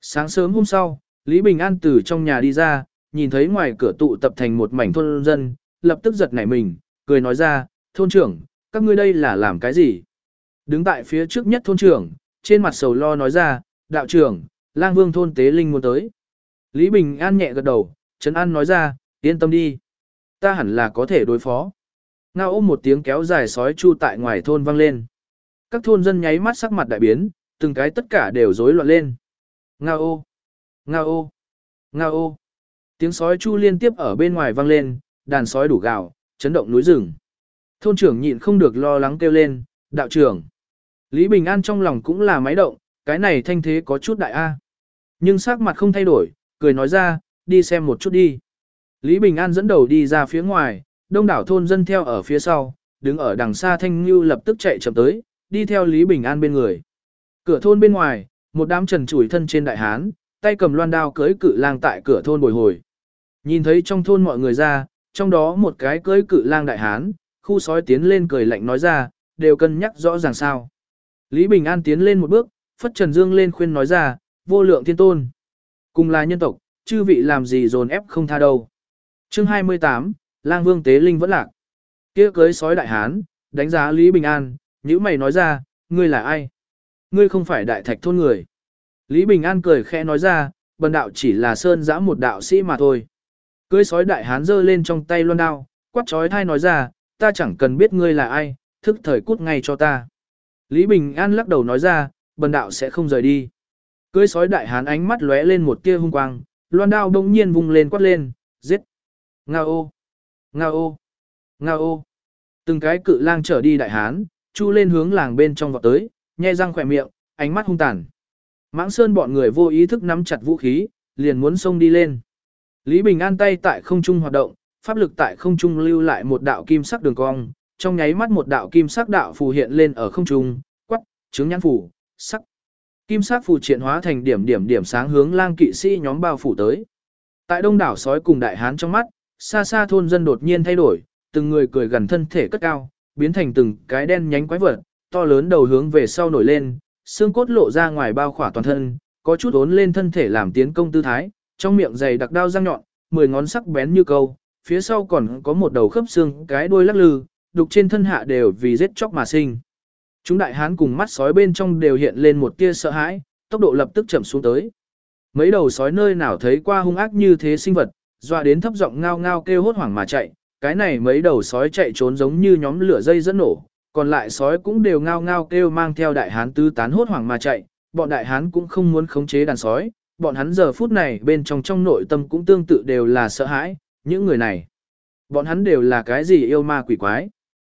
Sáng sớm hôm sau, Lý Bình An từ trong nhà đi ra, nhìn thấy ngoài cửa tụ tập thành một mảnh thôn dân, lập tức giật nảy mình, cười nói ra, thôn trưởng, các ngươi đây là làm cái gì? Đứng tại phía trước nhất thôn trưởng, trên mặt sầu lo nói ra, đạo trưởng, Lang Vương thôn tế linh muốn tới. Lý Bình An nhẹ gật đầu, trấn an nói ra, yên tâm đi. Ta hẳn là có thể đối phó. Ngao ôm một tiếng kéo dài sói chu tại ngoài thôn vang lên. Các thôn dân nháy mắt sắc mặt đại biến, từng cái tất cả đều rối loạn lên. Ngao ô, ngao ô, ngao ô. Tiếng sói chu liên tiếp ở bên ngoài vang lên, đàn sói đủ gào, chấn động núi rừng. Thôn trưởng nhịn không được lo lắng kêu lên, đạo trưởng. Lý Bình An trong lòng cũng là máy động, cái này thanh thế có chút đại a. Nhưng sắc mặt không thay đổi, cười nói ra, đi xem một chút đi. Lý Bình An dẫn đầu đi ra phía ngoài, đông đảo thôn dân theo ở phía sau, đứng ở đằng xa Thanh Nhu lập tức chạy chậm tới, đi theo Lý Bình An bên người. Cửa thôn bên ngoài, một đám trần trụi thân trên đại hán, tay cầm loan đao cưỡi cự lang tại cửa thôn bồi hồi. Nhìn thấy trong thôn mọi người ra, trong đó một cái cưỡi cự lang đại hán, khu sói tiến lên cười lạnh nói ra, đều cân nhắc rõ ràng sao. Lý Bình An tiến lên một bước, phất trần dương lên khuyên nói ra, vô lượng thiên tôn. Cùng là nhân tộc, chư vị làm gì dồn ép không tha đâu. Chương 28, Lang Vương tế linh vẫn lạc. Kia cưới sói đại hán, đánh giá Lý Bình An, nhíu mày nói ra, ngươi là ai? Ngươi không phải đại thạch thôn người. Lý Bình An cười khẽ nói ra, bần đạo chỉ là sơn giã một đạo sĩ mà thôi. Cưới sói đại hán giơ lên trong tay loan đao, quát chói thai nói ra, ta chẳng cần biết ngươi là ai, thức thời cút ngay cho ta. Lý Bình An lắc đầu nói ra, bần đạo sẽ không rời đi. Cưới sói đại hán ánh mắt lóe lên một tia hung quang, loan đao đông nhiên vung lên quát lên, giết. Ngao ô, ngao ô, ngao ô. Từng cái cự lang trở đi đại hán, chu lên hướng làng bên trong vọt tới, nhe răng khỏe miệng, ánh mắt hung tàn. Mãng Sơn bọn người vô ý thức nắm chặt vũ khí, liền muốn xông đi lên. Lý Bình An tay tại không trung hoạt động, pháp lực tại không trung lưu lại một đạo kim sắc đường cong, trong nháy mắt một đạo kim sắc đạo phù hiện lên ở không trung, quắc, chứng nhãn phù, sắc. Kim sắc phù triện hóa thành điểm sáng hướng lang kỵ sĩ nhóm bao phủ tới. Tại đông đảo sói cùng đại hán trong mắt, xa xa thôn dân đột nhiên thay đổi, từng người cười gần thân thể cất cao, biến thành từng cái đen nhánh quái vật, to lớn đầu hướng về sau nổi lên, xương cốt lộ ra ngoài bao khỏa toàn thân, có chút ốn lên thân thể làm tiến công tư thái, trong miệng dày đặc đao răng nhọn, 10 ngón sắc bén như câu, phía sau còn có một đầu khớp xương, cái đuôi lắc lư, đục trên thân hạ đều vì giết chóc mà sinh. Chúng đại hán cùng mắt sói bên trong đều hiện lên một tia sợ hãi, tốc độ lập tức chậm xuống tới. Mấy đầu sói nơi nào thấy qua hung ác như thế sinh vật, dọa đến thấp giọng ngao ngao kêu hốt hoảng mà chạy, cái này mấy đầu sói chạy trốn giống như nhóm lửa dây dẫn nổ, còn lại sói cũng đều ngao ngao kêu mang theo đại hán tứ tán hốt hoảng mà chạy, bọn đại hán cũng không muốn khống chế đàn sói, bọn hắn giờ phút này bên trong nội tâm cũng tương tự đều là sợ hãi, những người này, bọn hắn đều là cái gì yêu ma quỷ quái.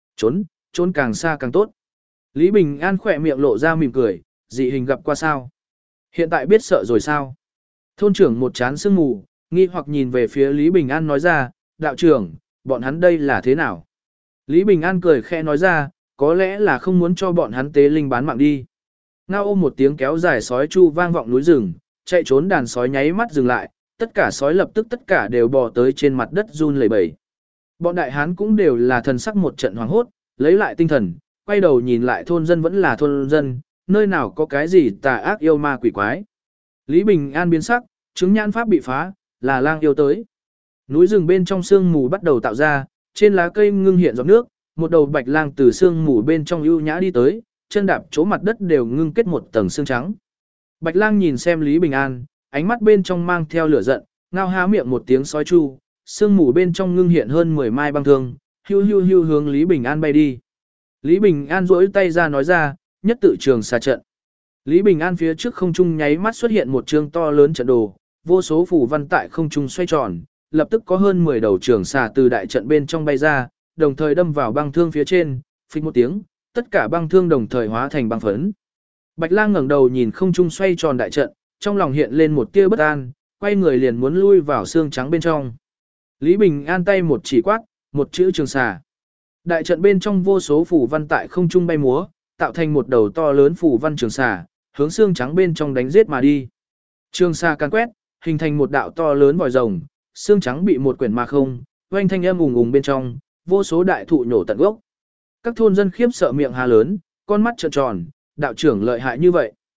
Trốn càng xa càng tốt. Lý Bình An khỏe miệng lộ ra mỉm cười, dị hình gặp qua sao? Hiện tại biết sợ rồi sao? Thôn trưởng một chán sương mù, nghi hoặc nhìn về phía Lý Bình An nói ra, đạo trưởng, bọn hắn đây là thế nào? Lý Bình An cười khẽ nói ra, có lẽ là không muốn cho bọn hắn tế linh bán mạng đi. Ngao ôm một tiếng kéo dài sói chu vang vọng núi rừng, chạy trốn đàn sói nháy mắt dừng lại, tất cả sói lập tức tất cả đều bò tới trên mặt đất run lẩy bẩy. Bọn đại hán cũng đều là thần sắc một trận hoảng hốt, lấy lại tinh thần, quay đầu nhìn lại thôn dân vẫn là thôn dân, nơi nào có cái gì tà ác yêu ma quỷ quái. Lý Bình An biến sắc, chứng nhãn pháp bị phá, là lang yêu tới. Núi rừng bên trong sương mù bắt đầu tạo ra, trên lá cây ngưng hiện giọt nước, một đầu bạch lang từ sương mù bên trong ưu nhã đi tới, chân đạp chỗ mặt đất đều ngưng kết một tầng xương trắng. Bạch lang nhìn xem Lý Bình An, ánh mắt bên trong mang theo lửa giận, ngao há miệng một tiếng sói chu, sương mù bên trong ngưng hiện hơn 10 mai băng thương, hưu hưu hưu hướng Lý Bình An bay đi. Lý Bình An duỗi tay ra nói ra, nhất tự trường xà trận. Lý Bình An phía trước không trung nháy mắt xuất hiện một chương to lớn trận đồ, vô số phù văn tại không trung xoay tròn, lập tức có hơn 10 đầu trường xà từ đại trận bên trong bay ra, đồng thời đâm vào băng thương phía trên, phịch một tiếng, tất cả băng thương đồng thời hóa thành băng phấn. Bạch Lang ngẩng đầu nhìn không trung xoay tròn đại trận, trong lòng hiện lên một tia bất an, quay người liền muốn lui vào xương trắng bên trong. Lý Bình An tay một chỉ quát, một chữ trường xà. Đại trận bên trong vô số phù văn tại không trung bay múa, tạo thành một đầu to lớn phù văn trường xà, hướng xương trắng bên trong đánh giết mà đi. Trường xà càn quét, hình thành một đạo to lớn vòi rồng, xương trắng bị một quyển mà không, oanh thanh âm ùng ùng bên trong, vô số đại thụ nhổ tận gốc. Các thôn dân khiếp sợ miệng há lớn, con mắt trợn tròn, đạo trưởng lợi hại như vậy.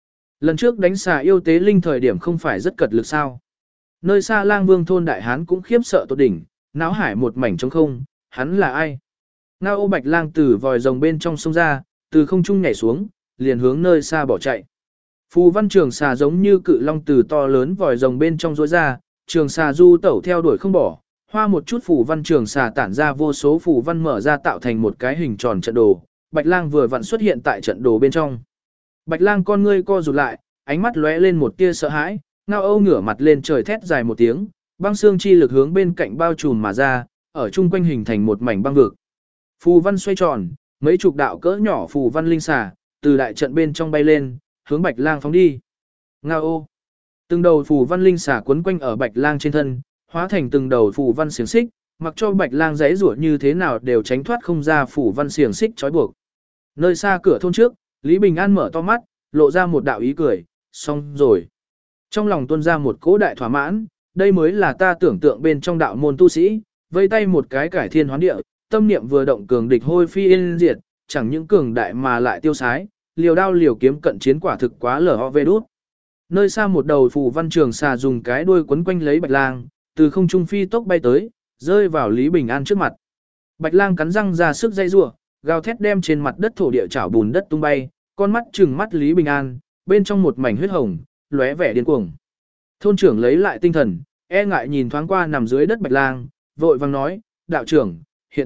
Lần trước đánh xà yêu tế linh thời điểm không phải rất cật lực sao. Nơi xa Lang Vương thôn đại hán cũng khiếp sợ tột đỉnh, náo hải một mảnh trống không, hắn là ai? Ngao Ô Bạch Lang từ vòi rồng bên trong sông ra, từ không trung nhảy xuống, liền hướng nơi xa bỏ chạy. Phù văn trường xà giống như cự long từ to lớn vòi rồng bên trong rối ra, trường xà du tẩu theo đuổi không bỏ, hoa một chút phù văn trường xà tản ra vô số phù văn mở ra tạo thành một cái hình tròn trận đồ. Bạch Lang vừa vặn xuất hiện tại trận đồ bên trong. Bạch Lang con ngươi co rụt lại, ánh mắt lóe lên một tia sợ hãi, Ngao Âu ngửa mặt lên trời thét dài một tiếng, băng xương chi lực hướng bên cạnh bao trùm mà ra, ở chung quanh hình thành một mảnh băng vực. Phù văn xoay tròn, mấy chục đạo cỡ nhỏ phù văn linh xà từ đại trận bên trong bay lên, hướng Bạch Lang phóng đi. Ngao Ô. Từng đầu phù văn linh xà quấn quanh ở Bạch Lang trên thân, hóa thành từng đầu phù văn xiềng xích, mặc cho Bạch Lang giãy giụa như thế nào đều tránh thoát không ra phù văn xiềng xích trói buộc. Nơi xa cửa thôn trước, Lý Bình An mở to mắt, lộ ra một đạo ý cười, xong rồi. Trong lòng tuôn ra một cỗ đại thỏa mãn, đây mới là ta tưởng tượng bên trong đạo môn tu sĩ, vây tay một cái cải thiên hoán địa, tâm niệm vừa động cường địch hôi phi yên diệt, chẳng những cường đại mà lại tiêu sái, liều đao liều kiếm cận chiến quả thực quá LOV. Nơi xa một đầu phù văn trường xà dùng cái đuôi quấn quanh lấy Bạch Lang, từ không trung phi tốc bay tới, rơi vào Lý Bình An trước mặt. Bạch Lang cắn răng ra sức dây rủa, gào thét đem trên mặt đất thổ địa chảo bùn đất tung bay, con mắt trừng mắt Lý Bình An, bên trong một mảnh huyết hồng, lóe vẻ điên cuồng. Thôn trưởng lấy lại tinh thần, e ngại nhìn thoáng qua nằm dưới đất Bạch Lang, vội vàng nói, đạo trưởng,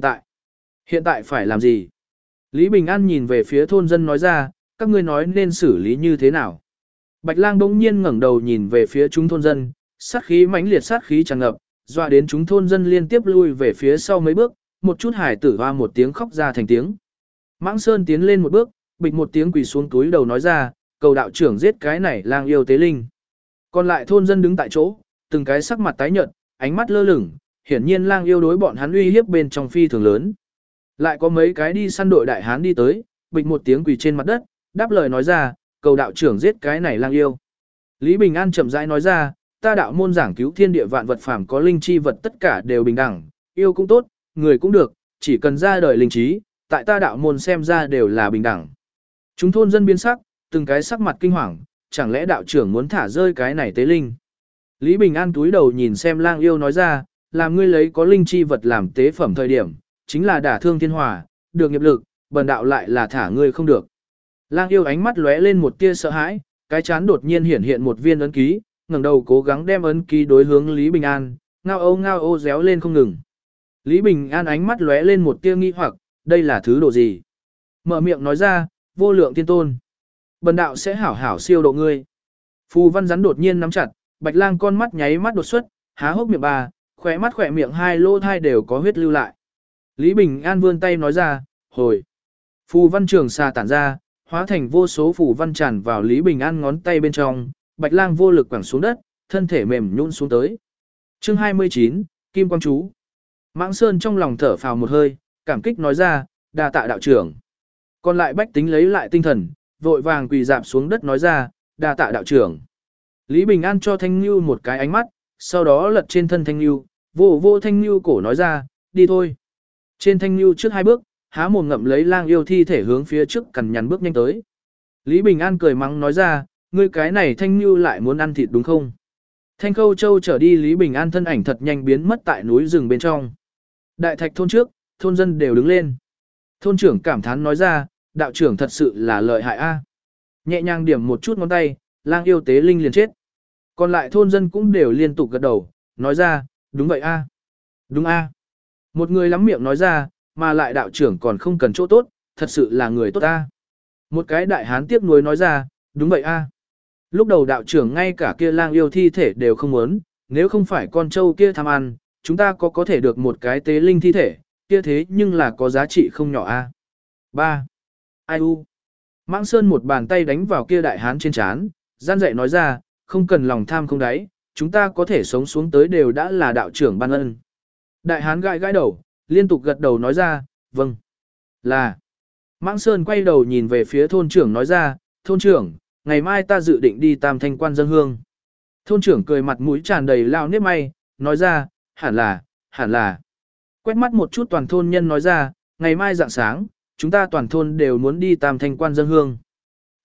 hiện tại phải làm gì? Lý Bình An nhìn về phía thôn dân nói ra, các ngươi nói nên xử lý như thế nào? Bạch Lang bỗng nhiên ngẩng đầu nhìn về phía chúng thôn dân, sát khí mãnh liệt sát khí tràn ngập, dọa đến chúng thôn dân liên tiếp lui về phía sau mấy bước, một chút hải tử hoa một tiếng khóc ra thành tiếng. Mãng Sơn tiến lên một bước, bịch một tiếng quỳ xuống túi đầu nói ra, cầu đạo trưởng giết cái này lang yêu tế linh. Còn lại thôn dân đứng tại chỗ, từng cái sắc mặt tái nhợt, ánh mắt lơ lửng, hiển nhiên lang yêu đối bọn hắn uy hiếp bên trong phi thường lớn. Lại có mấy cái đi săn đội đại hán đi tới, bịch một tiếng quỳ trên mặt đất, đáp lời nói ra, cầu đạo trưởng giết cái này lang yêu. Lý Bình An chậm rãi nói ra, ta đạo môn giảng cứu thiên địa vạn vật phàm có linh chi vật tất cả đều bình đẳng, yêu cũng tốt, người cũng được, chỉ cần ra đời linh trí, tại ta đạo môn xem ra đều là bình đẳng. Chúng thôn dân biến sắc, từng cái sắc mặt kinh hoàng, chẳng lẽ đạo trưởng muốn thả rơi cái này tế linh. Lý Bình An túi đầu nhìn xem lang yêu nói ra, làm ngươi lấy có linh chi vật làm tế phẩm thời điểm, chính là đả thương thiên hòa, được nghiệp lực, bần đạo lại là thả ngươi không được. Lang yêu ánh mắt lóe lên một tia sợ hãi, cái chán đột nhiên hiển hiện một viên ấn ký, ngẩng đầu cố gắng đem ấn ký đối hướng Lý Bình An, ngao ô réo lên không ngừng. Lý Bình An ánh mắt lóe lên một tia nghi hoặc, đây là thứ đồ gì? Mở miệng nói ra, vô lượng tiên tôn. Bần đạo sẽ hảo hảo siêu độ ngươi. Phù văn rắn đột nhiên nắm chặt, Bạch Lang con mắt nháy mắt đột xuất, há hốc miệng bà, khỏe miệng hai lỗ thai đều có huyết lưu lại. Lý Bình An vươn tay nói ra, hồi. Phù văn trường xà tản ra, hóa thành vô số phù văn tràn vào Lý Bình An ngón tay bên trong, Bạch Lang vô lực quẳng xuống đất, thân thể mềm nhũn xuống tới. Chương 29, Kim Quang Chú. Mãng Sơn trong lòng thở phào một hơi, cảm kích nói ra, đa tạ đạo trưởng. Còn lại bách tính lấy lại tinh thần, vội vàng quỳ dạp xuống đất nói ra, đa tạ đạo trưởng. Lý Bình An cho Thanh Nhu một cái ánh mắt, sau đó lật trên thân Thanh Nhu, vô Thanh Nhu cổ nói ra, đi thôi. Trên Thanh Nhu trước hai bước, há mồm ngậm lấy lang yêu thi thể hướng phía trước cằn nhằn bước nhanh tới. Lý Bình An cười mắng nói ra, ngươi cái này Thanh Nhu lại muốn ăn thịt đúng không? Thanh Khâu Châu trở đi Lý Bình An thân ảnh thật nhanh biến mất tại núi rừng bên trong. Đại thạch thôn trước, thôn dân đều đứng lên. Thôn trưởng cảm thán nói ra, đạo trưởng thật sự là lợi hại a. Nhẹ nhàng điểm một chút ngón tay, lang yêu tế linh liền chết. Còn lại thôn dân cũng đều liên tục gật đầu, nói ra, đúng vậy a, đúng a. Một người lắm miệng nói ra, mà lại đạo trưởng còn không cần chỗ tốt, thật sự là người tốt a. Một cái đại hán tiếc nuối nói ra, đúng vậy a. Lúc đầu đạo trưởng ngay cả kia lang yêu thi thể đều không muốn, nếu không phải con trâu kia tham ăn, chúng ta có thể được một cái tế linh thi thể, kia thế nhưng là có giá trị không nhỏ a. 3. Ai u. Mãng Sơn một bàn tay đánh vào kia đại hán trên trán, gian dạy nói ra, không cần lòng tham không đáy, chúng ta có thể sống xuống tới đều đã là đạo trưởng ban ân. Đại hán gãi gãi đầu, liên tục gật đầu nói ra, vâng, là. Mãng Sơn quay đầu nhìn về phía thôn trưởng nói ra, thôn trưởng, ngày mai ta dự định đi Tam Thanh Quan dâng hương. Thôn trưởng cười mặt mũi tràn đầy lao nếp may, nói ra, hẳn là. Quét mắt một chút toàn thôn nhân nói ra, ngày mai rạng sáng, chúng ta toàn thôn đều muốn đi Tam Thanh Quan dâng hương.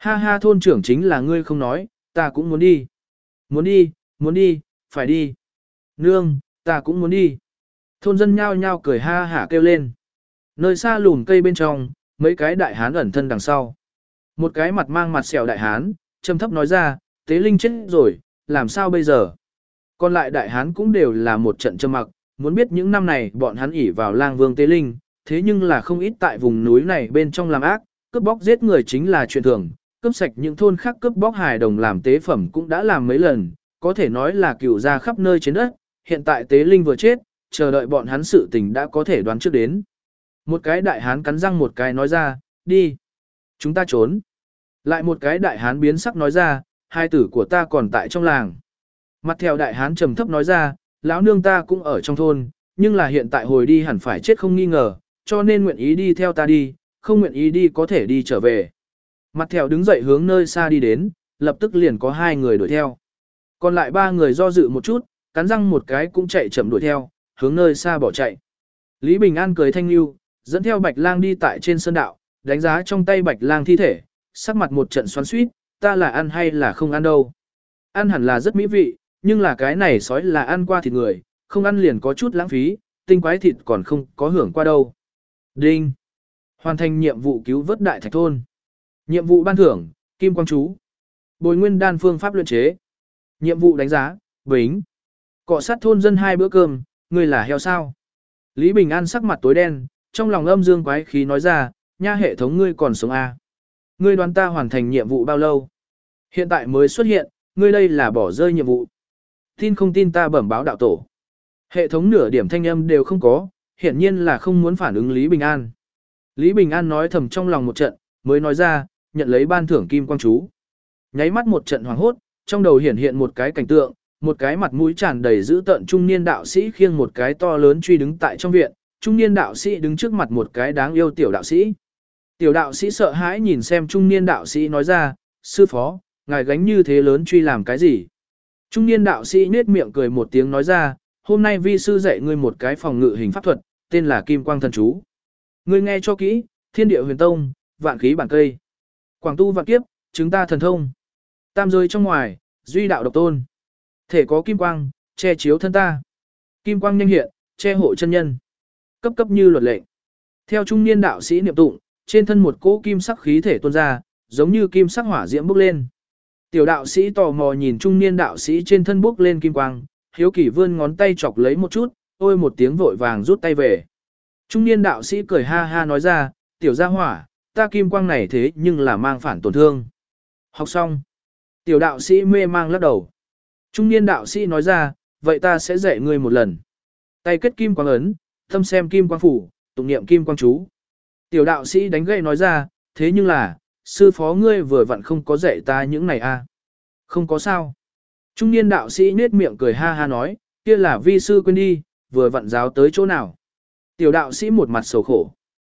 Ha ha, thôn trưởng chính là ngươi không nói, ta cũng muốn đi. Muốn đi, muốn đi, phải đi. Nương, ta cũng muốn đi. Thôn dân nhao nhao cười ha hả kêu lên. Nơi xa lùm cây bên trong, mấy cái đại hán ẩn thân đằng sau. Một cái mặt mang mặt sẹo đại hán, trầm thấp nói ra, tế linh chết rồi, làm sao bây giờ? Còn lại đại hán cũng đều là một trận trầm mặc, muốn biết những năm này bọn hắn ỷ vào lang vương tế linh, thế nhưng là không ít tại vùng núi này bên trong làm ác, cướp bóc giết người chính là chuyện thường, cướp sạch những thôn khác cướp bóc hài đồng làm tế phẩm cũng đã làm mấy lần, có thể nói là cửu ra khắp nơi trên đất, hiện tại tế linh vừa chết, chờ đợi bọn hắn sự tình đã có thể đoán trước đến. Một cái đại hán cắn răng một cái nói ra, đi, chúng ta trốn. Lại một cái đại hán biến sắc nói ra, hai tử của ta còn tại trong làng. Mặt theo đại hán trầm thấp nói ra, lão nương ta cũng ở trong thôn, nhưng là hiện tại hồi đi hẳn phải chết không nghi ngờ, cho nên nguyện ý đi theo ta đi, không nguyện ý đi có thể đi trở về. Mặt theo đứng dậy hướng nơi xa đi đến, lập tức liền có hai người đuổi theo. Còn lại ba người do dự một chút, cắn răng một cái cũng chạy chậm đuổi theo, hướng nơi xa bỏ chạy. Lý Bình An cười thanh lưu, dẫn theo Bạch Lang đi tại trên sơn đạo, đánh giá trong tay Bạch Lang thi thể, sắc mặt một trận xoắn xuýt, ta là ăn hay là không ăn đâu. Ăn hẳn là rất mỹ vị, nhưng là cái này sói là ăn qua thịt người, không ăn liền có chút lãng phí, tinh quái thịt còn không có hưởng qua đâu. Đinh! Hoàn thành nhiệm vụ cứu vớt đại thạch thôn. Nhiệm vụ ban thưởng, Kim Quang Chú. Bồi nguyên đan phương pháp luyện chế. Nhiệm vụ đánh giá, Bính. Cọ sát thôn dân 2 bữa cơm, người là heo sao? Lý Bình An sắc mặt tối đen, trong lòng âm dương quái khí nói ra, nha hệ thống ngươi còn sống à? Ngươi đoán ta hoàn thành nhiệm vụ bao lâu? Hiện tại mới xuất hiện, ngươi đây là bỏ rơi nhiệm vụ. Tin không tin ta bẩm báo đạo tổ. Hệ thống nửa điểm thanh âm đều không có, hiển nhiên là không muốn phản ứng Lý Bình An. Lý Bình An nói thầm trong lòng một trận, mới nói ra, nhận lấy ban thưởng Kim Quang Chú. Nháy mắt một trận hoảng hốt, trong đầu hiển hiện một cái cảnh tượng, một cái mặt mũi tràn đầy dữ tợn trung niên đạo sĩ khiêng một cái to lớn truy đứng tại trong viện, trung niên đạo sĩ đứng trước mặt một cái đáng yêu tiểu đạo sĩ. Tiểu đạo sĩ sợ hãi nhìn xem trung niên đạo sĩ nói ra, sư phó, ngài gánh như thế lớn truy làm cái gì? Trung niên đạo sĩ nết miệng cười một tiếng nói ra, hôm nay vi sư dạy ngươi một cái phòng ngự hình pháp thuật, tên là Kim Quang Thần Chú. Ngươi nghe cho kỹ, thiên địa huyền tông, vạn khí bản cây. Quảng tu vạn kiếp, chứng ta thần thông. Tam giới trong ngoài, duy đạo độc tôn. Thể có kim quang, che chiếu thân ta. Kim quang nhanh hiện, che hộ chân nhân. Cấp cấp như luật lệnh. Theo trung niên đạo sĩ niệm tụng, trên thân một cỗ kim sắc khí thể tuôn ra, giống như kim sắc hỏa diễm bốc lên. Tiểu đạo sĩ tò mò nhìn trung niên đạo sĩ trên thân bốc lên kim quang, hiếu kỳ vươn ngón tay chọc lấy một chút, ôi một tiếng vội vàng rút tay về. Trung niên đạo sĩ cười ha ha nói ra, tiểu gia hỏa, ta kim quang này thế nhưng là mang phản tổn thương. Học xong. Tiểu đạo sĩ mê mang lắc đầu. Trung niên đạo sĩ nói ra, vậy ta sẽ dạy ngươi một lần. Tay kết kim quang ấn, tâm xem kim quang phủ, tụng niệm kim quang chú. Tiểu đạo sĩ đánh gậy nói ra, thế nhưng là, sư phó ngươi vừa vặn không có dạy ta những này à. Không có sao. Trung niên đạo sĩ nết miệng cười ha ha nói, kia là vi sư quên đi, vừa vặn giáo tới chỗ nào. Tiểu đạo sĩ một mặt sầu khổ.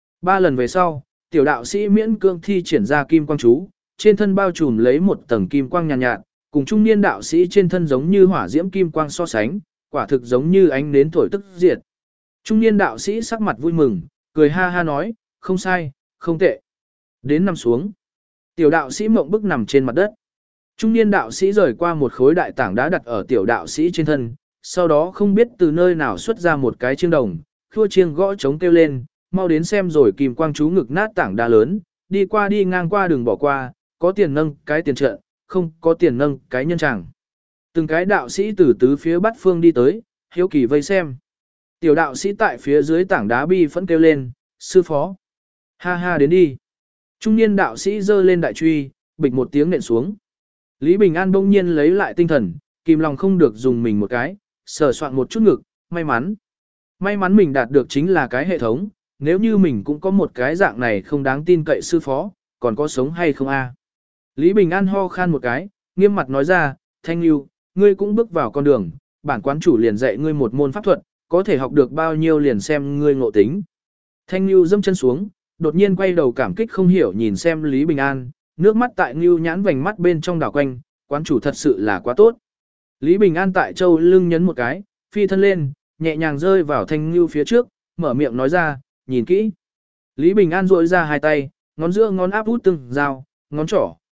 3 lần về sau, tiểu đạo sĩ miễn cương thi triển ra kim quang chú, trên thân bao trùm lấy một tầng kim quang nhàn nhạt, cùng trung niên đạo sĩ trên thân giống như hỏa diễm kim quang so sánh, quả thực giống như ánh nến thổi tức diệt. Trung niên đạo sĩ sắc mặt vui mừng, cười ha ha nói, không sai, không tệ. Đến nằm xuống. Tiểu đạo sĩ mộng bức nằm trên mặt đất. Trung niên đạo sĩ rời qua một khối đại tảng đá đặt ở tiểu đạo sĩ trên thân, sau đó không biết từ nơi nào xuất ra một cái chiêng đồng, khua chiêng gõ trống kêu lên, mau đến xem rồi kim quang chú ngực nát tảng đá lớn, đi qua đi ngang qua đừng bỏ qua, có tiền nâng cái tiền trợ, không có tiền nâng cái nhân tràng. Từng cái đạo sĩ từ tứ phía bát phương đi tới, hiếu kỳ vây xem. Tiểu đạo sĩ tại phía dưới tảng đá bi phẫn kêu lên, sư phó. Ha ha đến đi. Trung niên đạo sĩ giơ lên đại truy, bịch một tiếng nện xuống. Lý Bình An bỗng nhiên lấy lại tinh thần, kìm lòng không được dùng mình một cái, sờ soạn một chút ngực, may mắn. May mắn mình đạt được chính là cái hệ thống, nếu như mình cũng có một cái dạng này không đáng tin cậy sư phó, còn có sống hay không a? Lý Bình An ho khan một cái, nghiêm mặt nói ra, Thanh Lưu, ngươi cũng bước vào con đường, bản quán chủ liền dạy ngươi một môn pháp thuật, có thể học được bao nhiêu liền xem ngươi ngộ tính. Thanh Lưu dâm chân xuống, đột nhiên quay đầu cảm kích không hiểu nhìn xem Lý Bình An, nước mắt tại Lưu nhãn vành mắt bên trong đảo quanh, quán chủ thật sự là quá tốt. Lý Bình An tại châu lưng nhấn một cái, phi thân lên, nhẹ nhàng rơi vào Thanh Lưu phía trước, mở miệng nói ra, nhìn kỹ. Lý Bình An duỗi ra hai tay, ngón giữa ngón áp út từng dao, ngón trỏ,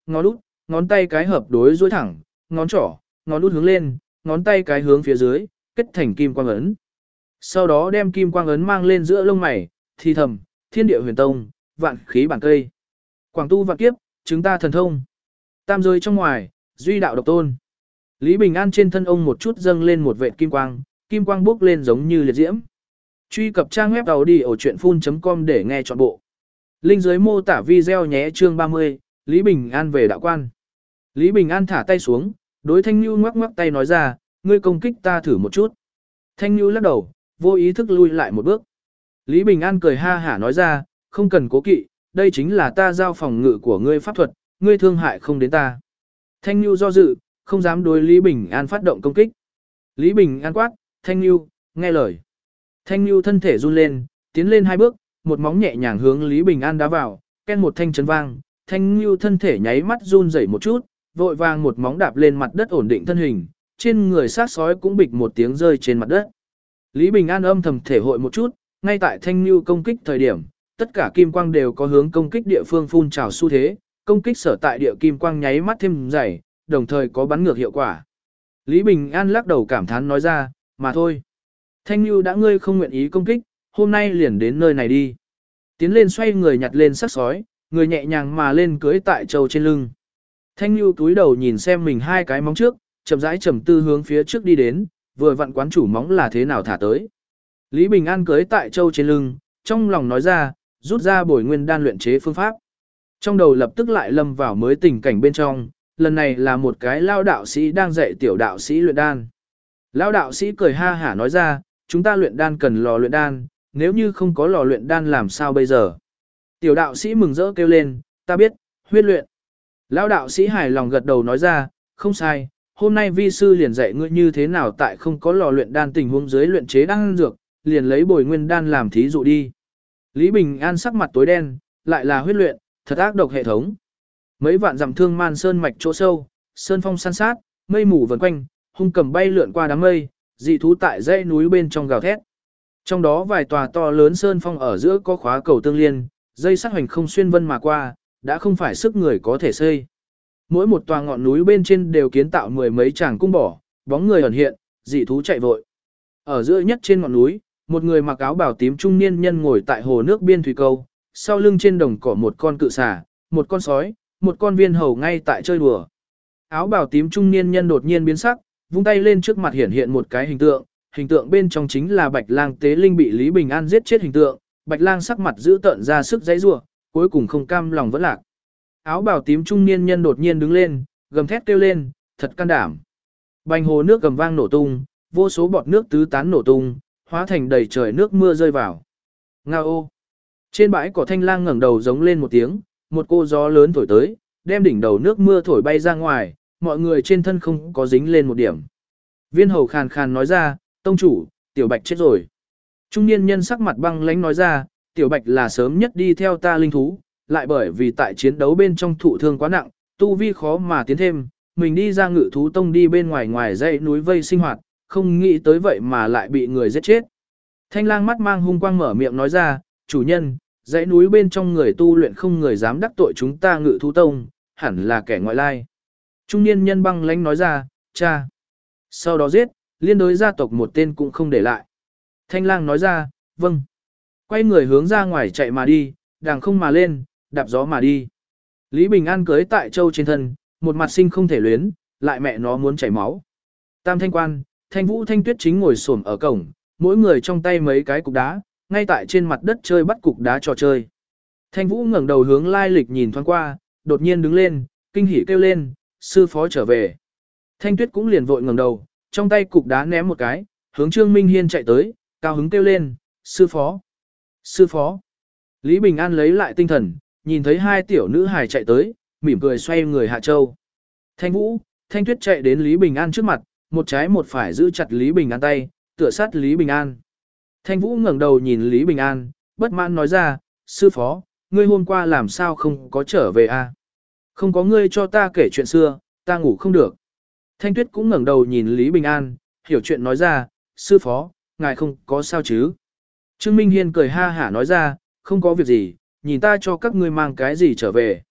ngón út, ngón tay cái hợp đối duỗi thẳng, ngón trỏ, ngón út hướng lên, ngón tay cái hướng phía dưới, kết thành kim quang ấn. Sau đó đem kim quang ấn mang lên giữa lông mày, thì thầm, thiên địa huyền tông, vạn khí bản cây. Quảng tu vạn kiếp, chứng ta thần thông. Tam giới trong ngoài, duy đạo độc tôn. Lý Bình An trên thân ông một chút dâng lên một vệt kim quang bốc lên giống như liệt diễm. Truy cập trang web audiochuyenphun.com để nghe trọn bộ. Link dưới mô tả video nhé. Chương 30, Lý Bình An về đạo quan. Lý Bình An thả tay xuống, đối Thanh Nhu ngoắc ngoắc tay nói ra, ngươi công kích ta thử một chút. Thanh Nhu lắc đầu, vô ý thức lui lại một bước. Lý Bình An cười ha hả nói ra, không cần cố kỵ, đây chính là ta giao phòng ngự của ngươi pháp thuật, ngươi thương hại không đến ta. Thanh Nhu do dự, không dám đối Lý Bình An phát động công kích. Lý Bình An quát, Thanh Nhu, nghe lời. Thanh Nhu thân thể run lên, tiến lên 2 bước, một móng nhẹ nhàng hướng Lý Bình An đá vào, ken một thanh chấn vang. Thanh Nhu thân thể nháy mắt run rẩy một chút, vội vàng một móng đạp lên mặt đất ổn định thân hình, trên người sát sói cũng bịch một tiếng rơi trên mặt đất. Lý Bình An âm thầm thể hội một chút, ngay tại Thanh Nhu công kích thời điểm, tất cả kim quang đều có hướng công kích địa phương phun trào xu thế, công kích sở tại địa kim quang nháy mắt thêm dày, đồng thời có bắn ngược hiệu quả. Lý Bình An lắc đầu cảm thán nói ra, mà thôi. Thanh Nhu đã ngươi không nguyện ý công kích, hôm nay liền đến nơi này đi. Tiến lên xoay người nhặt lên sắc sói, người nhẹ nhàng mà lên cưới tại trâu trên lưng. Thanh Nhu túi đầu nhìn xem mình 2 cái móng trước, chậm rãi trầm tư hướng phía trước đi đến, vừa vặn quán chủ móng là thế nào thả tới. Lý Bình An cưới tại trâu trên lưng, trong lòng nói ra, rút ra bồi nguyên đan luyện chế phương pháp. Trong đầu lập tức lại lâm vào mới tình cảnh bên trong, lần này là một cái lao đạo sĩ đang dạy tiểu đạo sĩ luyện đan. Lao đạo sĩ cười ha hả nói ra, chúng ta luyện đan cần lò luyện đan, nếu như không có lò luyện đan làm sao bây giờ. Tiểu đạo sĩ mừng rỡ kêu lên, ta biết, huyết luyện. Lao đạo sĩ hài lòng gật đầu nói ra, không sai, hôm nay vi sư liền dạy ngươi như thế nào tại không có lò luyện đan tình huống dưới luyện chế đan dược, liền lấy bồi nguyên đan làm thí dụ đi. Lý Bình An sắc mặt tối đen, lại là huyết luyện, thật ác độc hệ thống. Mấy vạn dặm thương man sơn mạch chỗ sâu, sơn phong san sát, mây mù vần quanh, hung cầm bay lượn qua đám mây, dị thú tại dãy núi bên trong gào thét. Trong đó vài tòa to lớn sơn phong ở giữa có khóa cầu tương liên, dây sắt hoành không xuyên vân mà qua, đã không phải sức người có thể xây. Mỗi một tòa ngọn núi bên trên đều kiến tạo 10 mấy tràng cung bỏ, bóng người ẩn hiện, dị thú chạy vội. Ở giữa nhất trên ngọn núi, một người mặc áo bào tím trung niên nhân ngồi tại hồ nước biên thủy câu, sau lưng trên đồng cỏ một con cự xà, một con sói, một con viên hầu ngay tại chơi đùa. Áo bào tím trung niên nhân đột nhiên biến sắc, vung tay lên trước mặt hiển hiện một cái hình tượng bên trong chính là Bạch Lang tế linh bị Lý Bình An giết chết hình tượng, Bạch Lang sắc mặt giữ tợn ra sức giãy giụa, cuối cùng không cam lòng vẫn lạc. Áo bào tím trung niên nhân đột nhiên đứng lên, gầm thét kêu lên, thật can đảm. Bành hồ nước gầm vang nổ tung, vô số bọt nước tứ tán nổ tung, hóa thành đầy trời nước mưa rơi vào. Ngao. Trên bãi cỏ thanh lang ngẩng đầu giống lên một tiếng, một cô gió lớn thổi tới, đem đỉnh đầu nước mưa thổi bay ra ngoài, mọi người trên thân không có dính lên một điểm. Viên hầu khàn khàn nói ra, tông chủ, tiểu bạch chết rồi. Trung niên nhân sắc mặt băng lãnh nói ra, tiểu bạch là sớm nhất đi theo ta linh thú, lại bởi vì tại chiến đấu bên trong thụ thương quá nặng, tu vi khó mà tiến thêm, mình đi ra ngự thú tông đi bên ngoài dãy núi vây sinh hoạt, không nghĩ tới vậy mà lại bị người giết chết. Thanh lang mắt mang hung quang mở miệng nói ra, chủ nhân, dãy núi bên trong người tu luyện không người dám đắc tội chúng ta ngự thú tông, hẳn là kẻ ngoại lai. Trung niên nhân băng lãnh nói ra, cha. Sau đó giết, liên đối gia tộc một tên cũng không để lại. Thanh lang nói ra, vâng. Quay người hướng ra ngoài chạy mà đi, đàng không mà lên, đạp gió mà đi. Lý Bình An cưới tại châu trên thân, một mặt sinh không thể luyến, lại mẹ nó muốn chảy máu. Tam thanh quan, Thanh Vũ Thanh Tuyết chính ngồi xổm ở cổng, mỗi người trong tay mấy cái cục đá, ngay tại trên mặt đất chơi bắt cục đá trò chơi. Thanh Vũ ngẩng đầu hướng lai lịch nhìn thoáng qua, đột nhiên đứng lên, kinh hỉ kêu lên, sư phó trở về. Thanh Tuyết cũng liền vội ngẩng đầu, trong tay cục đá ném một cái, hướng Trương Minh Hiên chạy tới, cao hứng kêu lên, sư phó, sư phó. Lý Bình An lấy lại tinh thần, nhìn thấy 2 tiểu nữ hài chạy tới, mỉm cười xoay người hạ châu. Thanh Vũ, Thanh Tuyết chạy đến Lý Bình An trước mặt, một trái một phải giữ chặt Lý Bình An tay, tựa sát Lý Bình An. Thanh Vũ ngẩng đầu nhìn Lý Bình An, bất mãn nói ra, sư phó, ngươi hôm qua làm sao không có trở về a? Không có ngươi cho ta kể chuyện xưa, ta ngủ không được. Thanh Tuyết cũng ngẩng đầu nhìn Lý Bình An, hiểu chuyện nói ra, sư phó, ngài không có sao chứ? Trương Minh Hiên cười ha hả nói ra, không có việc gì, nhìn ta cho các ngươi mang cái gì trở về.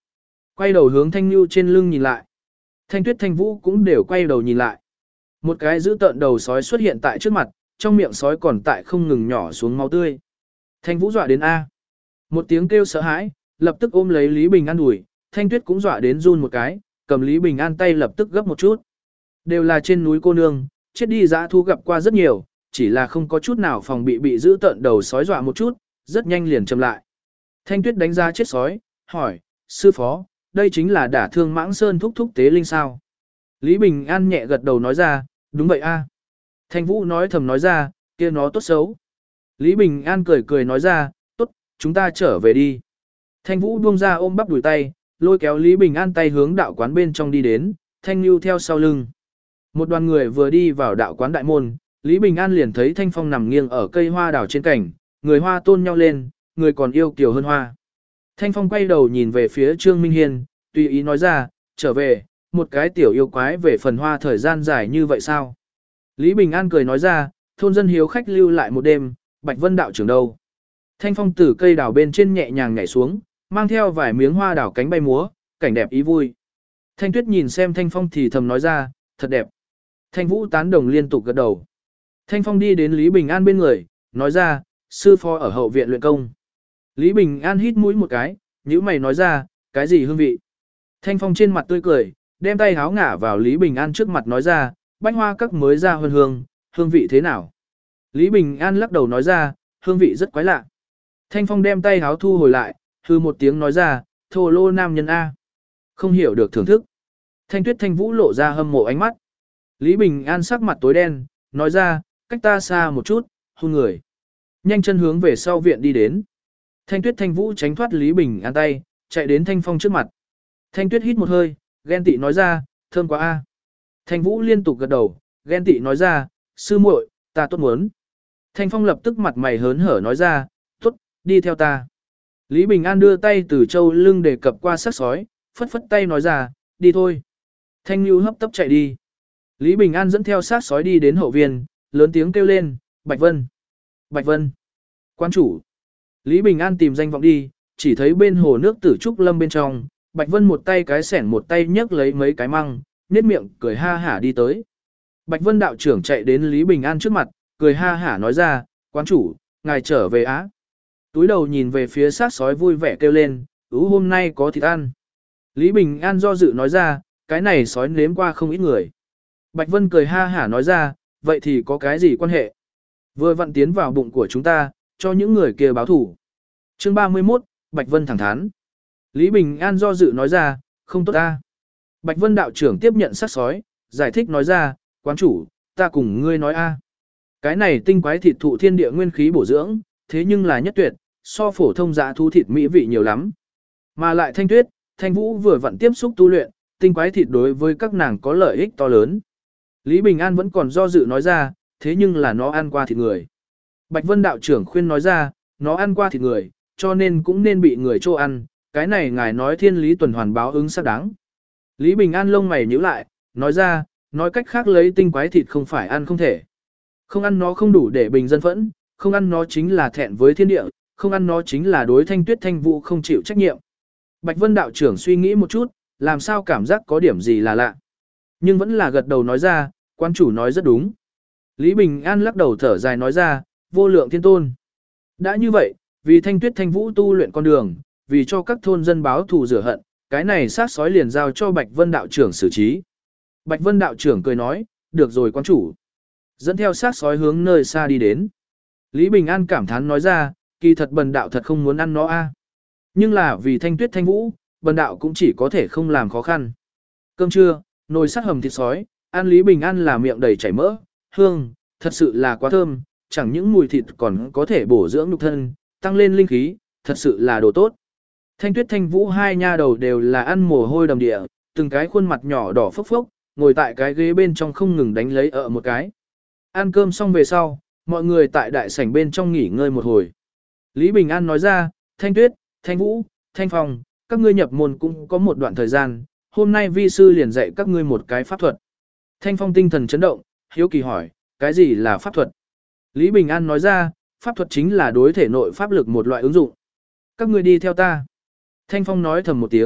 Quay đầu hướng Thanh Nhu trên lưng nhìn lại. Thanh Tuyết Thanh Vũ cũng đều quay đầu nhìn lại. Một cái dữ tợn đầu sói xuất hiện tại trước mặt, trong miệng sói còn tại không ngừng nhỏ xuống máu tươi. Thanh Vũ dọa đến A. Một tiếng kêu sợ hãi, lập tức ôm lấy Lý Bình An đuổi, Thanh Tuyết cũng dọa đến run một cái, cầm Lý Bình An tay lập tức gấp một chút. Đều là trên núi cô nương, chết đi dã thú gặp qua rất nhiều, chỉ là không có chút nào phòng bị giữ tợn đầu sói dọa một chút, rất nhanh liền chậm lại. Thanh Tuyết đánh ra chết sói, hỏi, sư phó, đây chính là đả thương Mãng Sơn thúc thúc tế linh sao? Lý Bình An nhẹ gật đầu nói ra, đúng vậy a. Thanh Vũ nói thầm nói ra, kia nó tốt xấu. Lý Bình An cười cười nói ra, tốt, chúng ta trở về đi. Thanh Vũ buông ra ôm bắp đùi tay, lôi kéo Lý Bình An tay hướng đạo quán bên trong đi đến, Thanh Nhu theo sau lưng. Một đoàn người vừa đi vào đạo quán đại môn, Lý Bình An liền thấy Thanh Phong nằm nghiêng ở cây hoa đào trên cảnh, người hoa tôn nhau lên, người còn yêu kiều hơn hoa. Thanh Phong quay đầu nhìn về phía Trương Minh Hiên, tùy ý nói ra, trở về, một cái tiểu yêu quái về phần hoa thời gian dài như vậy sao? Lý Bình An cười nói ra, thôn dân hiếu khách lưu lại một đêm, Bạch Vân đạo trưởng đâu? Thanh Phong từ cây đào bên trên nhẹ nhàng nhảy xuống, mang theo vài miếng hoa đào cánh bay múa, cảnh đẹp ý vui. Thanh Tuyết nhìn xem Thanh Phong thì thầm nói ra, thật đẹp. Thanh Vũ tán đồng liên tục gật đầu. Thanh Phong đi đến Lý Bình An bên người, nói ra, sư phó ở hậu viện luyện công. Lý Bình An hít mũi một cái, nhíu mày nói ra, cái gì hương vị? Thanh Phong trên mặt tươi cười, đem tay háo ngả vào Lý Bình An trước mặt nói ra, bách hoa các mới ra hơn hương, hương vị thế nào? Lý Bình An lắc đầu nói ra, hương vị rất quái lạ. Thanh Phong đem tay háo thu hồi lại, hư một tiếng nói ra, thô lô nam nhân A. Không hiểu được thưởng thức. Thanh Tuyết Thanh Vũ lộ ra hâm mộ ánh mắt. Lý Bình An sắc mặt tối đen, nói ra, cách ta xa một chút, hôn người. Nhanh chân hướng về sau viện đi đến. Thanh Tuyết Thanh Vũ tránh thoát Lý Bình An tay, chạy đến Thanh Phong trước mặt. Thanh Tuyết hít một hơi, ghen tị nói ra, thơm quá a. Thanh Vũ liên tục gật đầu, ghen tị nói ra, sư muội, ta tốt muốn. Thanh Phong lập tức mặt mày hớn hở nói ra, tốt, đi theo ta. Lý Bình An đưa tay từ châu lưng để cập qua sắc sói, phất phất tay nói ra, đi thôi. Thanh Nhu hấp tấp chạy đi. Lý Bình An dẫn theo sát sói đi đến hậu viên, lớn tiếng kêu lên, Bạch Vân. Bạch Vân. Quan chủ. Lý Bình An tìm danh vọng đi, chỉ thấy bên hồ nước Tử Trúc Lâm bên trong, Bạch Vân một tay cái sẻn một tay nhấc lấy mấy cái măng, nhếch miệng cười ha hả đi tới. Bạch Vân đạo trưởng chạy đến Lý Bình An trước mặt, cười ha hả nói ra, quan chủ, ngài trở về á. Túi đầu nhìn về phía sát sói vui vẻ kêu lên, hôm nay có thịt ăn. Lý Bình An do dự nói ra, cái này sói nếm qua không ít người. Bạch Vân cười ha hả nói ra, vậy thì có cái gì quan hệ? Vừa vặn tiến vào bụng của chúng ta, cho những người kia báo thủ. Chương 31, Bạch Vân thẳng thắn. Lý Bình An do dự nói ra, không tốt ta. Bạch Vân đạo trưởng tiếp nhận sát sói, giải thích nói ra, quán chủ, ta cùng ngươi nói a. Cái này tinh quái thịt thụ thiên địa nguyên khí bổ dưỡng, thế nhưng là nhất tuyệt, so phổ thông dã thú thịt mỹ vị nhiều lắm. Mà lại Thanh Tuyết, Thanh Vũ vừa vặn tiếp xúc tu luyện, tinh quái thịt đối với các nàng có lợi ích to lớn. Lý Bình An vẫn còn do dự nói ra, thế nhưng là nó ăn qua thịt người. Bạch Vân đạo trưởng khuyên nói ra, nó ăn qua thịt người, cho nên cũng nên bị người cho ăn, cái này ngài nói thiên lý tuần hoàn báo ứng xác đáng. Lý Bình An lông mày nhíu lại, nói ra, nói cách khác lấy tinh quái thịt không phải ăn không thể. Không ăn nó không đủ để bình dân phẫn, không ăn nó chính là thẹn với thiên địa, không ăn nó chính là đối Thanh Tuyết Thanh Vũ không chịu trách nhiệm. Bạch Vân đạo trưởng suy nghĩ một chút, làm sao cảm giác có điểm gì là lạ. Nhưng vẫn là gật đầu nói ra, quan chủ nói rất đúng. Lý Bình An lắc đầu thở dài nói ra, vô lượng thiên tôn. Đã như vậy, vì Thanh Tuyết Thanh Vũ tu luyện con đường, vì cho các thôn dân báo thù rửa hận, cái này sát sói liền giao cho Bạch Vân đạo trưởng xử trí. Bạch Vân đạo trưởng cười nói, được rồi quan chủ. Dẫn theo sát sói hướng nơi xa đi đến. Lý Bình An cảm thán nói ra, kỳ thật bần đạo thật không muốn ăn nó a. Nhưng là vì Thanh Tuyết Thanh Vũ, bần đạo cũng chỉ có thể không làm khó khăn. Cơm trưa, nồi sắt hầm thịt sói, ăn Lý Bình An là miệng đầy chảy mỡ, hương, thật sự là quá thơm, chẳng những mùi thịt còn có thể bổ dưỡng nhục thân, tăng lên linh khí, thật sự là đồ tốt. Thanh Tuyết Thanh Vũ hai nha đầu đều là ăn mồ hôi đầm địa, từng cái khuôn mặt nhỏ đỏ phốc phốc, ngồi tại cái ghế bên trong không ngừng đánh lấy một cái. Ăn cơm xong về sau, mọi người tại đại sảnh bên trong nghỉ ngơi một hồi. Lý Bình An nói ra, Thanh Tuyết, Thanh Vũ, Thanh Phong, các ngươi nhập môn cũng có một đoạn thời gian, hôm nay vi sư liền dạy các ngươi một cái pháp thuật. Thanh Phong tinh thần chấn động, hiếu kỳ hỏi, cái gì là pháp thuật? Lý Bình An nói ra, pháp thuật chính là đối thể nội pháp lực một loại ứng dụng. Các ngươi đi theo ta. Thanh Phong nói thầm một tiếng,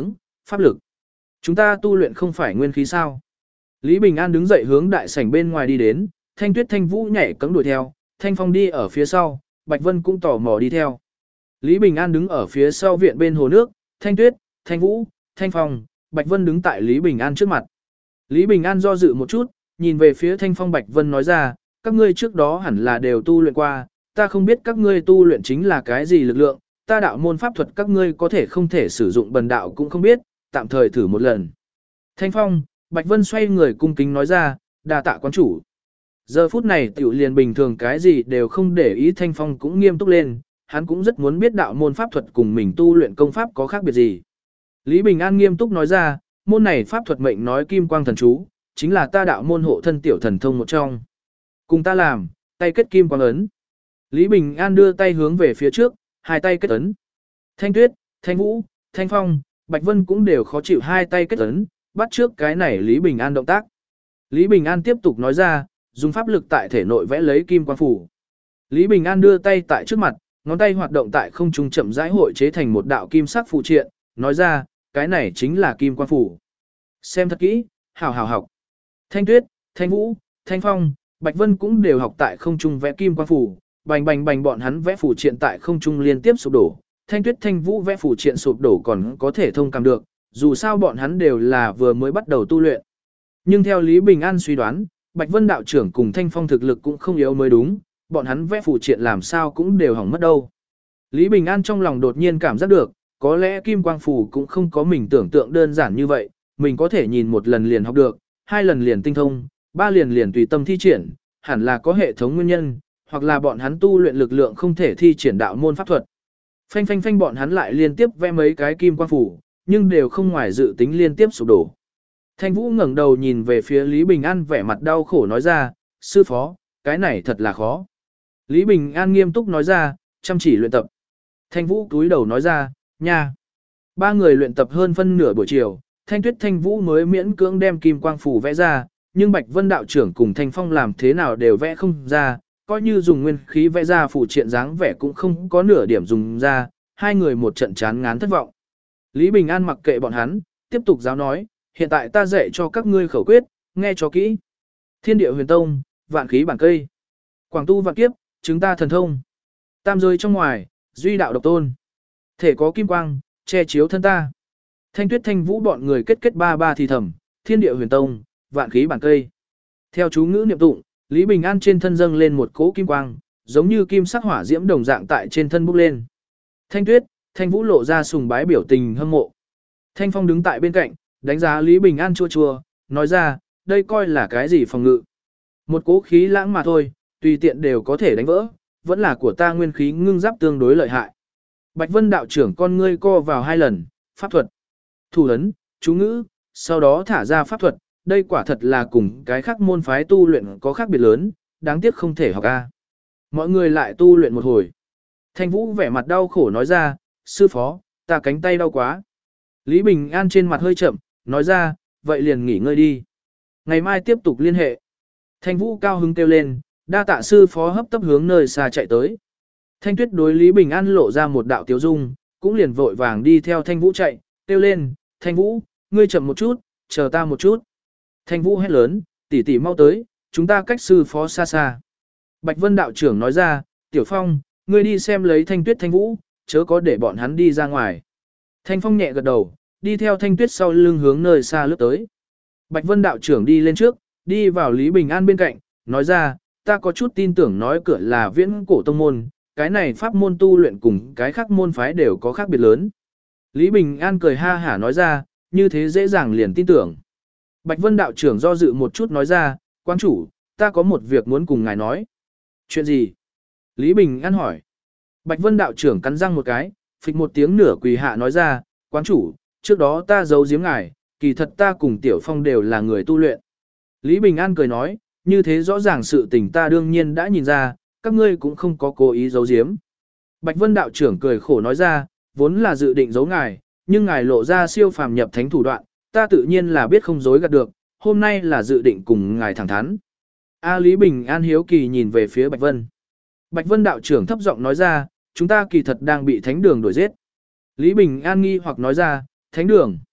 pháp lực. Chúng ta tu luyện không phải nguyên khí sao? Lý Bình An đứng dậy hướng đại sảnh bên ngoài đi đến, Thanh Tuyết Thanh Vũ nhảy cẫng đuổi theo, Thanh Phong đi ở phía sau, Bạch Vân cũng tò mò đi theo. Lý Bình An đứng ở phía sau viện bên hồ nước, Thanh Tuyết, Thanh Vũ, Thanh Phong, Bạch Vân đứng tại Lý Bình An trước mặt. Lý Bình An do dự một chút, nhìn về phía Thanh Phong Bạch Vân nói ra, các ngươi trước đó hẳn là đều tu luyện qua, ta không biết các ngươi tu luyện chính là cái gì lực lượng, ta đạo môn pháp thuật các ngươi có thể không thể sử dụng bần đạo cũng không biết, tạm thời thử một lần. Thanh Phong, Bạch Vân xoay người cung kính nói ra, đa tạ quán chủ. Giờ phút này tiểu liền bình thường cái gì đều không để ý, Thanh Phong cũng nghiêm túc lên, hắn cũng rất muốn biết đạo môn pháp thuật cùng mình tu luyện công pháp có khác biệt gì. Lý Bình An nghiêm túc nói ra, môn này pháp thuật mệnh nói kim quang thần chú, chính là ta đạo môn hộ thân tiểu thần thông một trong. Cùng ta làm, tay kết kim quang ấn. Lý Bình An đưa tay hướng về phía trước, hai tay kết ấn. Thanh Tuyết, Thanh Vũ, Thanh Phong, Bạch Vân cũng đều khó chịu hai tay kết ấn, bắt trước cái này Lý Bình An động tác. Lý Bình An tiếp tục nói ra, dùng pháp lực tại thể nội vẽ lấy kim quang phủ. Lý Bình An đưa tay tại trước mặt, ngón tay hoạt động tại không trung chậm rãi hội chế thành một đạo kim sắc phù triện, nói ra, cái này chính là kim quang phủ. Xem thật kỹ, hào hào học. Thanh Tuyết, Thanh Vũ, Thanh Phong, Bạch Vân cũng đều học tại không trung vẽ kim quang phủ, bành bành bành bọn hắn vẽ phù triện tại không trung liên tiếp sụp đổ. Thanh Tuyết Thanh Vũ vẽ phù triện sụp đổ còn có thể thông cảm được, dù sao bọn hắn đều là vừa mới bắt đầu tu luyện. Nhưng theo Lý Bình An suy đoán, Bạch Vân đạo trưởng cùng Thanh Phong thực lực cũng không yếu mới đúng, bọn hắn vẽ phù triện làm sao cũng đều hỏng mất đâu. Lý Bình An trong lòng đột nhiên cảm giác được, có lẽ kim quang phù cũng không có mình tưởng tượng đơn giản như vậy, mình có thể nhìn một lần liền học được, hai lần liền tinh thông, ba liền tùy tâm thi triển, hẳn là có hệ thống nguyên nhân, hoặc là bọn hắn tu luyện lực lượng không thể thi triển đạo môn pháp thuật. Phanh phanh phanh bọn hắn lại liên tiếp vẽ mấy cái kim quang phù, nhưng đều không ngoài dự tính liên tiếp sụp đổ. Thanh Vũ ngẩng đầu nhìn về phía Lý Bình An vẻ mặt đau khổ nói ra, sư phó, cái này thật là khó. Lý Bình An nghiêm túc nói ra, chăm chỉ luyện tập. Thanh Vũ cúi đầu nói ra, nha. Ba người luyện tập hơn phân nửa buổi chiều, Thanh Tuyết Thanh Vũ mới miễn cưỡng đem kim quang phù vẽ ra, nhưng Bạch Vân đạo trưởng cùng Thanh Phong làm thế nào đều vẽ không ra, coi như dùng nguyên khí vẽ ra phù triện dáng vẻ cũng không có nửa điểm dùng ra, hai người một trận chán ngán thất vọng. Lý Bình An mặc kệ bọn hắn, tiếp tục giáo nói, hiện tại ta dạy cho các ngươi khẩu quyết, nghe cho kỹ. Thiên địa huyền tông, vạn khí bản cây. Quảng tu vạn kiếp, chứng ta thần thông. Tam giới trong ngoài, duy đạo độc tôn. Thể có kim quang, che chiếu thân ta. Thanh Tuyết Thanh Vũ bọn người kết ba ba thì thầm, thiên địa huyền tông, vạn khí bản cây. Theo chú ngữ niệm tụng, Lý Bình An trên thân dâng lên một cỗ kim quang, giống như kim sắc hỏa diễm đồng dạng tại trên thân bốc lên. Thanh Tuyết, Thanh Vũ lộ ra sùng bái biểu tình hâm mộ. Thanh Phong đứng tại bên cạnh, đánh giá Lý Bình An chua chua, nói ra, đây coi là cái gì phòng ngự. Một cỗ khí lãng mà thôi, tùy tiện đều có thể đánh vỡ, vẫn là của ta nguyên khí ngưng giáp tương đối lợi hại. Bạch Vân đạo trưởng con ngươi co vào hai lần, pháp thuật, thủ ấn, chú ngữ, sau đó thả ra pháp thuật, đây quả thật là cùng cái khác môn phái tu luyện có khác biệt lớn, đáng tiếc không thể học a. Mọi người lại tu luyện một hồi. Thanh Vũ vẻ mặt đau khổ nói ra, sư phó, ta cánh tay đau quá. Lý Bình An trên mặt hơi chậm, nói ra, vậy liền nghỉ ngơi đi. Ngày mai tiếp tục liên hệ. Thanh Vũ cao hứng kêu lên, đa tạ sư phó hấp tấp hướng nơi xa chạy tới. Thanh Tuyết đối Lý Bình An lộ ra một đạo tiếu dung, cũng liền vội vàng đi theo Thanh Vũ chạy, kêu lên, Thanh Vũ, ngươi chậm một chút, chờ ta một chút. Thanh Vũ hét lớn, tỷ tỷ mau tới, chúng ta cách sư phó xa xa. Bạch Vân đạo trưởng nói ra, Tiểu Phong, ngươi đi xem lấy Thanh Tuyết Thanh Vũ, chớ có để bọn hắn đi ra ngoài. Thanh Phong nhẹ gật đầu, đi theo Thanh Tuyết sau lưng hướng nơi xa lướt tới. Bạch Vân đạo trưởng đi lên trước, đi vào Lý Bình An bên cạnh, nói ra, ta có chút tin tưởng nói cửa là viễn cổ tông môn, cái này pháp môn tu luyện cùng cái khác môn phái đều có khác biệt lớn. Lý Bình An cười ha hả nói ra, như thế dễ dàng liền tin tưởng. Bạch Vân đạo trưởng do dự một chút nói ra, quan chủ, ta có một việc muốn cùng ngài nói. Chuyện gì? Lý Bình An hỏi. Bạch Vân đạo trưởng cắn răng một cái, phịch một tiếng nửa quỳ hạ nói ra, quán chủ, trước đó ta giấu giếm ngài, kỳ thật ta cùng Tiểu Phong đều là người tu luyện. Lý Bình An cười nói, như thế rõ ràng sự tình ta đương nhiên đã nhìn ra, các ngươi cũng không có cố ý giấu giếm. Bạch Vân đạo trưởng cười khổ nói ra, vốn là dự định giấu ngài, nhưng ngài lộ ra siêu phàm nhập thánh thủ đoạn, ta tự nhiên là biết không dối gạt được, hôm nay là dự định cùng ngài thẳng thắn. A Lý Bình An hiếu kỳ nhìn về phía Bạch Vân. Bạch Vân đạo trưởng thấp giọng nói ra, chúng ta kỳ thật đang bị thánh đường đuổi giết. Lý Bình An nghi hoặc nói ra, thánh đường.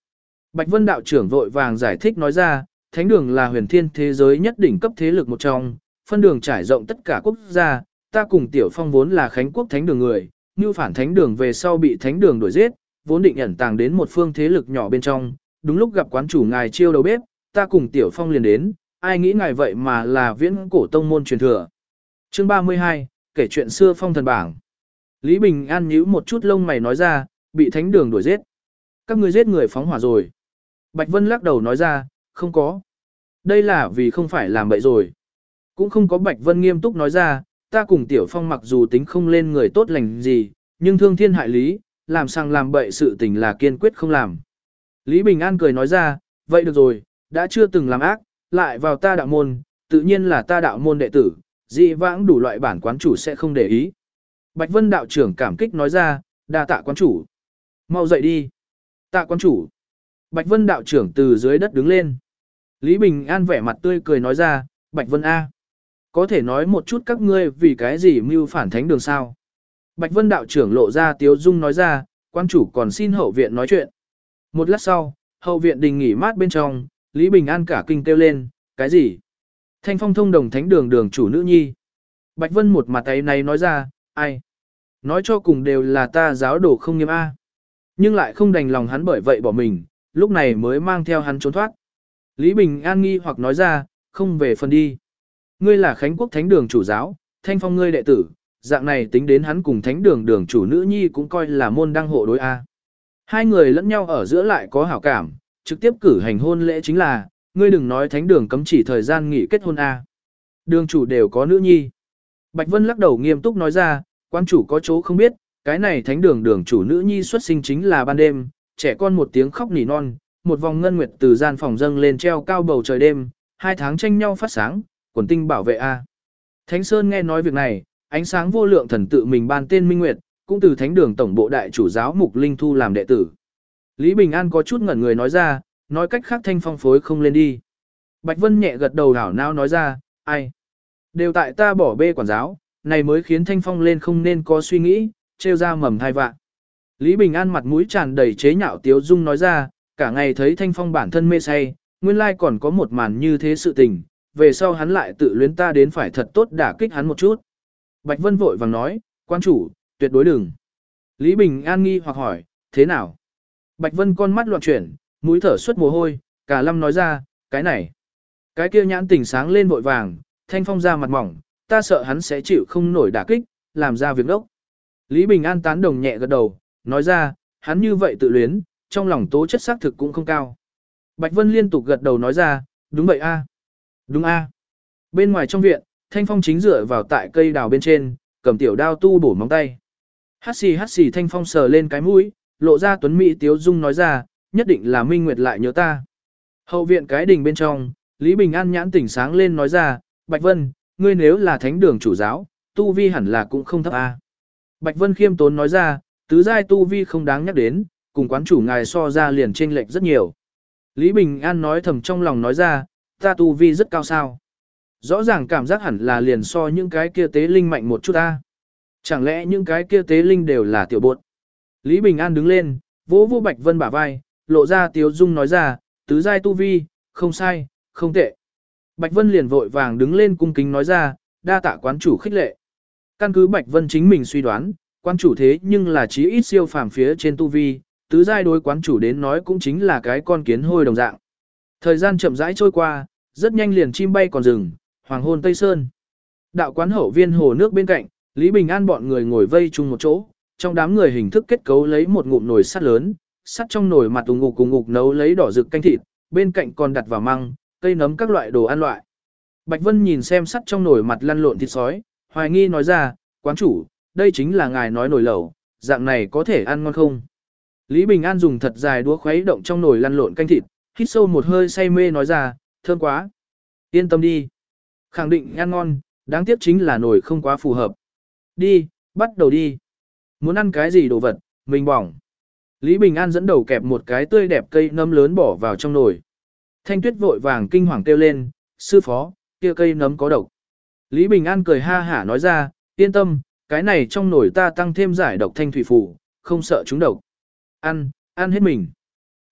Bạch Vân đạo trưởng vội vàng giải thích nói ra, thánh đường là huyền thiên thế giới nhất đỉnh cấp thế lực một trong, phân đường trải rộng tất cả quốc gia, ta cùng Tiểu Phong vốn là Khánh quốc thánh đường người, như phản thánh đường về sau bị thánh đường đuổi giết, vốn định ẩn tàng đến một phương thế lực nhỏ bên trong, đúng lúc gặp quán chủ ngài chiêu đầu bếp, ta cùng Tiểu Phong liền đến, ai nghĩ ngài vậy mà là viễn cổ tông môn truyền thừa. Chương 32, kể chuyện xưa phong thần bảng. Lý Bình An nhíu một chút lông mày nói ra, bị thánh đường đuổi giết. Các ngươi giết người phóng hỏa rồi. Bạch Vân lắc đầu nói ra, không có. Đây là vì không phải làm bậy rồi. Cũng không có. Bạch Vân nghiêm túc nói ra, ta cùng Tiểu Phong mặc dù tính không lên người tốt lành gì, nhưng thương thiên hại lý, làm sang làm bậy sự tình là kiên quyết không làm. Lý Bình An cười nói ra, vậy được rồi, đã chưa từng làm ác, lại vào ta đạo môn, tự nhiên là ta đạo môn đệ tử, dị vãng đủ loại bản quán chủ sẽ không để ý. Bạch Vân đạo trưởng cảm kích nói ra, đa tạ quán chủ. Mau dậy đi. Tạ quán chủ. Bạch Vân đạo trưởng từ dưới đất đứng lên. Lý Bình An vẻ mặt tươi cười nói ra, Bạch Vân A. Có thể nói một chút các ngươi vì cái gì mưu phản thánh đường sao? Bạch Vân đạo trưởng lộ ra tiếu dung nói ra, quán chủ còn xin hậu viện nói chuyện. Một lát sau, hậu viện đình nghỉ mát bên trong, Lý Bình An cả kinh kêu lên, cái gì? Thanh Phong thông đồng thánh đường đường chủ nữ nhi. Bạch Vân một mặt tay này nói ra, ai? Nói cho cùng đều là ta giáo đồ không nghiêm A. Nhưng lại không đành lòng hắn bởi vậy bỏ mình, lúc này mới mang theo hắn trốn thoát. Lý Bình An nghi hoặc nói ra, không về phần đi. Ngươi là Khánh quốc thánh đường chủ giáo, Thanh Phong ngươi đệ tử, dạng này tính đến hắn cùng thánh đường đường chủ nữ nhi cũng coi là môn đăng hộ đối A. Hai người lẫn nhau ở giữa lại có hảo cảm, trực tiếp cử hành hôn lễ chính là, ngươi đừng nói thánh đường cấm chỉ thời gian nghỉ kết hôn A. Đường chủ đều có nữ nhi. Bạch Vân lắc đầu nghiêm túc nói ra, quan chủ có chỗ không biết, cái này thánh đường đường chủ nữ nhi xuất sinh chính là ban đêm, trẻ con một tiếng khóc nỉ non, một vòng ngân nguyệt từ gian phòng dâng lên treo cao bầu trời đêm, 2 tháng tranh nhau phát sáng, quần tinh bảo vệ A. Thánh Sơn nghe nói việc này, ánh sáng vô lượng thần tự mình ban tên Minh Nguyệt, cũng từ thánh đường tổng bộ đại chủ giáo Mục Linh Thu làm đệ tử. Lý Bình An có chút ngẩn người nói ra, nói cách khác Thanh Phong phối không lên đi. Bạch Vân nhẹ gật đầu hảo não nói ra, ai? Đều tại ta bỏ bê quản giáo, này mới khiến Thanh Phong lên không nên có suy nghĩ, trêu ra mầm thai vạn. Lý Bình An mặt mũi tràn đầy chế nhạo tiếu dung nói ra, cả ngày thấy Thanh Phong bản thân mê say, nguyên lai còn có một màn như thế sự tình, về sau hắn lại tự luyến ta đến phải thật tốt đả kích hắn một chút. Bạch Vân vội vàng nói, quan chủ, tuyệt đối đừng. Lý Bình An nghi hoặc hỏi, thế nào? Bạch Vân con mắt loạn chuyển, mũi thở xuất mồ hôi, cả lâm nói ra, cái này. Cái kia nhãn tỉnh sáng lên vội vàng, Thanh Phong ra mặt mỏng, ta sợ hắn sẽ chịu không nổi đả kích, làm ra việc đốc. Lý Bình An tán đồng nhẹ gật đầu, nói ra, hắn như vậy tự luyến, trong lòng tố chất xác thực cũng không cao. Bạch Vân liên tục gật đầu nói ra, đúng vậy a, đúng a. Bên ngoài trong viện, Thanh Phong chính dựa vào tại cây đào bên trên, cầm tiểu đao tu bổ móng tay. Hát xì Thanh Phong sờ lên cái mũi, lộ ra tuấn mỹ tiếu dung nói ra, nhất định là Minh Nguyệt lại nhớ ta. Hậu viện cái đình bên trong, Lý Bình An nhãn tỉnh sáng lên nói ra, Bạch Vân, ngươi nếu là thánh đường chủ giáo, tu vi hẳn là cũng không thấp a. Bạch Vân khiêm tốn nói ra, tứ giai tu vi không đáng nhắc đến, cùng quán chủ ngài so ra liền chênh lệch rất nhiều. Lý Bình An nói thầm trong lòng nói ra, ta tu vi rất cao sao. Rõ ràng cảm giác hẳn là liền so những cái kia tế linh mạnh một chút ta. Chẳng lẽ những cái kia tế linh đều là tiểu bột. Lý Bình An đứng lên, vỗ vỗ Bạch Vân bả vai, lộ ra tiếu dung nói ra, tứ giai tu vi, không sai, không tệ. Bạch Vân liền vội vàng đứng lên cung kính nói ra, đa tạ quán chủ khích lệ. Căn cứ Bạch Vân chính mình suy đoán, quán chủ thế nhưng là chí ít siêu phàm phía trên tu vi, tứ giai đối quán chủ đến nói cũng chính là cái con kiến hôi đồng dạng. Thời gian chậm rãi trôi qua, rất nhanh liền chim bay còn rừng, hoàng hôn Tây Sơn. Đạo quán hậu viên hồ nước bên cạnh, Lý Bình An bọn người ngồi vây chung một chỗ, trong đám người hình thức kết cấu lấy một ngụm nồi sắt lớn, sắt trong nồi mặt ù ngục nấu lấy đỏ rực canh thịt, bên cạnh còn đặt vào măng, cây nấm các loại đồ ăn loại. Bạch Vân nhìn xem sắt trong nồi mặt lăn lộn thịt sói, hoài nghi nói ra, quán chủ, đây chính là ngài nói nồi lẩu, dạng này có thể ăn ngon không? Lý Bình An dùng thật dài đũa khuấy động trong nồi lăn lộn canh thịt, hít sâu một hơi say mê nói ra, thơm quá. Yên tâm đi. Khẳng định ăn ngon, đáng tiếc chính là nồi không quá phù hợp. Đi, bắt đầu đi. Muốn ăn cái gì đồ vật, mình bỏng. Lý Bình An dẫn đầu kẹp một cái tươi đẹp cây nấm lớn bỏ vào trong nồi. Thanh Tuyết vội vàng kinh hoàng kêu lên, sư phó, kia cây nấm có độc. Lý Bình An cười ha hả nói ra, yên tâm, cái này trong nồi ta tăng thêm giải độc thanh thủy phủ, không sợ chúng độc. Ăn hết mình.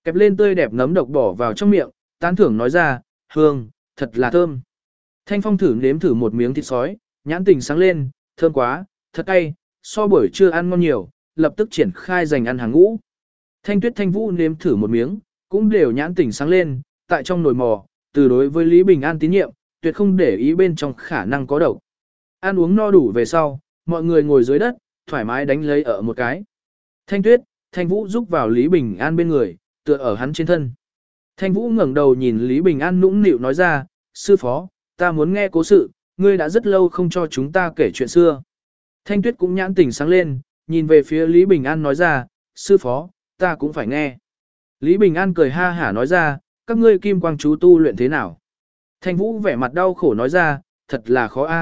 kẹp lên tươi đẹp nấm độc bỏ vào trong miệng, tán thưởng nói ra, hương, thật là thơm. Thanh Phong nếm thử một miếng thịt sói, nhãn tình sáng lên, thơm quá, thật cay, so buổi trưa ăn ngon nhiều, lập tức triển khai dành ăn hàng ngũ. Thanh Tuyết Thanh Vũ nếm thử một miếng, cũng đều nhãn tình sáng lên, tại trong nồi mò, từ đối với Lý Bình An tín nhiệm, tuyệt không để ý bên trong khả năng có độc. Ăn uống no đủ về sau, mọi người ngồi dưới đất, thoải mái đánh lấy ở một cái. Thanh Tuyết, Thanh Vũ giúp vào Lý Bình An bên người, tựa ở hắn trên thân. Thanh Vũ ngẩng đầu nhìn Lý Bình An nũng nịu nói ra, sư phó, ta muốn nghe cố sự, ngươi đã rất lâu không cho chúng ta kể chuyện xưa. Thanh Tuyết cũng nhãn tình sáng lên, nhìn về phía Lý Bình An nói ra, sư phó, ta cũng phải nghe. Lý Bình An cười ha hả nói ra, các ngươi kim quang chú tu luyện thế nào? Thanh Vũ vẻ mặt đau khổ nói ra, thật là khó a.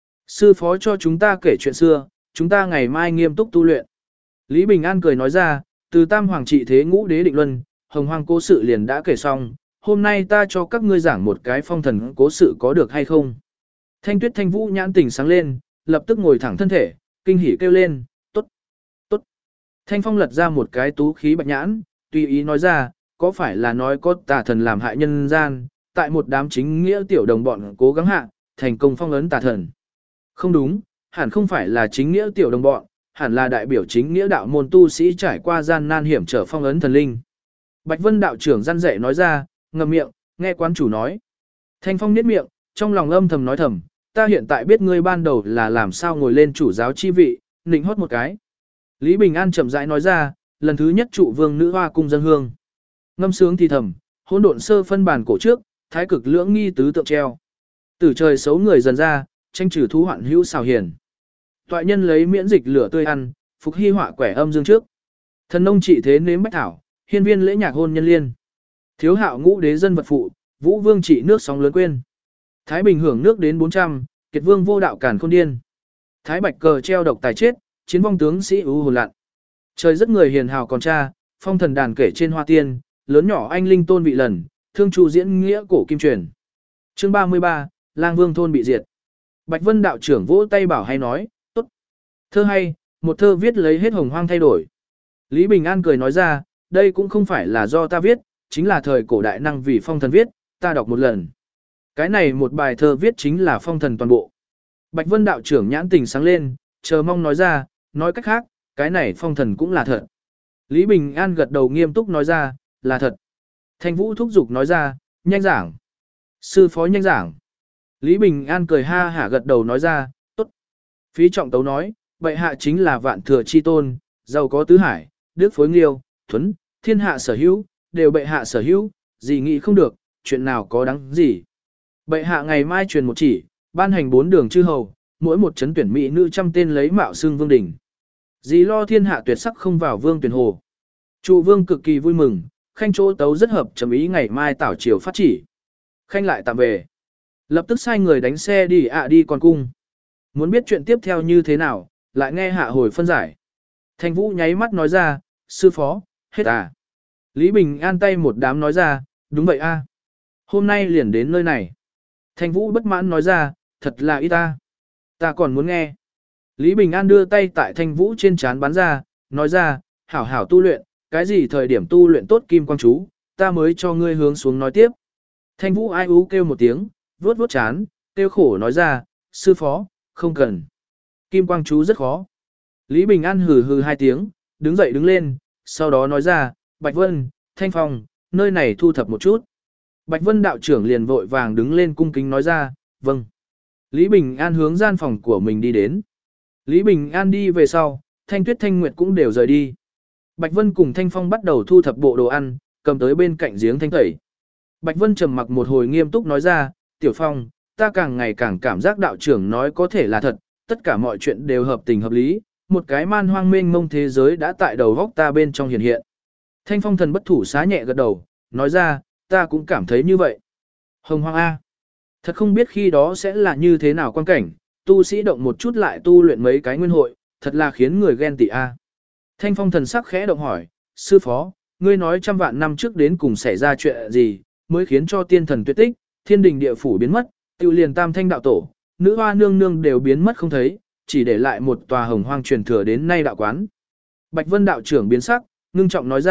Sư phó cho chúng ta kể chuyện xưa, chúng ta ngày mai nghiêm túc tu luyện. Lý Bình An cười nói ra, từ tam hoàng trị thế ngũ đế định luân, hồng hoang cố sự liền đã kể xong, hôm nay ta cho các ngươi giảng một cái phong thần cố sự có được hay không? Thanh Tuyết Thanh Vũ nhãn tình sáng lên, lập tức ngồi thẳng thân thể, kinh hỉ kêu lên, tốt, tốt. Thanh Phong lật ra một cái tú khí bạch nhãn, tùy ý nói ra, có phải là nói có tà thần làm hại nhân gian, tại một đám chính nghĩa tiểu đồng bọn cố gắng hạ, thành công phong ấn tà thần. Không đúng, hẳn không phải là chính nghĩa tiểu đồng bọn, hẳn là đại biểu chính nghĩa đạo môn tu sĩ trải qua gian nan hiểm trở phong ấn thần linh. Bạch Vân đạo trưởng răn dạy nói ra, ngậm miệng, nghe quán chủ nói. Thanh Phong niết miệng, trong lòng âm thầm nói thầm, ta hiện tại biết ngươi ban đầu là làm sao ngồi lên chủ giáo chi vị, nịnh hót một cái. Lý Bình An chậm rãi nói ra, lần thứ nhất trụ vương nữ hoa cung dân hương. Ngâm sướng thì thầm, hỗn độn sơ phân bản cổ trước, thái cực lưỡng nghi tứ tượng treo. Tử trời xấu người dần ra, tranh trừ thú hoạn hữu xào hiền. Toại nhân lấy miễn dịch lửa tươi ăn, phục hy họa quẻ âm dương trước. Thần nông trị thế nếm bách thảo, hiên viên lễ nhạc hôn nhân liên. Thiếu hạo ngũ đế dân vật phụ, vũ vương trị nước sóng lớn quên. Thái Bình hưởng nước đến 400, kiệt vương vô đạo càn khôn điên. Thái Bạch cờ treo độc tài chết, chiến vong tướng sĩ ưu hồn lặn. Trời rất người hiền hào còn cha, phong thần đàn kể trên hoa tiên, lớn nhỏ anh linh tôn vị lần, thương chu diễn nghĩa cổ kim truyền. Chương 33, Lang Vương thôn bị diệt. Bạch Vân đạo trưởng vỗ tay bảo hay nói, tốt. Thơ hay, một thơ viết lấy hết hồng hoang thay đổi. Lý Bình An cười nói ra, đây cũng không phải là do ta viết, chính là thời cổ đại năng vì phong thần viết, ta đọc một lần. Cái này một bài thơ viết chính là phong thần toàn bộ. Bạch Vân đạo trưởng nhãn tình sáng lên, chờ mong nói ra, nói cách khác, cái này phong thần cũng là thật. Lý Bình An gật đầu nghiêm túc nói ra, là thật. Thanh Vũ thúc giục nói ra, nhanh giảng. Sư phó nhanh giảng. Lý Bình An cười ha hả gật đầu nói ra, tốt. Phí Trọng Tấu nói, bệ hạ chính là vạn thừa chi tôn, giàu có tứ hải, đức phối nghiêu, thuấn, thiên hạ sở hữu, đều bệ hạ sở hữu, gì nghĩ không được, chuyện nào có đáng gì. Bệ hạ ngày mai truyền một chỉ, ban hành 4 đường chư hầu, mỗi một chấn tuyển mỹ nữ trăm tên lấy mạo xương vương đỉnh. Gì lo thiên hạ tuyệt sắc không vào vương tuyển hồ. Trụ vương cực kỳ vui mừng, khanh chỗ tấu rất hợp chấm ý ngày mai tảo triều phát chỉ. Khanh lại tạm về. Lập tức sai người đánh xe đi đi con cung. Muốn biết chuyện tiếp theo như thế nào, lại nghe hạ hồi phân giải. Thanh Vũ nháy mắt nói ra, sư phó, hết à. Lý Bình An tay một đám nói ra, đúng vậy a. Hôm nay liền đến nơi này. Thanh Vũ bất mãn nói ra, thật là ít ta. Ta còn muốn nghe. Lý Bình An đưa tay tại Thanh Vũ trên trán bắn ra, nói ra, hảo hảo tu luyện, cái gì thời điểm tu luyện tốt kim quang chú, ta mới cho ngươi hướng xuống nói tiếp. Thanh Vũ ai ú kêu một tiếng, vuốt vuốt chán, kêu khổ nói ra, sư phó, không cần. Kim quang chú rất khó. Lý Bình An hừ hừ 2 tiếng, đứng dậy đứng lên, sau đó nói ra, Bạch Vân, Thanh Phong, nơi này thu thập một chút. Bạch Vân đạo trưởng liền vội vàng đứng lên cung kính nói ra, vâng. Lý Bình An hướng gian phòng của mình đi đến. Lý Bình An đi về sau, Thanh Tuyết Thanh Nguyệt cũng đều rời đi. Bạch Vân cùng Thanh Phong bắt đầu thu thập bộ đồ ăn, cầm tới bên cạnh giếng thanh tẩy. Bạch Vân trầm mặc một hồi nghiêm túc nói ra, Tiểu Phong, ta càng ngày càng cảm giác đạo trưởng nói có thể là thật, tất cả mọi chuyện đều hợp tình hợp lý, một cái man hoang mênh mông thế giới đã tại đầu góc ta bên trong hiện hiện. Thanh Phong thần bất thủ xá nhẹ gật đầu, nói ra, ta cũng cảm thấy như vậy. Hồng hoang A. Thật không biết khi đó sẽ là như thế nào quan cảnh, tu sĩ động một chút lại tu luyện mấy cái nguyên hội, thật là khiến người ghen tị A. Thanh Phong thần sắc khẽ động hỏi, sư phó, ngươi nói 100 vạn năm trước đến cùng xảy ra chuyện gì, mới khiến cho tiên thần tuyệt tích, thiên đình địa phủ biến mất, tiêu liền tam thanh đạo tổ, nữ hoa nương nương đều biến mất không thấy, chỉ để lại một tòa hồng hoang truyền thừa đến nay đạo quán. Bạch Vân đạo trưởng biến sắc, ngưng trọng nói ra,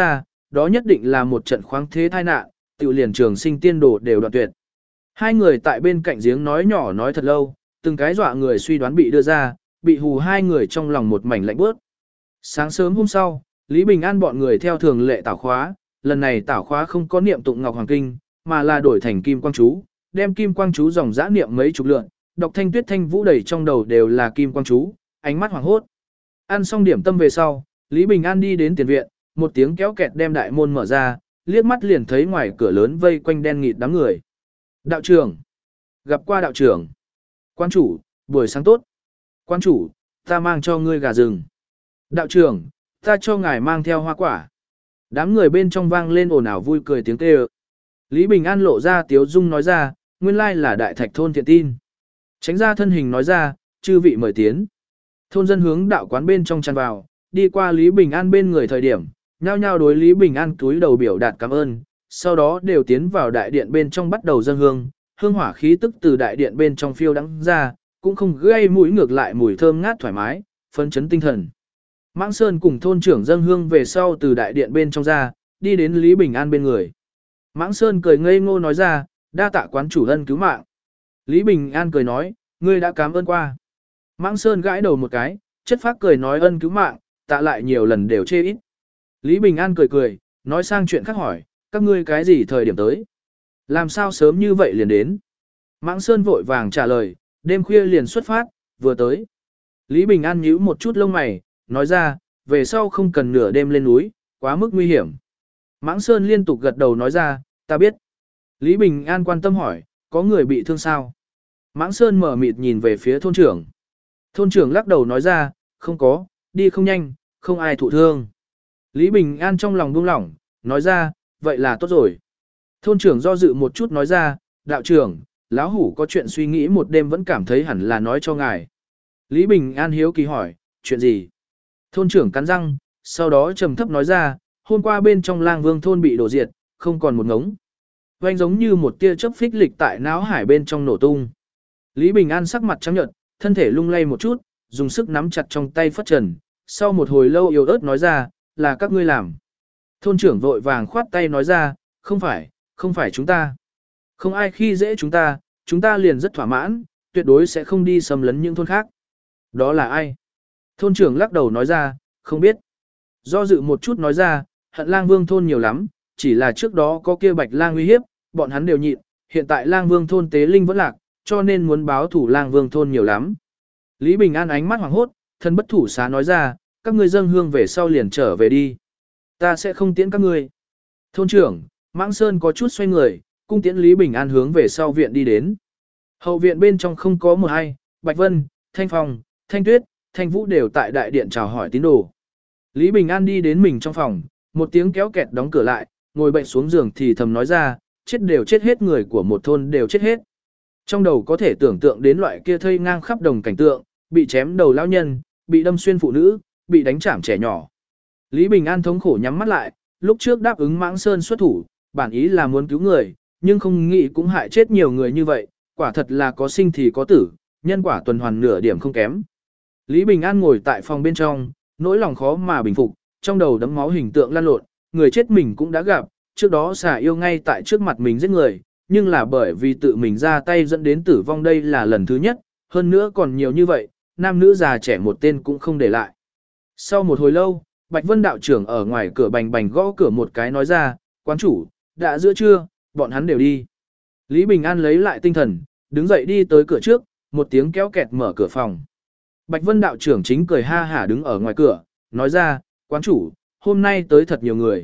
đó nhất định là một trận khoáng thế tai nạn, tiểu liền trường sinh tiên đồ đều đoạn tuyệt. Hai người tại bên cạnh giếng nói nhỏ nói thật lâu, từng cái dọa người suy đoán bị đưa ra, bị hù hai người trong lòng một mảnh lạnh bớt. Sáng sớm hôm sau, Lý Bình An bọn người theo thường lệ tảo khóa, lần này tảo khóa không có niệm tụng Ngọc Hoàng Kinh, mà là đổi thành Kim Quang Chú, đem Kim Quang Chú dòng dã niệm mấy chục lượt, đọc Thanh Tuyết Thanh Vũ đầy trong đầu đều là Kim Quang Chú, ánh mắt hoảng hốt. Ăn xong điểm tâm về sau, Lý Bình An đi đến tiền viện, một tiếng kéo kẹt đem đại môn mở ra, liếc mắt liền thấy ngoài cửa lớn vây quanh đen nghịt đám người. Đạo trưởng, gặp qua đạo trưởng. Quan chủ, buổi sáng tốt. Quan chủ, ta mang cho ngươi gà rừng. Đạo trưởng, ta cho ngài mang theo hoa quả. Đám người bên trong vang lên ồn ào vui cười tiếng kêu. Lý Bình An lộ ra tiếu dung nói ra, nguyên lai là đại thạch thôn thiện tin. Tránh ra thân hình nói ra, chư vị mời tiến. Thôn dân hướng đạo quán bên trong tràn vào, đi qua Lý Bình An bên người thời điểm, nhao nhao đối Lý Bình An cúi đầu biểu đạt cảm ơn, sau đó đều tiến vào đại điện bên trong bắt đầu dâng hương, hương hỏa khí tức từ đại điện bên trong phiêu đắng ra, cũng không gây mũi, ngược lại mùi thơm ngát thoải mái, phấn chấn tinh thần. Mãng Sơn cùng thôn trưởng dâng hương về sau từ đại điện bên trong ra, đi đến Lý Bình An bên người. Mãng Sơn cười ngây ngô nói ra, đa tạ quán chủ ân cứu mạng. Lý Bình An cười nói, ngươi đã cảm ơn qua. Mãng Sơn gãi đầu một cái, chất phác cười nói ân cứu mạng, tạ lại nhiều lần đều chê ít. Lý Bình An cười cười, nói sang chuyện khác hỏi, các ngươi cái gì thời điểm tới? Làm sao sớm như vậy liền đến? Mãng Sơn vội vàng trả lời, đêm khuya liền xuất phát, vừa tới. Lý Bình An nhíu một chút lông mày, nói ra, về sau không cần nửa đêm lên núi, quá mức nguy hiểm. Mãng Sơn liên tục gật đầu nói ra, ta biết. Lý Bình An quan tâm hỏi, có người bị thương sao? Mãng Sơn mở mịt nhìn về phía thôn trưởng. Thôn trưởng lắc đầu nói ra, không có, đi không nhanh, không ai thụ thương. Lý Bình An trong lòng buông lỏng, nói ra, vậy là tốt rồi. Thôn trưởng do dự một chút nói ra, đạo trưởng, lão hủ có chuyện suy nghĩ một đêm vẫn cảm thấy hẳn là nói cho ngài. Lý Bình An hiếu kỳ hỏi, chuyện gì? Thôn trưởng cắn răng, sau đó trầm thấp nói ra, hôm qua bên trong Lang Vương thôn bị đổ diệt, không còn một ngống. Oanh giống như một tia chớp phích lịch tại não hải bên trong nổ tung. Lý Bình An sắc mặt trắng nhợt, thân thể lung lay một chút, dùng sức nắm chặt trong tay phất trần, sau một hồi lâu yếu ớt nói ra, là các ngươi làm. Thôn trưởng vội vàng khoát tay nói ra, không phải chúng ta. Không ai khi dễ chúng ta liền rất thỏa mãn, tuyệt đối sẽ không đi xâm lấn những thôn khác. Đó là ai? Thôn trưởng lắc đầu nói ra, không biết. Do dự một chút nói ra, hận Lang Vương thôn nhiều lắm, chỉ là trước đó có kia Bạch Lang uy hiếp, bọn hắn đều nhịn, hiện tại Lang Vương thôn tế linh vẫn lạc, cho nên muốn báo thủ Lang Vương thôn nhiều lắm. Lý Bình An ánh mắt hoảng hốt, thân bất thủ xá nói ra, các ngươi dâng hương về sau liền trở về đi. Ta sẽ không tiễn các ngươi. Thôn trưởng, Mãng Sơn có chút xoay người, cung tiễn Lý Bình An hướng về sau viện đi đến. Hậu viện bên trong không có một ai, Bạch Vân, Thanh Phong, Thanh Tuyết, Thanh Vũ đều tại đại điện chào hỏi tín đồ. Lý Bình An đi đến mình trong phòng, một tiếng kéo kẹt đóng cửa lại, ngồi bệnh xuống giường thì thầm nói ra, chết đều chết hết, người của một thôn đều chết hết. Trong đầu có thể tưởng tượng đến loại kia thây ngang khắp đồng cảnh tượng, bị chém đầu lão nhân, bị đâm xuyên phụ nữ, bị đánh chảm trẻ nhỏ. Lý Bình An thống khổ nhắm mắt lại, lúc trước đáp ứng Mãng Sơn xuất thủ, bản ý là muốn cứu người, nhưng không nghĩ cũng hại chết nhiều người như vậy, quả thật là có sinh thì có tử, nhân quả tuần hoàn nửa điểm không kém. Lý Bình An ngồi tại phòng bên trong, nỗi lòng khó mà bình phục, trong đầu đấm máu hình tượng lăn lộn, người chết mình cũng đã gặp, trước đó xà yêu ngay tại trước mặt mình giết người, nhưng là bởi vì tự mình ra tay dẫn đến tử vong, đây là lần thứ nhất, hơn nữa còn nhiều như vậy, nam nữ già trẻ một tên cũng không để lại. Sau một hồi lâu, Bạch Vân đạo trưởng ở ngoài cửa bành bành gõ cửa một cái nói ra, quán chủ, đã giữa trưa, bọn hắn đều đi. Lý Bình An lấy lại tinh thần, đứng dậy đi tới cửa trước, một tiếng kéo kẹt mở cửa phòng. Bạch Vân đạo trưởng chính cười ha hả đứng ở ngoài cửa, nói ra, quán chủ, hôm nay tới thật nhiều người.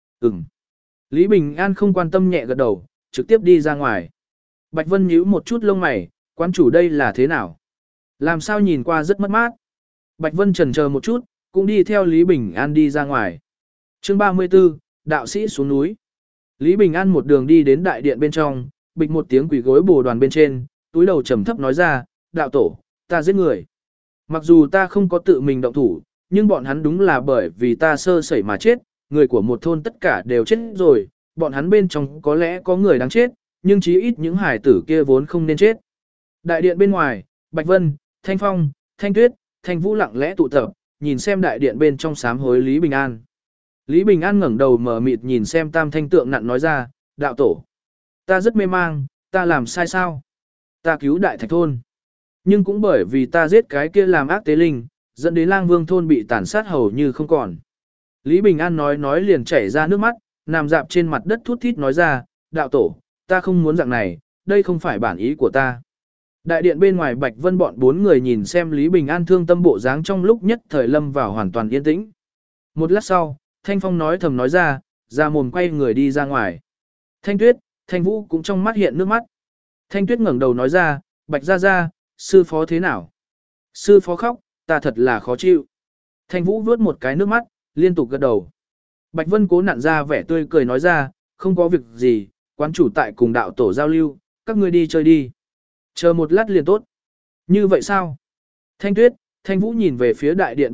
Lý Bình An không quan tâm nhẹ gật đầu, trực tiếp đi ra ngoài. Bạch Vân nhíu một chút lông mày, quán chủ đây là thế nào? Làm sao nhìn qua rất mất mát. Bạch Vân chần chờ một chút, cũng đi theo Lý Bình An đi ra ngoài. Chương 34, đạo sĩ xuống núi. Lý Bình An một đường đi đến đại điện bên trong, bịch một tiếng quỳ gối bồ đoàn bên trên, túi đầu trầm thấp nói ra, đạo tổ, ta giết người. Mặc dù ta không có tự mình động thủ, nhưng bọn hắn đúng là bởi vì ta sơ sẩy mà chết, người của một thôn tất cả đều chết rồi, bọn hắn bên trong có lẽ có người đáng chết, nhưng chí ít những hải tử kia vốn không nên chết. Đại điện bên ngoài, Bạch Vân, Thanh Phong, Thanh Tuyết, Thanh Vũ lặng lẽ tụ tập, nhìn xem đại điện bên trong sám hối Lý Bình An. Lý Bình An ngẩng đầu mở mịt nhìn xem Tam Thanh tượng nặn nói ra, đạo tổ. Ta rất mê mang, ta làm sai sao? Ta cứu đại thạch thôn. Nhưng cũng bởi vì ta giết cái kia làm ác tế linh, dẫn đến Lang Vương thôn bị tàn sát hầu như không còn. Lý Bình An nói liền chảy ra nước mắt, nằm dạp trên mặt đất thút thít nói ra, đạo tổ, ta không muốn dạng này, đây không phải bản ý của ta. Đại điện bên ngoài Bạch Vân bọn 4 người nhìn xem Lý Bình An thương tâm bộ dáng trong lúc nhất thời lâm vào hoàn toàn yên tĩnh. Một lát sau, Thanh Phong nói thầm nói ra mồm quay người đi ra ngoài. Thanh Tuyết, Thanh Vũ cũng trong mắt hiện nước mắt. Thanh Tuyết ngẩng đầu nói ra, Bạch gia, sư phó thế nào? Sư phó khóc, ta thật là khó chịu. Thanh Vũ vớt một cái nước mắt, liên tục gật đầu. Bạch Vân cố nặn ra vẻ tươi cười nói ra, không có việc gì, quán chủ tại cùng đạo tổ giao lưu, các ngươi đi chơi đi. Chờ một lát liền tốt. Như vậy sao? Thanh Tuyết, Thanh Vũ nhìn về phía đại điện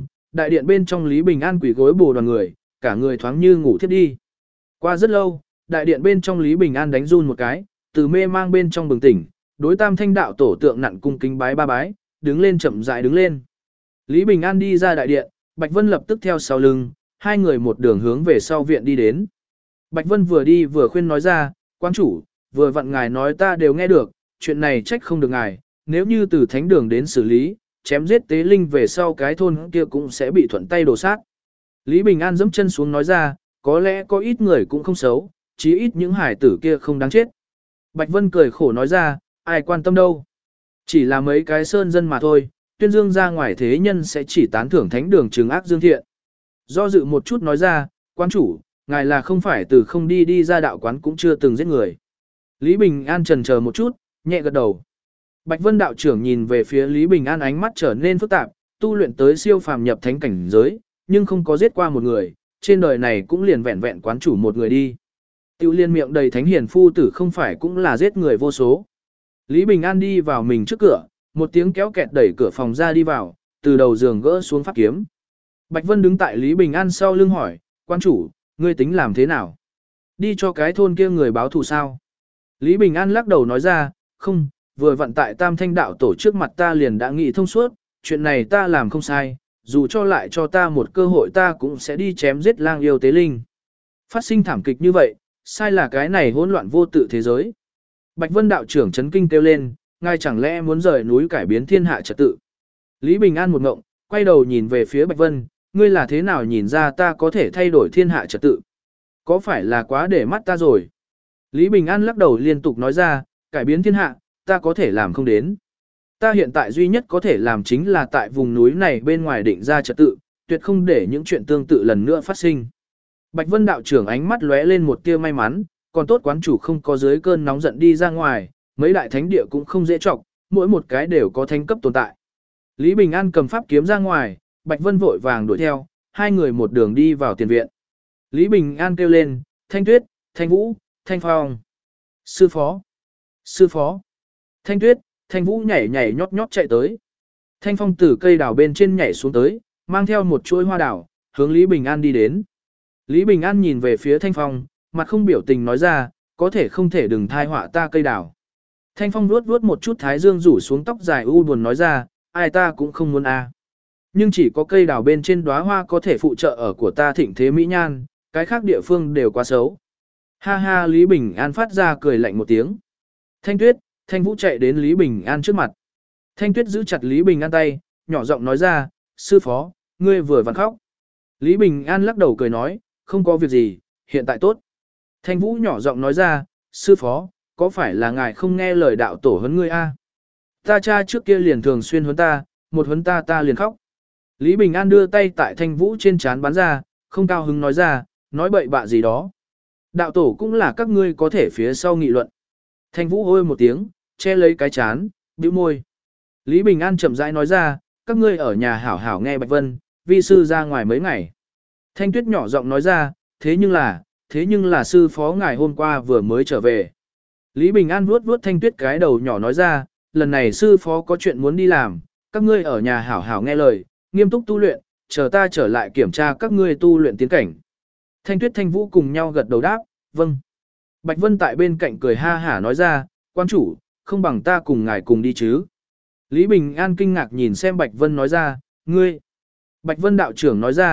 bên trong Lý Bình An quỳ gối bồ đoàn người, cả người thoáng như ngủ thiếp đi. Qua rất lâu, đại điện bên trong Lý Bình An đánh run một cái, từ mê mang bên trong bừng tỉnh, đối Tam Thanh đạo tổ tượng nặn cung kính bái ba bái, đứng lên chậm rãi đứng lên. Lý Bình An đi ra đại điện, Bạch Vân lập tức theo sau lưng, hai người một đường hướng về sau viện đi đến. Bạch Vân vừa đi vừa khuyên nói ra, quán chủ, vừa vặn ngài nói ta đều nghe được, chuyện này trách không được ngài, nếu như từ thánh đường đến xử lý, chém giết tế linh về sau cái thôn kia cũng sẽ bị thuận tay đổ sát. Lý Bình An giẫm chân xuống nói ra, có lẽ có ít người cũng không xấu, chí ít những hải tử kia không đáng chết. Bạch Vân cười khổ nói ra, ai quan tâm đâu. Chỉ là mấy cái sơn dân mà thôi, tuyên dương ra ngoài thế nhân sẽ chỉ tán thưởng thánh đường trừng ác dương thiện. Do dự một chút nói ra, quán chủ, ngài là không phải từ không đi ra đạo quán cũng chưa từng giết người. Lý Bình An chần chờ một chút, nhẹ gật đầu. Bạch Vân đạo trưởng nhìn về phía Lý Bình An ánh mắt trở nên phức tạp, tu luyện tới siêu phàm nhập thánh cảnh giới, nhưng không có giết qua một người, trên đời này cũng liền vẹn vẹn quán chủ một người đi. Tiêu liên miệng đầy thánh hiền phu tử không phải cũng là giết người vô số. Lý Bình An đi vào mình trước cửa, một tiếng kéo kẹt đẩy cửa phòng ra đi vào, từ đầu giường gỡ xuống pháp kiếm. Bạch Vân đứng tại Lý Bình An sau lưng hỏi, quan chủ, ngươi tính làm thế nào? Đi cho cái thôn kia người báo thù sao? Lý Bình An lắc đầu nói ra, không, vừa vặn tại Tam Thanh đạo tổ trước mặt ta liền đã nghĩ thông suốt, chuyện này ta làm không sai, dù cho lại cho ta một cơ hội ta cũng sẽ đi chém giết lang yêu tế linh. Phát sinh thảm kịch như vậy, sai là cái này hỗn loạn vô tự thế giới. Bạch Vân đạo trưởng chấn kinh kêu lên, ngài chẳng lẽ muốn rời núi cải biến thiên hạ trật tự? Lý Bình An một ngộng, quay đầu nhìn về phía Bạch Vân, ngươi là thế nào nhìn ra ta có thể thay đổi thiên hạ trật tự? Có phải là quá để mắt ta rồi? Lý Bình An lắc đầu liên tục nói ra, cải biến thiên hạ, ta có thể làm không đến. Ta hiện tại duy nhất có thể làm chính là tại vùng núi này bên ngoài định ra trật tự, tuyệt không để những chuyện tương tự lần nữa phát sinh. Bạch Vân đạo trưởng ánh mắt lóe lên một tia may mắn, còn tốt quán chủ không có dưới cơn nóng giận đi ra ngoài, mấy đại thánh địa cũng không dễ trọng, mỗi một cái đều có thánh cấp tồn tại. Lý Bình An cầm pháp kiếm ra ngoài, Bạch Vân vội vàng đuổi theo, hai người một đường đi vào tiền viện. Lý Bình An kêu lên, Thanh Tuyết, Thanh Vũ, Thanh Phong. Sư phó, sư phó. Thanh Tuyết, Thanh Vũ nhảy nhảy nhót nhót chạy tới. Thanh Phong từ cây đào bên trên nhảy xuống tới, mang theo một chuỗi hoa đào, hướng Lý Bình An đi đến. Lý Bình An nhìn về phía Thanh Phong, mặt không biểu tình nói ra, có thể không thể đừng thai họa ta cây đào. Thanh Phong vuốt vuốt một chút thái dương rủ xuống tóc dài u buồn nói ra, ai ta cũng không muốn a. Nhưng chỉ có cây đào bên trên đóa hoa có thể phụ trợ ở của ta thịnh thế mỹ nhan, cái khác địa phương đều quá xấu. Ha ha, Lý Bình An phát ra cười lạnh một tiếng. Thanh Tuyết, Thanh Vũ chạy đến Lý Bình An trước mặt. Thanh Tuyết giữ chặt Lý Bình An tay, nhỏ giọng nói ra, sư phó, ngươi vừa vặn khóc. Lý Bình An lắc đầu cười nói, không có việc gì, hiện tại tốt. Thanh Vũ nhỏ giọng nói ra, sư phó, có phải là ngài không nghe lời đạo tổ huấn ngươi a? Ta cha trước kia liền thường xuyên huấn ta, một huấn ta liền khóc. Lý Bình An đưa tay tại Thanh Vũ trên trán bắn ra, không cao hứng nói ra, nói bậy bạ gì đó. Đạo tổ cũng là các ngươi có thể phía sau nghị luận. Thanh Vũ ôi một tiếng, che lấy cái chán, bĩu môi. Lý Bình An chậm rãi nói ra, các ngươi ở nhà hảo hảo nghe Bạch Vân, vi sư ra ngoài mấy ngày. Thanh Tuyết nhỏ giọng nói ra, thế nhưng là sư phó ngài hôm qua vừa mới trở về. Lý Bình An vuốt vuốt Thanh Tuyết cái đầu nhỏ nói ra, lần này sư phó có chuyện muốn đi làm, các ngươi ở nhà hảo hảo nghe lời, nghiêm túc tu luyện, chờ ta trở lại kiểm tra các ngươi tu luyện tiến cảnh. Thanh Tuyết Thanh Vũ cùng nhau gật đầu đáp, vâng. Bạch Vân tại bên cạnh cười ha hả nói ra, quan chủ, không bằng ta cùng ngài cùng đi chứ. Lý Bình An kinh ngạc nhìn xem Bạch Vân nói ra, ngươi. Bạch Vân đạo trưởng nói ra,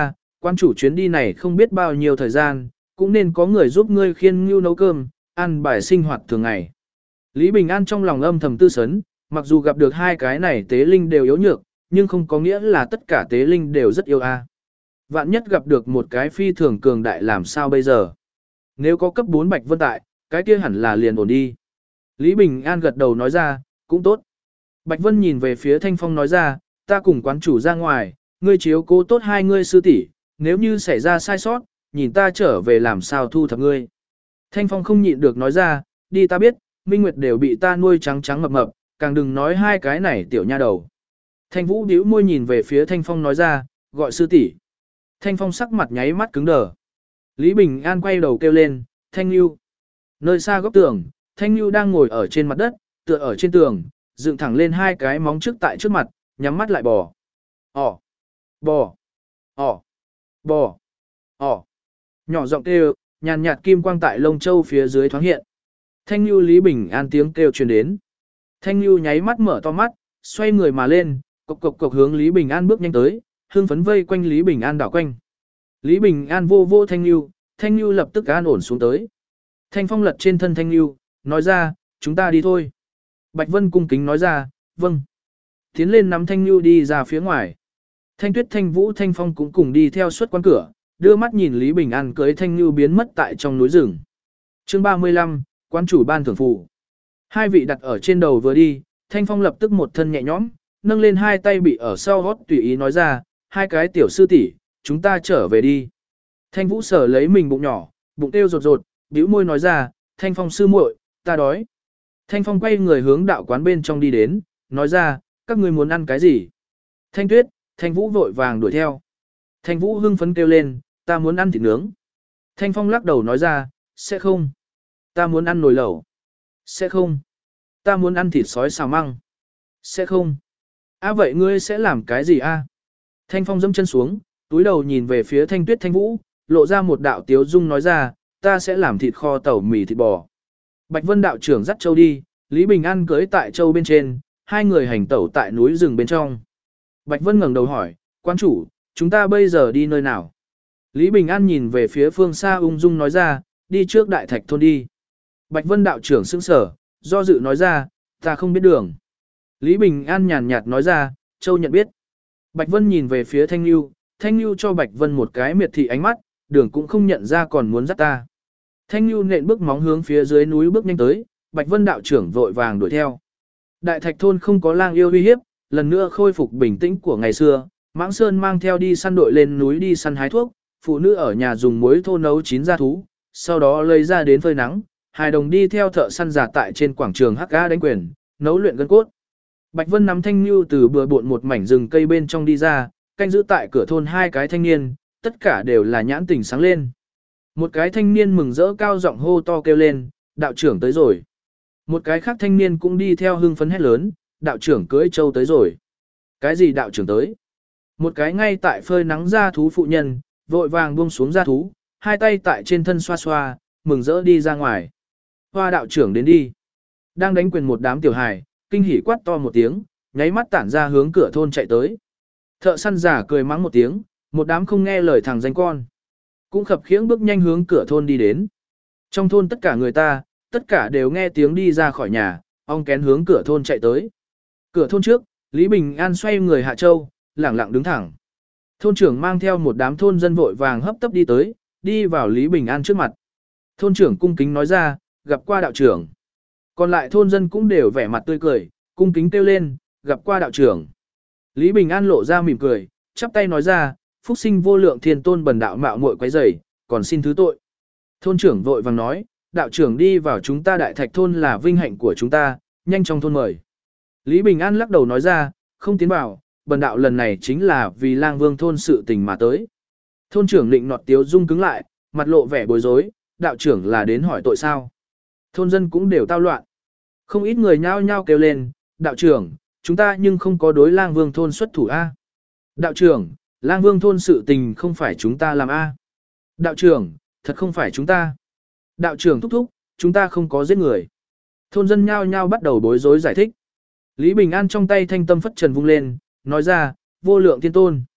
Quan chủ chuyến đi này không biết bao nhiêu thời gian, cũng nên có người giúp ngươi khiêng ngưu nấu cơm, ăn bài sinh hoạt thường ngày. Lý Bình An trong lòng âm thầm tư sấn, mặc dù gặp được hai cái này tế linh đều yếu nhược, nhưng không có nghĩa là tất cả tế linh đều rất yêu a. Vạn nhất gặp được một cái phi thường cường đại làm sao bây giờ? Nếu có cấp 4 Bạch Vân tại, cái kia hẳn là liền ổn đi. Lý Bình An gật đầu nói ra, cũng tốt. Bạch Vân nhìn về phía Thanh Phong nói ra, ta cùng quán chủ ra ngoài, ngươi chiếu cố tốt hai ngươi sư tỷ, nếu như xảy ra sai sót, nhìn ta trở về làm sao thu thập ngươi. Thanh Phong không nhịn được nói ra, đi ta biết, Minh Nguyệt đều bị ta nuôi trắng trắng mập mập, càng đừng nói hai cái này tiểu nha đầu. Thanh Vũ bĩu môi nhìn về phía Thanh Phong nói ra, gọi sư tỷ. Thanh Phong sắc mặt nháy mắt cứng đờ. Lý Bình An quay đầu kêu lên, Thanh Nhu. Nơi xa góc tường, Thanh Nhu đang ngồi ở trên mặt đất, tựa ở trên tường, dựng thẳng lên hai cái móng trước tại trước mặt, nhắm mắt lại bò. Ỏ, bò, ỏ, bò, ỏ. Nhỏ giọng kêu, nhàn nhạt kim quang tại lông châu phía dưới thoáng hiện. Thanh Nhu Lý Bình An tiếng kêu truyền đến. Thanh Nhu nháy mắt mở to mắt, xoay người mà lên, cộc cộc cộc hướng Lý Bình An bước nhanh tới, hương phấn vây quanh Lý Bình An đảo quanh. Lý Bình An vô vô Thanh Nhu lập tức an ổn xuống tới. Thanh Phong lật trên thân Thanh Nhu, nói ra, chúng ta đi thôi. Bạch Vân cung kính nói ra, vâng. Tiến lên nắm Thanh Nhu đi ra phía ngoài. Thanh Tuyết, Thanh Vũ, Thanh Phong cũng cùng đi theo suốt quan cửa, đưa mắt nhìn Lý Bình An cưới Thanh Nhu biến mất tại trong núi rừng. Chương 35, quán chủ ban thưởng phù. Hai vị đặt ở trên đầu vừa đi, Thanh Phong lập tức một thân nhẹ nhõm, nâng lên hai tay bị ở sau gót tùy ý nói ra, hai cái tiểu sư tỷ, chúng ta trở về đi. Thanh Vũ sở lấy mình bụng nhỏ, bụng kêu rột rột, bĩu môi nói ra, Thanh Phong sư muội, ta đói. Thanh Phong quay người hướng đạo quán bên trong đi đến, nói ra, các ngươi muốn ăn cái gì? Thanh Tuyết, Thanh Vũ vội vàng đuổi theo. Thanh Vũ hưng phấn kêu lên, ta muốn ăn thịt nướng. Thanh Phong lắc đầu nói ra, sẽ không. Ta muốn ăn nồi lẩu. Sẽ không. Ta muốn ăn thịt sói xào măng. Sẽ không. Vậy ngươi sẽ làm cái gì a? Thanh Phong dẫm chân xuống, túi đầu nhìn về phía Thanh Tuyết Thanh Vũ, lộ ra một đạo tiếu dung nói ra, ta sẽ làm thịt kho tẩu mì thịt bò. Bạch Vân đạo trưởng dắt Châu đi, Lý Bình An cưới tại Châu bên trên, hai người hành tẩu tại núi rừng bên trong. Bạch Vân ngẩng đầu hỏi, quan chủ, chúng ta bây giờ đi nơi nào? Lý Bình An nhìn về phía phương xa ung dung nói ra, đi trước Đại Thạch thôn đi. Bạch Vân đạo trưởng sững sờ, do dự nói ra, ta không biết đường. Lý Bình An nhàn nhạt nói ra, Châu nhận biết. Bạch Vân nhìn về phía Thanh Nhu cho Bạch Vân một cái miệt thị ánh mắt, đường cũng không nhận ra còn muốn dắt ta. Thanh Nhu nện bước móng hướng phía dưới núi bước nhanh tới, Bạch Vân đạo trưởng vội vàng đuổi theo. Đại Thạch thôn không có lang yêu uy hiếp, lần nữa khôi phục bình tĩnh của ngày xưa, Mãng Sơn mang theo đi săn đội lên núi đi săn hái thuốc, phụ nữ ở nhà dùng muối thô nấu chín ra thú, sau đó lấy ra đến phơi nắng, hài đồng đi theo thợ săn giả tại trên quảng trường hắc ga đánh quyền, nấu luyện gân cốt. Bạch Vân nắm Thanh Nhu từ bừa bộn một mảnh rừng cây bên trong đi ra, canh giữ tại cửa thôn hai cái thanh niên, tất cả đều là nhãn tình sáng lên. Một cái thanh niên mừng rỡ cao giọng hô to kêu lên, đạo trưởng tới rồi. Một cái khác thanh niên cũng đi theo hưng phấn hét lớn, đạo trưởng cưỡi Châu tới rồi. Cái gì đạo trưởng tới? Một cái ngay tại phơi nắng ra thú phụ nhân, vội vàng buông xuống ra thú, hai tay tại trên thân xoa xoa, mừng rỡ đi ra ngoài. Hoa đạo trưởng đến đi. Đang đánh quyền một đám tiểu hài, kinh hỉ quát to một tiếng, nháy mắt tản ra hướng cửa thôn chạy tới. Thợ săn giả cười mắng một tiếng, một đám không nghe lời thằng danh con. Cũng khập khiễng bước nhanh hướng cửa thôn đi đến. Trong thôn tất cả người ta, tất cả đều nghe tiếng đi ra khỏi nhà, ong kén hướng cửa thôn chạy tới. Cửa thôn trước, Lý Bình An xoay người hạ châu, lẳng lặng đứng thẳng. Thôn trưởng mang theo một đám thôn dân vội vàng hấp tấp đi tới, đi vào Lý Bình An trước mặt. Thôn trưởng cung kính nói ra, gặp qua đạo trưởng. Còn lại thôn dân cũng đều vẻ mặt tươi cười, cung kính kêu lên, gặp qua đạo trưởng. Lý Bình An lộ ra mỉm cười, chắp tay nói ra, phúc sinh vô lượng thiên tôn bần đạo mạo muội quấy rầy, còn xin thứ tội. Thôn trưởng vội vàng nói, đạo trưởng đi vào chúng ta Đại Thạch thôn là vinh hạnh của chúng ta, nhanh trong thôn mời. Lý Bình An lắc đầu nói ra, không tiến vào, bần đạo lần này chính là vì Lang Vương thôn sự tình mà tới. Thôn trưởng định nọt tiếu dung cứng lại, mặt lộ vẻ bối rối, đạo trưởng là đến hỏi tội sao. Thôn dân cũng đều tao loạn. Không ít người nhao nhao kêu lên, đạo trưởng, chúng ta nhưng không có đối Lang Vương thôn xuất thủ A. Đạo trưởng, Lang Vương thôn sự tình không phải chúng ta làm A. Đạo trưởng, thật không phải chúng ta. Đạo trưởng thúc thúc, chúng ta không có giết người. Thôn dân nhao nhao bắt đầu bối rối giải thích. Lý Bình An trong tay thanh tâm phất trần vung lên, nói ra, vô lượng thiên tôn.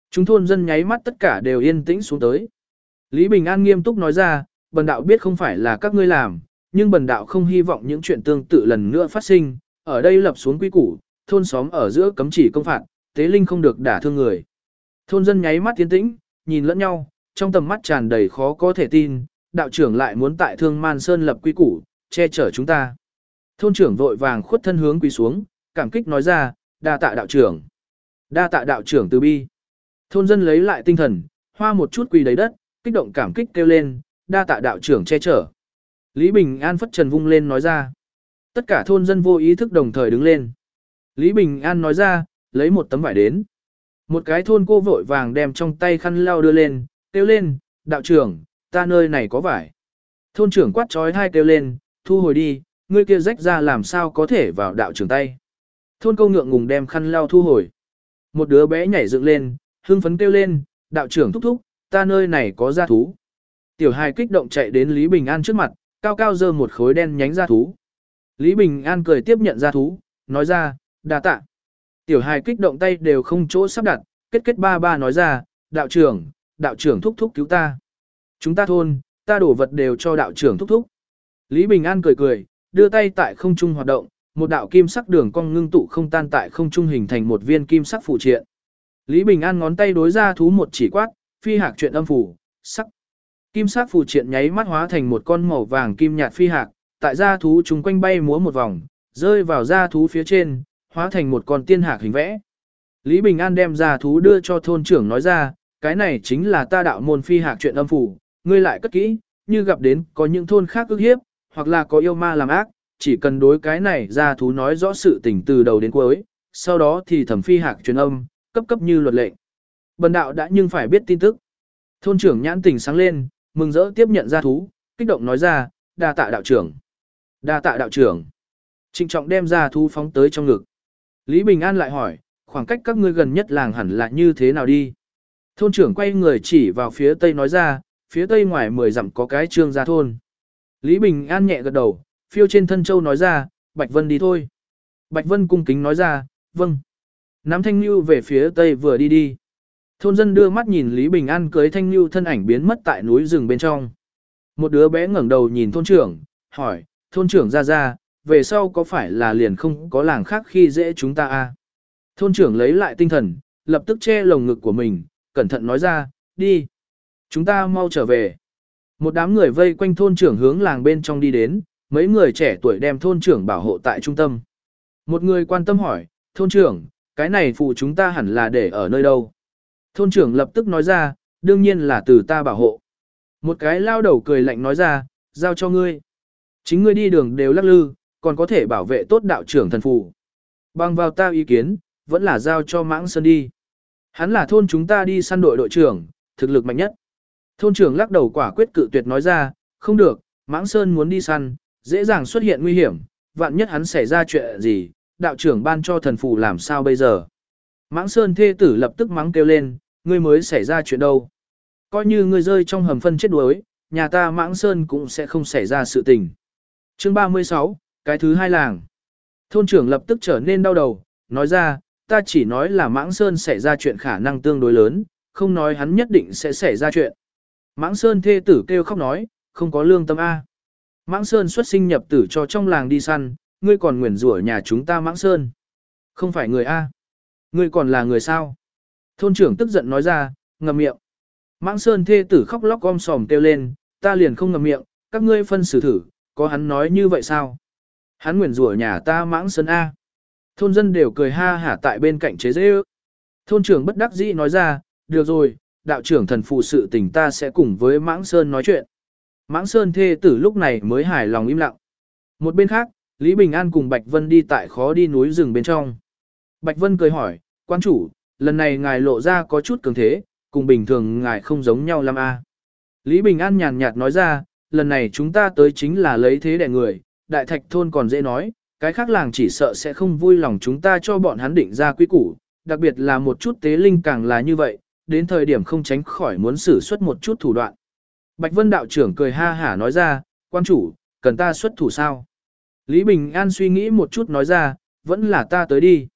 Chúng thôn dân nháy mắt tất cả đều yên tĩnh xuống tới. Lý Bình An nghiêm túc nói ra, bần đạo biết không phải là các ngươi làm, nhưng bần đạo không hy vọng những chuyện tương tự lần nữa phát sinh, ở đây lập xuống quy củ, thôn xóm ở giữa cấm chỉ công phạt, tế linh không được đả thương người. Thôn dân nháy mắt tiến tĩnh, nhìn lẫn nhau, trong tầm mắt tràn đầy khó có thể tin, đạo trưởng lại muốn tại Thương Man Sơn lập quy củ, che chở chúng ta. Thôn trưởng vội vàng khuất thân hướng quỳ xuống, cảm kích nói ra, đa tạ đạo trưởng. Đa tạ đạo trưởng từ bi. Thôn dân lấy lại tinh thần, hoa một chút quỳ đầy đất, kích động cảm kích kêu lên, đa tạ đạo trưởng che chở. Lý Bình An phất trần vung lên nói ra. Tất cả thôn dân vô ý thức đồng thời đứng lên. Lý Bình An nói ra, lấy một tấm vải đến. Một cái thôn cô vội vàng đem trong tay khăn lau đưa lên, kêu lên, đạo trưởng, ta nơi này có vải. Thôn trưởng quát trói hai kêu lên, thu hồi đi, ngươi kia rách ra làm sao có thể vào đạo trưởng tay. Thôn câu ngượng ngùng đem khăn lau thu hồi. Một đứa bé nhảy dựng lên, hưng phấn kêu lên, đạo trưởng thúc thúc, ta nơi này có gia thú. Tiểu hài kích động chạy đến Lý Bình An trước mặt, cao cao giơ một khối đen nhánh gia thú. Lý Bình An cười tiếp nhận gia thú, nói ra, đa tạ. Tiểu hài kích động tay đều không chỗ sắp đặt, kết ba ba nói ra, đạo trưởng thúc thúc cứu ta. Chúng ta thôn, ta đổ vật đều cho đạo trưởng thúc thúc. Lý Bình An cười, đưa tay tại không trung hoạt động, một đạo kim sắc đường cong ngưng tụ không tan tại không trung hình thành một viên kim sắc phù triện. Lý Bình An ngón tay đối ra thú một chỉ quát, phi hạc truyện âm phủ, sắc. Kim sắc phù triện nháy mắt hóa thành một con màu vàng kim nhạt phi hạc, tại gia thú chúng quanh bay múa một vòng, rơi vào gia thú phía trên, hóa thành một con tiên hạc hình vẽ. Lý Bình An đem gia thú đưa cho thôn trưởng nói ra, cái này chính là ta đạo môn phi hạc truyện âm phủ, ngươi lại cất kỹ, như gặp đến có những thôn khác ức hiếp, hoặc là có yêu ma làm ác, chỉ cần đối cái này gia thú nói rõ sự tình từ đầu đến cuối, sau đó thì thẩm phi hạc truyền âm, cấp như luật lệnh. Bần đạo đã nhưng phải biết tin tức. Thôn trưởng nhãn tỉnh sáng lên, mừng rỡ tiếp nhận gia thú, kích động nói ra, đa tạ đạo trưởng. Đa tạ đạo trưởng. Trịnh trọng đem gia thú phóng tới trong ngực. Lý Bình An lại hỏi, khoảng cách các ngươi gần nhất làng hẳn là như thế nào đi? Thôn trưởng quay người chỉ vào phía tây nói ra, phía tây ngoài 10 dặm có cái trương gia thôn. Lý Bình An nhẹ gật đầu, phiêu trên thân châu nói ra, Bạch Vân đi thôi. Bạch Vân cung kính nói ra, vâng. Nắm thanh lưu về phía tây vừa đi. Thôn dân đưa mắt nhìn Lý Bình An cưới thanh lưu thân ảnh biến mất tại núi rừng bên trong. Một đứa bé ngẩng đầu nhìn thôn trưởng, hỏi, thôn trưởng ra, về sau có phải là liền không có làng khác khi dễ chúng ta à? Thôn trưởng lấy lại tinh thần, lập tức che lồng ngực của mình, cẩn thận nói ra, đi. Chúng ta mau trở về. Một đám người vây quanh thôn trưởng hướng làng bên trong đi đến, mấy người trẻ tuổi đem thôn trưởng bảo hộ tại trung tâm. Một người quan tâm hỏi, thôn trưởng, cái này phụ chúng ta hẳn là để ở nơi đâu? Thôn trưởng lập tức nói ra, đương nhiên là từ ta bảo hộ. Một cái lao đầu cười lạnh nói ra, giao cho ngươi. Chính ngươi đi đường đều lắc lư, còn có thể bảo vệ tốt đạo trưởng thần phù. Bằng vào ta ý kiến, vẫn là giao cho Mãng Sơn đi. Hắn là thôn chúng ta đi săn đội trưởng, thực lực mạnh nhất. Thôn trưởng lắc đầu quả quyết cự tuyệt nói ra, không được, Mãng Sơn muốn đi săn, dễ dàng xuất hiện nguy hiểm, vạn nhất hắn xảy ra chuyện gì, đạo trưởng ban cho thần phù làm sao bây giờ. Mãng Sơn thê tử lập tức mắng kêu lên, ngươi mới xảy ra chuyện đâu. Coi như ngươi rơi trong hầm phân chết đuối, nhà ta Mãng Sơn cũng sẽ không xảy ra sự tình. Chương 36, cái thứ hai làng. Thôn trưởng lập tức trở nên đau đầu, nói ra, ta chỉ nói là Mãng Sơn xảy ra chuyện khả năng tương đối lớn, không nói hắn nhất định sẽ xảy ra chuyện. Mãng Sơn thê tử kêu khóc nói, không có lương tâm A. Mãng Sơn xuất sinh nhập tử cho trong làng đi săn, ngươi còn nguyền rủa nhà chúng ta Mãng Sơn. Không phải người A. Ngươi còn là người sao? Thôn trưởng tức giận nói ra, ngậm miệng. Mãng Sơn thê tử khóc lóc om sòm kêu lên, ta liền không ngậm miệng, các ngươi phân xử thử, có hắn nói như vậy sao? Hắn nguyền rủa nhà ta Mãng Sơn A. Thôn dân đều cười ha hả tại bên cạnh chế giễu. Thôn trưởng bất đắc dĩ nói ra, được rồi, đạo trưởng thần phụ sự tình ta sẽ cùng với Mãng Sơn nói chuyện. Mãng Sơn thê tử lúc này mới hài lòng im lặng. Một bên khác, Lý Bình An cùng Bạch Vân đi tại khó đi núi rừng bên trong. Bạch Vân cười hỏi, quan chủ, lần này ngài lộ ra có chút cường thế, cùng bình thường ngài không giống nhau lắm a. Lý Bình An nhàn nhạt nói ra, lần này chúng ta tới chính là lấy thế đẻ người, đại thạch thôn còn dễ nói, cái khác làng chỉ sợ sẽ không vui lòng chúng ta cho bọn hắn định ra quy củ, đặc biệt là một chút tế linh càng là như vậy, đến thời điểm không tránh khỏi muốn sử xuất một chút thủ đoạn. Bạch Vân đạo trưởng cười ha hả nói ra, quan chủ, cần ta xuất thủ sao? Lý Bình An suy nghĩ một chút nói ra, vẫn là ta tới đi.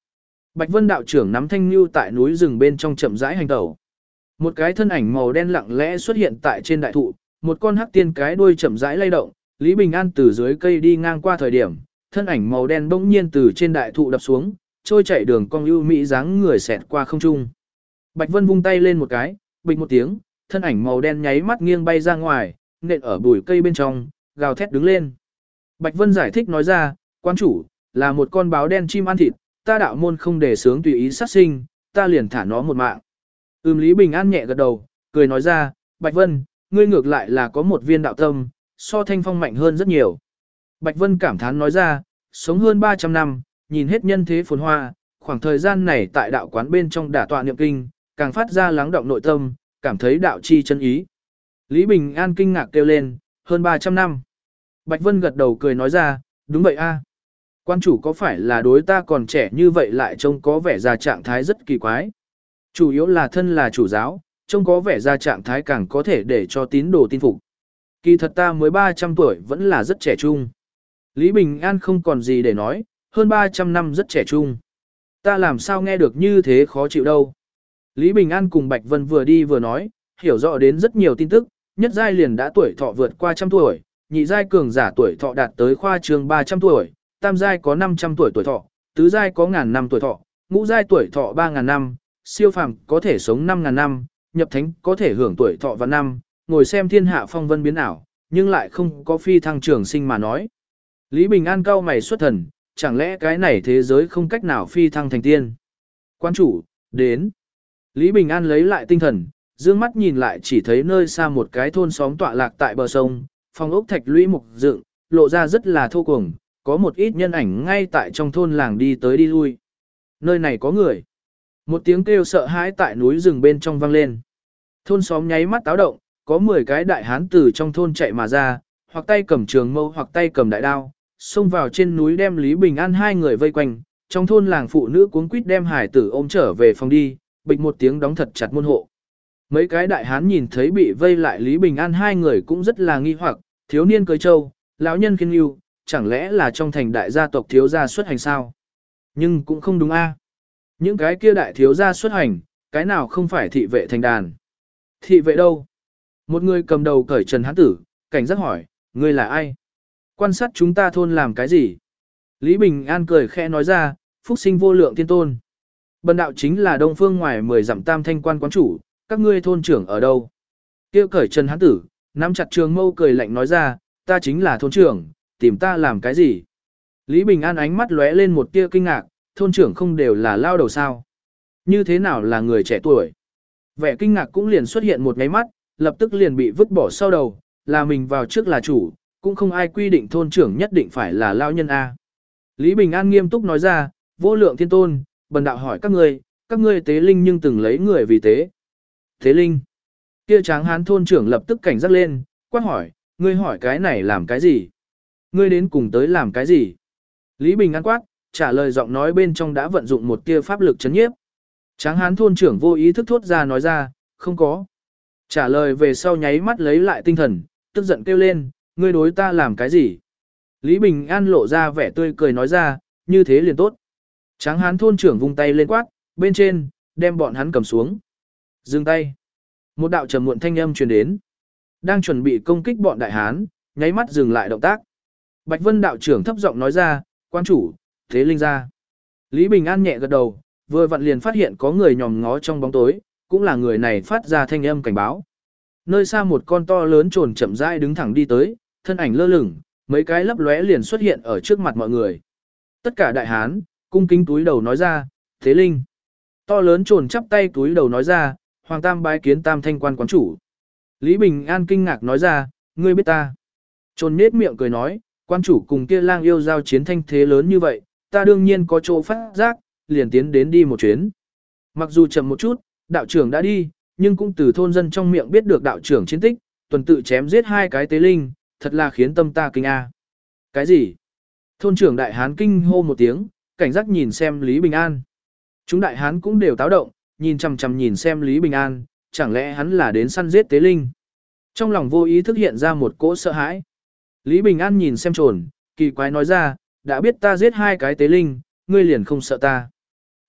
Bạch Vân đạo trưởng nắm thanh lưu tại núi rừng bên trong chậm rãi hành tẩu. Một cái thân ảnh màu đen lặng lẽ xuất hiện tại trên đại thụ, một con hắc tiên cái đuôi chậm rãi lay động, Lý Bình An từ dưới cây đi ngang qua thời điểm, thân ảnh màu đen bỗng nhiên từ trên đại thụ đập xuống, trôi chạy đường cong ưu mỹ dáng người xẹt qua không trung. Bạch Vân vung tay lên một cái, bịch một tiếng, thân ảnh màu đen nháy mắt nghiêng bay ra ngoài, nện ở bụi cây bên trong, gào thét đứng lên. Bạch Vân giải thích nói ra, quan chủ, là một con báo đen chim ăn thịt, ta đạo môn không để sướng tùy ý sát sinh, ta liền thả nó một mạng. Lý Bình An nhẹ gật đầu, cười nói ra, Bạch Vân, ngươi ngược lại là có một viên đạo tâm, so Thanh Phong mạnh hơn rất nhiều. Bạch Vân cảm thán nói ra, sống hơn 300 năm, nhìn hết nhân thế phồn hoa, khoảng thời gian này tại đạo quán bên trong đả tọa niệm kinh, càng phát ra lắng động nội tâm, cảm thấy đạo chi chân ý. Lý Bình An kinh ngạc kêu lên, hơn 300 năm. Bạch Vân gật đầu cười nói ra, đúng vậy a. Quan chủ có phải là đối ta còn trẻ như vậy lại trông có vẻ ra trạng thái rất kỳ quái. Chủ yếu là thân là chủ giáo, trông có vẻ ra trạng thái càng có thể để cho tín đồ tin phục. Kỳ thật ta mới 300 tuổi vẫn là rất trẻ trung. Lý Bình An không còn gì để nói, hơn 300 năm rất trẻ trung. Ta làm sao nghe được như thế khó chịu đâu. Lý Bình An cùng Bạch Vân vừa đi vừa nói, hiểu rõ đến rất nhiều tin tức, nhất giai liền đã tuổi thọ vượt qua 100 tuổi, nhị giai cường giả tuổi thọ đạt tới khoa trương 300 tuổi, tam giai có 500 tuổi tuổi thọ, tứ giai có 1000 năm tuổi thọ, ngũ giai tuổi thọ 3000 năm, siêu phàm có thể sống 5000 năm, nhập thánh có thể hưởng tuổi thọ vạn năm, ngồi xem thiên hạ phong vân biến ảo, nhưng lại không có phi thăng trường sinh mà nói. Lý Bình An cau mày xuất thần, chẳng lẽ cái này thế giới không cách nào phi thăng thành tiên? Quan chủ, đến. Lý Bình An lấy lại tinh thần, dương mắt nhìn lại chỉ thấy nơi xa một cái thôn xóm tọa lạc tại bờ sông, phong ốc thạch lũy mục dựng, lộ ra rất là thô cuồng, có một ít nhân ảnh ngay tại trong thôn làng đi tới đi lui. Nơi này có người. Một tiếng kêu sợ hãi tại núi rừng bên trong vang lên. Thôn xóm nháy mắt táo động, có 10 cái đại hán từ trong thôn chạy mà ra, hoặc tay cầm trường mâu hoặc tay cầm đại đao, xông vào trên núi đem Lý Bình An hai người vây quanh. Trong thôn làng phụ nữ cuống quýt đem hải tử ôm trở về phòng đi, bịch một tiếng đóng thật chặt môn hộ. Mấy cái đại hán nhìn thấy bị vây lại Lý Bình An hai người cũng rất là nghi hoặc, thiếu niên cưới trâu, lão nhân kiên yêu, chẳng lẽ là trong thành đại gia tộc thiếu gia xuất hành sao? Nhưng cũng không đúng a. Những cái kia đại thiếu gia xuất hành, cái nào không phải thị vệ thành đàn? Thị vệ đâu? Một người cầm đầu cởi trần hán tử, cảnh giác hỏi, ngươi là ai? Quan sát chúng ta thôn làm cái gì? Lý Bình An cười khẽ nói ra, phúc sinh vô lượng thiên tôn. Bần đạo chính là Đông Phương ngoài 10 dặm Tam Thanh quan quán chủ, các ngươi thôn trưởng ở đâu? Kia cởi trần hán tử, nắm chặt trường mâu cười lạnh nói ra, ta chính là thôn trưởng, tìm ta làm cái gì? Lý Bình An ánh mắt lóe lên một tia kinh ngạc, thôn trưởng không đều là lao đầu sao? Như thế nào là người trẻ tuổi? Vẻ kinh ngạc cũng liền xuất hiện một nháy mắt, lập tức liền bị vứt bỏ sau đầu, là mình vào trước là chủ, cũng không ai quy định thôn trưởng nhất định phải là lao nhân A. Lý Bình An nghiêm túc nói ra, vô lượng thiên tôn, bần đạo hỏi các ngươi tế linh nhưng từng lấy người vì tế. Tế linh. Kia tráng hán thôn trưởng lập tức cảnh giác lên, quát hỏi, ngươi hỏi cái này làm cái gì? Ngươi đến cùng tới làm cái gì? Lý Bình An quát, trả lời giọng nói bên trong đã vận dụng một tia pháp lực chấn nhiếp. Tráng hán thôn trưởng vô ý thức thốt ra nói ra, không có. Trả lời về sau nháy mắt lấy lại tinh thần, tức giận kêu lên, ngươi đối ta làm cái gì? Lý Bình An lộ ra vẻ tươi cười nói ra, như thế liền tốt. Tráng hán thôn trưởng vung tay lên quát, bên trên, đem bọn hắn cầm xuống. Dừng tay. Một đạo trầm muộn thanh âm truyền đến. Đang chuẩn bị công kích bọn đại hán, nháy mắt dừng lại động tác. Bạch Vân đạo trưởng thấp giọng nói ra, quan chủ, thế linh ra. Lý Bình An nhẹ gật đầu, vừa vặn liền phát hiện có người nhòm ngó trong bóng tối, cũng là người này phát ra thanh âm cảnh báo. Nơi xa một con to lớn trồn chậm rãi đứng thẳng đi tới, thân ảnh lơ lửng, mấy cái lấp lóe liền xuất hiện ở trước mặt mọi người. Tất cả đại hán, cung kính túi đầu nói ra, thế linh. To lớn trồn chắp tay túi đầu nói ra, Hoàng Tam bái kiến Tam Thanh quan quán chủ. Lý Bình An kinh ngạc nói ra, ngươi biết ta. Trồn nết miệng cười nói, quan chủ cùng kia lang yêu giao chiến thanh thế lớn như vậy, ta đương nhiên có chỗ phát giác, liền tiến đến đi một chuyến. Mặc dù chậm một chút, đạo trưởng đã đi, nhưng cũng từ thôn dân trong miệng biết được đạo trưởng chiến tích, tuần tự chém giết 2 cái tế linh, thật là khiến tâm ta kinh a. Cái gì? Thôn trưởng đại hán kinh hô một tiếng, cảnh giác nhìn xem Lý Bình An. Chúng đại hán cũng đều táo động, nhìn chằm chằm nhìn xem Lý Bình An, chẳng lẽ hắn là đến săn giết tế linh. Trong lòng vô ý thức hiện ra một cỗ sợ hãi. Lý Bình An nhìn xem trồn, kỳ quái nói ra, đã biết ta giết 2 cái tế linh, ngươi liền không sợ ta.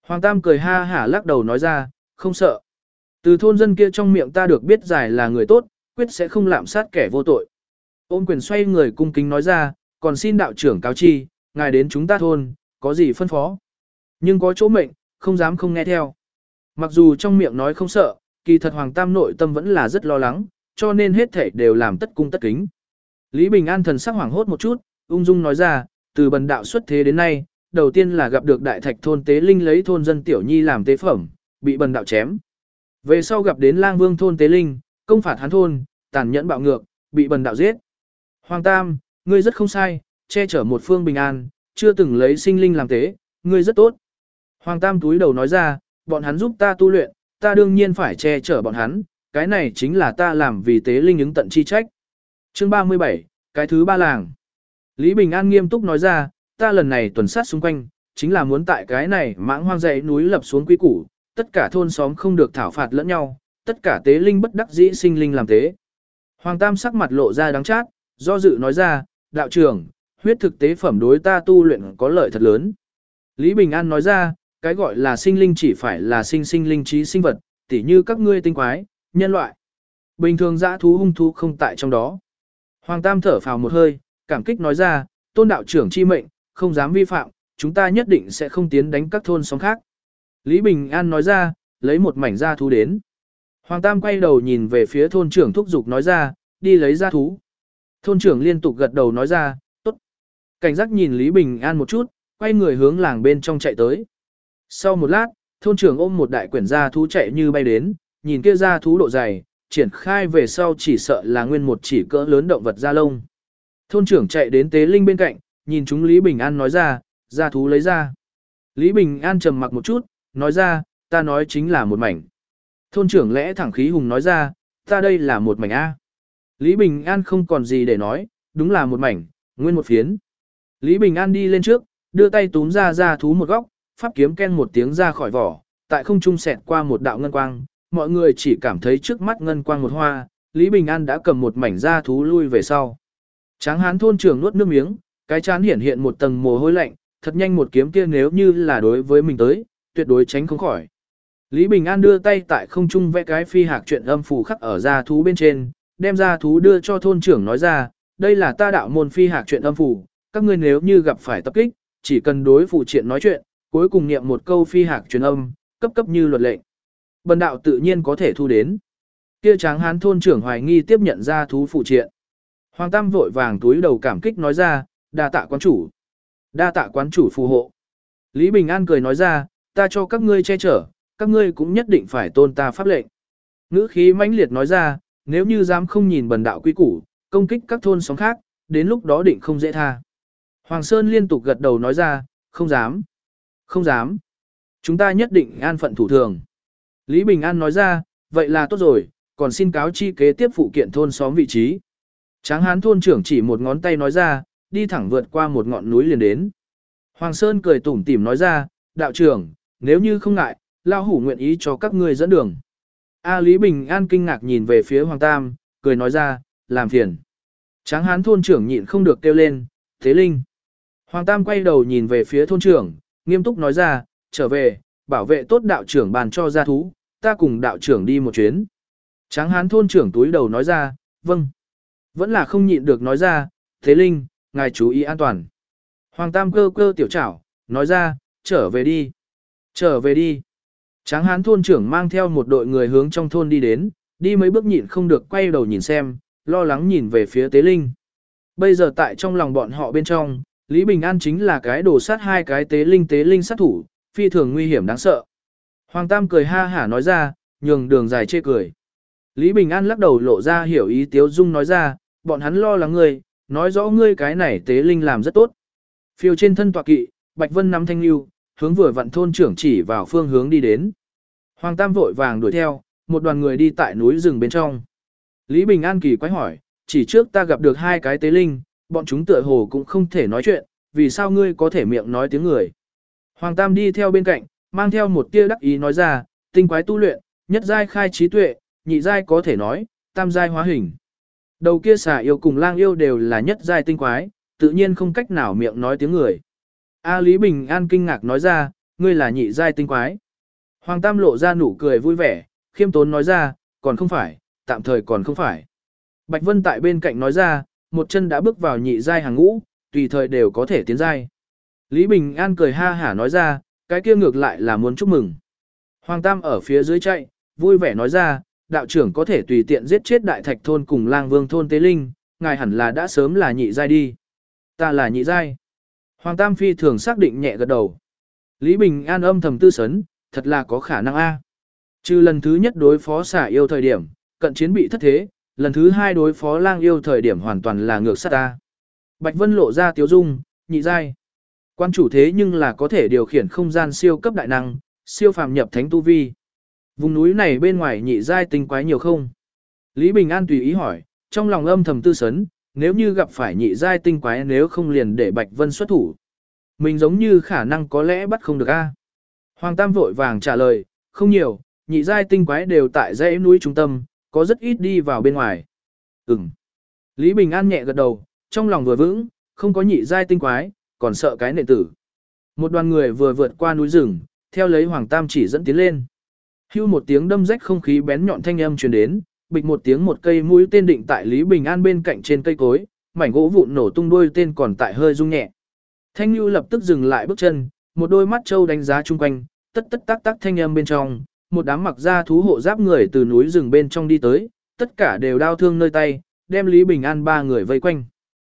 Hoàng Tam cười ha hả lắc đầu nói ra, không sợ. Từ thôn dân kia trong miệng ta được biết giải là người tốt, quyết sẽ không lạm sát kẻ vô tội. Ôn quyền xoay người cung kính nói ra, còn xin đạo trưởng cáo chi, ngài đến chúng ta thôn, có gì phân phó. Nhưng có chỗ mệnh, không dám không nghe theo. Mặc dù trong miệng nói không sợ, kỳ thật Hoàng Tam nội tâm vẫn là rất lo lắng, cho nên hết thảy đều làm tất cung tất kính. Lý Bình An thần sắc hoảng hốt một chút, ung dung nói ra, từ bần đạo xuất thế đến nay, đầu tiên là gặp được đại thạch thôn tế linh lấy thôn dân tiểu nhi làm tế phẩm, bị bần đạo chém. Về sau gặp đến lang vương thôn tế linh, công phạt hắn thôn, tàn nhẫn bạo ngược, bị bần đạo giết. Hoàng Tam, ngươi rất không sai, che chở một phương bình an, chưa từng lấy sinh linh làm tế, ngươi rất tốt. Hoàng Tam túi đầu nói ra, bọn hắn giúp ta tu luyện, ta đương nhiên phải che chở bọn hắn, cái này chính là ta làm vì tế linh ứng tận chi trách. Chương 37, cái thứ ba làng. Lý Bình An nghiêm túc nói ra, ta lần này tuần sát xung quanh, chính là muốn tại cái này mãng hoang dãy núi lập xuống quy củ, tất cả thôn xóm không được thảo phạt lẫn nhau, tất cả tế linh bất đắc dĩ sinh linh làm tế. Hoàng Tam sắc mặt lộ ra đắng chát, do dự nói ra, đạo trưởng, huyết thực tế phẩm đối ta tu luyện có lợi thật lớn. Lý Bình An nói ra, cái gọi là sinh linh chỉ phải là sinh linh trí sinh vật, tỉ như các ngươi tinh quái, nhân loại. Bình thường dã thú hung thú không tại trong đó. Hoàng Tam thở phào một hơi, cảm kích nói ra, tôn đạo trưởng chi mệnh, không dám vi phạm, chúng ta nhất định sẽ không tiến đánh các thôn xóm khác. Lý Bình An nói ra, lấy một mảnh dã thú đến. Hoàng Tam quay đầu nhìn về phía thôn trưởng thúc giục nói ra, đi lấy dã thú. Thôn trưởng liên tục gật đầu nói ra, tốt. Cảnh giác nhìn Lý Bình An một chút, quay người hướng làng bên trong chạy tới. Sau một lát, thôn trưởng ôm một đại quyển dã thú chạy như bay đến, nhìn kia dã thú độ dày, triển khai về sau chỉ sợ là nguyên một chỉ cỡ lớn động vật da lông. Thôn trưởng chạy đến tế linh bên cạnh, nhìn chúng Lý Bình An nói ra, dã thú lấy ra. Lý Bình An trầm mặc một chút, nói ra, ta nói chính là một mảnh. Thôn trưởng lẽ thẳng khí hùng nói ra, ta đây là một mảnh A. Lý Bình An không còn gì để nói, đúng là một mảnh, nguyên một phiến. Lý Bình An đi lên trước, đưa tay túm ra dã thú một góc, pháp kiếm ken một tiếng ra khỏi vỏ, tại không trung xẹt qua một đạo ngân quang, mọi người chỉ cảm thấy trước mắt ngân quang một hoa, Lý Bình An đã cầm một mảnh dã thú lui về sau. Tráng hán thôn trưởng nuốt nước miếng, cái chán hiển hiện một tầng mồ hôi lạnh, thật nhanh một kiếm kia nếu như là đối với mình tới, tuyệt đối tránh không khỏi. Lý Bình An đưa tay tại không trung vẽ cái phi hạc truyện âm phù khắc ở dã thú bên trên, đem dã thú đưa cho thôn trưởng nói ra, đây là ta đạo môn phi hạc truyện âm phù, các ngươi nếu như gặp phải tập kích, chỉ cần đối phụ triện nói chuyện, cuối cùng niệm một câu phi hạc truyền âm, cấp cấp như luật lệnh. Bần đạo tự nhiên có thể thu đến. Kia tráng hán thôn trưởng hoài nghi tiếp nhận dã thú phụ triện. Hoàng Tam vội vàng túi đầu cảm kích nói ra, đa tạ quán chủ. Đa tạ quán chủ phù hộ. Lý Bình An cười nói ra, ta cho các ngươi che chở, các ngươi cũng nhất định phải tôn ta pháp lệnh. Ngữ khí mãnh liệt nói ra, nếu như dám không nhìn bần đạo quy củ, công kích các thôn xóm khác, đến lúc đó định không dễ tha. Hoàng Sơn liên tục gật đầu nói ra, không dám. Không dám. Chúng ta nhất định an phận thủ thường. Lý Bình An nói ra, vậy là tốt rồi, còn xin cáo chi kế tiếp phụ kiện thôn xóm vị trí. Tráng hán thôn trưởng chỉ một ngón tay nói ra, đi thẳng vượt qua một ngọn núi liền đến. Hoàng Sơn cười tủm tỉm nói ra, đạo trưởng, nếu như không ngại, lao hủ nguyện ý cho các ngươi dẫn đường. Lý Bình An kinh ngạc nhìn về phía Hoàng Tam, cười nói ra, làm phiền. Tráng hán thôn trưởng nhịn không được kêu lên, thế linh. Hoàng Tam quay đầu nhìn về phía thôn trưởng, nghiêm túc nói ra, trở về, bảo vệ tốt đạo trưởng bàn cho gia thú, ta cùng đạo trưởng đi một chuyến. Tráng hán thôn trưởng túi đầu nói ra, vâng. Vẫn là không nhịn được nói ra, thế linh, ngài chú ý an toàn. Hoàng Tam cơ cơ tiểu trảo, nói ra, trở về đi. Trở về đi. Tráng hán thôn trưởng mang theo một đội người hướng trong thôn đi đến, đi mấy bước nhịn không được quay đầu nhìn xem, lo lắng nhìn về phía tế linh. Bây giờ tại trong lòng bọn họ bên trong, Lý Bình An chính là cái đồ sát hai cái tế linh sát thủ, phi thường nguy hiểm đáng sợ. Hoàng Tam cười ha hả nói ra, nhường đường dài chê cười. Lý Bình An lắc đầu lộ ra hiểu ý tiếu dung nói ra, bọn hắn lo lắng ngươi, nói rõ ngươi cái này tế linh làm rất tốt. Phiêu trên thân tọa kỵ, Bạch Vân nắm thanh lưu, hướng vừa vặn thôn trưởng chỉ vào phương hướng đi đến. Hoàng Tam vội vàng đuổi theo, một đoàn người đi tại núi rừng bên trong. Lý Bình An kỳ quái hỏi, chỉ trước ta gặp được hai cái tế linh, bọn chúng tựa hồ cũng không thể nói chuyện, vì sao ngươi có thể miệng nói tiếng người. Hoàng Tam đi theo bên cạnh, mang theo một tia đắc ý nói ra, tinh quái tu luyện, nhất giai khai trí tuệ, nhị giai có thể nói, tam giai hóa hình. Đầu kia xà yêu cùng lang yêu đều là nhất giai tinh quái, tự nhiên không cách nào miệng nói tiếng người. Lý Bình An kinh ngạc nói ra, ngươi là nhị giai tinh quái. Hoàng Tam lộ ra nụ cười vui vẻ, khiêm tốn nói ra, còn không phải, tạm thời còn không phải. Bạch Vân tại bên cạnh nói ra, một chân đã bước vào nhị giai hàng ngũ, tùy thời đều có thể tiến giai. Lý Bình An cười ha hả nói ra, cái kia ngược lại là muốn chúc mừng. Hoàng Tam ở phía dưới chạy, vui vẻ nói ra, đạo trưởng có thể tùy tiện giết chết đại thạch thôn cùng lang vương thôn tế linh, ngài hẳn là đã sớm là nhị giai đi. Ta là nhị giai. Hoàng Tam phi thường xác định nhẹ gật đầu. Lý Bình An âm thầm tư sấn, thật là có khả năng a. Trừ lần thứ nhất đối phó xả yêu thời điểm, cận chiến bị thất thế, lần thứ hai đối phó lang yêu thời điểm hoàn toàn là ngược sát ta. Bạch Vân lộ ra tiếu dung, nhị giai. Quan chủ thế nhưng là có thể điều khiển không gian siêu cấp đại năng, siêu phàm nhập thánh tu vi. Vùng núi này bên ngoài nhị giai tinh quái nhiều không? Lý Bình An tùy ý hỏi, trong lòng âm thầm tư sấn, nếu như gặp phải nhị giai tinh quái nếu không liền để Bạch Vân xuất thủ. Mình giống như khả năng có lẽ bắt không được a. Hoàng Tam vội vàng trả lời, không nhiều, nhị giai tinh quái đều tại dãy núi trung tâm, có rất ít đi vào bên ngoài. Ừm. Lý Bình An nhẹ gật đầu, trong lòng vừa vững, không có nhị giai tinh quái, còn sợ cái nện tử. Một đoàn người vừa vượt qua núi rừng, theo lấy Hoàng Tam chỉ dẫn tiến lên. Hưu một tiếng đâm rách không khí bén nhọn thanh âm truyền đến, bịch một tiếng một cây mũi tên định tại Lý Bình An bên cạnh trên cây cối, mảnh gỗ vụn nổ tung đuôi tên còn tại hơi rung nhẹ. Thanh Nhu lập tức dừng lại bước chân, một đôi mắt trâu đánh giá chung quanh, tất tất tác tác thanh âm bên trong, một đám mặc ra thú hộ giáp người từ núi rừng bên trong đi tới, tất cả đều đao thương nơi tay, đem Lý Bình An ba người vây quanh.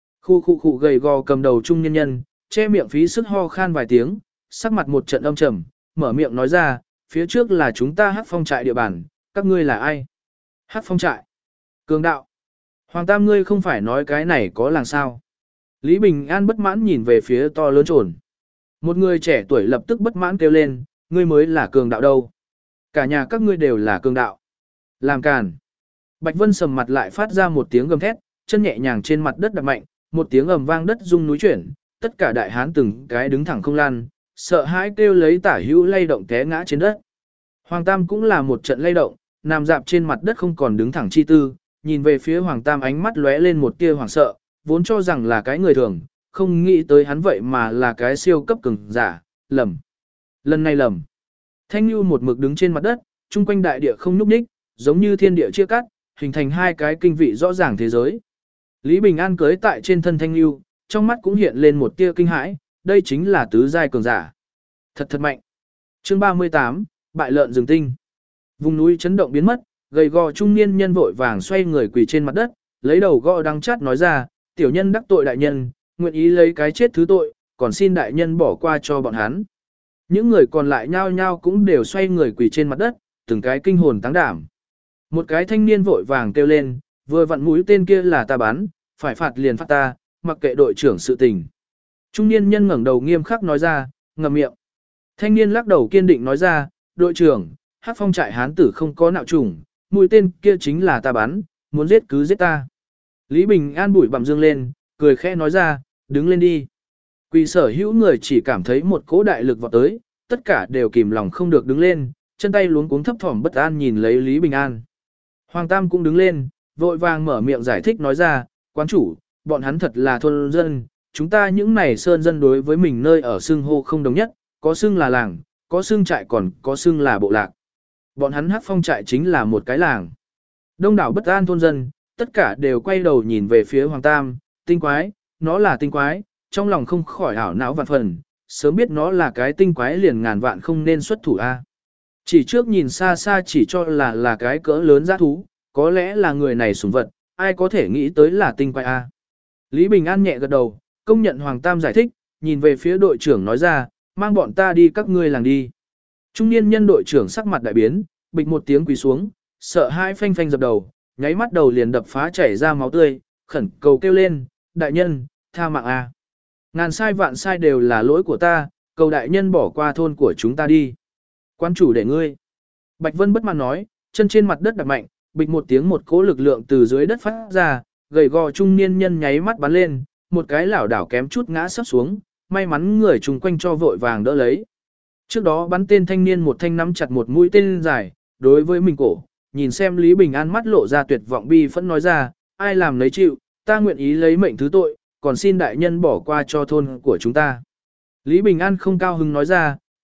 Khu gầy gò cầm đầu trung nhân nhân, che miệng phí sức ho khan vài tiếng, sắc mặt một trận âm trầm, mở miệng nói ra, phía trước là chúng ta Hắc Phong trại địa bàn, các ngươi là ai? Hắc Phong trại. Cường đạo. Hoàng Tam ngươi không phải nói cái này có làng sao? Lý Bình An bất mãn nhìn về phía to lớn trồn. Một người trẻ tuổi lập tức bất mãn kêu lên, ngươi mới là cường đạo đâu. Cả nhà các ngươi đều là cường đạo. Làm càn. Bạch Vân sầm mặt lại phát ra một tiếng gầm thét, chân nhẹ nhàng trên mặt đất đập mạnh, một tiếng ầm vang đất rung núi chuyển, tất cả đại hán từng cái đứng thẳng không lăn, sợ hãi kêu lấy tả hữu lay động té ngã trên đất. Hoàng Tam cũng là một trận lay động, nằm dạp trên mặt đất không còn đứng thẳng chi tư, nhìn về phía Hoàng Tam ánh mắt lóe lên một tia hoảng sợ, vốn cho rằng là cái người thường, không nghĩ tới hắn vậy mà là cái siêu cấp cường giả, lầm. Lần này lầm. Thanh Nhu một mực đứng trên mặt đất, chung quanh đại địa không nhúc nhích, giống như thiên địa chia cắt, hình thành hai cái kinh vị rõ ràng thế giới. Lý Bình An cưới tại trên thân Thanh Nhu, trong mắt cũng hiện lên một tia kinh hãi, đây chính là tứ giai cường giả. Thật thật mạnh. Chương 38, bại lợn rừng tinh. Vùng núi chấn động biến mất, gầy gò trung niên nhân vội vàng xoay người quỳ trên mặt đất, lấy đầu gõ đắng chát nói ra, tiểu nhân đắc tội đại nhân, nguyện ý lấy cái chết thứ tội, còn xin đại nhân bỏ qua cho bọn hắn. Những người còn lại nhao nhao cũng đều xoay người quỳ trên mặt đất, từng cái kinh hồn táng đảm. Một cái thanh niên vội vàng kêu lên, vừa vặn mũi tên kia là ta bắn, phải phạt liền phạt ta, mặc kệ đội trưởng sự tình. Trung niên nhân ngẩng đầu nghiêm khắc nói ra, ngậm miệng. Thanh niên lắc đầu kiên định nói ra, đội trưởng, Hắc Phong trại hán tử không có nạo trùng, mũi tên kia chính là ta bắn, muốn giết cứ giết ta. Lý Bình An bụi bặm dương lên, cười khẽ nói ra, đứng lên đi. Quỳ sở hữu người chỉ cảm thấy một cỗ đại lực vọt tới, tất cả đều kìm lòng không được đứng lên, chân tay luống cuống thấp thỏm bất an nhìn lấy Lý Bình An. Hoàng Tam cũng đứng lên, vội vàng mở miệng giải thích nói ra, quán chủ, bọn hắn thật là thôn dân, chúng ta những này sơn dân đối với mình nơi ở xưng hô không đồng nhất, có xưng là làng, có xưng trại còn có xưng là bộ lạc. Bọn hắn Hắc Phong trại chính là một cái làng. Đông đảo bất an thôn dân, tất cả đều quay đầu nhìn về phía Hoàng Tam, tinh quái, nó là tinh quái, trong lòng không khỏi ảo não vạn phần, sớm biết nó là cái tinh quái liền ngàn vạn không nên xuất thủ a. Chỉ trước nhìn xa xa chỉ cho là cái cỡ lớn dã thú, có lẽ là người này sủng vật, ai có thể nghĩ tới là tinh quái a. Lý Bình An nhẹ gật đầu, công nhận Hoàng Tam giải thích, nhìn về phía đội trưởng nói ra, mang bọn ta đi các ngươi làng đi. Trung niên nhân đội trưởng sắc mặt đại biến, bịch một tiếng quỳ xuống, sợ hãi phanh phanh dập đầu, nháy mắt đầu liền đập phá chảy ra máu tươi, khẩn cầu kêu lên, đại nhân, tha mạng a. Ngàn sai vạn sai đều là lỗi của ta, cầu đại nhân bỏ qua thôn của chúng ta đi. Quan chủ để ngươi. Bạch Vân bất mãn nói, chân trên mặt đất đập mạnh, bịch một tiếng một cỗ lực lượng từ dưới đất phát ra, gầy gò trung niên nhân nháy mắt bắn lên, một cái lảo đảo kém chút ngã sấp xuống, may mắn người chung quanh cho vội vàng đỡ lấy. Trước đó bắn tên thanh niên một thanh nắm chặt một mũi tên dài, đối với mình cổ, nhìn xem Lý Bình An mắt lộ ra tuyệt vọng bi phẫn nói ra, ai làm lấy chịu, ta nguyện ý lấy mệnh thứ tội, còn xin đại nhân bỏ qua cho thôn của chúng ta. Lý Bình An không cao hứng nói ra,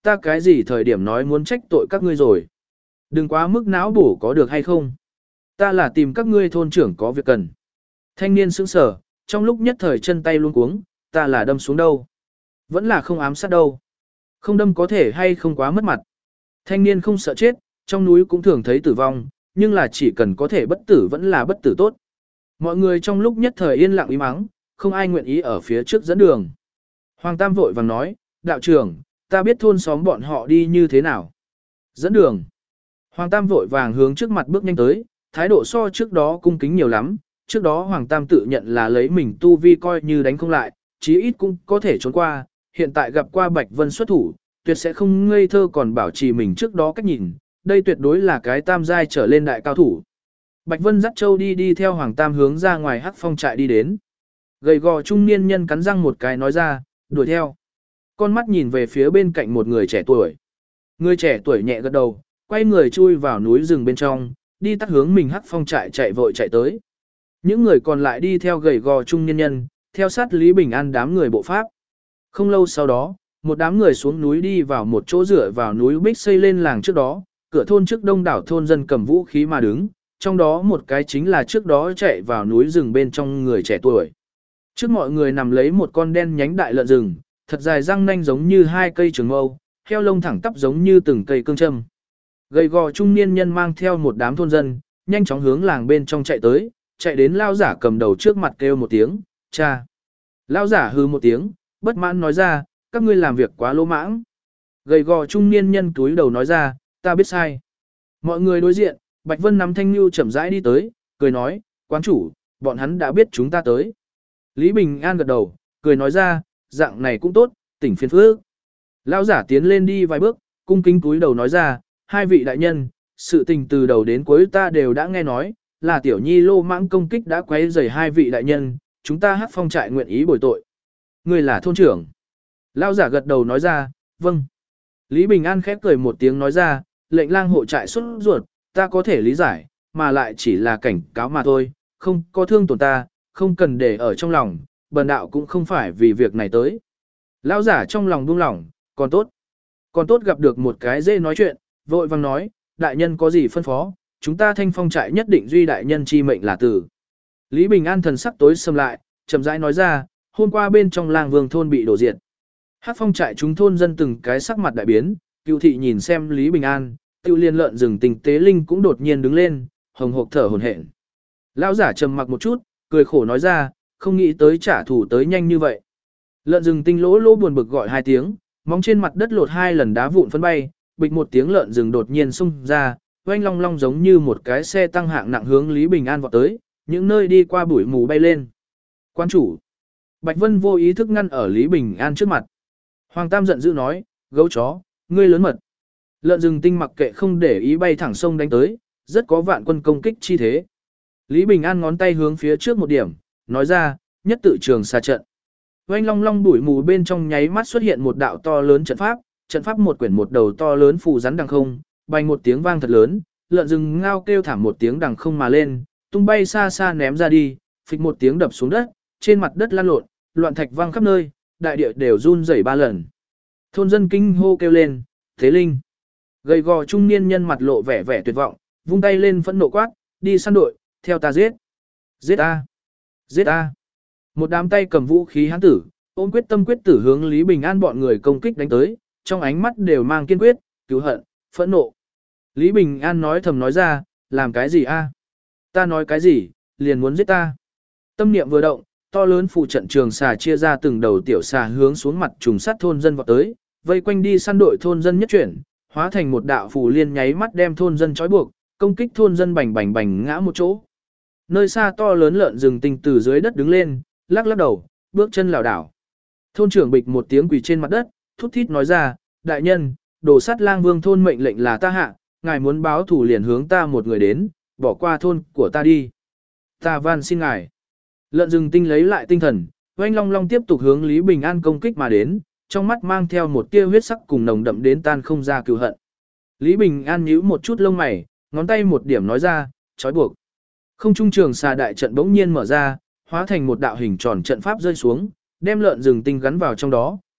ta cái gì thời điểm nói muốn trách tội các ngươi rồi. Đừng quá mức não bổ có được hay không. Ta là tìm các ngươi thôn trưởng có việc cần. Thanh niên sững sờ, trong lúc nhất thời chân tay luống cuống, ta là đâm xuống đâu. Vẫn là không ám sát đâu. Không đâm có thể hay không quá mất mặt. Thanh niên không sợ chết, trong núi cũng thường thấy tử vong, nhưng là chỉ cần có thể bất tử vẫn là bất tử tốt. Mọi người trong lúc nhất thời yên lặng im mắng, không ai nguyện ý ở phía trước dẫn đường. Hoàng Tam vội vàng nói, đạo trưởng, ta biết thôn xóm bọn họ đi như thế nào. Dẫn đường. Hoàng Tam vội vàng hướng trước mặt bước nhanh tới, thái độ so trước đó cung kính nhiều lắm. Trước đó Hoàng Tam tự nhận là lấy mình tu vi coi như đánh không lại, chí ít cũng có thể trốn qua. Hiện tại gặp qua Bạch Vân xuất thủ, tuyệt sẽ không ngây thơ còn bảo trì mình trước đó cách nhìn. Đây tuyệt đối là cái tam giai trở lên đại cao thủ. Bạch Vân dắt Châu đi theo Hoàng Tam hướng ra ngoài Hắc Phong trại đi đến. Gầy gò trung niên nhân cắn răng một cái nói ra, đuổi theo. Con mắt nhìn về phía bên cạnh một người trẻ tuổi. Người trẻ tuổi nhẹ gật đầu, quay người chui vào núi rừng bên trong, đi tắt hướng mình Hắc Phong trại chạy vội chạy tới. Những người còn lại đi theo gầy gò trung niên nhân, theo sát Lý Bình An đám người bộ pháp. Không lâu sau đó, một đám người xuống núi đi vào một chỗ dựa vào núi bích xây lên làng trước đó, cửa thôn trước đông đảo thôn dân cầm vũ khí mà đứng, trong đó một cái chính là trước đó chạy vào núi rừng bên trong người trẻ tuổi. Trước mọi người nằm lấy một con đen nhánh đại lợn rừng, thật dài răng nanh giống như hai cây trường mâu, heo lông thẳng tắp giống như từng cây cương châm. Gầy gò trung niên nhân mang theo một đám thôn dân, nhanh chóng hướng làng bên trong chạy tới, chạy đến lao giả cầm đầu trước mặt kêu một tiếng, cha. Lao giả hư một tiếng, bất mãn nói ra, các ngươi làm việc quá lỗ mãng. Gầy gò trung niên nhân túi đầu nói ra, ta biết sai. Mọi người đối diện, Bạch Vân nắm thanh lưu chậm rãi đi tới, cười nói, quán chủ, bọn hắn đã biết chúng ta tới. Lý Bình An gật đầu, cười nói ra, dạng này cũng tốt, tỉnh phiền phước. Lão giả tiến lên đi vài bước, cung kính túi đầu nói ra, hai vị đại nhân, sự tình từ đầu đến cuối ta đều đã nghe nói, là tiểu nhi lô mãng công kích đã quấy rầy hai vị đại nhân, chúng ta Hắc Phong trại nguyện ý bồi tội. Người là thôn trưởng. Lão giả gật đầu nói ra, vâng. Lý Bình An khép cười một tiếng nói ra, lệnh lang hộ trại xuất ruột, ta có thể lý giải, mà lại chỉ là cảnh cáo mà thôi, không có thương tổn ta, không cần để ở trong lòng, bần đạo cũng không phải vì việc này tới. Lão giả trong lòng buông lỏng, còn tốt. Còn tốt gặp được một cái dễ nói chuyện, vội vàng nói, đại nhân có gì phân phó, chúng ta Thanh Phong trại nhất định duy đại nhân chi mệnh là tử. Lý Bình An thần sắc tối sầm lại, chậm rãi nói ra, hôm qua bên trong làng Vương thôn bị đổ diệt. Hắc Phong trại chúng thôn dân từng cái sắc mặt đại biến, Cựu thị nhìn xem Lý Bình An, Tiêu Liên lợn rừng tình tế linh cũng đột nhiên đứng lên, hồng hộc thở hổn hển. Lão giả trầm mặc một chút, cười khổ nói ra, không nghĩ tới trả thù tới nhanh như vậy. Lợn rừng tinh lỗ lỗ buồn bực gọi hai tiếng, móng trên mặt đất lột hai lần đá vụn phân bay, bịch một tiếng lợn rừng đột nhiên xung ra, oanh long long giống như một cái xe tăng hạng nặng hướng Lý Bình An vọt tới, những nơi đi qua bụi mù bay lên. Quan chủ. Bạch Vân vô ý thức ngăn ở Lý Bình An trước mặt. Hoàng Tam giận dữ nói, gấu chó, ngươi lớn mật. Lợn rừng tinh mặc kệ không để ý bay thẳng sông đánh tới, rất có vạn quân công kích chi thế. Lý Bình An ngón tay hướng phía trước một điểm, nói ra, nhất tự trường xà trận. Oanh long long bụi mù bên trong nháy mắt xuất hiện một đạo to lớn trận pháp một quyển một đầu to lớn phù rắn đằng không, bành một tiếng vang thật lớn, lợn rừng ngao kêu thảm một tiếng đằng không mà lên, tung bay xa xa ném ra đi, phịch một tiếng đập xuống đất, trên mặt đất lăn lộn, loạn thạch vang khắp nơi, đại địa đều run rẩy 3 lần. Thôn dân kinh hô kêu lên, thế linh. Gầy gò trung niên nhân mặt lộ vẻ vẻ tuyệt vọng, vung tay lên phẫn nộ quát, đi săn đội, theo ta giết. Giết a, giết a. Một đám tay cầm vũ khí hán tử, ôm quyết tâm quyết tử hướng Lý Bình An bọn người công kích đánh tới, trong ánh mắt đều mang kiên quyết, cứu hận, phẫn nộ. Lý Bình An nói thầm nói ra, làm cái gì a? Ta nói cái gì, liền muốn giết ta. Tâm niệm vừa động, to lớn phù trận trường xà chia ra từng đầu tiểu xà hướng xuống mặt trùng sát thôn dân vọt tới, vây quanh đi săn đội thôn dân nhất chuyển, hóa thành một đạo phù liên nháy mắt đem thôn dân trói buộc, công kích thôn dân bành bành bành ngã một chỗ. Nơi xa to lớn lợn rừng tinh từ dưới đất đứng lên, lắc lắc đầu, bước chân lảo đảo. Thôn trưởng bịch một tiếng quỳ trên mặt đất, thút thít nói ra, đại nhân, đồ sát lang vương thôn mệnh lệnh là ta hạ, ngài muốn báo thủ liền hướng ta một người đến, bỏ qua thôn của ta đi. Ta van xin ngài. Lợn rừng tinh lấy lại tinh thần, oanh long long tiếp tục hướng Lý Bình An công kích mà đến, trong mắt mang theo một tia huyết sắc cùng nồng đậm đến tan không ra cừu hận. Lý Bình An nhíu một chút lông mày, ngón tay một điểm nói ra, trói buộc. Không trung trường xà đại trận bỗng nhiên mở ra, hóa thành một đạo hình tròn trận pháp rơi xuống, đem lợn rừng tinh gắn vào trong đó,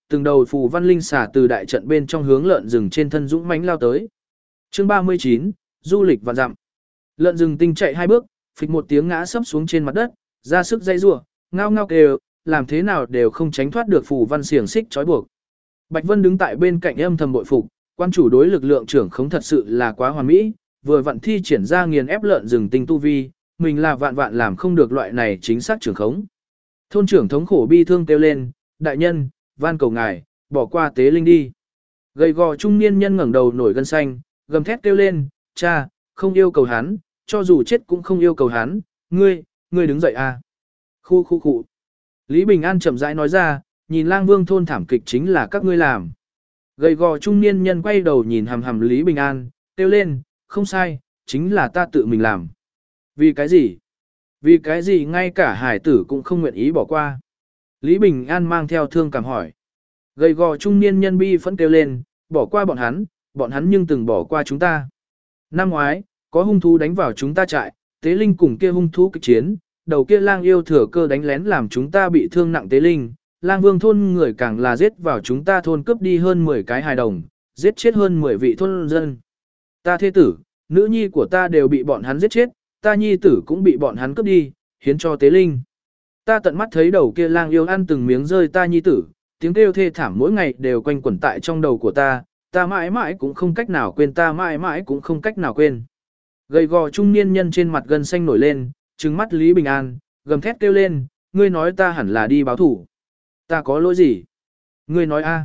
từng đầu phù văn linh xà từ đại trận bên trong hướng lợn rừng trên thân dũng mãnh lao tới. Chương 39, du lịch vạn dặm. Lợn rừng tinh chạy 2 bước, phịch một tiếng ngã sấp xuống trên mặt đất, ra sức dây rủa, ngao ngao kêu, làm thế nào đều không tránh thoát được phù văn xiềng xích trói buộc. Bạch Vân đứng tại bên cạnh âm thầm bội phục, quan chủ đối lực lượng trưởng không thật sự là quá hoàn mỹ, vừa vặn thi triển ra nghiền ép lợn rừng tinh tu vi, mình là vạn vạn làm không được loại này chính xác trưởng khống. Thôn trưởng thống khổ bi thương kêu lên, đại nhân, van cầu ngài, bỏ qua tế linh đi. Gầy gò trung niên nhân ngẩng đầu nổi gân xanh, gầm thét kêu lên, cha, không yêu cầu hắn, cho dù chết cũng không yêu cầu hắn, ngươi đứng dậy a. Khu. Lý Bình An chậm rãi nói ra, nhìn Lang Vương thôn thảm kịch chính là các ngươi làm. Gầy gò trung niên nhân quay đầu nhìn hằm hằm Lý Bình An, kêu lên, không sai, chính là ta tự mình làm. Vì cái gì? Vì cái gì ngay cả hải tử cũng không nguyện ý bỏ qua. Lý Bình An mang theo thương cảm hỏi. Gầy gò trung niên nhân bi phẫn kêu lên, bỏ qua bọn hắn nhưng từng bỏ qua chúng ta. Năm ngoái, có hung thú đánh vào chúng ta trại, tế linh cùng kia hung thú kịch chiến, đầu kia lang yêu thừa cơ đánh lén làm chúng ta bị thương nặng tế linh. Lang Vương thôn người càng là giết vào chúng ta thôn cướp đi hơn 10 cái hài đồng, giết chết hơn 10 vị thôn dân. Ta thế tử, nữ nhi của ta đều bị bọn hắn giết chết, ta nhi tử cũng bị bọn hắn cướp đi, hiến cho tế linh. Ta tận mắt thấy đầu kia lang yêu ăn từng miếng rơi ta nhi tử, tiếng kêu thê thảm mỗi ngày đều quanh quẩn tại trong đầu của ta mãi mãi cũng không cách nào quên, mãi mãi cũng không cách nào quên. Gầy gò trung niên nhân trên mặt gân xanh nổi lên, trừng mắt Lý Bình An, gầm thét kêu lên, ngươi nói ta hẳn là đi báo thủ. Ta có lỗi gì? Ngươi nói a?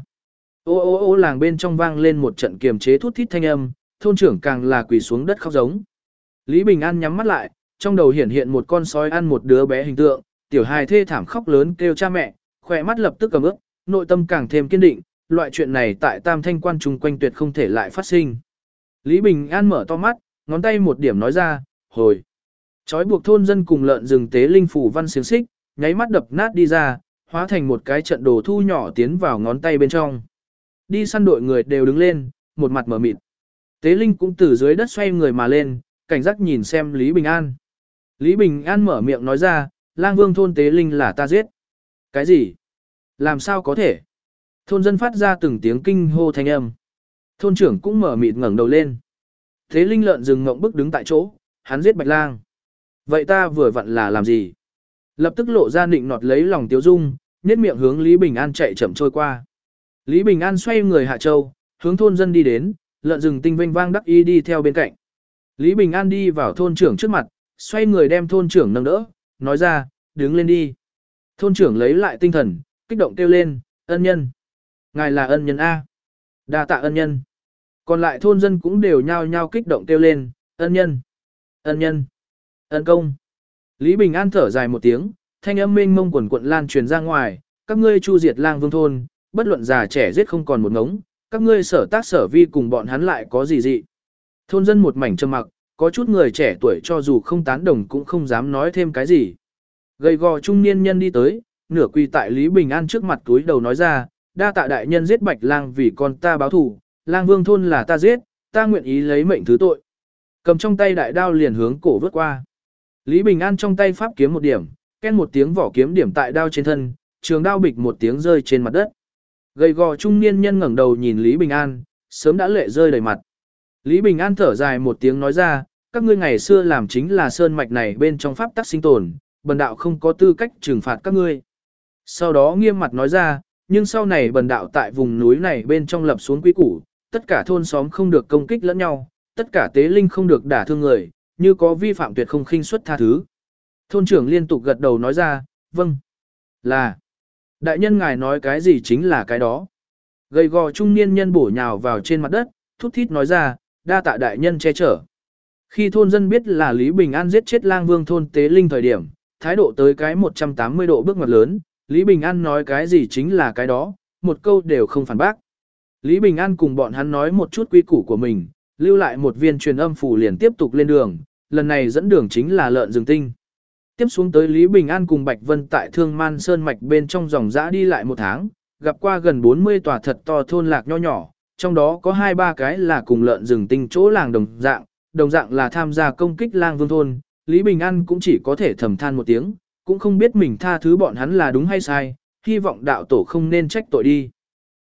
Ô làng bên trong vang lên một trận kiềm chế thút thít thanh âm, thôn trưởng càng là quỳ xuống đất khóc giống. Lý Bình An nhắm mắt lại, trong đầu hiện một con sói ăn một đứa bé hình tượng, tiểu hài thê thảm khóc lớn kêu cha mẹ, khỏe mắt lập tức cầm ướt, nội tâm càng thêm kiên định, loại chuyện này tại Tam Thanh quan chung quanh tuyệt không thể lại phát sinh. Lý Bình An mở to mắt, ngón tay một điểm nói ra, hồi. Chói buộc thôn dân cùng lợn rừng tế linh phủ văn xiềng xích, nháy mắt đập nát đi ra, hóa thành một cái trận đồ thu nhỏ tiến vào ngón tay bên trong. Đi săn đội người đều đứng lên, một mặt mở mịt. Tế linh cũng từ dưới đất xoay người mà lên, cảnh giác nhìn xem Lý Bình An. Lý Bình An mở miệng nói ra, Lang Vương thôn tế linh là ta giết. Cái gì? Làm sao có thể? Thôn dân phát ra từng tiếng kinh hô thanh âm. Thôn trưởng cũng mở mịt ngẩng đầu lên. Tế linh lợn rừng ngộng bức đứng tại chỗ, hắn giết Bạch Lang. Vậy ta vừa vặn là làm gì? Lập tức lộ ra nịnh nọt lấy lòng tiếu dung, nhếch miệng hướng Lý Bình An chạy chậm trôi qua. Lý Bình An xoay người hạ châu, hướng thôn dân đi đến, lợn rừng tinh vinh vang đắc ý đi theo bên cạnh. Lý Bình An đi vào thôn trưởng trước mặt, xoay người đem thôn trưởng nâng đỡ, nói ra, đứng lên đi. Thôn trưởng lấy lại tinh thần, kích động kêu lên, ân nhân. Ngài là ân nhân A. Đa tạ ân nhân. Còn lại thôn dân cũng đều nhao nhao kích động kêu lên, ân nhân. Ân nhân. Ân công. Lý Bình An thở dài một tiếng, thanh âm mênh mông quần quận lan truyền ra ngoài, các ngươi chu diệt Lang Vương thôn, bất luận già trẻ giết không còn một ngống, các ngươi sở tác sở vi cùng bọn hắn lại có gì dị. Thôn dân một mảnh trầm mặc, có chút người trẻ tuổi cho dù không tán đồng cũng không dám nói thêm cái gì. Gầy gò trung niên nhân đi tới, nửa quỳ tại Lý Bình An trước mặt túi đầu nói ra, đa tạ đại nhân giết Bạch Lang vì con ta báo thù, Lang Vương thôn là ta giết, ta nguyện ý lấy mệnh thứ tội. Cầm trong tay đại đao liền hướng cổ vớt qua. Lý Bình An trong tay pháp kiếm một điểm, ken một tiếng vỏ kiếm điểm tại đao trên thân, trường đao bịch một tiếng rơi trên mặt đất. Gầy gò trung niên nhân ngẩng đầu nhìn Lý Bình An, sớm đã lệ rơi đầy mặt. Lý Bình An thở dài một tiếng nói ra, các ngươi ngày xưa làm chính là sơn mạch này bên trong pháp tắc sinh tồn, bần đạo không có tư cách trừng phạt các ngươi. Sau đó nghiêm mặt nói ra, nhưng sau này bần đạo tại vùng núi này bên trong lập xuống quy củ, tất cả thôn xóm không được công kích lẫn nhau, tất cả tế linh không được đả thương người, như có vi phạm tuyệt không khinh suất tha thứ. Thôn trưởng liên tục gật đầu nói ra, vâng, là. Đại nhân ngài nói cái gì chính là cái đó. Gầy gò trung niên nhân bổ nhào vào trên mặt đất, thút thít nói ra, đa tạ đại nhân che chở. Khi thôn dân biết là Lý Bình An giết chết Lang Vương thôn tế linh thời điểm, thái độ tới cái 180 độ bước ngoặt lớn, Lý Bình An nói cái gì chính là cái đó, một câu đều không phản bác. Lý Bình An cùng bọn hắn nói một chút quy củ của mình, lưu lại một viên truyền âm phù liền tiếp tục lên đường, lần này dẫn đường chính là lợn rừng tinh. Tiếp xuống tới Lý Bình An cùng Bạch Vân tại Thương Man Sơn Mạch bên trong dòng dã đi lại một tháng, gặp qua gần 40 tòa thật to thôn lạc nho nhỏ, trong đó có 2-3 cái là cùng lợn rừng tinh chỗ làng đồng dạng là tham gia công kích Lang Vương thôn, Lý Bình An cũng chỉ có thể thầm than một tiếng, cũng không biết mình tha thứ bọn hắn là đúng hay sai, hy vọng đạo tổ không nên trách tội đi.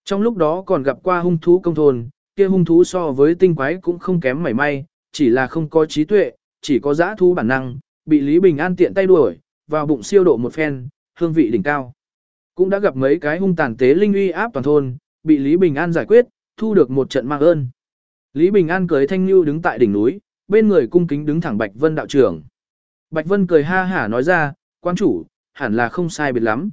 Trong lúc đó còn gặp qua hung thú công thôn, kia hung thú so với tinh quái cũng không kém mảy may, chỉ là không có trí tuệ, chỉ có dã thú bản năng, bị Lý Bình An tiện tay đuổi, vào bụng siêu độ một phen, hương vị đỉnh cao. Cũng đã gặp mấy cái hung tàn tế linh uy áp toàn thôn, bị Lý Bình An giải quyết, thu được một trận mang ơn. Lý Bình An cưới Thanh Nhu đứng tại đỉnh núi, bên người cung kính đứng thẳng Bạch Vân đạo trưởng. Bạch Vân cười ha hả nói ra, quan chủ, hẳn là không sai biệt lắm.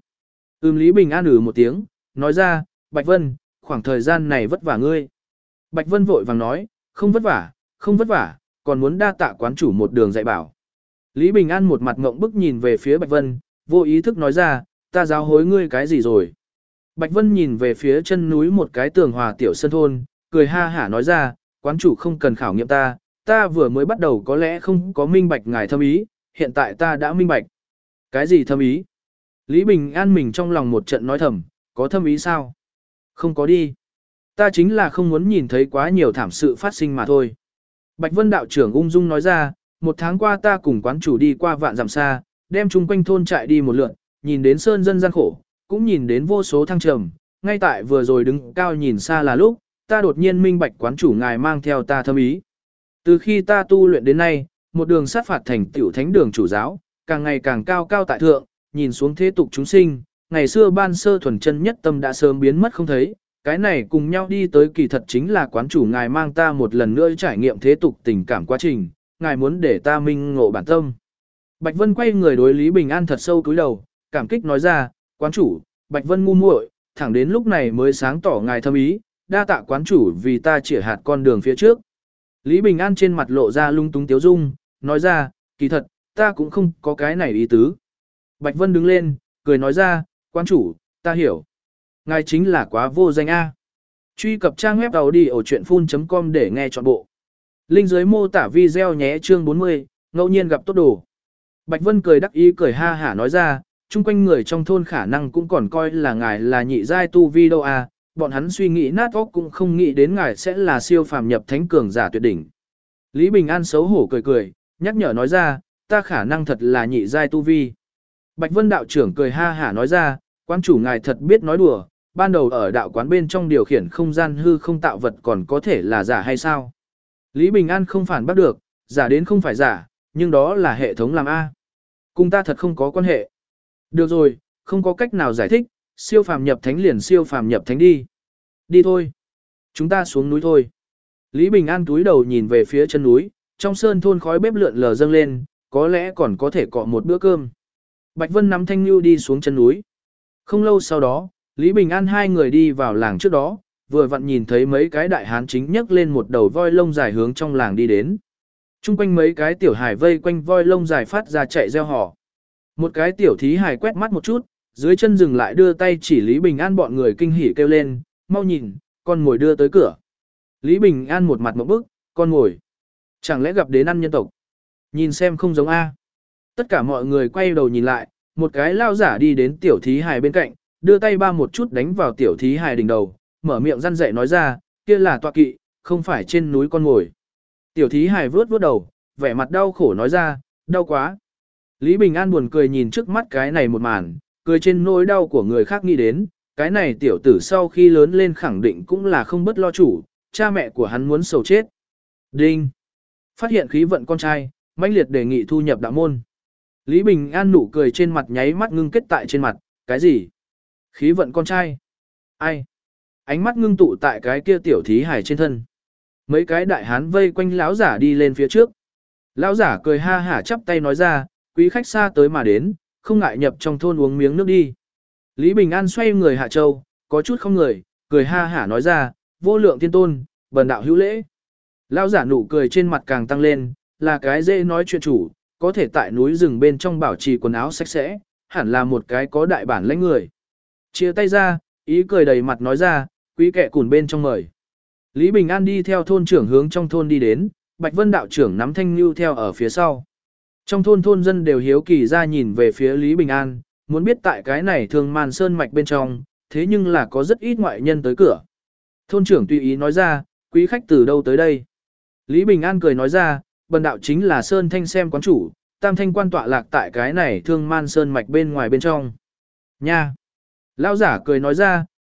Lý Bình An một tiếng, nói ra, Bạch Vân, khoảng thời gian này vất vả ngươi. Bạch Vân vội vàng nói, không vất vả, không vất vả, còn muốn đa tạ quán chủ một đường dạy bảo. Lý Bình An một mặt ngộng bức nhìn về phía Bạch Vân, vô ý thức nói ra, ta giáo hối ngươi cái gì rồi. Bạch Vân nhìn về phía chân núi một cái tường hòa tiểu sân thôn, cười ha hả nói ra, quán chủ không cần khảo nghiệm ta vừa mới bắt đầu có lẽ không có minh bạch ngài thâm ý, hiện tại ta đã minh bạch. Cái gì thâm ý? Lý Bình An mình trong lòng một trận nói thầm, có thâm ý sao? Không có đi. Ta chính là không muốn nhìn thấy quá nhiều thảm sự phát sinh mà thôi. Bạch Vân đạo trưởng ung dung nói ra, một tháng qua ta cùng quán chủ đi qua vạn dặm xa, đem chung quanh thôn trại đi một lượt, nhìn đến sơn dân gian khổ, cũng nhìn đến vô số thăng trầm, ngay tại vừa rồi đứng cao nhìn xa là lúc, ta đột nhiên minh bạch quán chủ ngài mang theo ta thâm ý. Từ khi ta tu luyện đến nay, một đường sát phạt thành tiểu thánh đường chủ giáo, càng ngày càng cao cao tại thượng, nhìn xuống thế tục chúng sinh, ngày xưa ban sơ thuần chân nhất tâm đã sớm biến mất không thấy, cái này cùng nhau đi tới kỳ thật chính là quán chủ ngài mang ta một lần nữa trải nghiệm thế tục tình cảm quá trình, ngài muốn để ta minh ngộ bản tâm. Bạch Vân quay người đối Lý Bình An thật sâu cúi đầu, cảm kích nói ra, quán chủ, Bạch Vân ngu muội, thẳng đến lúc này mới sáng tỏ ngài thâm ý, đa tạ quán chủ vì ta chỉ hạt con đường phía trước. Lý Bình An trên mặt lộ ra lung túng tiếu dung, nói ra, kỳ thật, ta cũng không có cái này ý tứ. Bạch Vân đứng lên, cười nói ra, quán chủ, ta hiểu. Ngài chính là quá vô danh A. Truy cập trang web audiochuyenphun.com để nghe trọn bộ. Link dưới mô tả video nhé chương 40, ngẫu nhiên gặp tốt đồ. Bạch Vân cười đắc ý cười ha hả nói ra, chung quanh người trong thôn khả năng cũng còn coi là ngài là nhị giai tu vi đâu à, bọn hắn suy nghĩ nát óc cũng không nghĩ đến ngài sẽ là siêu phàm nhập thánh cường giả tuyệt đỉnh. Lý Bình An xấu hổ cười cười, nhắc nhở nói ra, ta khả năng thật là nhị giai tu vi. Bạch Vân đạo trưởng cười ha hả nói ra, quán chủ ngài thật biết nói đùa, ban đầu ở đạo quán bên trong điều khiển không gian hư không tạo vật còn có thể là giả hay sao? Lý Bình An không phản bác được, giả đến không phải giả, nhưng đó là hệ thống làm A. Cùng ta thật không có quan hệ. Được rồi, không có cách nào giải thích, siêu phàm nhập thánh liền siêu phàm nhập thánh đi. Đi thôi. Chúng ta xuống núi thôi. Lý Bình An túi đầu nhìn về phía chân núi, trong sơn thôn khói bếp lượn lờ dâng lên, có lẽ còn có thể cọ một bữa cơm. Bạch Vân nắm Thanh Nhu đi xuống chân núi. Không lâu sau đó, Lý Bình An hai người đi vào làng trước đó, vừa vặn nhìn thấy mấy cái đại hán chính nhấc lên một đầu voi lông dài hướng trong làng đi đến. Trung quanh mấy cái tiểu hài vây quanh voi lông dài phát ra chạy reo hò. Một cái tiểu thí hài quét mắt một chút, dưới chân dừng lại đưa tay chỉ Lý Bình An bọn người kinh hỉ kêu lên, mau nhìn, con ngồi đưa tới cửa. Lý Bình An một mặt một bức, con ngồi. Chẳng lẽ gặp đến ăn nhân tộc? Nhìn xem không giống A. Tất cả mọi người quay đầu nhìn lại, một cái lao giả đi đến tiểu thí hài bên cạnh, đưa tay ba một chút đánh vào tiểu thí hài đỉnh đầu, mở miệng răn dạy nói ra, kia là tọa kỵ, không phải trên núi con ngồi. Tiểu thí hài vướt đầu, vẻ mặt đau khổ nói ra, đau quá. Lý Bình An buồn cười nhìn trước mắt cái này một màn, cười trên nỗi đau của người khác nghĩ đến, cái này tiểu tử sau khi lớn lên khẳng định cũng là không bất lo chủ, cha mẹ của hắn muốn sầu chết. Đinh! Phát hiện khí vận con trai, mãnh liệt đề nghị thu nhập đạo môn. Lý Bình An nụ cười trên mặt nháy mắt ngưng kết tại trên mặt, cái gì? Khí vận con trai? Ai? Ánh mắt ngưng tụ tại cái kia tiểu thí hài trên thân. Mấy cái đại hán vây quanh lão giả đi lên phía trước. Lão giả cười ha hả chắp tay nói ra, quý khách xa tới mà đến, không ngại nhập trong thôn uống miếng nước đi. Lý Bình An xoay người hạ châu, có chút không người, cười ha hả nói ra, vô lượng tiên tôn, bần đạo hữu lễ. Lão giả nụ cười trên mặt càng tăng lên, là cái dễ nói chuyện chủ, có thể tại núi rừng bên trong bảo trì quần áo sạch sẽ, hẳn là một cái có đại bản lãnh người. Chia tay ra, ý cười đầy mặt nói ra, quý kệ cùn bên trong mời. Lý Bình An đi theo thôn trưởng hướng trong thôn đi đến, Bạch Vân đạo trưởng nắm Thanh Nhu theo ở phía sau. Trong thôn thôn dân đều hiếu kỳ ra nhìn về phía Lý Bình An, muốn biết tại cái này thường màn sơn mạch bên trong, thế nhưng là có rất ít ngoại nhân tới cửa. Thôn trưởng tùy ý nói ra, quý khách từ đâu tới đây? Lý Bình An cười nói ra, bần đạo chính là Sơn Thanh xem quán chủ, Tam Thanh quan tọa lạc tại cái này thương man sơn mạch bên ngoài bên trong. Nha! Lão giả cười nói ra,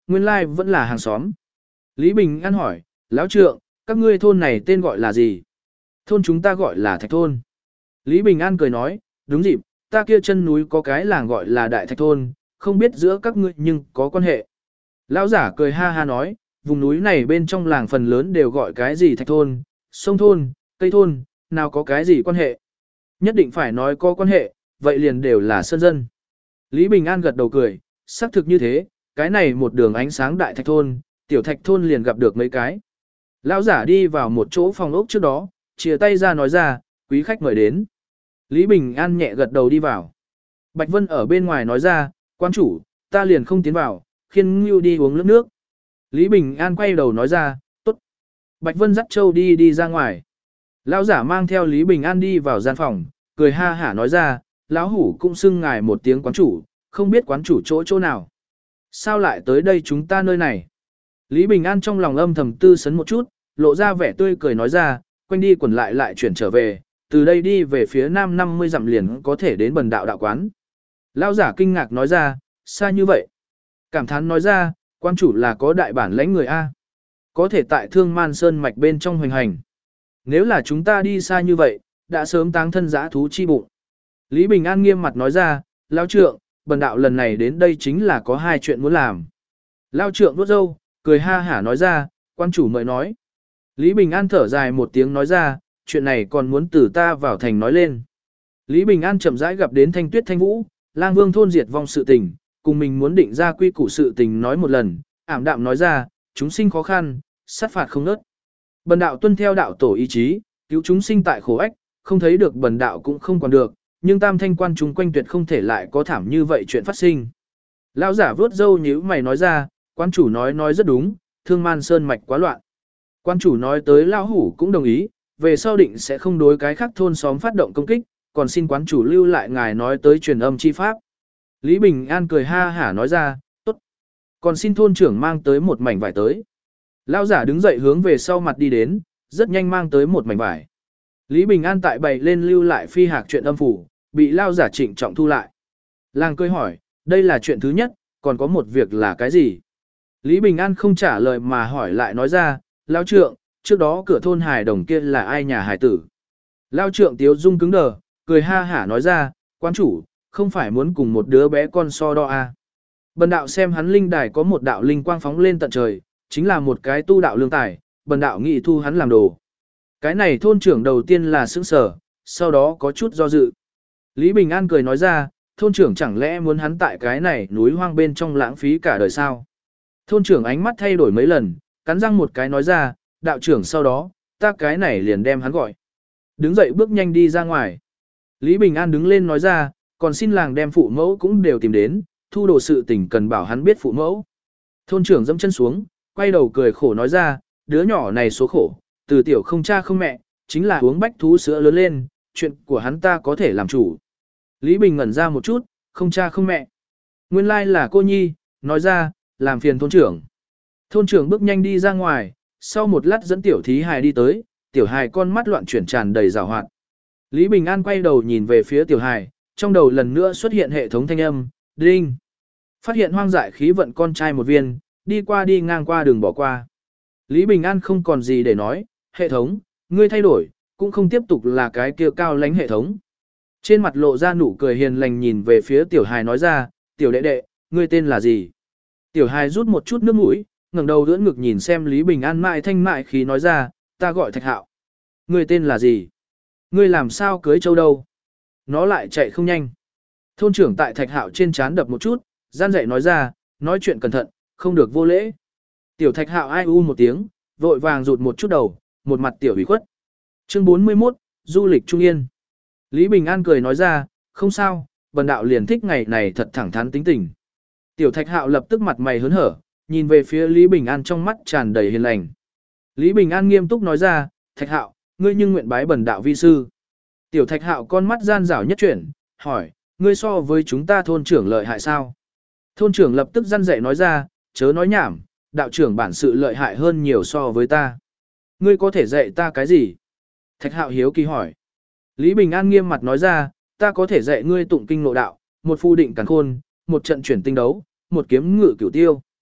nguyên lai vẫn là hàng xóm. Lý Bình An hỏi, lão trượng, các ngươi thôn này tên gọi là gì? Thôn chúng ta gọi là Thạch Thôn. Lý Bình An cười nói, đúng dịp, ta kia chân núi có cái làng gọi là Đại Thạch Thôn, không biết giữa các ngươi nhưng có quan hệ. Lão giả cười ha ha nói, vùng núi này bên trong làng phần lớn đều gọi cái gì Thạch Thôn, sông thôn, cây thôn, nào có cái gì quan hệ. Nhất định phải nói có quan hệ, vậy liền đều là sơn dân. Lý Bình An gật đầu cười, xác thực như thế, cái này một đường ánh sáng Đại Thạch Thôn, tiểu Thạch Thôn liền gặp được mấy cái. Lão giả đi vào một chỗ phòng ốc trước đó, chia tay ra nói ra, quý khách mời đến. Lý Bình An nhẹ gật đầu đi vào. Bạch Vân ở bên ngoài nói ra, quan chủ, ta liền không tiến vào, khiêng Ngưu đi uống nước. Lý Bình An quay đầu nói ra, tốt. Bạch Vân dắt Châu đi ra ngoài. Lão giả mang theo Lý Bình An đi vào gian phòng, cười ha hả nói ra, lão hủ cũng xưng ngài một tiếng quán chủ, không biết quán chủ chỗ nào. Sao lại tới đây chúng ta nơi này? Lý Bình An trong lòng âm thầm tư sấn một chút, lộ ra vẻ tươi cười nói ra, quanh đi quẩn lại chuyển trở về, từ đây đi về phía nam 50 dặm liền có thể đến Bần đạo đạo quán. Lão giả kinh ngạc nói ra, xa như vậy. Cảm thán nói ra, quan chủ là có đại bản lãnh người A. Có thể tại Thương Man Sơn mạch bên trong hoành hành. Nếu là chúng ta đi xa như vậy, đã sớm táng thân giã thú chi bụng. Lý Bình An nghiêm mặt nói ra, lão trượng, Bần đạo lần này đến đây chính là có hai chuyện muốn làm. Lão trượng vuốt râu, cười ha hả nói ra, quan chủ mời nói. Lý Bình An thở dài một tiếng nói ra, chuyện này còn muốn từ ta vào thành nói lên. Lý Bình An chậm rãi gặp đến Thanh Tuyết Thanh Vũ, Lang Vương thôn diệt vong sự tình, cùng mình muốn định ra quy củ sự tình nói một lần, ảm đạm nói ra, chúng sinh khó khăn, sát phạt không nớt. Bần đạo tuân theo đạo tổ ý chí, cứu chúng sinh tại khổ ách, không thấy được bần đạo cũng không còn được, nhưng tam thanh quan chúng quanh tuyệt không thể lại có thảm như vậy chuyện phát sinh. Lão giả vớt râu nhíu mày nói ra, quan chủ nói rất đúng, Thương Man Sơn mạch quá loạn. Quan chủ nói tới lão hủ cũng đồng ý, về sau định sẽ không đối cái khác thôn xóm phát động công kích, còn xin quán chủ lưu lại ngài nói tới truyền âm chi pháp. Lý Bình An cười ha hả nói ra, tốt. Còn xin thôn trưởng mang tới một mảnh vải tới. Lão giả đứng dậy hướng về sau mặt đi đến, rất nhanh mang tới một mảnh vải. Lý Bình An tại bày lên lưu lại phi hạc chuyện âm phủ, bị lão giả trịnh trọng thu lại. Làng cười hỏi, đây là chuyện thứ nhất, còn có một việc là cái gì? Lý Bình An không trả lời mà hỏi lại nói ra, lão trượng, trước đó cửa thôn hài đồng kia là ai nhà hài tử? Lão trượng tiếu dung cứng đờ, cười ha hả nói ra, quan chủ, không phải muốn cùng một đứa bé con so đo à. Bần đạo xem hắn linh đài có một đạo linh quang phóng lên tận trời, chính là một cái tu đạo lương tài, bần đạo nghị thu hắn làm đồ. Cái này thôn trưởng đầu tiên là sững sở, sau đó có chút do dự. Lý Bình An cười nói ra, thôn trưởng chẳng lẽ muốn hắn tại cái này núi hoang bên trong lãng phí cả đời sao? Thôn trưởng ánh mắt thay đổi mấy lần, cắn răng một cái nói ra, đạo trưởng sau đó, ta cái này liền đem hắn gọi. Đứng dậy bước nhanh đi ra ngoài. Lý Bình An đứng lên nói ra, còn xin làng đem phụ mẫu cũng đều tìm đến, thu đồ sự tình cần bảo hắn biết phụ mẫu. Thôn trưởng dẫm chân xuống, quay đầu cười khổ nói ra, đứa nhỏ này số khổ, từ tiểu không cha không mẹ, chính là uống bách thú sữa lớn lên, chuyện của hắn ta có thể làm chủ. Lý Bình ngẩn ra một chút, không cha không mẹ. Nguyên lai là cô nhi, nói ra, làm phiền thôn trưởng. Thôn trưởng bước nhanh đi ra ngoài, sau một lát dẫn tiểu thí hài đi tới, tiểu hài con mắt loạn chuyển tràn đầy rào hoạt. Lý Bình An quay đầu nhìn về phía tiểu hài, trong đầu lần nữa xuất hiện hệ thống thanh âm, đinh. Phát hiện hoang dại khí vận con trai một viên, đi qua đi ngang qua đường bỏ qua. Lý Bình An không còn gì để nói, hệ thống, ngươi thay đổi, cũng không tiếp tục là cái kia cao lánh hệ thống. Trên mặt lộ ra nụ cười hiền lành nhìn về phía tiểu hài nói ra, tiểu đệ đệ, ngươi tên là gì? Tiểu hài rút một chút nước mũi, ngẩng đầu ưỡn ngực nhìn xem Lý Bình An mại thanh mại khí nói ra, ta gọi Thạch Hạo. Ngươi tên là gì? Ngươi làm sao cưới châu đâu? Nó lại chạy không nhanh. Thôn trưởng tại Thạch Hạo trên trán đập một chút, gian dạy nói ra, nói chuyện cẩn thận, không được vô lễ. Tiểu Thạch Hạo ai u một tiếng, vội vàng rụt một chút đầu, một mặt tiểu ủy khuất. Chương 41, du lịch Trung Yên. Lý Bình An cười nói ra, không sao, bần đạo liền thích ngày này thật thẳng thắn tính tình. Tiểu Thạch Hạo lập tức mặt mày hớn hở, nhìn về phía Lý Bình An trong mắt tràn đầy hiền lành. Lý Bình An nghiêm túc nói ra, Thạch Hạo, ngươi nhưng nguyện bái bần đạo vi sư. Tiểu Thạch Hạo con mắt gian rảo nhất chuyển, hỏi, ngươi so với chúng ta thôn trưởng lợi hại sao? Thôn trưởng lập tức răn dạy nói ra, chớ nói nhảm, đạo trưởng bản sự lợi hại hơn nhiều so với ta. Ngươi có thể dạy ta cái gì? Thạch Hạo hiếu kỳ hỏi. Lý Bình An nghiêm mặt nói ra, ta có thể dạy ngươi tụng kinh nội đạo, một phu định càn khôn, một trận chuyển tinh đấu, một kiếm ngự cửu tiêu.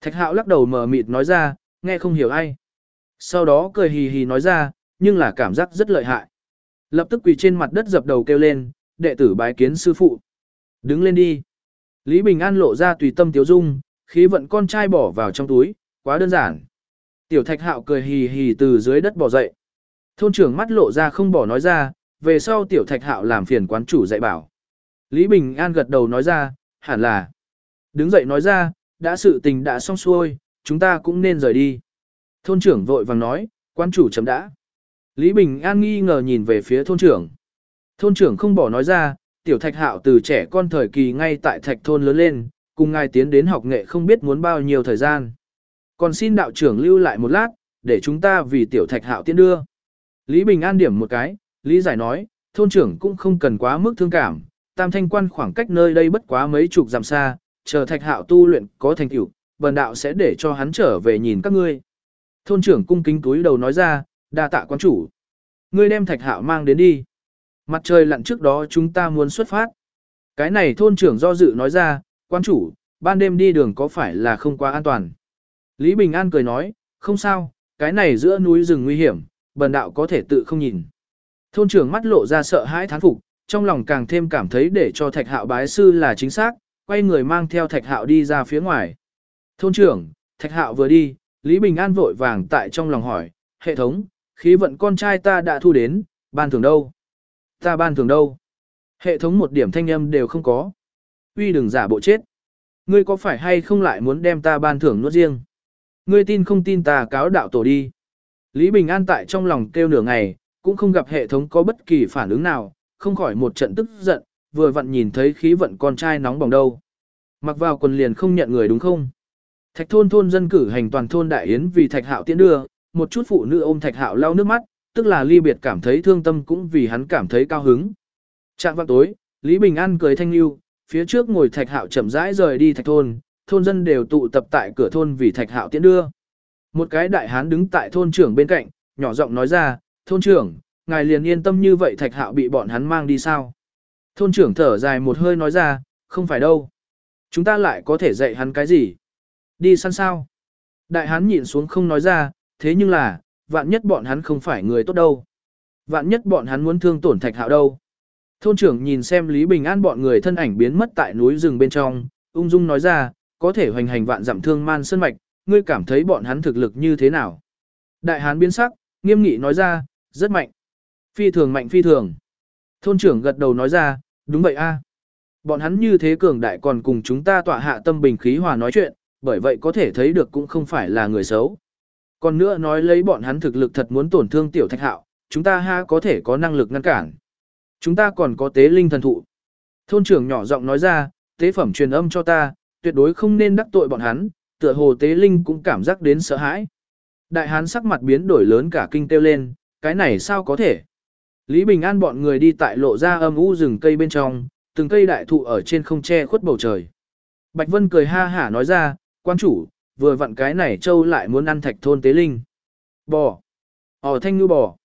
Thạch Hạo lắc đầu mờ mịt nói ra, nghe không hiểu ai. Sau đó cười hì hì nói ra, nhưng là cảm giác rất lợi hại. Lập tức quỳ trên mặt đất dập đầu kêu lên, đệ tử bái kiến sư phụ. Đứng lên đi. Lý Bình An lộ ra tùy tâm tiếu dung, khí vận con trai bỏ vào trong túi, quá đơn giản. Tiểu Thạch Hạo cười hì hì từ dưới đất bò dậy. Thôn trưởng mắt lộ ra không bỏ nói ra, về sau Tiểu Thạch Hạo làm phiền quán chủ dạy bảo. Lý Bình An gật đầu nói ra, hẳn là. Đứng dậy nói ra, đã sự tình đã xong xuôi, chúng ta cũng nên rời đi. Thôn trưởng vội vàng nói, quán chủ chấm đã. Lý Bình An nghi ngờ nhìn về phía thôn trưởng. Thôn trưởng không bỏ nói ra, Tiểu Thạch Hạo từ trẻ con thời kỳ ngay tại Thạch thôn lớn lên, cùng ngài tiến đến học nghệ không biết muốn bao nhiêu thời gian. Còn xin đạo trưởng lưu lại một lát, để chúng ta vì Tiểu Thạch Hạo tiến đưa. Lý Bình An điểm một cái, Lý giải nói, thôn trưởng cũng không cần quá mức thương cảm, Tam Thanh Quan khoảng cách nơi đây bất quá mấy chục dặm xa, chờ Thạch Hạo tu luyện có thành tựu, bần đạo sẽ để cho hắn trở về nhìn các ngươi. Thôn trưởng cung kính túi đầu nói ra, đa tạ quan chủ. Ngươi đem Thạch Hạo mang đến đi. Mặt trời lặn trước đó chúng ta muốn xuất phát. Cái này thôn trưởng do dự nói ra, quan chủ, ban đêm đi đường có phải là không quá an toàn. Lý Bình An cười nói, không sao, cái này giữa núi rừng nguy hiểm, bần đạo có thể tự không nhìn. Thôn trưởng mắt lộ ra sợ hãi thán phục, trong lòng càng thêm cảm thấy để cho Thạch Hạo bái sư là chính xác, quay người mang theo Thạch Hạo đi ra phía ngoài. Thôn trưởng, Thạch Hạo vừa đi, Lý Bình An vội vàng tại trong lòng hỏi, hệ thống, khí vận con trai ta đã thu đến, ban thưởng đâu? Ta ban thưởng đâu? Hệ thống một điểm thanh âm đều không có. Uy đừng giả bộ chết. Ngươi có phải hay không lại muốn đem ta ban thưởng nuốt riêng? Ngươi tin không tin ta cáo đạo tổ đi? Lý Bình An tại trong lòng kêu nửa ngày, cũng không gặp hệ thống có bất kỳ phản ứng nào, không khỏi một trận tức giận, vừa vặn nhìn thấy khí vận con trai nóng bỏng đâu. Mặc vào quần liền không nhận người đúng không? Thạch thôn thôn dân cử hành toàn thôn đại yến vì Thạch Hạo tiễn đưa, một chút phụ nữ ôm Thạch Hạo lau nước mắt, tức là ly biệt cảm thấy thương tâm cũng vì hắn cảm thấy cao hứng. Trạng vạng tối, Lý Bình An cười thanh lưu, phía trước ngồi Thạch Hạo chậm rãi rời đi Thạch thôn, thôn dân đều tụ tập tại cửa thôn vì Thạch Hạo tiễn đưa. Một cái đại hán đứng tại thôn trưởng bên cạnh, nhỏ giọng nói ra, thôn trưởng, ngài liền yên tâm như vậy Thạch Hạo bị bọn hắn mang đi sao? Thôn trưởng thở dài một hơi nói ra, không phải đâu. Chúng ta lại có thể dạy hắn cái gì? Đi săn sao? Đại hán nhịn xuống không nói ra, thế nhưng là, vạn nhất bọn hắn không phải người tốt đâu. Vạn nhất bọn hắn muốn thương tổn Thạch Hạo đâu. Thôn trưởng nhìn xem Lý Bình An bọn người thân ảnh biến mất tại núi rừng bên trong, ung dung nói ra, có thể hoành hành vạn dặm thương man sơn mạch, ngươi cảm thấy bọn hắn thực lực như thế nào? Đại hán biến sắc, nghiêm nghị nói ra, rất mạnh. Phi thường mạnh phi thường. Thôn trưởng gật đầu nói ra, đúng vậy a. Bọn hắn như thế cường đại còn cùng chúng ta tọa hạ tâm bình khí hòa nói chuyện, bởi vậy có thể thấy được cũng không phải là người xấu. Còn nữa nói lấy bọn hắn thực lực thật muốn tổn thương Tiểu Thạch Hạo, chúng ta ha có thể có năng lực ngăn cản. Chúng ta còn có tế linh thần thụ. Thôn trưởng nhỏ giọng nói ra, tế phẩm truyền âm cho ta, tuyệt đối không nên đắc tội bọn hắn, tựa hồ tế linh cũng cảm giác đến sợ hãi. Đại hán sắc mặt biến đổi lớn cả kinh kêu lên, cái này sao có thể? Lý Bình An bọn người đi tại lộ ra âm u rừng cây bên trong, từng cây đại thụ ở trên không che khuất bầu trời. Bạch Vân cười ha hả nói ra, quan chủ, vừa vặn cái này châu lại muốn ăn Thạch thôn tế linh. Bò. Thanh ngư bò.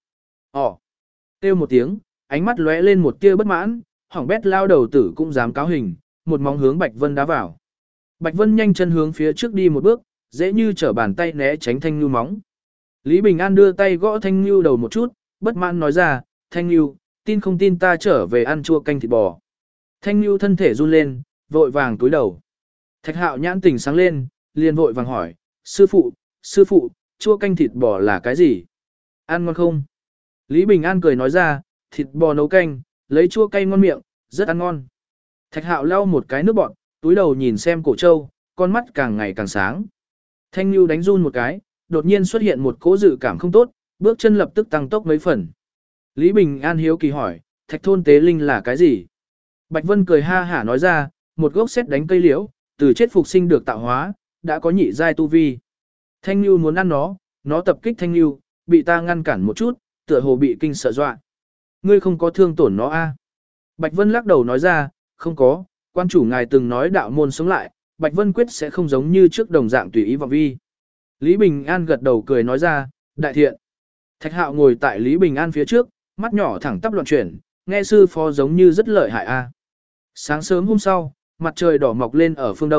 Kêu một tiếng, ánh mắt lóe lên một tia bất mãn, hỏng bét lao đầu tử cũng dám cáo hình, một móng hướng Bạch Vân đá vào. Bạch Vân nhanh chân hướng phía trước đi một bước, dễ như trở bàn tay né tránh thanh ngư móng. Lý Bình An đưa tay gõ thanh ngư đầu một chút, bất mãn nói ra, thanh ngư, tin không tin ta trở về ăn chua canh thịt bò. Thanh ngư thân thể run lên, vội vàng túi đầu. Thạch Hạo nhãn tình sáng lên, liền vội vàng hỏi, sư phụ, chua canh thịt bò là cái gì? Ăn ngon không? Lý Bình An cười nói ra, thịt bò nấu canh, lấy chua cay ngon miệng, rất ăn ngon. Thạch Hạo lau một cái nước bọt, túi đầu nhìn xem cổ trâu, con mắt càng ngày càng sáng. Thanh Nhu đánh run một cái, đột nhiên xuất hiện một cỗ dự cảm không tốt, bước chân lập tức tăng tốc mấy phần. Lý Bình An hiếu kỳ hỏi, Thạch thôn tế linh là cái gì? Bạch Vân cười ha hả nói ra, một gốc sét đánh cây liễu, từ chết phục sinh được tạo hóa, đã có nhị giai tu vi. Thanh Nhu muốn ăn nó tập kích Thanh Nhu, bị ta ngăn cản một chút, tựa hồ bị kinh sợ dọa. Ngươi không có thương tổn nó a? Bạch Vân lắc đầu nói ra, không có, quan chủ ngài từng nói đạo môn sống lại, Bạch Vân quyết sẽ không giống như trước đồng dạng tùy ý vọng vi. Lý Bình An gật đầu cười nói ra, đại thiện. Thạch Hạo ngồi tại Lý Bình An phía trước, mắt nhỏ thẳng tắp loạn chuyển, nghe sư phó giống như rất lợi hại a. Sáng sớm hôm sau, mặt trời đỏ mọc lên ở phương đông,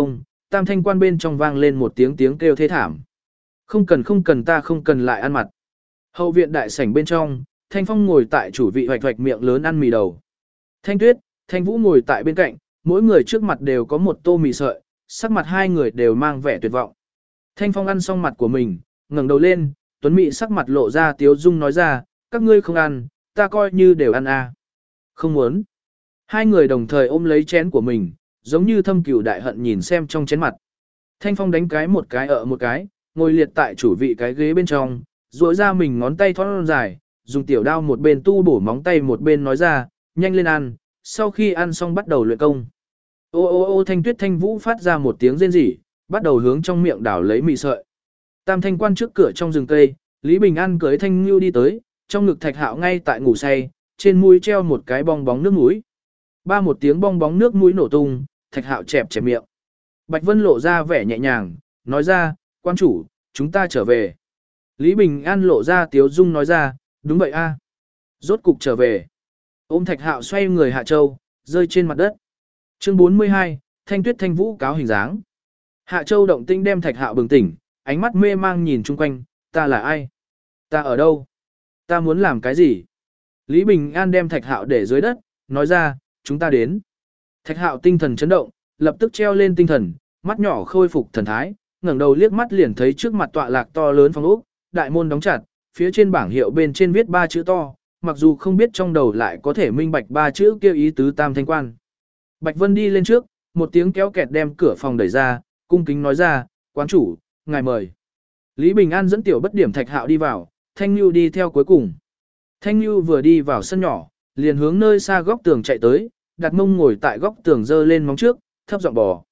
Tam Thanh Quan bên trong vang lên một tiếng tiếng kêu thê thảm. Không cần ta không cần lại ăn mặt. Hậu viện đại sảnh bên trong, Thanh Phong ngồi tại chủ vị hoạch hoạch miệng lớn ăn mì đầu. Thanh Tuyết, Thanh Vũ ngồi tại bên cạnh, mỗi người trước mặt đều có một tô mì sợi, sắc mặt hai người đều mang vẻ tuyệt vọng. Thanh Phong ăn xong mặt của mình, ngẩng đầu lên, Tuấn Mị sắc mặt lộ ra tiếu dung nói ra, các ngươi không ăn, ta coi như đều ăn à. Không muốn. Hai người đồng thời ôm lấy chén của mình, giống như thâm cừu đại hận nhìn xem trong chén mặt. Thanh Phong đánh cái một cái ở một cái, ngồi liệt tại chủ vị cái ghế bên trong, duỗi ra mình ngón tay thon dài, dùng tiểu đao một bên tu bổ móng tay một bên nói ra, nhanh lên ăn, sau khi ăn xong bắt đầu luyện công. Ô ô ô Thanh Tuyết Thanh Vũ phát ra một tiếng rên rỉ, bắt đầu hướng trong miệng đảo lấy mì sợi. Tam Thanh Quan trước cửa trong rừng cây, Lý Bình An cưới Thanh Ngưu đi tới, trong ngực Thạch Hạo ngay tại ngủ say, trên mũi treo một cái bong bóng nước mũi. Ba một tiếng bong bóng nước mũi nổ tung, Thạch Hạo chẹp chẹp miệng. Bạch Vân lộ ra vẻ nhẹ nhàng, nói ra, quan chủ, chúng ta trở về. Lý Bình An lộ ra tiếu dung nói ra, đúng vậy a, rốt cục trở về. Ôm Thạch Hạo xoay người Hạ Châu, rơi trên mặt đất. Chương 42, Thanh Tuyết Thanh Vũ cáo hình dáng. Hạ Châu động tinh đem Thạch Hạo bừng tỉnh, ánh mắt mê mang nhìn chung quanh, ta là ai? Ta ở đâu? Ta muốn làm cái gì? Lý Bình An đem Thạch Hạo để dưới đất, nói ra, chúng ta đến. Thạch Hạo tinh thần chấn động, lập tức treo lên tinh thần, mắt nhỏ khôi phục thần thái, ngẩng đầu liếc mắt liền thấy trước mặt tọa lạc to lớn phòng ốc, đại môn đóng chặt, phía trên bảng hiệu bên trên viết 3 chữ to, mặc dù không biết trong đầu lại có thể minh bạch 3 chữ kêu ý tứ Tam Thanh Quan. Bạch Vân đi lên trước, một tiếng kéo kẹt đem cửa phòng đẩy ra, cung kính nói ra, quán chủ, ngài mời. Lý Bình An dẫn tiểu bất điểm Thạch Hạo đi vào, Thanh Nhu đi theo cuối cùng. Thanh Nhu vừa đi vào sân nhỏ, liền hướng nơi xa góc tường chạy tới, đặt mông ngồi tại góc tường giơ lên móng trước, thấp giọng bò.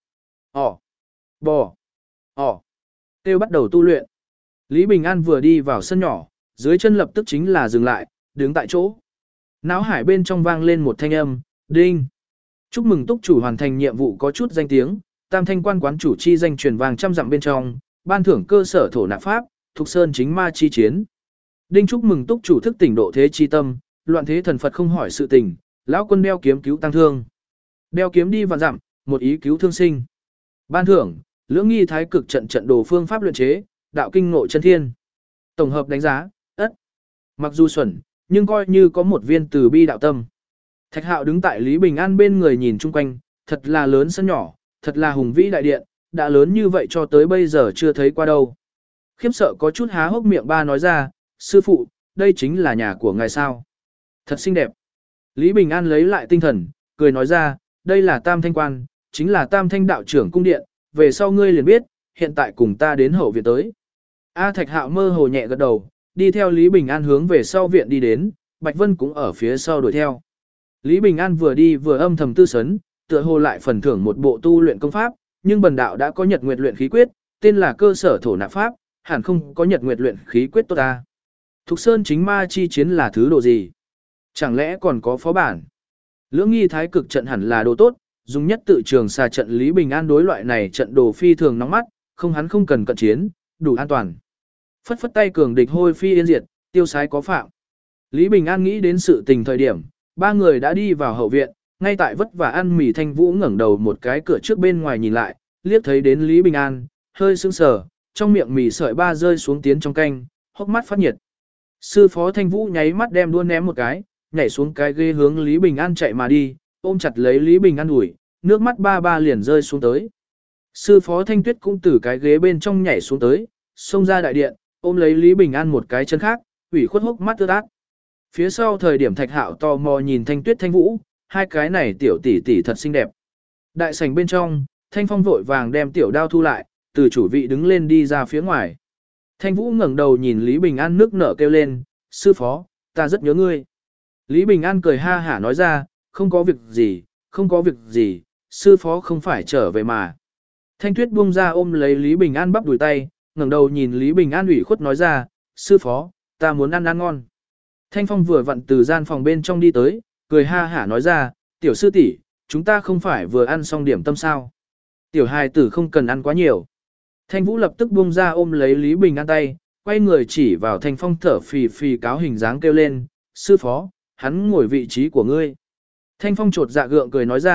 Bò. Kêu bắt đầu tu luyện. Lý Bình An vừa đi vào sân nhỏ, dưới chân lập tức chính là dừng lại, đứng tại chỗ. Náo hải bên trong vang lên một thanh âm, đinh. Chúc mừng túc chủ hoàn thành nhiệm vụ có chút danh tiếng, Tam Thanh Quan quán chủ chi danh truyền vàng trăm dặm bên trong, ban thưởng cơ sở thổ nạp pháp, Thục Sơn chính ma chi chiến. Đinh chúc mừng túc chủ thức tỉnh độ thế chi tâm, loạn thế thần Phật không hỏi sự tình, lão quân đeo kiếm cứu tăng thương. Đeo kiếm đi vạn dặm, một ý cứu thương sinh. Ban thưởng, lưỡng nghi thái cực trận trận đồ phương pháp luyện chế, đạo kinh ngộ chân thiên. Tổng hợp đánh giá, ất. Mặc dù xuẩn, nhưng coi như có một viên từ bi đạo tâm. Thạch Hạo đứng tại Lý Bình An bên người nhìn chung quanh, thật là lớn sân nhỏ, thật là hùng vĩ đại điện, đã lớn như vậy cho tới bây giờ chưa thấy qua đâu. Khiếp sợ có chút há hốc miệng ba nói ra, sư phụ, đây chính là nhà của ngài sao. Thật xinh đẹp. Lý Bình An lấy lại tinh thần, cười nói ra, đây là Tam Thanh Quan, chính là Tam Thanh đạo trưởng cung điện, về sau ngươi liền biết, hiện tại cùng ta đến hậu viện tới. A Thạch Hạo mơ hồ nhẹ gật đầu, đi theo Lý Bình An hướng về sau viện đi đến, Bạch Vân cũng ở phía sau đuổi theo. Lý Bình An vừa đi vừa âm thầm tư sấn, tựa hồ lại phần thưởng một bộ tu luyện công pháp, nhưng bần đạo đã có Nhật Nguyệt luyện khí quyết, tên là cơ sở thổ nạp pháp, hẳn không có Nhật Nguyệt luyện khí quyết tốt ta. Thục Sơn chính ma chi chiến là thứ độ gì? Chẳng lẽ còn có phó bản? Lưỡng nghi thái cực trận hẳn là đồ tốt, dùng nhất tự trường xà trận Lý Bình An đối loại này trận đồ phi thường nóng mắt, không hắn không cần cận chiến, đủ an toàn. Phất phất tay cường địch hôi phi yên diệt, tiêu sái có phạm. Lý Bình An nghĩ đến sự tình thời điểm, ba người đã đi vào hậu viện, ngay tại vất vả ăn mì Thanh Vũ ngẩng đầu một cái cửa trước bên ngoài nhìn lại, liếc thấy đến Lý Bình An, hơi sững sờ, trong miệng mì sợi ba rơi xuống tiến trong canh, hốc mắt phát nhiệt. Sư phó Thanh Vũ nháy mắt đem đua ném một cái, nhảy xuống cái ghế hướng Lý Bình An chạy mà đi, ôm chặt lấy Lý Bình An ủi, nước mắt ba ba liền rơi xuống tới. Sư phó Thanh Tuyết cũng từ cái ghế bên trong nhảy xuống tới, xông ra đại điện, ôm lấy Lý Bình An một cái chân khác, ủy khuất hốc mắt ướt át. Phía sau thời điểm Thạch Hạo tò mò nhìn Thanh Tuyết Thanh Vũ, hai cái này tiểu tỷ tỷ thật xinh đẹp. Đại sảnh bên trong, Thanh Phong vội vàng đem tiểu đao thu lại, từ chủ vị đứng lên đi ra phía ngoài. Thanh Vũ ngẩng đầu nhìn Lý Bình An nước nở kêu lên, sư phó, ta rất nhớ ngươi. Lý Bình An cười ha hả nói ra, không có việc gì, không có việc gì, sư phó không phải trở về mà. Thanh Tuyết buông ra ôm lấy Lý Bình An bắp đùi tay, ngẩng đầu nhìn Lý Bình An ủy khuất nói ra, sư phó, ta muốn ăn ngon. Thanh Phong vừa vặn từ gian phòng bên trong đi tới, cười ha hả nói ra, tiểu sư tỷ, chúng ta không phải vừa ăn xong điểm tâm sao. Tiểu hài tử không cần ăn quá nhiều. Thanh Vũ lập tức buông ra ôm lấy Lý Bình An tay, quay người chỉ vào Thanh Phong thở phì phì cáo hình dáng kêu lên, sư phó, hắn ngồi vị trí của ngươi. Thanh Phong trột dạ gượng cười nói ra,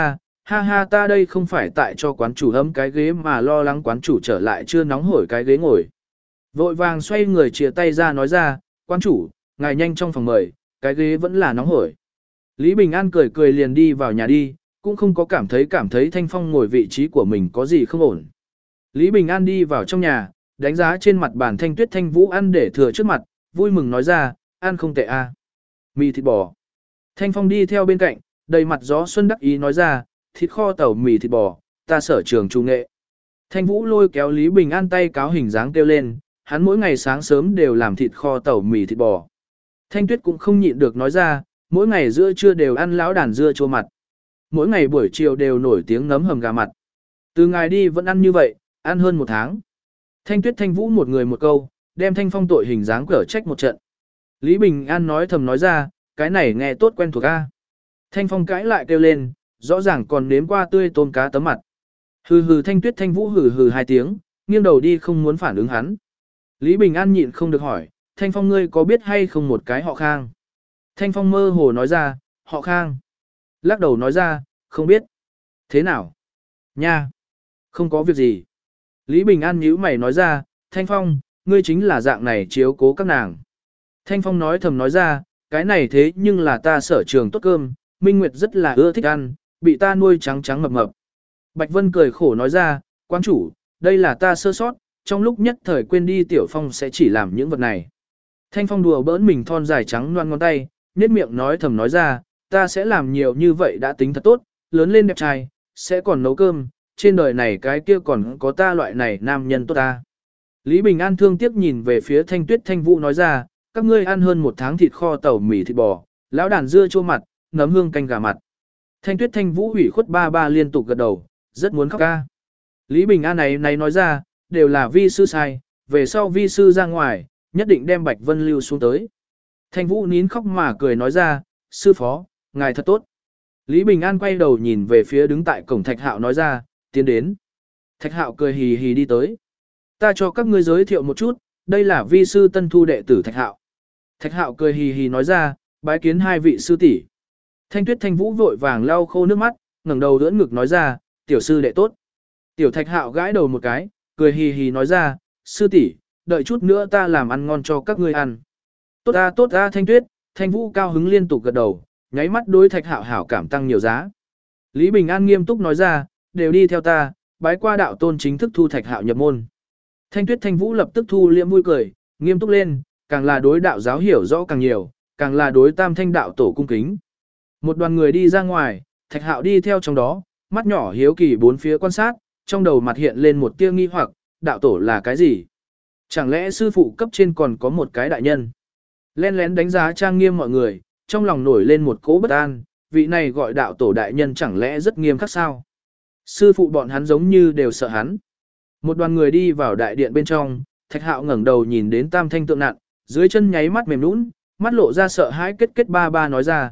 ha ha ta đây không phải tại cho quán chủ ấm cái ghế mà lo lắng quán chủ trở lại chưa nóng hổi cái ghế ngồi. Vội vàng xoay người chia tay ra nói ra, quán chủ, ngài nhanh trong phòng mời, cái ghế vẫn là nóng hổi. Lý Bình An cười cười liền đi vào nhà đi, cũng không có cảm thấy Thanh Phong ngồi vị trí của mình có gì không ổn. Lý Bình An đi vào trong nhà, đánh giá trên mặt bàn Thanh Tuyết Thanh Vũ ăn để thừa trước mặt, vui mừng nói ra, ăn không tệ a. Mì thịt bò. Thanh Phong đi theo bên cạnh, đầy mặt gió xuân đắc ý nói ra, thịt kho tàu mì thịt bò, ta sở trường trung nghệ. Thanh Vũ lôi kéo Lý Bình An tay cáo hình dáng kêu lên, hắn mỗi ngày sáng sớm đều làm thịt kho tàu mì thịt bò. Thanh Tuyết cũng không nhịn được nói ra, mỗi ngày giữa trưa đều ăn lão đàn dưa chua mặt. Mỗi ngày buổi chiều đều nổi tiếng nấm hầm gà mặt. Từ ngày đi vẫn ăn như vậy, ăn hơn 1 tháng. Thanh Tuyết Thanh Vũ một người một câu, đem Thanh Phong tội hình dáng cở trách một trận. Lý Bình An nói thầm nói ra, cái này nghe tốt quen thuộc a. Thanh Phong cãi lại kêu lên, rõ ràng còn nếm qua tươi tôm cá tấm mặt. Hừ hừ Thanh Tuyết Thanh Vũ hừ hừ 2 tiếng, nghiêng đầu đi không muốn phản ứng hắn. Lý Bình An nhịn không được hỏi, Thanh Phong ngươi có biết hay không một cái họ Khang? Thanh Phong mơ hồ nói ra, họ Khang. Lắc đầu nói ra, không biết. Thế nào? Nha. Không có việc gì. Lý Bình An nhíu mày nói ra, Thanh Phong, ngươi chính là dạng này chiếu cố các nàng. Thanh Phong nói thầm nói ra, cái này thế nhưng là ta sở trường tốt cơm, Minh Nguyệt rất là ưa thích ăn, bị ta nuôi trắng trắng mập mập. Bạch Vân cười khổ nói ra, quán chủ, đây là ta sơ sót, trong lúc nhất thời quên đi Tiểu Phong sẽ chỉ làm những vật này. Thanh Phong đùa bỡn mình thon dài trắng loan ngón tay, nhếch miệng nói thầm nói ra, ta sẽ làm nhiều như vậy đã tính thật tốt, lớn lên đẹp trai, sẽ còn nấu cơm, trên đời này cái kia còn có ta loại này nam nhân tốt ta. Lý Bình An thương tiếc nhìn về phía Thanh Tuyết Thanh Vũ nói ra, các ngươi ăn hơn 1 tháng thịt kho tàu mì thịt bò, lão đàn dưa chua mặt, nấm hương canh gà mặt. Thanh Tuyết Thanh Vũ hủy khuất ba liên tục gật đầu, rất muốn khóc ca. Lý Bình An này nói ra, đều là vi sư sai, về sau vi sư ra ngoài, nhất định đem Bạch Vân lưu xuống tới. Thanh Vũ nín khóc mà cười nói ra, sư phó, ngài thật tốt. Lý Bình An quay đầu nhìn về phía đứng tại cổng Thạch Hạo nói ra, tiến đến. Thạch Hạo cười hì hì đi tới. Ta cho các ngươi giới thiệu một chút, đây là vi sư tân thu đệ tử Thạch Hạo. Thạch Hạo cười hì hì nói ra, bái kiến 2 vị sư tỷ. Thanh Tuyết Thanh Vũ vội vàng lau khô nước mắt, ngẩng đầu đỡ ngực nói ra, tiểu sư đệ tốt. Tiểu Thạch Hạo gãi đầu một cái, cười hì hì nói ra, sư tỷ, đợi chút nữa ta làm ăn ngon cho các ngươi ăn. Tốt ta Thanh Tuyết, Thanh Vũ cao hứng liên tục gật đầu, nháy mắt đối Thạch Hạo hảo cảm tăng nhiều giá. Lý Bình An nghiêm túc nói ra, đều đi theo ta, bái qua đạo tôn chính thức thu Thạch Hạo nhập môn. Thanh Tuyết Thanh Vũ lập tức thu liễm vui cười, nghiêm túc lên, càng là đối đạo giáo hiểu rõ càng nhiều, càng là đối Tam Thanh đạo tổ cung kính. Một đoàn người đi ra ngoài, Thạch Hạo đi theo trong đó, mắt nhỏ hiếu kỳ bốn phía quan sát, trong đầu mặt hiện lên một tia nghi hoặc, đạo tổ là cái gì? Chẳng lẽ sư phụ cấp trên còn có một cái đại nhân? Lén lén đánh giá trang nghiêm mọi người, trong lòng nổi lên một cỗ bất an, vị này gọi đạo tổ đại nhân chẳng lẽ rất nghiêm khắc sao? Sư phụ bọn hắn giống như đều sợ hắn. Một đoàn người đi vào đại điện bên trong, Thạch Hạo ngẩng đầu nhìn đến Tam Thanh tượng nặn, dưới chân nháy mắt mềm nhũn, mắt lộ ra sợ hãi kết ba nói ra,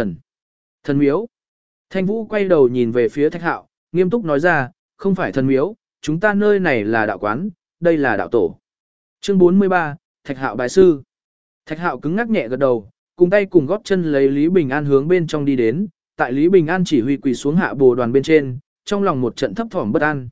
thần miếu. Thanh Vũ quay đầu nhìn về phía Thạch Hạo, nghiêm túc nói ra, không phải thần miếu, chúng ta nơi này là đạo quán, đây là đạo tổ. Chương 43, Thạch Hạo bái sư. Thạch Hạo cứng ngắc nhẹ gật đầu, cùng tay cùng góp chân lấy Lý Bình An hướng bên trong đi đến, tại Lý Bình An chỉ huy quỳ xuống hạ bồ đoàn bên trên, trong lòng một trận thấp thỏm bất an,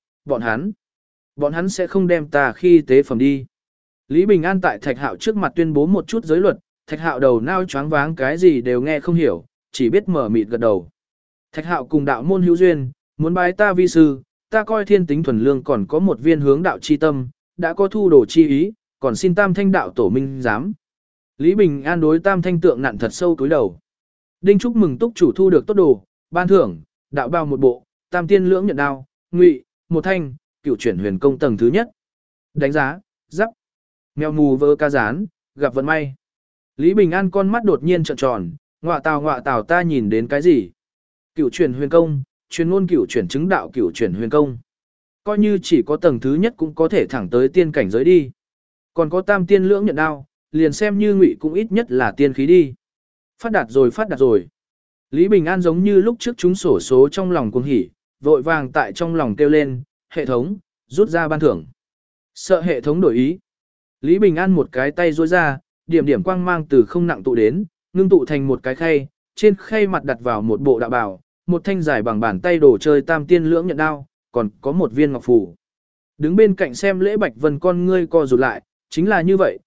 bọn hắn sẽ không đem ta khi tế phẩm đi. Lý Bình An tại Thạch Hạo trước mặt tuyên bố một chút giới luật, Thạch Hạo đầu nao choáng váng cái gì đều nghe không hiểu, chỉ biết mở mịt gật đầu. Thạch Hạo cùng đạo môn hữu duyên, muốn bái ta vi sư, ta coi thiên tính thuần lương còn có một viên hướng đạo chi tâm, đã có thu đồ chi ý, còn xin Tam Thanh đạo tổ minh giám. Lý Bình An đối Tam Thanh tượng nặn thật sâu cúi đầu. Đinh chúc mừng túc chủ thu được tốt đồ, ban thưởng, đạo bào một bộ, Tam Tiên lưỡng nhận đao, ngụy, một thanh, cửu chuyển huyền công tầng thứ nhất. Đánh giá, giáp, mèo mù vơ ca rán, gặp vận may. Lý Bình An con mắt đột nhiên trợn tròn, ngọa tào ta nhìn đến cái gì? Cửu chuyển huyền công, truyền ngôn cửu chuyển chứng đạo cửu chuyển huyền công. Coi như chỉ có tầng thứ nhất cũng có thể thẳng tới tiên cảnh giới đi. Còn có Tam Tiên lưỡng nhận đao, liền xem như ngụy cũng ít nhất là tiên khí đi. Phát đạt rồi. Lý Bình An giống như lúc trước chúng sổ số trong lòng cuồng hỉ, vội vàng tại trong lòng kêu lên, hệ thống, rút ra ban thưởng. Sợ hệ thống đổi ý. Lý Bình An một cái tay duỗi ra, điểm quang mang từ không nặng tụ đến, ngưng tụ thành một cái khay, trên khay mặt đặt vào một bộ đạo bào, một thanh dài bằng bàn tay đồ chơi tam tiên lưỡng nhận đao, còn có một viên ngọc phù. Đứng bên cạnh xem lễ Bạch Vân con ngươi co rụt lại, chính là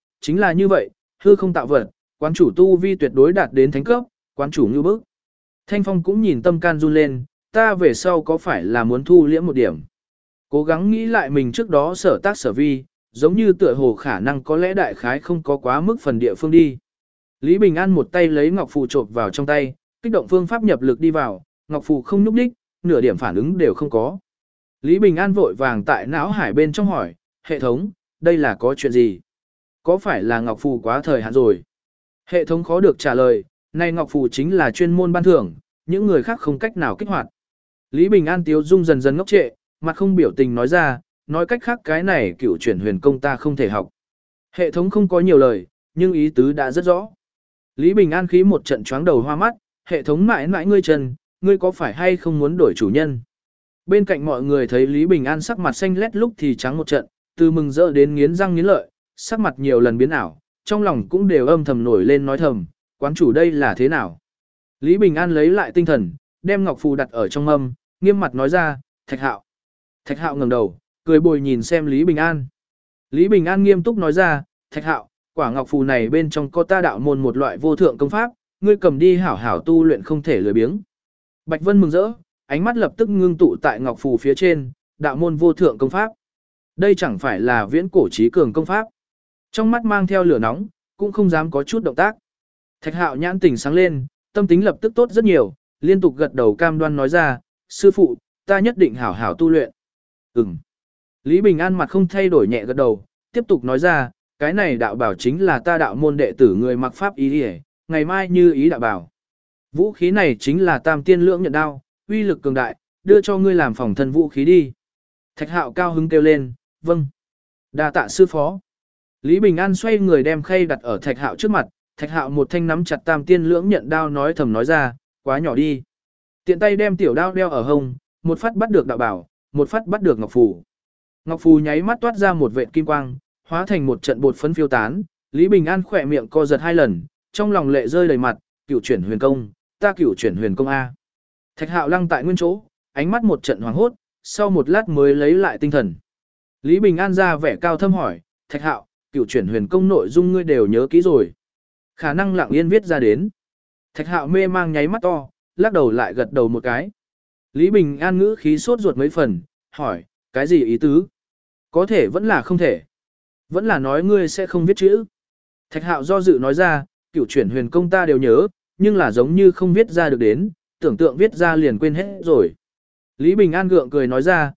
như vậy, hư không tạo vật, quán chủ tu vi tuyệt đối đạt đến thánh cấp, quán chủ như bức. Thanh Phong cũng nhìn tâm can run lên, ta về sau có phải là muốn thu liễm một điểm. Cố gắng nghĩ lại mình trước đó sở tác sở vi, giống như tựa hồ khả năng có lẽ đại khái không có quá mức phần địa phương đi. Lý Bình An một tay lấy ngọc phù chộp vào trong tay, kích động phương pháp nhập lực đi vào, ngọc phù không nhúc nhích, nửa điểm phản ứng đều không có. Lý Bình An vội vàng tại não hải bên trong hỏi, hệ thống, đây là có chuyện gì? Có phải là ngọc phù quá thời hạn rồi? Hệ thống khó được trả lời, này ngọc phù chính là chuyên môn ban thưởng, những người khác không cách nào kích hoạt. Lý Bình An tiếu dung dần dần ngốc trệ, mặt không biểu tình nói ra, nói cách khác cái này cựu chuyển huyền công ta không thể học. Hệ thống không có nhiều lời, nhưng ý tứ đã rất rõ. Lý Bình An khí một trận choáng đầu hoa mắt, hệ thống mãi mãi ngươi trần, ngươi có phải hay không muốn đổi chủ nhân? Bên cạnh mọi người thấy Lý Bình An sắc mặt xanh lét lúc thì trắng một trận, từ mừng rỡ đến nghiến răng nghiến lợi, sắc mặt nhiều lần biến ảo, trong lòng cũng đều âm thầm nổi lên nói thầm, quán chủ đây là thế nào? Lý Bình An lấy lại tinh thần, đem ngọc phù đặt ở trong mâm, nghiêm mặt nói ra, Thạch Hạo. Thạch Hạo ngẩng đầu, cười bồi nhìn xem Lý Bình An. Lý Bình An nghiêm túc nói ra, Thạch Hạo, quả ngọc phù này bên trong có ta đạo môn một loại vô thượng công pháp, ngươi cầm đi hảo hảo tu luyện không thể lười biếng. Bạch Vân mừng rỡ, ánh mắt lập tức ngưng tụ tại ngọc phù phía trên, đạo môn vô thượng công pháp. Đây chẳng phải là viễn cổ trí cường công pháp. Trong mắt mang theo lửa nóng, cũng không dám có chút động tác. Thạch Hạo nhãn tỉnh sáng lên, tâm tính lập tức tốt rất nhiều, liên tục gật đầu cam đoan nói ra, sư phụ, ta nhất định hảo hảo tu luyện. Ừm. Lý Bình An mặt không thay đổi nhẹ gật đầu, tiếp tục nói ra, cái này đạo bảo chính là ta đạo môn đệ tử người mặc pháp ý đi, ngày mai như ý đạo bảo. Vũ khí này chính là tam tiên lưỡng nhận đao, uy lực cường đại, đưa cho ngươi làm phòng thân vũ khí đi. Thạch Hạo cao hứng kêu lên, vâng. Đa tạ sư phó. Lý Bình An xoay người đem khay đặt ở Thạch Hạo trước mặt, Thạch Hạo một thanh nắm chặt tam tiên lưỡng nhận đao nói thầm nói ra, quá nhỏ đi. Tiện tay đem tiểu đao đeo ở hông, một phát bắt được đạo bảo, một phát bắt được ngọc phù. Ngọc phù nháy mắt toát ra một vệt kim quang, hóa thành một trận bột phấn phiêu tán, Lý Bình An khỏe miệng co giật 2 lần, trong lòng lệ rơi đầy mặt, cửu chuyển huyền công, ta cửu chuyển huyền công a. Thạch Hạo lăng tại nguyên chỗ, ánh mắt một trận hoảng hốt, sau một lát mới lấy lại tinh thần. Lý Bình An ra vẻ cao thâm hỏi, Thạch Hạo, cửu chuyển huyền công nội dung ngươi đều nhớ kỹ rồi. Khả năng lặng yên viết ra đến. Thạch Hạo mê mang nháy mắt to, lắc đầu lại gật đầu một cái. Lý Bình An ngữ khí sốt ruột mấy phần, hỏi, cái gì ý tứ? Có thể vẫn là không thể. Vẫn là nói ngươi sẽ không viết chữ. Thạch Hạo do dự nói ra, cửu chuyển huyền công ta đều nhớ, nhưng là giống như không viết ra được đến, tưởng tượng viết ra liền quên hết rồi. Lý Bình An gượng cười nói ra,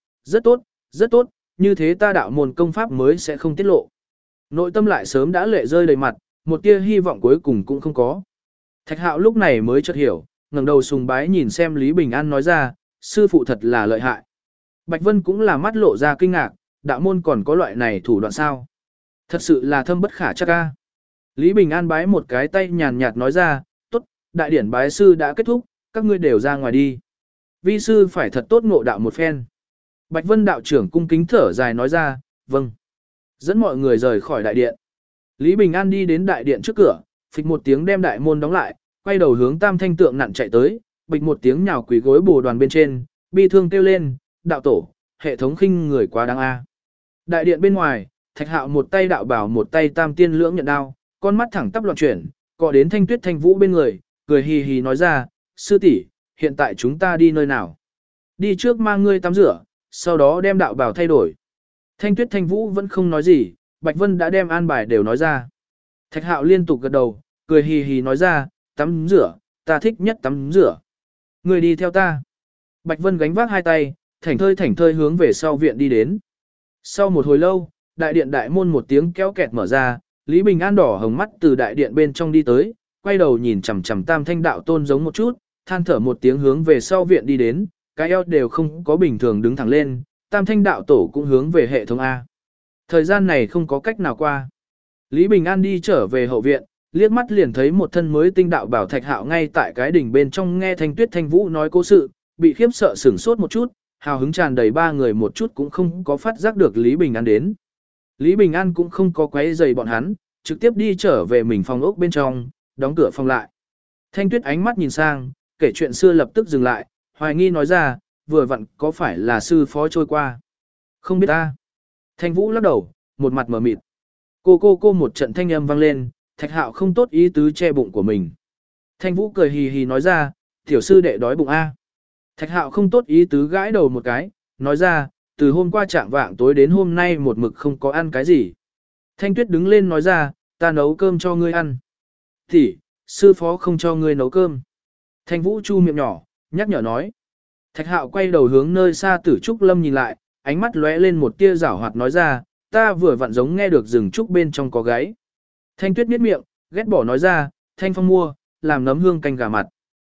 rất tốt, như thế ta đạo môn công pháp mới sẽ không tiết lộ. Nội tâm lại sớm đã lệ rơi đầy mặt, một tia hy vọng cuối cùng cũng không có. Thạch Hạo lúc này mới chợt hiểu, ngẩng đầu sùng bái nhìn xem Lý Bình An nói ra, sư phụ thật là lợi hại. Bạch Vân cũng là mắt lộ ra kinh ngạc, đạo môn còn có loại này thủ đoạn sao? Thật sự là thâm bất khả trắc a. Lý Bình An bái một cái tay nhàn nhạt nói ra, tốt, đại điển bái sư đã kết thúc, các ngươi đều ra ngoài đi. Vi sư phải thật tốt ngộ đạo một phen. Bạch Vân đạo trưởng cung kính thở dài nói ra, vâng. Dẫn mọi người rời khỏi đại điện. Lý Bình An đi đến đại điện trước cửa, phịch một tiếng đem đại môn đóng lại, quay đầu hướng tam thanh tượng nặn chạy tới, bịch một tiếng nhào quỳ gối bồ đoàn bên trên, bi thương kêu lên, đạo tổ, hệ thống khinh người quá đáng a. Đại điện bên ngoài, Thạch Hạo một tay đạo bảo một tay tam tiên lưỡng nhận đao, con mắt thẳng tắp loạn chuyển, cọ đến Thanh Tuyết Thanh Vũ bên người, cười hì hì nói ra, sư tỷ, hiện tại chúng ta đi nơi nào? Đi trước mang ngươi tắm rửa, sau đó đem đạo bảo thay đổi. Thanh Tuyết Thanh Vũ vẫn không nói gì, Bạch Vân đã đem an bài đều nói ra. Thạch Hạo liên tục gật đầu, cười hì hì nói ra, tắm rửa, ta thích nhất tắm rửa. Ngươi đi theo ta. Bạch Vân gánh vác 2 tay, thảnh thơi hướng về sau viện đi đến. Sau một hồi lâu, đại điện đại môn một tiếng kéo kẹt mở ra, Lý Bình An đỏ hồng mắt từ đại điện bên trong đi tới, quay đầu nhìn chằm chằm Tam Thanh đạo tôn giống một chút, than thở một tiếng hướng về sau viện đi đến, cái eo đều không có bình thường đứng thẳng lên, Tam Thanh đạo tổ cũng hướng về hệ thống A. Thời gian này không có cách nào qua. Lý Bình An đi trở về hậu viện, liếc mắt liền thấy một thân mới tinh đạo bảo Thạch Hạo ngay tại cái đỉnh bên trong nghe Thanh Tuyết Thanh Vũ nói cố sự, bị khiếp sợ sửng sốt một chút, hào hứng tràn đầy 3 người một chút cũng không có phát giác được Lý Bình An đến. Lý Bình An cũng không có quấy rầy bọn hắn, trực tiếp đi trở về mình phòng ốc bên trong, đóng cửa phòng lại. Thanh Tuyết ánh mắt nhìn sang, kể chuyện xưa lập tức dừng lại, hoài nghi nói ra, vừa vặn có phải là sư phó trôi qua. Không biết ta. Thanh Vũ lắc đầu, một mặt mở mịt. Cô một trận thanh âm vang lên, Thạch Hạo không tốt ý tứ che bụng của mình. Thanh Vũ cười hì hì nói ra, tiểu sư đệ đói bụng a. Thạch Hạo không tốt ý tứ gãi đầu một cái, nói ra, từ hôm qua trạng vạng tối đến hôm nay một mực không có ăn cái gì. Thanh Tuyết đứng lên nói ra, ta nấu cơm cho ngươi ăn. Thì, sư phó không cho ngươi nấu cơm. Thanh Vũ chu miệng nhỏ, nhắc nhở nói. Thạch Hạo quay đầu hướng nơi xa Tử Trúc Lâm nhìn lại, ánh mắt lóe lên một tia giảo hoạt nói ra, ta vừa vặn giống nghe được rừng trúc bên trong có gáy. Thanh Tuyết biết miệng, ghét bỏ nói ra, Thanh Phong mua, làm nấm hương canh gà mặt.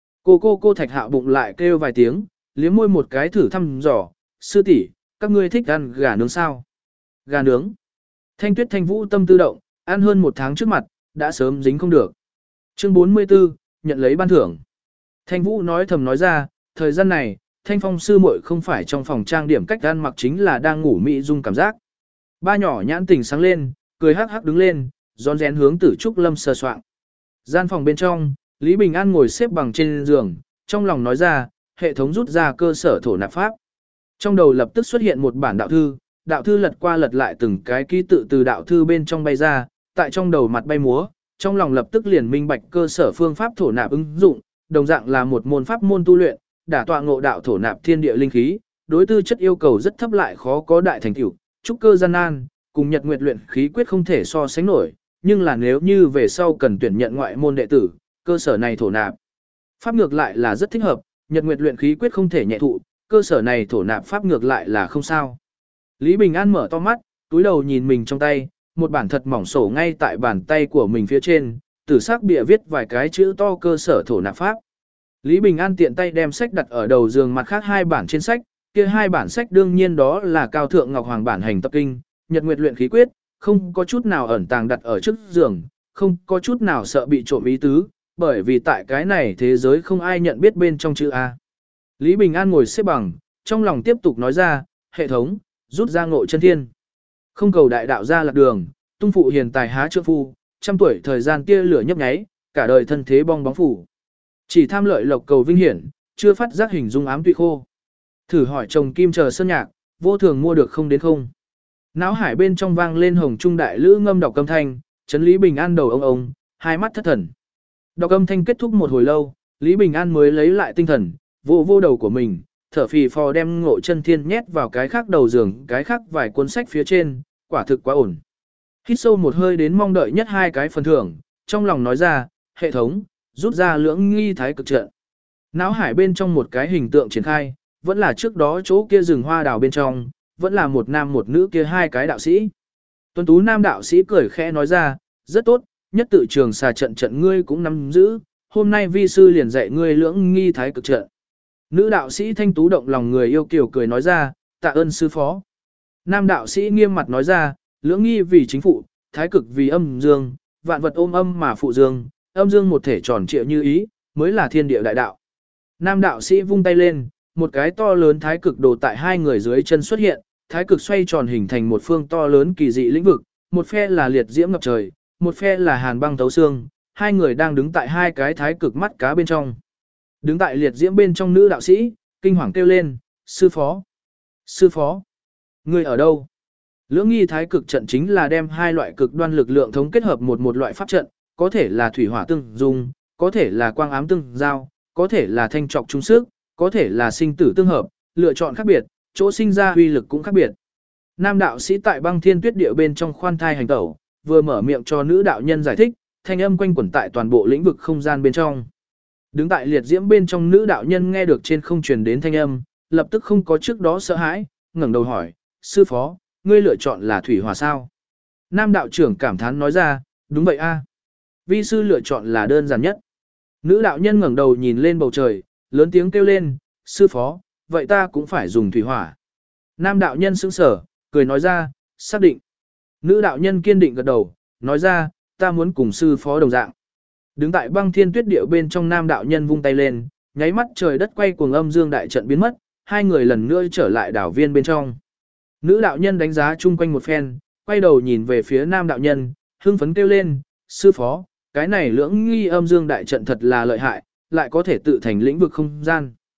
Cô Thạch Hạo bụng lại kêu vài tiếng, liếm môi một cái thử thăm dò, sư tỷ, các ngươi thích ăn gà nướng sao? Gà nướng. Thanh Tuyết Thanh Vũ tâm tư động, ăn hơn một tháng trước mặt, đã sớm dính không được. Chương 44, nhận lấy ban thưởng. Thanh Vũ nói thầm nói ra, thời gian này, Thanh Phong sư muội không phải trong phòng trang điểm cách ăn mặc chính là đang ngủ mỹ dung cảm giác. Ba nhỏ nhãn tỉnh sáng lên, cười hắc hắc đứng lên, rón rén hướng Tử Trúc Lâm sờ soạng. Gian phòng bên trong, Lý Bình An ngồi xếp bằng trên giường, trong lòng nói ra, hệ thống rút ra cơ sở thổ nạp pháp. Trong đầu lập tức xuất hiện một bản đạo thư lật qua lật lại từng cái ký tự từ đạo thư bên trong bay ra, tại trong đầu mặt bay múa, trong lòng lập tức liền minh bạch cơ sở phương pháp thổ nạp ứng dụng, đồng dạng là một môn pháp môn tu luyện, đả tọa ngộ đạo thổ nạp thiên địa linh khí, đối tư chất yêu cầu rất thấp lại khó có đại thành tựu, trúc cơ gian nan, cùng Nhật Nguyệt luyện khí quyết không thể so sánh nổi, nhưng là nếu như về sau cần tuyển nhận ngoại môn đệ tử, cơ sở này thổ nạp pháp ngược lại là rất thích hợp, Nhật Nguyệt luyện khí quyết không thể nhẹ thụ, cơ sở này thổ nạp pháp ngược lại là không sao. Lý Bình An mở to mắt, túi đầu nhìn mình trong tay, một bản thật mỏng sổ ngay tại bàn tay của mình phía trên, tử sắc bìa viết vài cái chữ to cơ sở thổ nạp pháp. Lý Bình An tiện tay đem sách đặt ở đầu giường mặt khác hai bản trên sách, kia hai bản sách đương nhiên đó là Cao Thượng Ngọc Hoàng bản hành tập kinh, Nhật Nguyệt luyện khí quyết, không có chút nào ẩn tàng đặt ở trước giường, không có chút nào sợ bị trộm ý tứ, bởi vì tại cái này thế giới không ai nhận biết bên trong chữ A. Lý Bình An ngồi xếp bằng, trong lòng tiếp tục nói ra, hệ thống, rút ra ngộ chân thiên. Không cầu đại đạo ra lạc đường, tung phụ hiền tài há trượng phu, trăm tuổi thời gian tia lửa nhấp nháy, cả đời thân thế bong bóng phủ. Chỉ tham lợi lộc cầu vinh hiển, chưa phát giác hình dung ám tụy khô. Thử hỏi chồng kim chờ sơn nhạc, vô thường mua được không đến không. Náo hải bên trong vang lên hồng trung đại lữ ngâm đọc âm thanh, chấn Lý Bình An đầu ông, hai mắt thất thần. Đọc âm thanh kết thúc một hồi lâu, Lý Bình An mới lấy lại tinh thần, vô đầu của mình, thở phì phò đem ngộ chân thiên nhét vào cái khác đầu giường, cái khác vài cuốn sách phía trên, quả thực quá ổn. Hít sâu một hơi đến mong đợi nhất hai cái phần thưởng, trong lòng nói ra, hệ thống, rút ra lưỡng nghi thái cực trận. Náo hải bên trong một cái hình tượng triển khai, vẫn là trước đó chỗ kia rừng hoa đào bên trong, vẫn là một nam một nữ kia hai cái đạo sĩ. Tuấn tú nam đạo sĩ cười khẽ nói ra, rất tốt, nhất tự trường xà trận ngươi cũng nắm giữ, hôm nay vi sư liền dạy ngươi lưỡng nghi thái cực trận. Nữ đạo sĩ thanh tú động lòng người yêu kiều cười nói ra, tạ ơn sư phó. Nam đạo sĩ nghiêm mặt nói ra, lưỡng nghi vì chính phụ, thái cực vì âm dương, vạn vật ôm âm mà phụ dương, âm dương một thể tròn trịa như ý, mới là thiên địa đại đạo. Nam đạo sĩ vung tay lên, một cái to lớn thái cực đồ tại hai người dưới chân xuất hiện, thái cực xoay tròn hình thành một phương to lớn kỳ dị lĩnh vực, một phe là liệt diễm ngập trời, một phe là hàn băng thấu xương, hai người đang đứng tại hai cái thái cực mắt cá bên trong. Đứng tại liệt diễm bên trong nữ đạo sĩ, kinh hoàng kêu lên, sư phó, sư phó, ngươi ở đâu? Lưỡng nghi thái cực trận chính là đem hai loại cực đoan lực lượng thống kết hợp một loại pháp trận, có thể là thủy hỏa tương dung, có thể là quang ám tương giao, có thể là thanh trọc trung sức, có thể là sinh tử tương hợp, lựa chọn khác biệt, chỗ sinh ra uy lực cũng khác biệt. Nam đạo sĩ tại băng thiên tuyết địa bên trong khoan thai hành tẩu, vừa mở miệng cho nữ đạo nhân giải thích, thanh âm quanh quẩn tại toàn bộ lĩnh vực không gian bên trong. Đứng tại liệt diễm bên trong nữ đạo nhân nghe được trên không truyền đến thanh âm, lập tức không có trước đó sợ hãi, ngẩng đầu hỏi, sư phó, ngươi lựa chọn là thủy hỏa sao? Nam đạo trưởng cảm thán nói ra, đúng vậy a, vi sư lựa chọn là đơn giản nhất. Nữ đạo nhân ngẩng đầu nhìn lên bầu trời, lớn tiếng kêu lên, sư phó, vậy ta cũng phải dùng thủy hỏa. Nam đạo nhân sững sờ, cười nói ra, xác định. Nữ đạo nhân kiên định gật đầu, nói ra, ta muốn cùng sư phó đồng dạng. Đứng tại băng thiên tuyết địa bên trong nam đạo nhân vung tay lên, nháy mắt trời đất quay cuồng âm dương đại trận biến mất, hai người lần nữa trở lại đảo viên bên trong. Nữ đạo nhân đánh giá chung quanh một phen, quay đầu nhìn về phía nam đạo nhân, hưng phấn kêu lên, sư phó, cái này lưỡng nghi âm dương đại trận thật là lợi hại, lại có thể tự thành lĩnh vực không gian.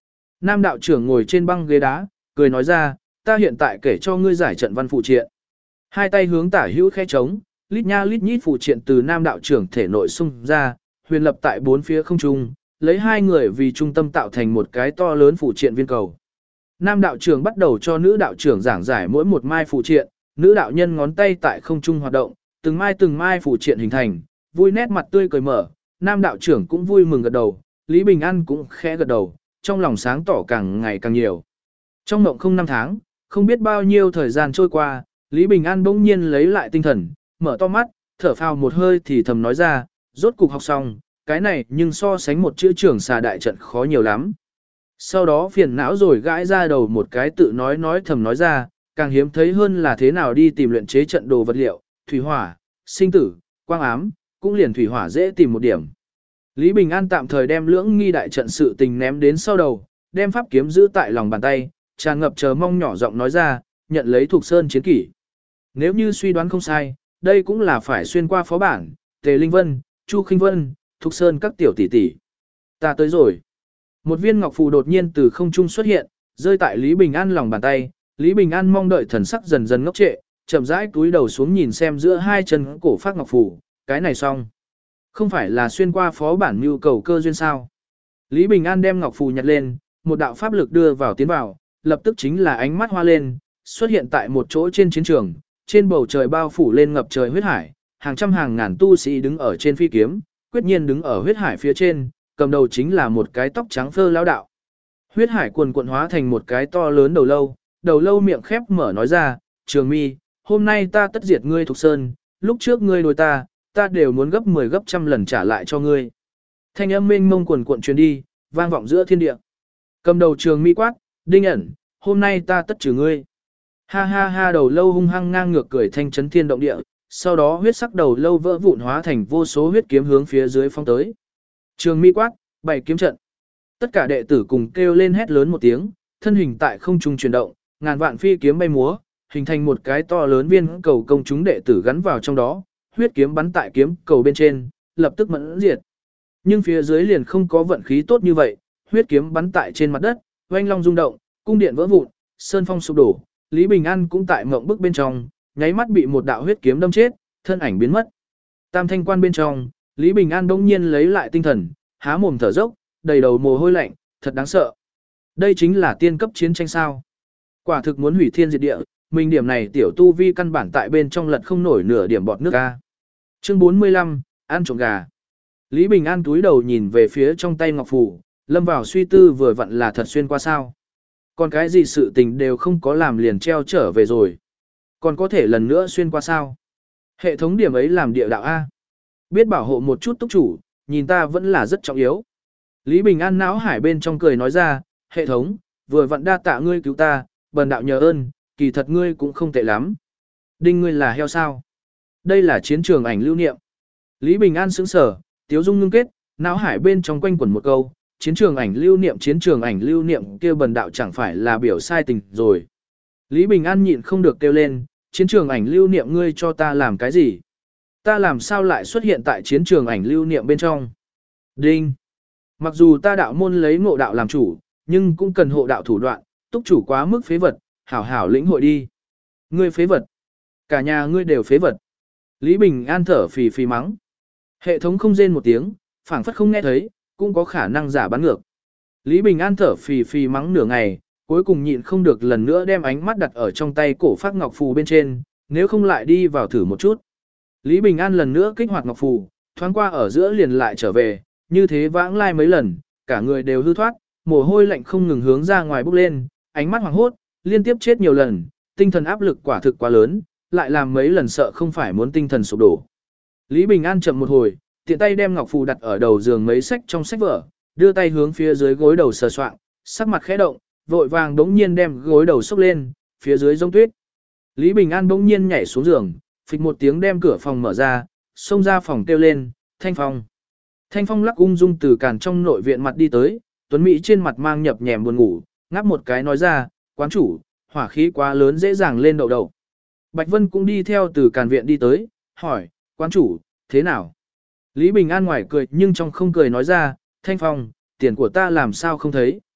Nam đạo trưởng ngồi trên băng ghế đá, cười nói ra, ta hiện tại kể cho ngươi giải trận văn phụ triện. Hai tay hướng tả hữu khẽ trống, lít nha lít nhít phụ triện từ nam đạo trưởng thể nội xung ra, huyền lập tại bốn phía không trung, lấy hai người vì trung tâm tạo thành một cái to lớn phụ triện viên cầu. Nam đạo trưởng bắt đầu cho nữ đạo trưởng giảng giải mỗi một mai phụ triện, nữ đạo nhân ngón tay tại không trung hoạt động, từng mai phụ triện hình thành, vui nét mặt tươi cười mở, nam đạo trưởng cũng vui mừng gật đầu, Lý Bình An cũng khẽ gật đầu, trong lòng sáng tỏ càng ngày càng nhiều. Trong mộng không năm tháng, không biết bao nhiêu thời gian trôi qua, Lý Bình An bỗng nhiên lấy lại tinh thần, mở to mắt, thở phào một hơi thì thầm nói ra, rốt cục học xong, cái này nhưng so sánh một chữ trưởng xà đại trận khó nhiều lắm. Sau đó phiền não rồi gãi ra đầu một cái tự nói thầm nói ra, càng hiếm thấy hơn là thế nào đi tìm luyện chế trận đồ vật liệu, thủy hỏa, sinh tử, quang ám, cũng liền thủy hỏa dễ tìm một điểm. Lý Bình An tạm thời đem lưỡng nghi đại trận sự tình ném đến sau đầu, đem pháp kiếm giữ tại lòng bàn tay, tràn ngập chờ mong nhỏ giọng nói ra, nhận lấy thuộc sơn chiến kỷ. Nếu như suy đoán không sai, đây cũng là phải xuyên qua phó bản, Tề Linh Vân, Chu Khinh Vân, thuộc sơn các tiểu tỷ tỷ. Ta tới rồi. Một viên ngọc phù đột nhiên từ không trung xuất hiện, rơi tại Lý Bình An lòng bàn tay, Lý Bình An mong đợi thần sắc dần dần ngốc trệ, chậm rãi cúi đầu xuống nhìn xem giữa hai chân cổ phát ngọc phù, cái này xong. Không phải là xuyên qua phó bản nhu cầu cơ duyên sao? Lý Bình An đem ngọc phù nhặt lên, một đạo pháp lực đưa vào tiến vào, lập tức chính là ánh mắt hoa lên, xuất hiện tại một chỗ trên chiến trường, trên bầu trời bao phủ lên ngập trời huyết hải, hàng trăm hàng ngàn tu sĩ đứng ở trên phi kiếm, quyết nhiên đứng ở huyết hải phía trên, cầm đầu chính là một cái tóc trắng phơ lão đạo. Huyết hải cuồn cuộn hóa thành một cái to lớn đầu lâu miệng khép mở nói ra, Trường Mi, hôm nay ta tất diệt ngươi Thục Sơn, lúc trước ngươi đối ta đều muốn gấp 10 gấp trăm lần trả lại cho ngươi. Thanh âm mênh mông cuồn cuộn truyền đi, vang vọng giữa thiên địa. Cầm đầu Trường Mi quát, Đinh ẩn, hôm nay ta tất trừ ngươi. Ha ha ha, đầu lâu hung hăng ngang ngược cười thanh chấn thiên động địa, sau đó huyết sắc đầu lâu vỡ vụn hóa thành vô số huyết kiếm hướng phía dưới phong tới. Trường Mi quát, bày kiếm trận. Tất cả đệ tử cùng kêu lên hét lớn một tiếng, thân hình tại không trung chuyển động, ngàn vạn phi kiếm bay múa, hình thành một cái to lớn viên cầu công chúng đệ tử gắn vào trong đó, huyết kiếm bắn tại kiếm cầu bên trên, lập tức mẫn diệt. Nhưng phía dưới liền không có vận khí tốt như vậy, huyết kiếm bắn tại trên mặt đất, oanh long rung động, cung điện vỡ vụn, sơn phong sụp đổ, Lý Bình An cũng tại mộng bức bên trong, nháy mắt bị một đạo huyết kiếm đâm chết, thân ảnh biến mất. Tam thanh quan bên trong, Lý Bình An bỗng nhiên lấy lại tinh thần, há mồm thở dốc, đầy đầu mồ hôi lạnh, thật đáng sợ. Đây chính là tiên cấp chiến tranh sao? Quả thực muốn hủy thiên diệt địa, mình điểm này tiểu tu vi căn bản tại bên trong lật không nổi nửa điểm bọt nước a. Chương 45, ăn trộm gà. Lý Bình An túi đầu nhìn về phía trong tay ngọc phù, lâm vào suy tư vừa vặn là thật xuyên qua sao? Còn cái gì sự tình đều không có làm liền treo trở về rồi. Còn có thể lần nữa xuyên qua sao? Hệ thống điểm ấy làm địa đạo a. Biết bảo hộ một chút túc chủ, nhìn ta vẫn là rất trọng yếu. Lý Bình An não hải bên trong cười nói ra, hệ thống, vừa vặn đa tạ ngươi cứu ta, bần đạo nhờ ơn, kỳ thật ngươi cũng không tệ lắm. Đinh ngươi là heo sao? Đây là chiến trường ảnh lưu niệm. Lý Bình An sững sờ, tiếu dung ngưng kết, não hải bên trong quanh quẩn một câu, chiến trường ảnh lưu niệm kia bần đạo chẳng phải là biểu sai tình rồi. Lý Bình An nhịn không được kêu lên, chiến trường ảnh lưu niệm ngươi cho ta làm cái gì? Ta làm sao lại xuất hiện tại chiến trường ảnh lưu niệm bên trong? Đinh! Mặc dù ta đạo môn lấy ngộ đạo làm chủ, nhưng cũng cần hộ đạo thủ đoạn, túc chủ quá mức phế vật, hảo hảo lĩnh hội đi. Ngươi phế vật. Cả nhà ngươi đều phế vật. Lý Bình An thở phì phì mắng. Hệ thống không rên một tiếng, phảng phất không nghe thấy, cũng có khả năng giả bán ngược. Lý Bình An thở phì phì mắng nửa ngày, cuối cùng nhịn không được lần nữa đem ánh mắt đặt ở trong tay cổ phát ngọc phù bên trên, nếu không lại đi vào thử một chút. Lý Bình An lần nữa kích hoạt ngọc phù, thoáng qua ở giữa liền lại trở về, như thế vãng lai mấy lần, cả người đều hư thoát, mồ hôi lạnh không ngừng hướng ra ngoài bốc lên, ánh mắt hoảng hốt, liên tiếp chết nhiều lần, tinh thần áp lực quả thực quá lớn, lại làm mấy lần sợ không phải muốn tinh thần sụp đổ. Lý Bình An chậm một hồi, tiện tay đem ngọc phù đặt ở đầu giường mấy sách trong sách vở, đưa tay hướng phía dưới gối đầu sờ soạng, sắc mặt khẽ động, vội vàng đống nhiên đem gối đầu xốc lên, phía dưới giống tuyết. Lý Bình An đống nhiên nhảy xuống giường, phịch một tiếng đem cửa phòng mở ra, xông ra phòng kêu lên, Thanh Phong. Thanh Phong lắc ung dung từ càn trong nội viện mặt đi tới, Tuấn Mỹ trên mặt mang nhập nhèm buồn ngủ, ngáp một cái nói ra, quán chủ, hỏa khí quá lớn dễ dàng lên đậu đầu. Bạch Vân cũng đi theo từ càn viện đi tới, hỏi, quán chủ, thế nào? Lý Bình An ngoài cười nhưng trong không cười nói ra, Thanh Phong, tiền của ta làm sao không thấy?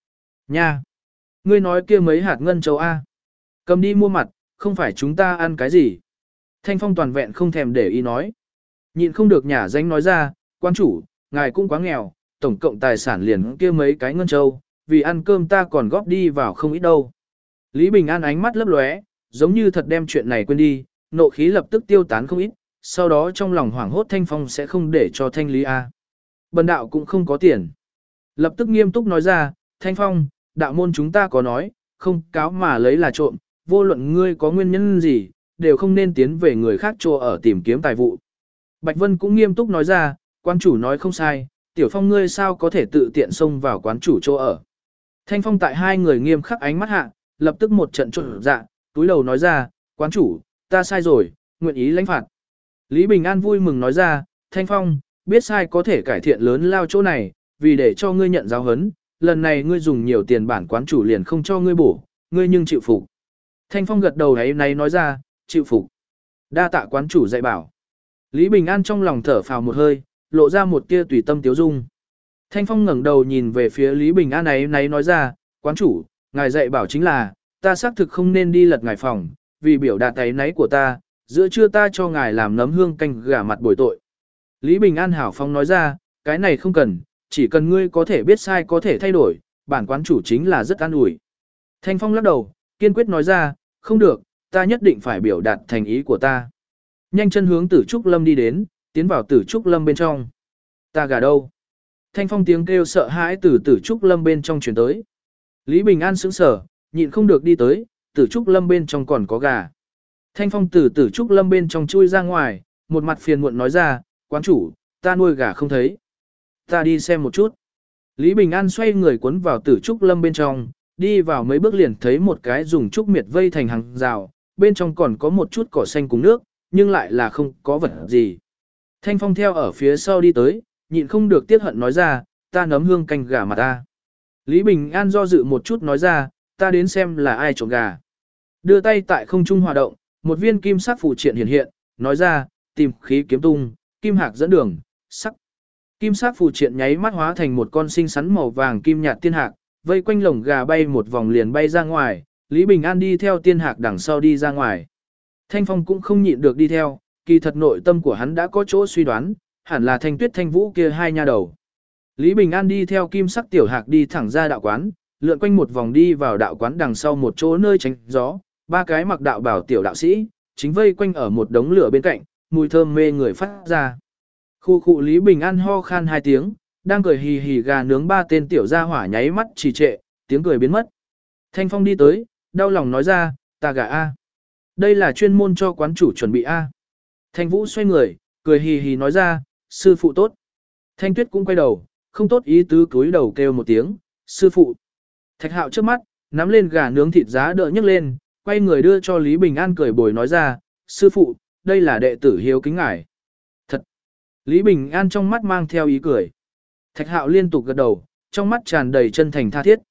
Nha! Ngươi nói kia mấy hạt ngân châu A. Cầm đi mua mặt, không phải chúng ta ăn cái gì. Thanh Phong toàn vẹn không thèm để ý nói. Nhịn không được nhả danh nói ra, quan chủ, ngài cũng quá nghèo, tổng cộng tài sản liền kia mấy cái ngân châu, vì ăn cơm ta còn góp đi vào không ít đâu. Lý Bình An ánh mắt lấp lóe, giống như thật đem chuyện này quên đi, nộ khí lập tức tiêu tán không ít, sau đó trong lòng hoảng hốt Thanh Phong sẽ không để cho Thanh Lý A. Bần đạo cũng không có tiền. Lập tức nghiêm túc nói ra, Thanh Phong, đạo môn chúng ta có nói, không cáo mà lấy là trộm, vô luận ngươi có nguyên nhân gì, đều không nên tiến về người khác chỗ ở tìm kiếm tài vụ. Bạch Vân cũng nghiêm túc nói ra, quan chủ nói không sai, Tiểu Phong ngươi sao có thể tự tiện xông vào quán chủ chỗ ở. Thanh Phong tại hai người nghiêm khắc ánh mắt hạ, lập tức một trận trộn dạ, túi đầu nói ra, quán chủ, ta sai rồi, nguyện ý lãnh phạt. Lý Bình An vui mừng nói ra, Thanh Phong, biết sai có thể cải thiện lớn lao chỗ này, vì để cho ngươi nhận giáo huấn, lần này ngươi dùng nhiều tiền bản quán chủ liền không cho ngươi bổ, ngươi nhưng chịu phục. Thanh Phong gật đầu ấy này nói ra, chịu phục. Đa tạ quán chủ dạy bảo. Lý Bình An trong lòng thở phào một hơi, lộ ra một tia tùy tâm tiếu dung. Thanh Phong ngẩng đầu nhìn về phía Lý Bình An ấy nói ra, quán chủ, ngài dạy bảo chính là, ta xác thực không nên đi lật ngài phòng, vì biểu đạt ấy náy của ta, giữa trưa ta cho ngài làm nấm hương canh gà mặt bồi tội. Lý Bình An hảo phong nói ra, cái này không cần, chỉ cần ngươi có thể biết sai có thể thay đổi, bản quán chủ chính là rất an ủi. Thanh Phong lắc đầu, kiên quyết nói ra, không được, ta nhất định phải biểu đạt thành ý của ta. Nhanh chân hướng Tử Trúc Lâm đi đến, tiến vào Tử Trúc Lâm bên trong. Ta gà đâu? Thanh Phong tiếng kêu sợ hãi từ Tử Trúc Lâm bên trong truyền tới. Lý Bình An sững sờ, nhịn không được đi tới, Tử Trúc Lâm bên trong còn có gà. Thanh Phong từ Tử Trúc Lâm bên trong chui ra ngoài, một mặt phiền muộn nói ra, quán chủ, ta nuôi gà không thấy. Ta đi xem một chút. Lý Bình An xoay người cuốn vào Tử Trúc Lâm bên trong, đi vào mấy bước liền thấy một cái dùng trúc miệt vây thành hàng rào, bên trong còn có một chút cỏ xanh cùng nước, nhưng lại là không có vật gì. Thanh Phong theo ở phía sau đi tới, nhịn không được tiếc hận nói ra, ta nấm hương canh gà mà ta. Lý Bình An do dự một chút nói ra, ta đến xem là ai trộm gà. Đưa tay tại không trung hòa động, một viên kim sắc phù triện hiện hiện, nói ra, tìm khí kiếm tung, kim hạc dẫn đường, sắc. Kim sắc phù triện nháy mắt hóa thành một con xinh xắn màu vàng kim nhạt tiên hạc, vây quanh lồng gà bay một vòng liền bay ra ngoài, Lý Bình An đi theo tiên hạc đằng sau đi ra ngoài. Thanh Phong cũng không nhịn được đi theo, kỳ thật nội tâm của hắn đã có chỗ suy đoán, hẳn là Thanh Tuyết Thanh Vũ kia hai nha đầu. Lý Bình An đi theo kim sắc tiểu hạc đi thẳng ra đạo quán, lượn quanh một vòng đi vào đạo quán đằng sau một chỗ nơi tránh gió, ba cái mặc đạo bảo tiểu đạo sĩ, chính vây quanh ở một đống lửa bên cạnh, mùi thơm mê người phát ra. Khu khu Lý Bình An ho khan hai tiếng, đang cười hì hì gà nướng ba tên tiểu gia hỏa nháy mắt trì trệ, tiếng cười biến mất. Thanh Phong đi tới, đau lòng nói ra, ta gà A. Đây là chuyên môn cho quán chủ chuẩn bị A. Thanh Vũ xoay người, cười hì hì nói ra, sư phụ tốt. Thanh Tuyết cũng quay đầu, không tốt ý tứ cúi đầu kêu một tiếng, sư phụ. Thạch Hạo trước mắt, nắm lên gà nướng thịt giá đỡ nhấc lên, quay người đưa cho Lý Bình An cười bồi nói ra, sư phụ, đây là đệ tử hiếu kính ngài. Thật. Lý Bình An trong mắt mang theo ý cười. Thạch Hạo liên tục gật đầu, trong mắt tràn đầy chân thành tha thiết.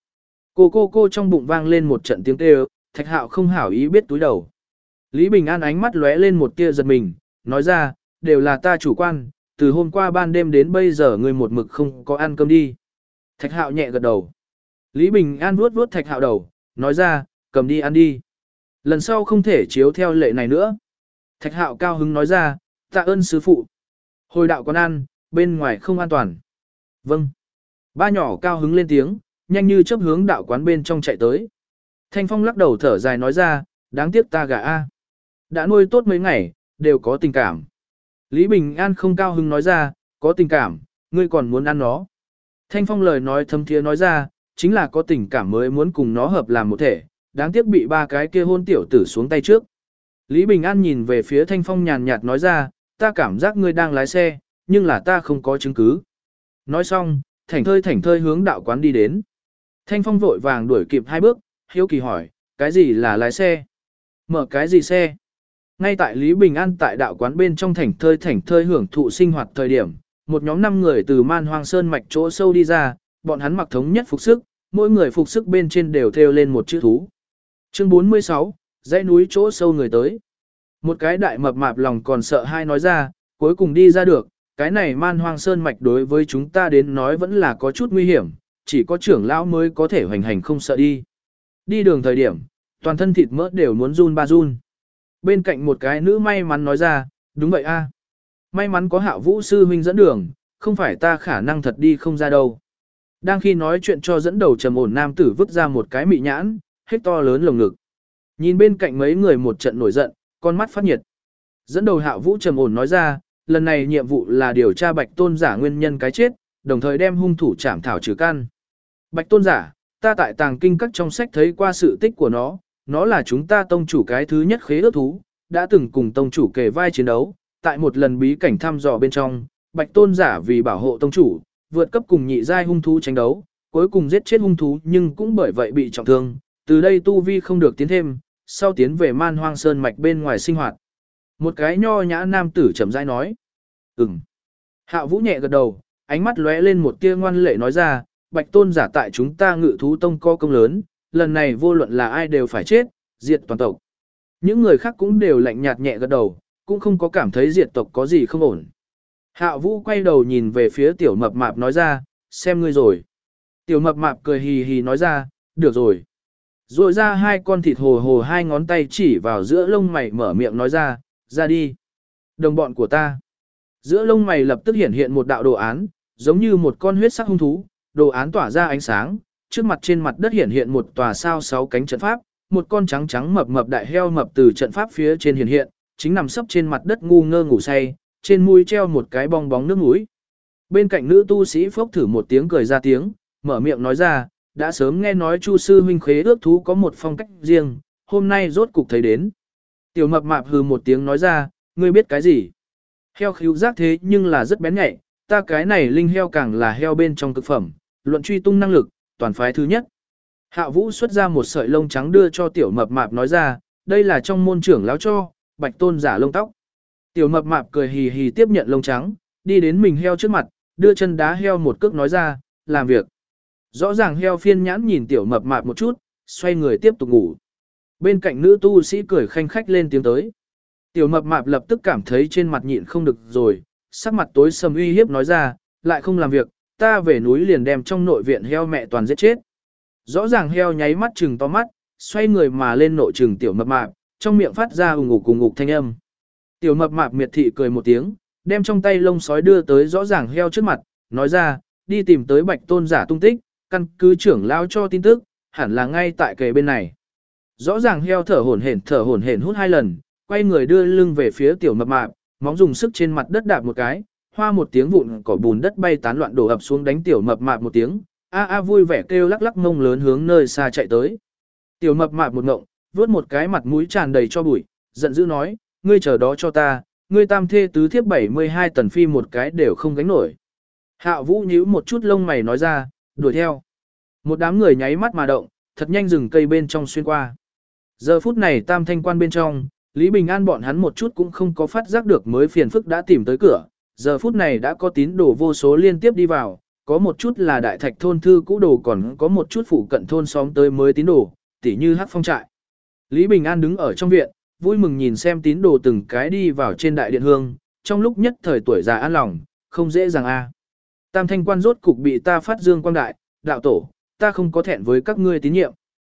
Cô trong bụng vang lên một trận tiếng kêu, Thạch Hạo không hảo ý biết túi đầu. Lý Bình An ánh mắt lóe lên một tia giật mình, nói ra, đều là ta chủ quan, từ hôm qua ban đêm đến bây giờ người một mực không có ăn cơm đi. Thạch Hạo nhẹ gật đầu. Lý Bình An vuốt vuốt Thạch Hạo đầu, nói ra, cầm đi ăn đi. Lần sau không thể chiếu theo lệ này nữa. Thạch Hạo cao hứng nói ra, tạ ơn sư phụ. Hồi đạo quán ăn, bên ngoài không an toàn. Vâng. Ba nhỏ cao hứng lên tiếng, nhanh như chớp hướng đạo quán bên trong chạy tới. Thanh Phong lắc đầu thở dài nói ra, đáng tiếc ta gà A. Đã nuôi tốt mấy ngày, đều có tình cảm. Lý Bình An không cao hứng nói ra, có tình cảm, ngươi còn muốn ăn nó. Thanh Phong lời nói thâm thiế nói ra, chính là có tình cảm mới muốn cùng nó hợp làm một thể, đáng tiếc bị ba cái kia hôn tiểu tử xuống tay trước. Lý Bình An nhìn về phía Thanh Phong nhàn nhạt nói ra, ta cảm giác ngươi đang lái xe, nhưng là ta không có chứng cứ. Nói xong, thảnh thơi hướng đạo quán đi đến. Thanh Phong vội vàng đuổi kịp hai bước, hiếu kỳ hỏi, cái gì là lái xe? Mở cái gì xe? Ngay tại Lý Bình An tại đạo quán bên trong thảnh thơi hưởng thụ sinh hoạt thời điểm, một nhóm 5 người từ Man Hoang Sơn mạch chỗ sâu đi ra, bọn hắn mặc thống nhất phục sức, mỗi người phục sức bên trên đều thêu lên một chữ thú. Chương 46, dãy núi chỗ sâu người tới. Một cái đại mập mạp lòng còn sợ hai nói ra, cuối cùng đi ra được, cái này Man Hoang Sơn mạch đối với chúng ta đến nói vẫn là có chút nguy hiểm, chỉ có trưởng lão mới có thể hoành hành không sợ đi. Đi đường thời điểm, toàn thân thịt mỡ đều muốn run ba run. Bên cạnh một cái nữ may mắn nói ra, đúng vậy a, may mắn có Hạo Vũ sư huynh dẫn đường, không phải ta khả năng thật đi không ra đâu. Đang khi nói chuyện cho dẫn đầu trầm ổn nam tử vứt ra một cái mị nhãn, hết to lớn lồng ngực. Nhìn bên cạnh mấy người một trận nổi giận, con mắt phát nhiệt. Dẫn đầu Hạo Vũ trầm ổn nói ra, lần này nhiệm vụ là điều tra Bạch Tôn giả nguyên nhân cái chết, đồng thời đem hung thủ trảm thảo trừ căn. Bạch Tôn giả, ta tại tàng kinh các trong sách thấy qua sự tích của nó là chúng ta tông chủ cái thứ nhất khế ước thú, đã từng cùng tông chủ kề vai chiến đấu, tại một lần bí cảnh thăm dò bên trong, Bạch Tôn giả vì bảo hộ tông chủ, vượt cấp cùng nhị giai hung thú tranh đấu, cuối cùng giết chết hung thú nhưng cũng bởi vậy bị trọng thương, từ đây tu vi không được tiến thêm, sau tiến về Man Hoang Sơn mạch bên ngoài sinh hoạt. Một cái nho nhã nam tử chậm rãi nói, Hạo Vũ nhẹ gật đầu, ánh mắt lóe lên một tia ngoan lệ nói ra, Bạch Tôn giả tại chúng ta Ngự Thú Tông có công lớn, lần này vô luận là ai đều phải chết, diệt toàn tộc. Những người khác cũng đều lạnh nhạt nhẹ gật đầu, cũng không có cảm thấy diệt tộc có gì không ổn. Hạo Vũ quay đầu nhìn về phía tiểu mập mạp nói ra, xem ngươi rồi. Tiểu mập mạp cười hì hì nói ra, được rồi. Rồi ra hai con thịt hồ hồ hai ngón tay chỉ vào giữa lông mày mở miệng nói ra, ra đi. Đồng bọn của ta. Giữa lông mày lập tức hiện hiện một đạo đồ án, giống như một con huyết sắc hung thú, đồ án tỏa ra ánh sáng, trước mặt trên mặt đất hiện hiện một tòa sao sáu cánh trận pháp, một con trắng trắng mập mập đại heo mập từ trận pháp phía trên hiện hiện, chính nằm sấp trên mặt đất ngu ngơ ngủ say, trên mũi treo một cái bong bóng nước mũi. Bên cạnh nữ tu sĩ phốc thử một tiếng cười ra tiếng, mở miệng nói ra, đã sớm nghe nói Chu sư huynh khế ước thú có một phong cách riêng, hôm nay rốt cục thấy đến. Tiểu mập mạp hừ một tiếng nói ra, ngươi biết cái gì? Heo khíu giác thế nhưng là rất bén nhạy, ta cái này linh heo càng là heo bên trong cực phẩm, luận truy tung năng lực, toàn phái thứ nhất. Hạ Vũ xuất ra một sợi lông trắng đưa cho tiểu mập mạp nói ra, đây là trong môn trưởng lão cho, Bạch Tôn giả lông tóc. Tiểu mập mạp cười hì hì tiếp nhận lông trắng, đi đến mình heo trước mặt, đưa chân đá heo một cước nói ra, làm việc. Rõ ràng heo phiên nhãn nhìn tiểu mập mạp một chút, xoay người tiếp tục ngủ. Bên cạnh nữ tu sĩ cười khanh khách lên tiếng tới. Tiểu mập mạp lập tức cảm thấy trên mặt nhịn không được rồi, sắc mặt tối sầm uy hiếp nói ra, lại không làm việc, ta về núi liền đem trong nội viện heo mẹ toàn giết chết. Rõ ràng heo nháy mắt trừng to mắt, xoay người mà lên nội trừng tiểu mập mạp, trong miệng phát ra ùng ục thanh âm. Tiểu mập mạp miệt thị cười một tiếng, đem trong tay lông sói đưa tới rõ ràng heo trước mặt, nói ra, đi tìm tới Bạch Tôn giả tung tích, căn cứ trưởng lao cho tin tức, hẳn là ngay tại kề bên này. Rõ ràng heo thở hổn hển hút hai lần, quay người đưa lưng về phía tiểu mập mạp, móng dùng sức trên mặt đất đạp một cái, hoa một tiếng vụn cỏ bùn đất bay tán loạn đổ ập xuống đánh tiểu mập mạp một tiếng, a vui vẻ kêu lắc lắc mông lớn hướng nơi xa chạy tới. Tiểu mập mạp một ngộng, vớt một cái mặt mũi tràn đầy cho bụi, giận dữ nói, ngươi chờ đó cho ta, ngươi tam thê tứ thiếp 72 tần phi một cái đều không gánh nổi. Hạo Vũ nhíu một chút lông mày nói ra, đuổi theo. Một đám người nháy mắt mà động, thật nhanh rừng cây bên trong xuyên qua. Giờ phút này tam thanh quan bên trong, Lý Bình An bọn hắn một chút cũng không có phát giác được mới phiền phức đã tìm tới cửa. Giờ phút này đã có tín đồ vô số liên tiếp đi vào, có một chút là đại thạch thôn thư cũ đồ, còn có một chút phụ cận thôn xóm tới mới tín đồ, tỉ như Hắc Phong trại. Lý Bình An đứng ở trong viện, vui mừng nhìn xem tín đồ từng cái đi vào trên đại điện hương, trong lúc nhất thời tuổi già an lòng, không dễ dàng a. Tam thanh quan rốt cục bị ta phát dương quang đại, đạo tổ, ta không có thẹn với các ngươi tín nhiệm.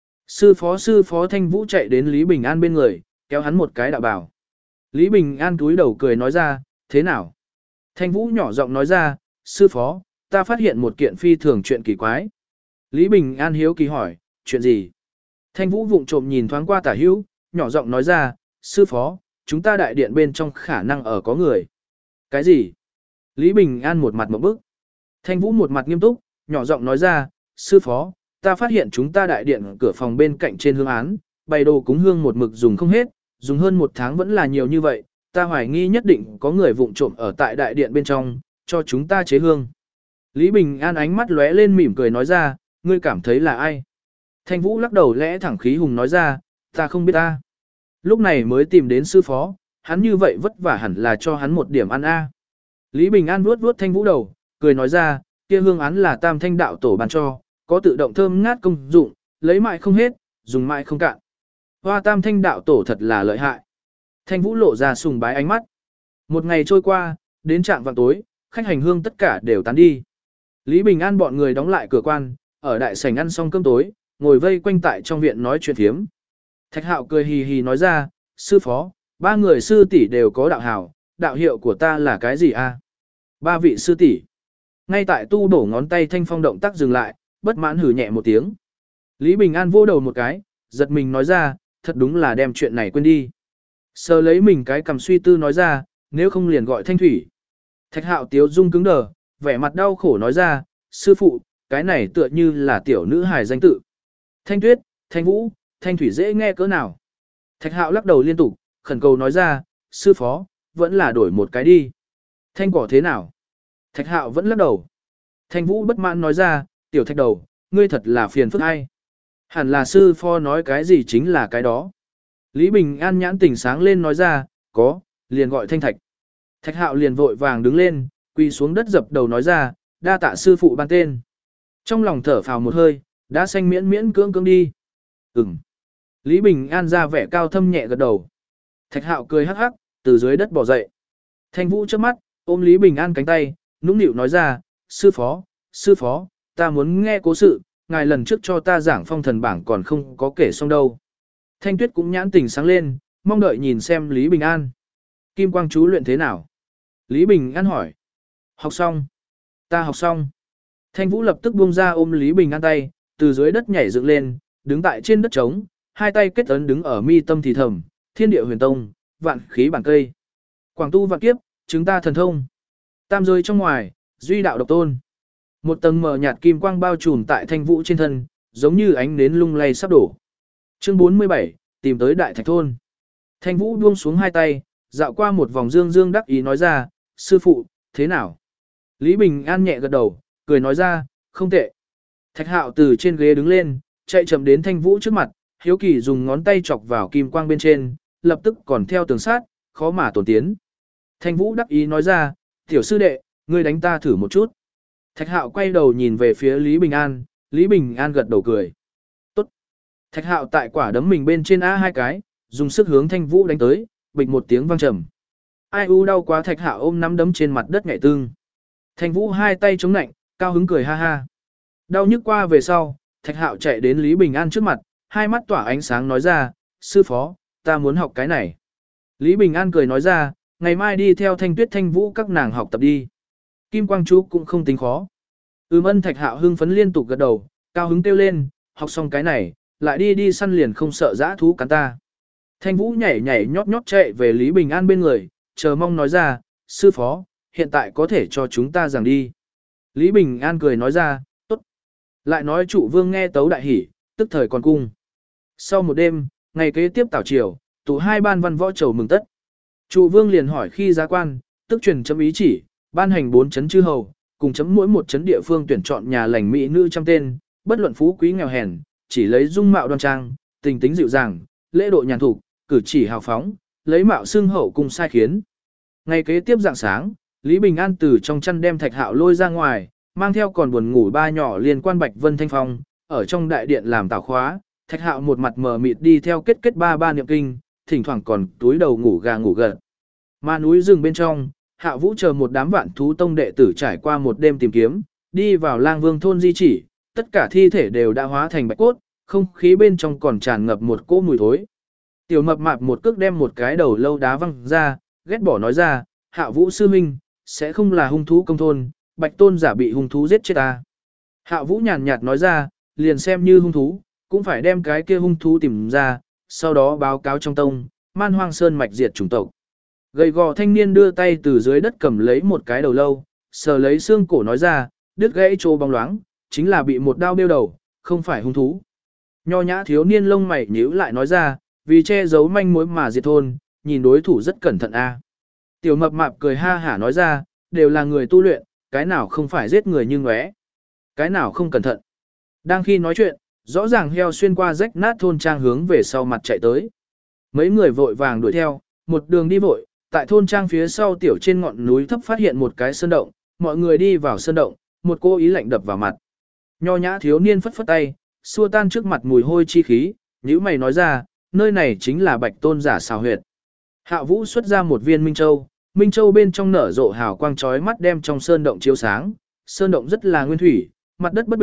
Sư phó Thanh Vũ chạy đến Lý Bình An bên người, kéo hắn một cái đạo bảo. Lý Bình An cúi đầu cười nói ra, thế nào? Thanh Vũ nhỏ giọng nói ra, sư phó, ta phát hiện một kiện phi thường chuyện kỳ quái. Lý Bình An hiếu kỳ hỏi, chuyện gì? Thanh Vũ vụng trộm nhìn thoáng qua tả hữu, nhỏ giọng nói ra, sư phó, chúng ta đại điện bên trong khả năng ở có người. Cái gì? Lý Bình An một mặt một bức. Thanh Vũ một mặt nghiêm túc, nhỏ giọng nói ra, sư phó, ta phát hiện chúng ta đại điện cửa phòng bên cạnh trên hương án, bày đồ cúng hương một mực dùng không hết, dùng hơn một tháng vẫn là nhiều như vậy, ta hoài nghi nhất định có người vụng trộm ở tại đại điện bên trong, cho chúng ta chế hương. Lý Bình An ánh mắt lóe lên mỉm cười nói ra, ngươi cảm thấy là ai? Thanh Vũ lắc đầu lẽ thẳng khí hùng nói ra, ta không biết ta. Lúc này mới tìm đến sư phó, hắn như vậy vất vả hẳn là cho hắn một điểm ăn a. Lý Bình An vuốt vuốt Thanh Vũ đầu, cười nói ra, kia hương án là Tam Thanh đạo tổ ban cho, có tự động thơm ngát công dụng, lấy mãi không hết, dùng mãi không cạn. Hoa Tam Thanh đạo tổ thật là lợi hại. Thanh Vũ lộ ra sùng bái ánh mắt. Một ngày trôi qua, đến trạng vạng tối, khách hành hương tất cả đều tán đi. Lý Bình An bọn người đóng lại cửa quan, ở đại sảnh ăn xong cơm tối, ngồi vây quanh tại trong viện nói chuyện thiếm. Thạch Hạo cười hì hì nói ra, sư phó, ba người sư tỷ đều có đạo hảo, đạo hiệu của ta là cái gì a? Ba vị sư tỷ. Ngay tại tu đổ ngón tay Thanh Phong động tác dừng lại, bất mãn hử nhẹ một tiếng. Lý Bình An vô đầu một cái, giật mình nói ra, thật đúng là đem chuyện này quên đi. Sờ lấy mình cái cầm suy tư nói ra, nếu không liền gọi Thanh Thủy. Thạch Hạo tiếu dung cứng đờ, vẻ mặt đau khổ nói ra, sư phụ, cái này tựa như là tiểu nữ hài danh tự. Thanh Tuyết, Thanh Vũ, Thanh Thủy dễ nghe cỡ nào. Thạch Hạo lắc đầu liên tục, khẩn cầu nói ra, sư phó, vẫn là đổi một cái đi. Thanh cỏ thế nào? Thạch Hạo vẫn lắc đầu. Thanh Vũ bất mãn nói ra, tiểu thạch đầu, ngươi thật là phiền phức hay. Hẳn là sư phó nói cái gì chính là cái đó. Lý Bình An nhãn tỉnh sáng lên nói ra, có, liền gọi Thanh Thạch. Thạch Hạo liền vội vàng đứng lên, quỳ xuống đất dập đầu nói ra, đa tạ sư phụ ban tên. Trong lòng thở phào một hơi, đã xanh miễn miễn cưỡng cưỡng đi. Ừm. Lý Bình An ra vẻ cao thâm nhẹ gật đầu. Thạch Hạo cười hắc hắc, từ dưới đất bò dậy. Thanh Vũ trước mắt, ôm Lý Bình An cánh tay, nũng nịu nói ra, sư phó, ta muốn nghe cố sự, ngài lần trước cho ta giảng phong thần bảng còn không có kể xong đâu. Thanh Tuyết cũng nhãn tỉnh sáng lên, mong đợi nhìn xem Lý Bình An. Kim quang chú luyện thế nào? Lý Bình An hỏi. Học xong. Ta học xong. Thanh Vũ lập tức buông ra ôm Lý Bình An tay, từ dưới đất nhảy dựng lên, đứng tại trên đất trống, hai tay kết ấn đứng ở mi tâm thì thầm, thiên địa huyền tông, vạn khí bản cây. Quảng tu vạn kiếp, chứng ta thần thông. Tam giới trong ngoài, duy đạo độc tôn. Một tầng mờ nhạt kim quang bao trùm tại Thanh Vũ trên thân, giống như ánh nến lung lay sắp đổ. Chương 47, tìm tới Đại Thạch Thôn. Thanh Vũ buông xuống hai tay, dạo qua một vòng dương dương đắc ý nói ra, sư phụ, thế nào? Lý Bình An nhẹ gật đầu, cười nói ra, không tệ. Thạch Hạo từ trên ghế đứng lên, chạy chậm đến Thanh Vũ trước mặt, hiếu kỳ dùng ngón tay chọc vào kim quang bên trên, lập tức còn theo tường sát, khó mà tổn tiến. Thanh Vũ đắc ý nói ra, tiểu sư đệ, ngươi đánh ta thử một chút. Thạch Hạo quay đầu nhìn về phía Lý Bình An, Lý Bình An gật đầu cười. Tốt. Thạch Hạo tại quả đấm mình bên trên A hai cái, dùng sức hướng Thanh Vũ đánh tới, bịch một tiếng vang trầm. Ai u đau quá, Thạch Hạo ôm nắm đấm trên mặt đất nhảy tương. Thanh Vũ hai tay chống nạnh, cao hứng cười ha ha. Đau nhức qua về sau, Thạch Hạo chạy đến Lý Bình An trước mặt, hai mắt tỏa ánh sáng nói ra, sư phó, ta muốn học cái này. Lý Bình An cười nói ra, ngày mai đi theo Thanh Tuyết Thanh Vũ các nàng học tập đi. Kim Quang chú cũng không tính khó. Ân, Thạch Hạo hưng phấn liên tục gật đầu, cao hứng kêu lên, học xong cái này, lại đi săn liền không sợ dã thú cắn ta. Thanh Vũ nhảy nhảy nhót nhót chạy về Lý Bình An bên người, chờ mong nói ra, sư phó, hiện tại có thể cho chúng ta giảng đi. Lý Bình An cười nói ra, tốt. Lại nói trụ vương nghe tấu đại hỉ, tức thời còn cung. Sau một đêm, ngày kế tiếp tảo triều, tụ hai ban văn võ trầu mừng tất. Trụ vương liền hỏi khi giá quan, tức truyền chấm ý chỉ, ban hành 4 chấn chư hầu, cùng chấm mỗi một chấn địa phương tuyển chọn nhà lành mỹ nữ trăm tên, bất luận phú quý nghèo hèn, chỉ lấy dung mạo đoan trang, tình tính dịu dàng, lễ độ nhàn thục, cử chỉ hào phóng, lấy mạo xưng hậu cùng sai khiến. Ngày kế tiếp dạng sáng, Lý Bình An từ trong chăn đem Thạch Hạo lôi ra ngoài, mang theo còn buồn ngủ ba nhỏ liên quan Bạch Vân Thanh Phong, ở trong đại điện làm tảo khóa, Thạch Hạo một mặt mờ mịt đi theo kết ba niệm kinh, thỉnh thoảng còn túi đầu ngủ gà ngủ gật. Mà núi rừng bên trong, Hạ Vũ chờ một đám vạn thú tông đệ tử trải qua một đêm tìm kiếm, đi vào Lang Vương thôn di chỉ, tất cả thi thể đều đã hóa thành bạch cốt, không khí bên trong còn tràn ngập một cỗ mùi thối. Tiểu Mập Mạp một cước đem một cái đầu lâu đá văng ra, ghét bỏ nói ra, Hạ Vũ sư huynh, sẽ không là hung thú công thôn, Bạch tôn giả bị hung thú giết chết ta. Hạ Vũ nhàn nhạt nói ra, liền xem như hung thú, cũng phải đem cái kia hung thú tìm ra, sau đó báo cáo trong tông, Man Hoang Sơn mạch diệt chủng tộc. Gầy gò thanh niên đưa tay từ dưới đất cầm lấy một cái đầu lâu, sờ lấy xương cổ nói ra, đứt gãy trô bóng loáng, chính là bị một đao bêu đầu, không phải hung thú. Nho nhã thiếu niên lông mày nhíu lại nói ra, vì che giấu manh mối mà diệt thôn, nhìn đối thủ rất cẩn thận a. Tiểu Mập Mạp cười ha hả nói ra, đều là người tu luyện, cái nào không phải giết người như ngóe, cái nào không cẩn thận. Đang khi nói chuyện, rõ ràng heo xuyên qua rách nát thôn trang hướng về sau mặt chạy tới. Mấy người vội vàng đuổi theo, một đường đi vội, tại thôn trang phía sau tiểu trên ngọn núi thấp phát hiện một cái sơn động, mọi người đi vào sơn động, một cô ý lạnh đập vào mặt. Nho nhã thiếu niên phất phất tay, xua tan trước mặt mùi hôi chi khí, nhíu mày nói ra, nơi này chính là Bạch tôn giả xào huyệt. Hạ Vũ xuất ra một viên minh châu, minh châu bên trong nở rộ hào quang chói mắt đem trong sơn động chiếu sáng, sơn động rất là nguyên thủy, mặt đất bất bình,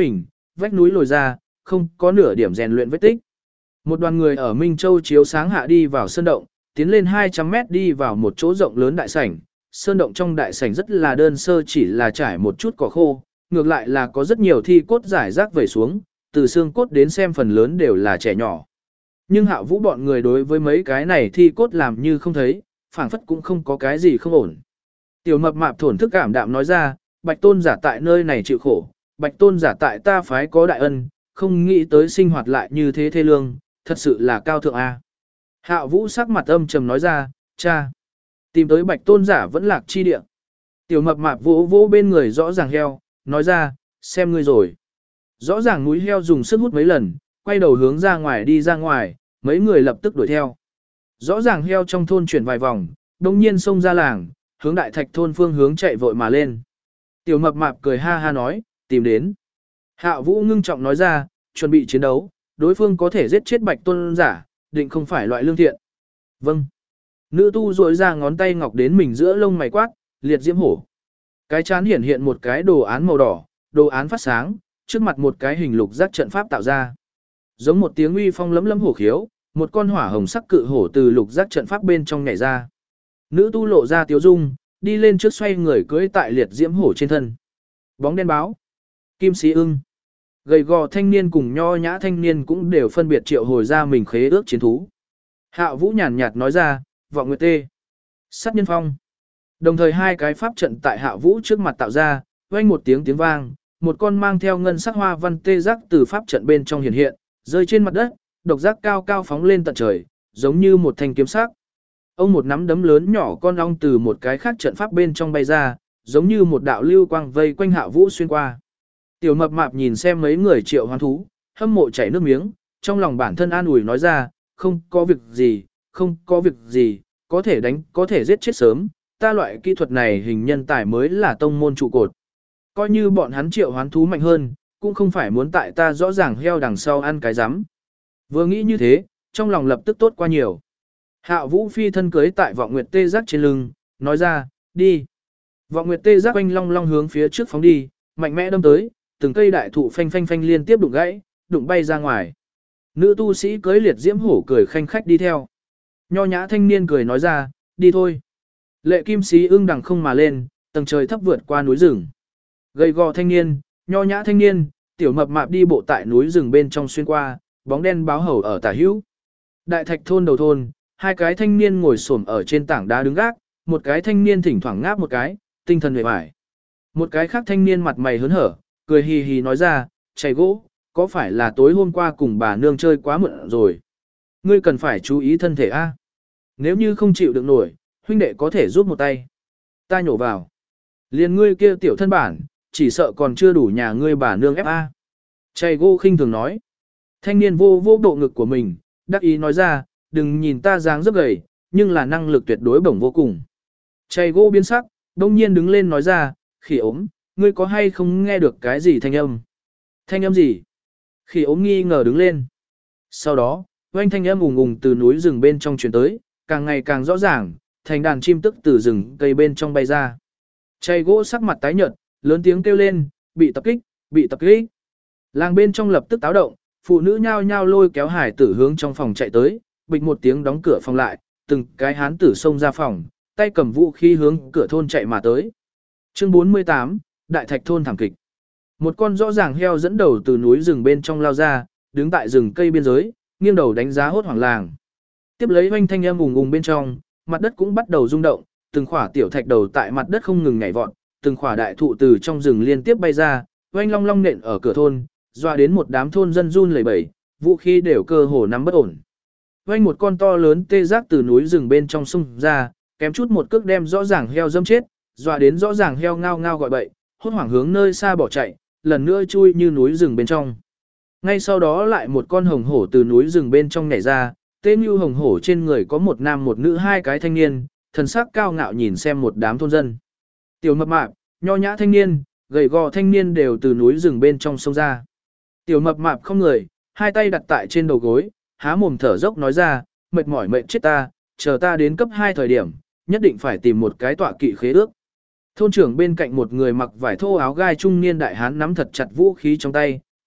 vách núi lồi ra, không có nửa điểm rèn luyện vết tích. Một đoàn người ở Minh Châu chiếu sáng hạ đi vào sơn động, tiến lên 200 mét đi vào một chỗ rộng lớn đại sảnh. Sơn động trong đại sảnh rất là đơn sơ, chỉ là trải một chút cỏ khô, ngược lại là có rất nhiều thi cốt rải rác vẩy xuống, từ xương cốt đến xem phần lớn đều là trẻ nhỏ. Nhưng Hạ Vũ bọn người đối với mấy cái này thi cốt làm như không thấy, phảng phất cũng không có cái gì không ổn. Tiểu Mập Mạp thổn thức cảm đạm nói ra, Bạch Tôn giả tại nơi này chịu khổ, Bạch Tôn giả tại ta phái có đại ân, không nghĩ tới sinh hoạt lại như thế thê lương, thật sự là cao thượng a. Hạ Vũ sắc mặt âm trầm nói ra, cha, tìm tới Bạch Tôn giả vẫn lạc chi địa. Tiểu Mập Mạp vỗ vỗ bên người rõ ràng heo, nói ra, xem ngươi rồi. Rõ ràng núi heo dùng sức hút mấy lần, quay đầu hướng ra ngoài đi ra ngoài, mấy người lập tức đuổi theo. Rõ ràng heo trong thôn chuyển vài vòng, đồng nhiên xông ra làng, hướng đại thạch thôn phương hướng chạy vội mà lên. Tiểu Mập Mạp cười ha ha nói, tìm đến. Hạ Vũ ngưng trọng nói ra, chuẩn bị chiến đấu, đối phương có thể giết chết Bạch Tôn giả, định không phải loại lương thiện. Vâng. Nữ tu duỗi ra ngón tay ngọc đến mình giữa lông mày quát, liệt diễm hổ. Cái chán hiển hiện một cái đồ án màu đỏ, đồ án phát sáng, trước mặt một cái hình lục giác trận pháp tạo ra. Giống một tiếng uy phong lấm lấm hổ khiếu, một con hỏa hồng sắc cự hổ từ lục giác trận pháp bên trong nhảy ra. Nữ tu lộ ra tiếu dung, đi lên trước xoay người cưỡi tại liệt diễm hổ trên thân. Bóng đen báo, kim sĩ ưng, gầy gò thanh niên cùng nho nhã thanh niên cũng đều phân biệt triệu hồi ra mình khế ước chiến thú. Hạ Vũ nhàn nhạt nói ra, vọng nguyệt tê, sát nhân phong. Đồng thời hai cái pháp trận tại Hạ Vũ trước mặt tạo ra, vang một tiếng tiếng vang, một con mang theo ngân sắc hoa văn tê giác từ pháp trận bên trong hiện hiện, rơi trên mặt đất, độc giác cao cao phóng lên tận trời, giống như một thanh kiếm sắc. Ông một nắm đấm lớn nhỏ con ong từ một cái khác trận pháp bên trong bay ra, giống như một đạo lưu quang vây quanh Hạ Vũ xuyên qua. Tiểu Mập Mạp nhìn xem mấy người triệu hoán thú, hâm mộ chảy nước miếng, trong lòng bản thân an ủi nói ra, không có việc gì, không có việc gì, có thể đánh, có thể giết chết sớm, ta loại kỹ thuật này hình nhân tài mới là tông môn trụ cột. Coi như bọn hắn triệu hoán thú mạnh hơn, cũng không phải muốn tại ta rõ ràng heo đằng sau ăn cái rắm. Vừa nghĩ như thế, trong lòng lập tức tốt qua nhiều. Hạ Vũ phi thân cưới tại vọng nguyệt tê giác trên lưng, nói ra, đi. Vọng nguyệt tê giác quanh long long hướng phía trước phóng đi, mạnh mẽ đâm tới, từng cây đại thụ phanh phanh phanh liên tiếp đụng gãy, đụng bay ra ngoài. Nữ tu sĩ cưới liệt diễm hổ cười khanh khách đi theo. Nho nhã thanh niên cười nói ra, đi thôi. Lệ kim sĩ ưng đằng không mà lên, tầng trời thấp vượt qua núi rừng. Gầy gò thanh niên, nho nhã thanh niên, Tiểu Mập Mạp đi bộ tại núi rừng bên trong xuyên qua, bóng đen báo hầu ở tả hữu. Đại thạch thôn đầu thôn, hai cái thanh niên ngồi xổm ở trên tảng đá đứng gác, một cái thanh niên thỉnh thoảng ngáp một cái, tinh thần uể oải. Một cái khác thanh niên mặt mày hớn hở, cười hì hì nói ra, chày gỗ, có phải là tối hôm qua cùng bà nương chơi quá muộn rồi? Ngươi cần phải chú ý thân thể a. Nếu như không chịu được nổi, huynh đệ có thể giúp một tay. Ta nhổ vào. Liền ngươi kia tiểu thân bản, chỉ sợ còn chưa đủ nhà ngươi bà nương ép a. Chày gỗ khinh thường nói. Thanh niên vô vô bộ ngực của mình, đắc ý nói ra, đừng nhìn ta dáng rất gầy, nhưng là năng lực tuyệt đối bổng vô cùng. Chày gỗ biến sắc, đông nhiên đứng lên nói ra, khỉ ốm, ngươi có hay không nghe được cái gì thanh âm? Thanh âm gì? Khỉ ốm nghi ngờ đứng lên. Sau đó, oanh thanh âm ùng ùng từ núi rừng bên trong truyền tới, càng ngày càng rõ ràng, thành đàn chim tức từ rừng cây bên trong bay ra. Chày gỗ sắc mặt tái nhợt, lớn tiếng kêu lên, bị tập kích, bị tập kích. Làng bên trong lập tức táo động, phụ nữ nhao nhao lôi kéo hải tử hướng trong phòng chạy tới, bịch một tiếng đóng cửa phòng lại, từng cái hán tử xông ra phòng, tay cầm vũ khí hướng cửa thôn chạy mà tới. Chương 48, Đại Thạch thôn thảm kịch. Một con rõ ràng heo dẫn đầu từ núi rừng bên trong lao ra, đứng tại rừng cây biên giới, nghiêng đầu đánh giá hốt hoảng làng. Tiếp lấy oanh thanh âm ùng ùng bên trong, mặt đất cũng bắt đầu rung động, từng khỏa tiểu thạch đầu tại mặt đất không ngừng nhảy vọt, từng khỏa đại thụ từ trong rừng liên tiếp bay ra, oanh long long nện ở cửa thôn, dọa đến một đám thôn dân run lẩy bẩy, vũ khí đều cơ hồ nắm bất ổn. Oanh một con to lớn tê giác từ núi rừng bên trong xung ra, kém chút một cước đem rõ ràng heo dâm chết, dọa đến rõ ràng heo ngao ngao gọi bậy, hốt hoảng hướng nơi xa bỏ chạy, lần nữa chui như núi rừng bên trong. Ngay sau đó lại một con hồng hổ từ núi rừng bên trong nhảy ra, tên như hồng hổ trên người có một nam một nữ hai cái thanh niên, thần sắc cao ngạo nhìn xem một đám thôn dân. Tiểu Mập Mạp, nho nhã thanh niên, gầy gò thanh niên đều từ núi rừng bên trong sông ra. Tiểu Mập Mạp không người, hai tay đặt tại trên đầu gối, há mồm thở dốc nói ra, mệt mỏi mệt chết ta, chờ ta đến cấp 2 thời điểm, nhất định phải tìm một cái tọa kỵ khế ước. Thôn trưởng bên cạnh một người mặc vải thô áo gai trung niên đại hán nắm thật chặt vũ khí trong tay,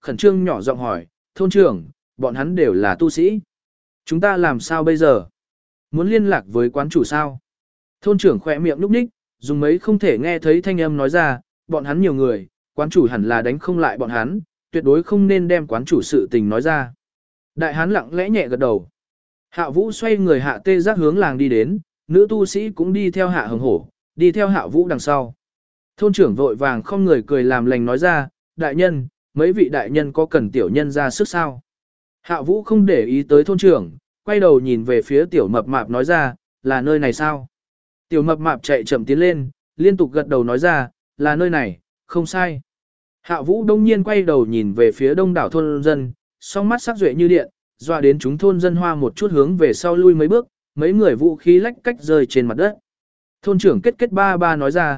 khẩn trương nhỏ giọng hỏi, thôn trưởng, bọn hắn đều là tu sĩ. Chúng ta làm sao bây giờ? Muốn liên lạc với quán chủ sao? Thôn trưởng khỏe miệng núp ních, dùng mấy không thể nghe thấy thanh âm nói ra, bọn hắn nhiều người, quán chủ hẳn là đánh không lại bọn hắn, tuyệt đối không nên đem quán chủ sự tình nói ra. Đại hán lặng lẽ nhẹ gật đầu. Hạ Vũ xoay người hạ tê giác hướng làng đi đến, nữ tu sĩ cũng đi theo hạ hồng hổ, đi theo Hạ Vũ đằng sau. Thôn trưởng vội vàng không người cười làm lành nói ra, đại nhân, mấy vị đại nhân có cần tiểu nhân ra sức sao? Hạ Vũ không để ý tới thôn trưởng, quay đầu nhìn về phía tiểu mập mạp nói ra, là nơi này sao? Tiểu mập mạp chạy chậm tiến lên, liên tục gật đầu nói ra, là nơi này, không sai. Hạ Vũ đông nhiên quay đầu nhìn về phía đông đảo thôn dân, song mắt sắc duệ như điện, dọa đến chúng thôn dân hoa một chút hướng về sau lui mấy bước, mấy người vũ khí lách cách rơi trên mặt đất. Thôn trưởng kết ba ba nói ra,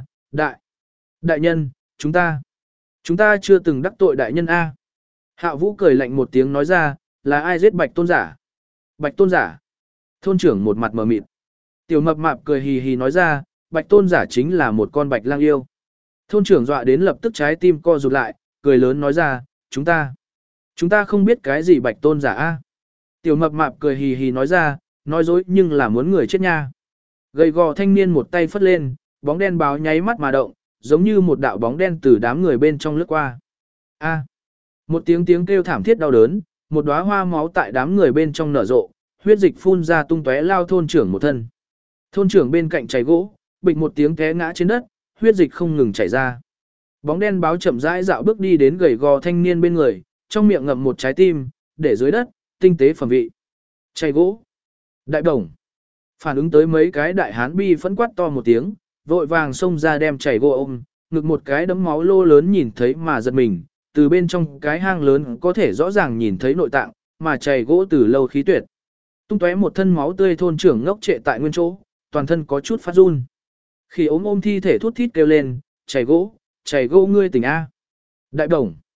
đại nhân, chúng ta chưa từng đắc tội đại nhân A. Hạ Vũ cười lạnh một tiếng nói ra, là ai giết Bạch Tôn giả? Bạch Tôn giả. Thôn trưởng một mặt mờ mịt. Tiểu mập mạp cười hì hì nói ra, Bạch Tôn giả chính là một con bạch lang yêu. Thôn trưởng dọa đến lập tức trái tim co rụt lại, cười lớn nói ra, chúng ta không biết cái gì Bạch Tôn giả A. Tiểu mập mạp cười hì hì nói ra, nói dối nhưng là muốn người chết nha. Gầy gò thanh niên một tay phất lên, bóng đen báo nháy mắt mà động, giống như một đạo bóng đen từ đám người bên trong lướt qua. A. Một tiếng kêu thảm thiết đau đớn, một đóa hoa máu tại đám người bên trong nở rộ, huyết dịch phun ra tung tóe lao thôn trưởng một thân. Thôn trưởng bên cạnh chảy gỗ, bịch một tiếng té ngã trên đất, huyết dịch không ngừng chảy ra. Bóng đen báo chậm rãi dạo bước đi đến gầy gò thanh niên bên người, trong miệng ngậm một trái tim, để dưới đất, tinh tế phẩm vị. Chảy gỗ. Đại đồng. Phản ứng tới mấy cái đại hán bi phẫn quát to một tiếng, vội vàng xông ra đem chảy gỗ ôm, ngực một cái đấm máu lô lớn nhìn thấy mà giật mình, từ bên trong cái hang lớn có thể rõ ràng nhìn thấy nội tạng, mà chảy gỗ từ lâu khí tuyệt. Tung tóe một thân máu tươi thôn trưởng ngốc trệ tại nguyên chỗ, toàn thân có chút phát run. Khi ôm thi thể thút thít kêu lên, chảy gỗ ngươi tỉnh A. Đại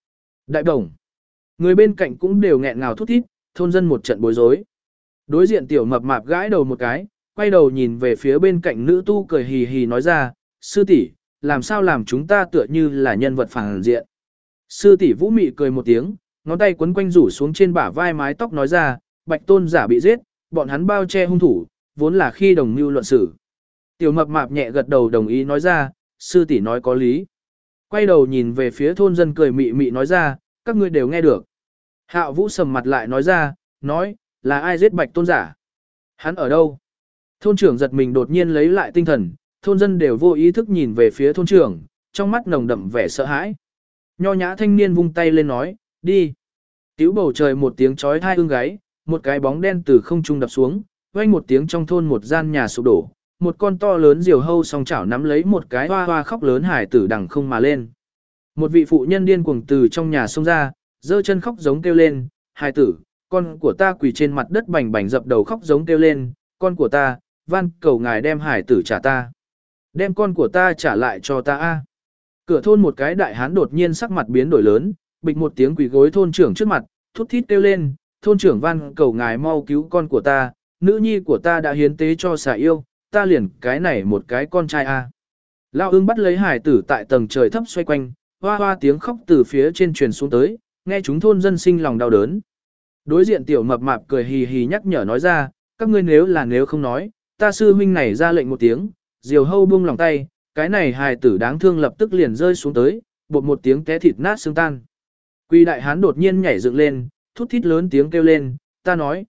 đồng. Người bên cạnh cũng đều nghẹn ngào thút thít, thôn dân một trận bối rối. Đối diện tiểu mập mạp gãi đầu một cái, quay đầu nhìn về phía bên cạnh nữ tu cười hì hì nói ra, sư tỷ, làm sao làm chúng ta tựa như là nhân vật phản diện. Sư tỷ Vũ Mị cười một tiếng, ngón tay quấn quanh rủ xuống trên bả vai mái tóc nói ra, Bạch Tôn giả bị giết, bọn hắn bao che hung thủ, vốn là khi đồng mưu luận xử. Tiểu mập mạp nhẹ gật đầu đồng ý nói ra, sư tỷ nói có lý. Quay đầu nhìn về phía thôn dân cười mị mị nói ra, các ngươi đều nghe được. Hạo Vũ sầm mặt lại nói ra, nói, là ai giết Bạch Tôn giả? Hắn ở đâu? Thôn trưởng giật mình đột nhiên lấy lại tinh thần, thôn dân đều vô ý thức nhìn về phía thôn trưởng, trong mắt nồng đậm vẻ sợ hãi. Nho nhã thanh niên vung tay lên nói, đi. Cứu bầu trời một tiếng chói tai ương gáy, một cái bóng đen từ không trung đập xuống, vang một tiếng trong thôn một gian nhà sụp đổ, một con to lớn diều hâu song chảo nắm lấy một cái hoa hoa khóc lớn hải tử đằng không mà lên. Một vị phụ nhân điên cuồng từ trong nhà xông ra, giơ chân khóc giống kêu lên, hải tử, con của ta quỳ trên mặt đất bành bành dập đầu khóc giống kêu lên, con của ta, van cầu ngài đem hải tử trả ta. Đem con của ta trả lại cho ta a. Cửa thôn một cái đại hán đột nhiên sắc mặt biến đổi lớn, bịch một tiếng quỳ gối thôn trưởng trước mặt, thút thít kêu lên, thôn trưởng van cầu ngài mau cứu con của ta, nữ nhi của ta đã hiến tế cho xà yêu, ta liền cái này một cái con trai a. Lão ưng bắt lấy hải tử tại tầng trời thấp xoay quanh, hoa hoa tiếng khóc từ phía trên truyền xuống tới, nghe chúng thôn dân sinh lòng đau đớn. Đối diện tiểu mập mạp cười hì hì nhắc nhở nói ra, các ngươi nếu không nói, ta sư huynh này ra lệnh một tiếng, diều hâu buông lòng tay, cái này hài tử đáng thương lập tức liền rơi xuống tới, bột một tiếng té thịt nát xương tan. Quỳ đại hán đột nhiên nhảy dựng lên, thút thít lớn tiếng kêu lên, ta nói,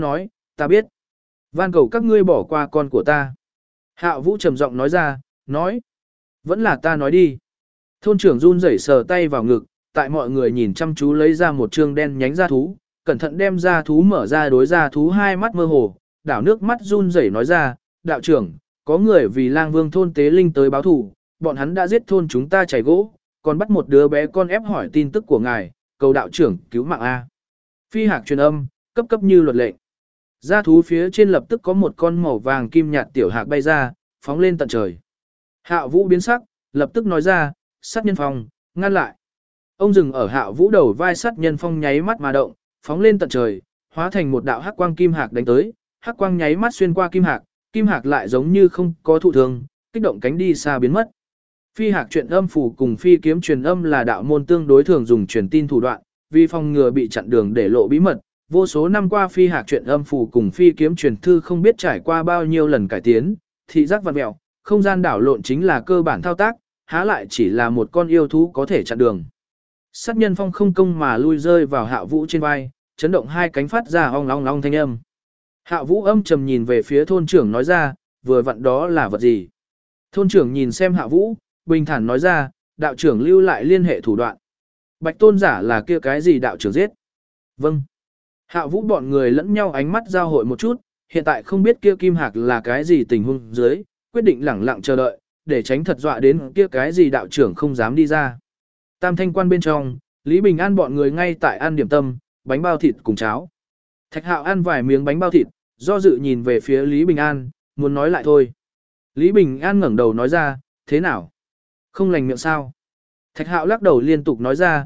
ta biết. Van cầu các ngươi bỏ qua con của ta. Hạo Vũ trầm giọng nói ra, nói, vẫn là ta nói đi. Thôn trưởng run rẩy sờ tay vào ngực, tại mọi người nhìn chăm chú lấy ra một trương đen nhánh da thú, cẩn thận đem da thú mở ra đối da thú hai mắt mơ hồ, đảo nước mắt run rẩy nói ra, đạo trưởng, có người vì lang vương thôn tế linh tới báo thù, bọn hắn đã giết thôn chúng ta chảy gỗ, còn bắt một đứa bé con ép hỏi tin tức của ngài, cầu đạo trưởng cứu mạng A. Phi hạc truyền âm, cấp như luật lệnh. Da thú phía trên lập tức có một con màu vàng kim nhạt tiểu hạc bay ra, phóng lên tận trời. Hạo Vũ biến sắc, lập tức nói ra, sát nhân phong, ngăn lại. Ông dừng ở Hạo Vũ đầu vai sát nhân phong nháy mắt mà động, phóng lên tận trời, hóa thành một đạo hắc quang kim hạc đánh tới, hắc quang nháy mắt xuyên qua kim hạc lại giống như không có thụ thương, kích động cánh đi xa biến mất. Phi hạc truyền âm phủ cùng phi kiếm truyền âm là đạo môn tương đối thường dùng truyền tin thủ đoạn, vì phòng ngừa bị chặn đường để lộ bí mật, vô số năm qua phi hạc chuyện âm phù cùng phi kiếm truyền thư không biết trải qua bao nhiêu lần cải tiến, thị giác vặn mẹo, không gian đảo lộn chính là cơ bản thao tác, há lại chỉ là một con yêu thú có thể chặn đường. Sát nhân phong không công mà lui rơi vào Hạ Vũ trên vai, chấn động hai cánh phát ra ong long long thanh âm. Hạ Vũ âm trầm nhìn về phía thôn trưởng nói ra, vừa vặn đó là vật gì? Thôn trưởng nhìn xem Hạ Vũ, bình thản nói ra, đạo trưởng lưu lại liên hệ thủ đoạn. Bạch tôn giả là kia cái gì đạo trưởng giết? Vâng. Hạ Vũ bọn người lẫn nhau ánh mắt giao hội một chút, hiện tại không biết kia Kim Hạc là cái gì tình huống dưới, quyết định lẳng lặng chờ đợi, để tránh thật dọa đến kia cái gì đạo trưởng không dám đi ra. Tam Thanh Quan bên trong, Lý Bình An bọn người ngay tại ăn điểm tâm, bánh bao thịt cùng cháo. Thạch Hạo ăn vài miếng bánh bao thịt, do dự nhìn về phía Lý Bình An, muốn nói lại thôi. Lý Bình An ngẩng đầu nói ra, thế nào? Không lành miệng sao? Thạch Hạo lắc đầu liên tục nói ra,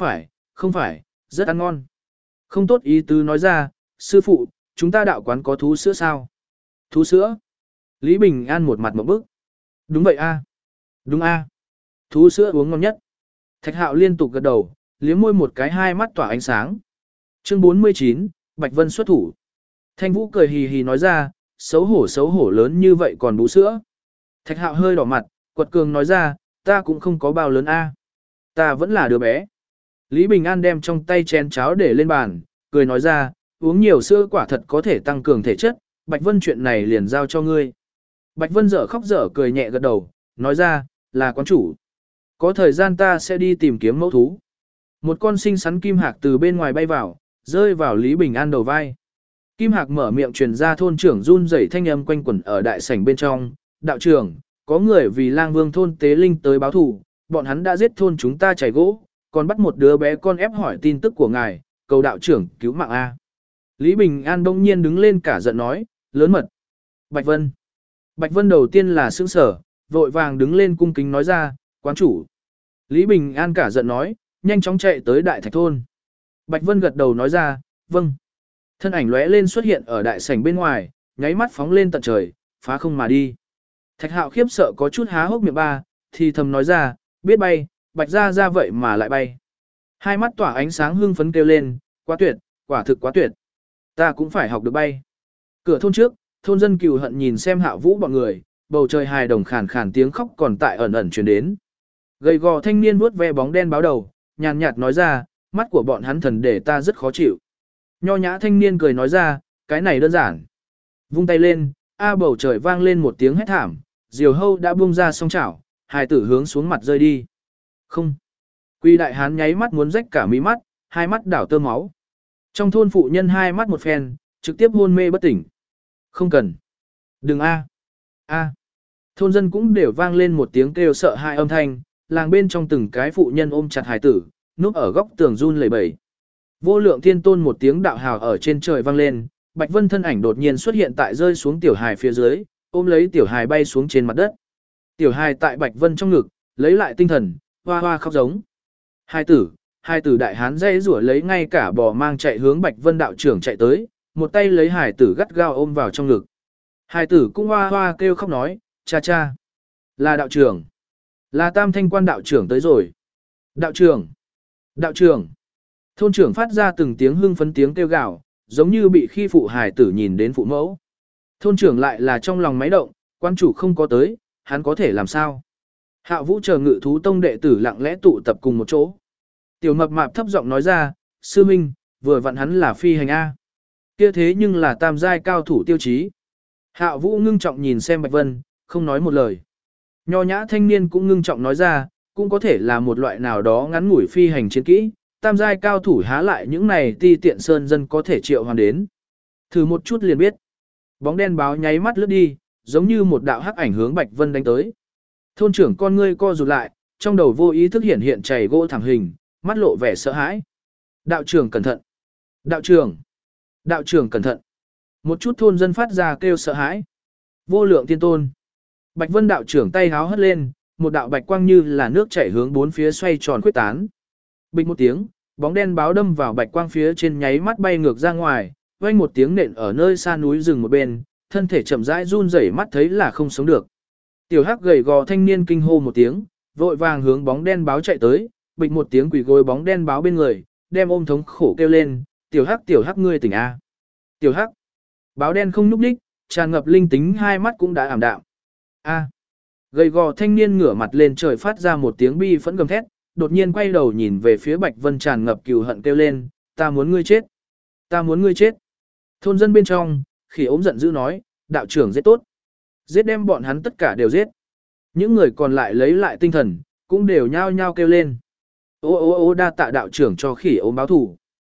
không phải, rất ăn ngon. Không tốt ý tứ nói ra, sư phụ, chúng ta đạo quán có thú sữa sao? Thú sữa? Lý Bình An một mặt một bức. Đúng vậy a, đúng a, thú sữa uống ngon nhất. Thạch Hạo liên tục gật đầu, liếm môi một cái hai mắt tỏa ánh sáng. Chương 49, Bạch Vân xuất thủ. Thanh Vũ cười hì hì nói ra, xấu hổ lớn như vậy còn bú sữa. Thạch Hạo hơi đỏ mặt, quật cường nói ra, ta cũng không có bao lớn a, ta vẫn là đứa bé. Lý Bình An đem trong tay chén cháo để lên bàn, cười nói ra, uống nhiều sữa quả thật có thể tăng cường thể chất, Bạch Vân chuyện này liền giao cho ngươi. Bạch Vân dở khóc dở cười nhẹ gật đầu, nói ra, là quán chủ. Có thời gian ta sẽ đi tìm kiếm mẫu thú. Một con xinh xắn kim hạc từ bên ngoài bay vào, rơi vào Lý Bình An đầu vai. Kim hạc mở miệng truyền ra thôn trưởng run rẩy thanh âm quanh quẩn ở đại sảnh bên trong. Đạo trưởng, có người vì lang vương thôn tế linh tới báo thù, bọn hắn đã giết thôn chúng ta chảy gỗ, còn bắt một đứa bé con ép hỏi tin tức của ngài, cầu đạo trưởng cứu mạng A. Lý Bình An bỗng nhiên đứng lên cả giận nói, lớn mật. Bạch Vân. Bạch Vân đầu tiên là sững sở, vội vàng đứng lên cung kính nói ra, quán chủ. Lý Bình An cả giận nói, nhanh chóng chạy tới đại thạch thôn. Bạch Vân gật đầu nói ra, vâng. Thân ảnh lóe lên xuất hiện ở đại sảnh bên ngoài, nháy mắt phóng lên tận trời, phá không mà đi. Thạch Hạo khiếp sợ có chút há hốc miệng ba, thì thầm nói ra, biết bay, Bạch ra ra vậy mà lại bay. Hai mắt tỏa ánh sáng hưng phấn kêu lên, quá tuyệt, quả thực quá tuyệt. Ta cũng phải học được bay. Cửa thôn trước, thôn dân cừu hận nhìn xem Hạ Vũ bọn người, bầu trời hài đồng khàn khàn tiếng khóc còn tại ẩn ẩn truyền đến. Gầy gò thanh niên vuốt ve bóng đen báo đầu, nhàn nhạt nói ra, mắt của bọn hắn thần để ta rất khó chịu. Nho nhã thanh niên cười nói ra, cái này đơn giản. Vung tay lên, bầu trời vang lên một tiếng hét thảm, diều hâu đã buông ra song chảo, hài tử hướng xuống mặt rơi đi. Không. Quy đại hán nháy mắt muốn rách cả mí mắt, hai mắt đảo tơ máu. Trong thôn phụ nhân hai mắt một phen, trực tiếp hôn mê bất tỉnh. Không cần. Đừng a. A. Thôn dân cũng đều vang lên một tiếng kêu sợ hãi âm thanh, làng bên trong từng cái phụ nhân ôm chặt hài tử, núp ở góc tường run lẩy bẩy. Vô lượng thiên tôn một tiếng đạo hào ở trên trời vang lên, Bạch Vân thân ảnh đột nhiên xuất hiện tại rơi xuống tiểu hài phía dưới, ôm lấy tiểu hài bay xuống trên mặt đất. Tiểu hài tại Bạch Vân trong ngực, lấy lại tinh thần, hoa hoa khóc giống. Hai tử đại hán dây rủa lấy ngay cả bò mang chạy hướng Bạch Vân đạo trưởng chạy tới, một tay lấy hài tử gắt gao ôm vào trong ngực. Hài tử cũng hoa hoa kêu khóc nói, cha cha, là đạo trưởng, là Tam Thanh Quan đạo trưởng tới rồi. Đạo trưởng, đạo trưởng. Thôn trưởng phát ra từng tiếng hưng phấn tiếng kêu gào, giống như bị khi phụ hài tử nhìn đến phụ mẫu. Thôn trưởng lại là trong lòng máy động, quan chủ không có tới, hắn có thể làm sao? Hạ Vũ chờ Ngự Thú Tông đệ tử lặng lẽ tụ tập cùng một chỗ. Tiểu mập mạp thấp giọng nói ra, sư minh, vừa vặn hắn là phi hành A. Kia thế nhưng là tam giai cao thủ tiêu chí. Hạ Vũ ngưng trọng nhìn xem Bạch Vân, không nói một lời. Nho nhã thanh niên cũng ngưng trọng nói ra, cũng có thể là một loại nào đó ngắn ngủi phi hành chiến kỹ, tam giai cao thủ há lại những này ti tiện sơn dân có thể triệu hoàn đến. Thử một chút liền biết. Bóng đen báo nháy mắt lướt đi, giống như một đạo hắc ảnh hướng Bạch Vân đánh tới. Thôn trưởng con ngươi co rụt lại, trong đầu vô ý thức hiện hiện chảy gỗ thẳng hình, mắt lộ vẻ sợ hãi. Đạo trưởng cẩn thận! Đạo trưởng! Đạo trưởng cẩn thận! Một chút thôn dân phát ra kêu sợ hãi. Vô lượng tiên tôn! Bạch Vân đạo trưởng tay háo hất lên, một đạo bạch quang như là nước chảy hướng bốn phía xoay tròn khuếch tán. Bịch một tiếng, bóng đen báo đâm vào bạch quang phía trên nháy mắt bay ngược ra ngoài, vang một tiếng nện ở nơi xa núi rừng một bên, thân thể chậm rãi run rẩy mắt thấy là không sống được. Tiểu Hắc gầy gò thanh niên kinh hô một tiếng, vội vàng hướng bóng đen báo chạy tới, bịch một tiếng quỳ gối bóng đen báo bên người, đem ôm thống khổ kêu lên, tiểu hắc ngươi tỉnh a. Tiểu hắc. Báo đen không nhúc nhích, tràn ngập linh tính hai mắt cũng đã ảm đạm. A. Gầy gò thanh niên ngửa mặt lên trời phát ra một tiếng bi phẫn gầm thét, đột nhiên quay đầu nhìn về phía Bạch Vân tràn ngập cừu hận kêu lên, ta muốn ngươi chết. Ta muốn ngươi chết. Thôn dân bên trong, Khỉ ốm giận dữ nói, đạo trưởng giết tốt. Giết đem bọn hắn tất cả đều giết. Những người còn lại lấy lại tinh thần, cũng đều nhao nhao kêu lên. Ô đa tạ đạo trưởng cho Khỉ ốm báo thủ.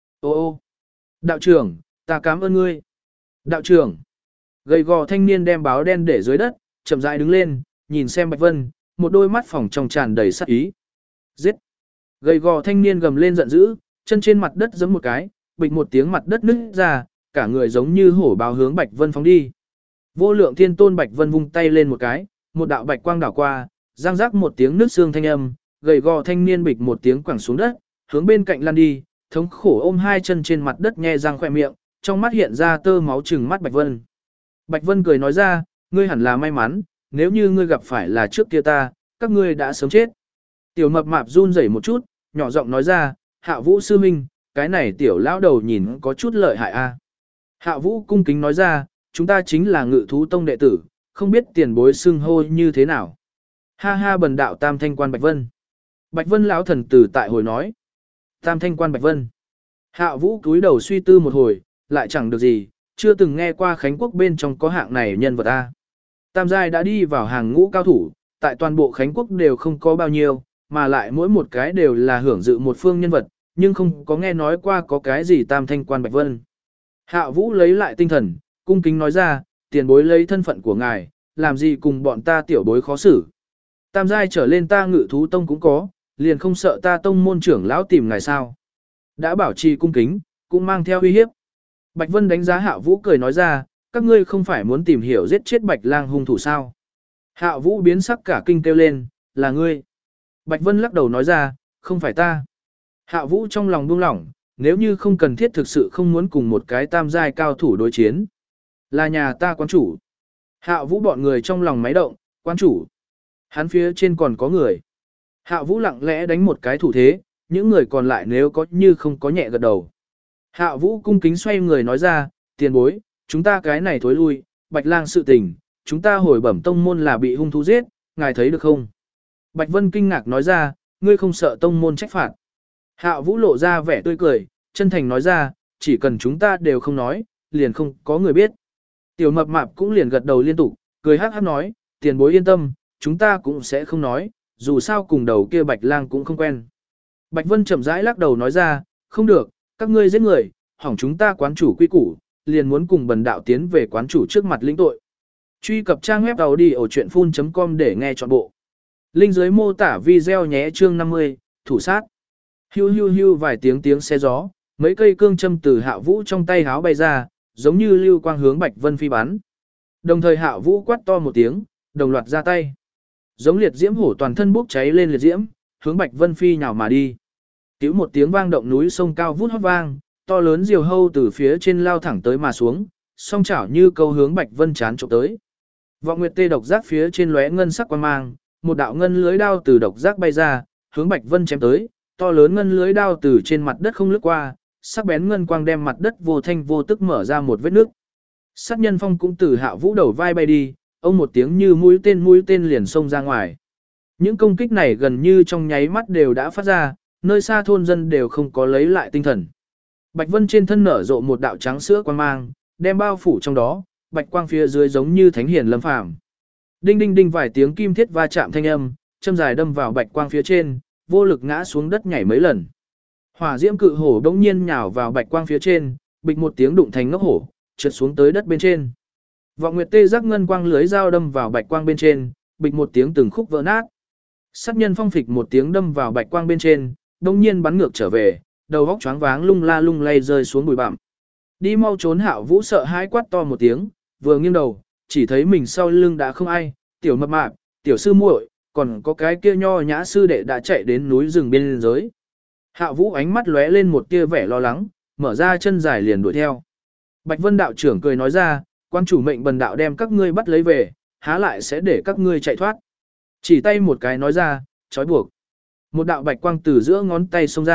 Ô đạo trưởng, ta cảm ơn ngươi. Đạo trưởng. Gầy gò thanh niên đem báo đen để dưới đất, chậm rãi đứng lên, nhìn xem Bạch Vân, một đôi mắt phỏng trong tràn đầy sát ý. Giết. Gầy gò thanh niên gầm lên giận dữ, chân trên mặt đất giẫm một cái, bịch một tiếng mặt đất nứt ra, cả người giống như hổ báo hướng Bạch Vân phóng đi. Vô lượng thiên tôn Bạch Vân vung tay lên một cái, một đạo bạch quang đảo qua, răng rắc một tiếng nứt xương thanh âm, gầy gò thanh niên bịch một tiếng quẳng xuống đất, hướng bên cạnh lăn đi, thống khổ ôm hai chân trên mặt đất nhe răng khỏe miệng, trong mắt hiện ra tơ máu trừng mắt Bạch Vân. Bạch Vân cười nói ra, ngươi hẳn là may mắn, nếu như ngươi gặp phải là trước kia ta, các ngươi đã sớm chết. Tiểu mập mạp run rẩy một chút, nhỏ giọng nói ra, Hạ Vũ sư huynh, cái này tiểu lão đầu nhìn có chút lợi hại a. Hạ Vũ cung kính nói ra, chúng ta chính là Ngự Thú Tông đệ tử, không biết tiền bối xưng hô như thế nào. Ha ha bần đạo Tam Thanh Quan Bạch Vân. Bạch Vân lão thần tử tại hồi nói. Tam Thanh Quan Bạch Vân. Hạ Vũ cúi đầu suy tư một hồi, lại chẳng được gì, chưa từng nghe qua Khánh Quốc bên trong có hạng này nhân vật a. Tam giai đã đi vào hàng ngũ cao thủ, tại toàn bộ Khánh Quốc đều không có bao nhiêu, mà lại mỗi một cái đều là hưởng dự một phương nhân vật, nhưng không có nghe nói qua có cái gì Tam Thanh Quan Bạch Vân. Hạ Vũ lấy lại tinh thần, cung kính nói ra, tiền bối lấy thân phận của ngài, làm gì cùng bọn ta tiểu bối khó xử. Tam giai trở lên ta Ngự Thú Tông cũng có, liền không sợ ta tông môn trưởng lão tìm ngài sao. Đã bảo trì cung kính, cũng mang theo uy hiếp. Bạch Vân đánh giá Hạ Vũ cười nói ra, các ngươi không phải muốn tìm hiểu giết chết Bạch Lang hung thủ sao. Hạ Vũ biến sắc cả kinh kêu lên, là ngươi. Bạch Vân lắc đầu nói ra, không phải ta. Hạ Vũ trong lòng buông lỏng, nếu như không cần thiết thực sự không muốn cùng một cái tam giai cao thủ đối chiến. Là nhà ta quán chủ. Hạ Vũ bọn người trong lòng máy động, quán chủ. Hắn phía trên còn có người. Hạ Vũ lặng lẽ đánh một cái thủ thế, những người còn lại nếu có như không có nhẹ gật đầu. Hạ Vũ cung kính xoay người nói ra, tiền bối, chúng ta cái này thối lui, Bạch Lang sự tình, chúng ta hồi bẩm tông môn là bị hung thú giết, ngài thấy được không? Bạch Vân kinh ngạc nói ra, ngươi không sợ tông môn trách phạt. Hạ Vũ lộ ra vẻ tươi cười, chân thành nói ra, chỉ cần chúng ta đều không nói, liền không có người biết. Tiểu mập mạp cũng liền gật đầu liên tục, cười hắc hắc nói, tiền bối yên tâm, chúng ta cũng sẽ không nói, dù sao cùng đầu kia Bạch Lang cũng không quen. Bạch Vân chậm rãi lắc đầu nói ra, không được, các ngươi giết người, hỏng chúng ta quán chủ quy củ, liền muốn cùng bần đạo tiến về quán chủ trước mặt lĩnh tội. Truy cập trang web audiochuyenphun.com để nghe trọn bộ. Link dưới mô tả video nhé chương 50, thủ sát. Hưu hưu hưu vài tiếng xe gió, mấy cây cương châm từ Hạ Vũ trong tay háo bay ra, giống như lưu quang hướng Bạch Vân phi bắn. Đồng thời Hạ Vũ quát to một tiếng, đồng loạt ra tay. Giống liệt diễm hổ toàn thân bốc cháy lên liệt diễm, hướng Bạch Vân phi nhào mà đi. Cứu một tiếng vang động núi sông cao vút hót vang, to lớn diều hâu từ phía trên lao thẳng tới mà xuống, song chảo như câu hướng Bạch Vân chán chụp tới. Vọng Nguyệt Tê độc giác phía trên lóe ngân sắc quang mang, một đạo ngân lưới đao từ độc giác bay ra, hướng Bạch Vân chém tới, to lớn ngân lưới đao từ trên mặt đất không lướt qua, sắc bén ngân quang đem mặt đất vô thanh vô tức mở ra một vết nước. Sát nhân phong cũng từ Hạ Vũ đầu vai bay đi, ông một tiếng như mũi tên liền xông ra ngoài. Những công kích này gần như trong nháy mắt đều đã phát ra, nơi xa thôn dân đều không có lấy lại tinh thần. Bạch Vân trên thân nở rộ một đạo trắng sữa quang mang, đem bao phủ trong đó, bạch quang phía dưới giống như thánh hiền lâm phàm. Đinh đinh đinh vài tiếng kim thiết va chạm thanh âm, châm dài đâm vào bạch quang phía trên, vô lực ngã xuống đất nhảy mấy lần. Hỏa diễm cự hổ đống nhiên nhào vào bạch quang phía trên, bịch một tiếng đụng thành ngốc hổ, trượt xuống tới đất bên trên. Vọng Nguyệt Tê giác ngân quang lưới dao đâm vào bạch quang bên trên, bịch một tiếng từng khúc vỡ nát. Sát nhân phong phịch một tiếng đâm vào bạch quang bên trên, đống nhiên bắn ngược trở về, đầu óc choáng váng lung la lung lay rơi xuống bụi bặm. Đi mau trốn Hạ Vũ sợ hãi quát to một tiếng, vừa nghiêng đầu, chỉ thấy mình sau lưng đã không ai, tiểu mập mạp, tiểu sư muội, còn có cái kia nho nhã sư đệ đã chạy đến núi rừng bên dưới. Hạ Vũ ánh mắt lóe lên một tia vẻ lo lắng, mở ra chân dài liền đuổi theo. Bạch Vân đạo trưởng cười nói ra, quan chủ mệnh bần đạo đem các ngươi bắt lấy về, há lại sẽ để các ngươi chạy thoát. Chỉ tay một cái nói ra, trói buộc. Một đạo bạch quang từ giữa ngón tay xông ra,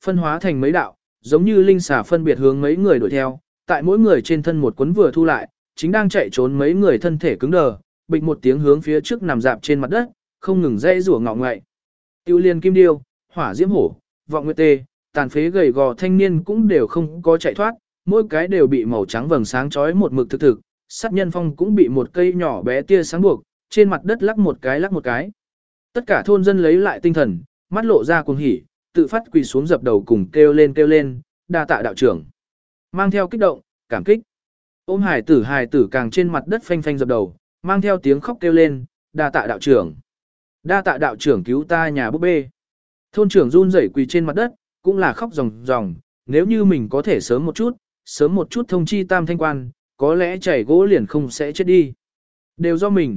phân hóa thành mấy đạo, giống như linh xà phân biệt hướng mấy người đuổi theo, tại mỗi người trên thân một cuốn vừa thu lại, chính đang chạy trốn mấy người thân thể cứng đờ, bịch một tiếng hướng phía trước nằm dạp trên mặt đất, không ngừng dãy rủa ngọ ngoại. Tiêu Liên Kim Điêu, Hỏa Diễm Hổ, Vọng Nguyệt Tê, tàn phế gầy gò thanh niên cũng đều không có chạy thoát, mỗi cái đều bị màu trắng vầng sáng chói một mực thực, sát nhân phong cũng bị một cây nhỏ bé tia sáng buộc, trên mặt đất lắc một cái. Tất cả thôn dân lấy lại tinh thần, mắt lộ ra cuồng hỉ, tự phát quỳ xuống dập đầu cùng kêu lên, đa tạ đạo trưởng. Mang theo kích động, cảm kích. Ôm hài tử càng trên mặt đất phanh phanh dập đầu, mang theo tiếng khóc kêu lên, đa tạ đạo trưởng. Đa tạ đạo trưởng cứu ta nhà búp bê. Thôn trưởng run rẩy quỳ trên mặt đất, cũng là khóc ròng, nếu như mình có thể sớm một chút thông chi Tam Thanh Quan, có lẽ chảy gỗ liền không sẽ chết đi. Đều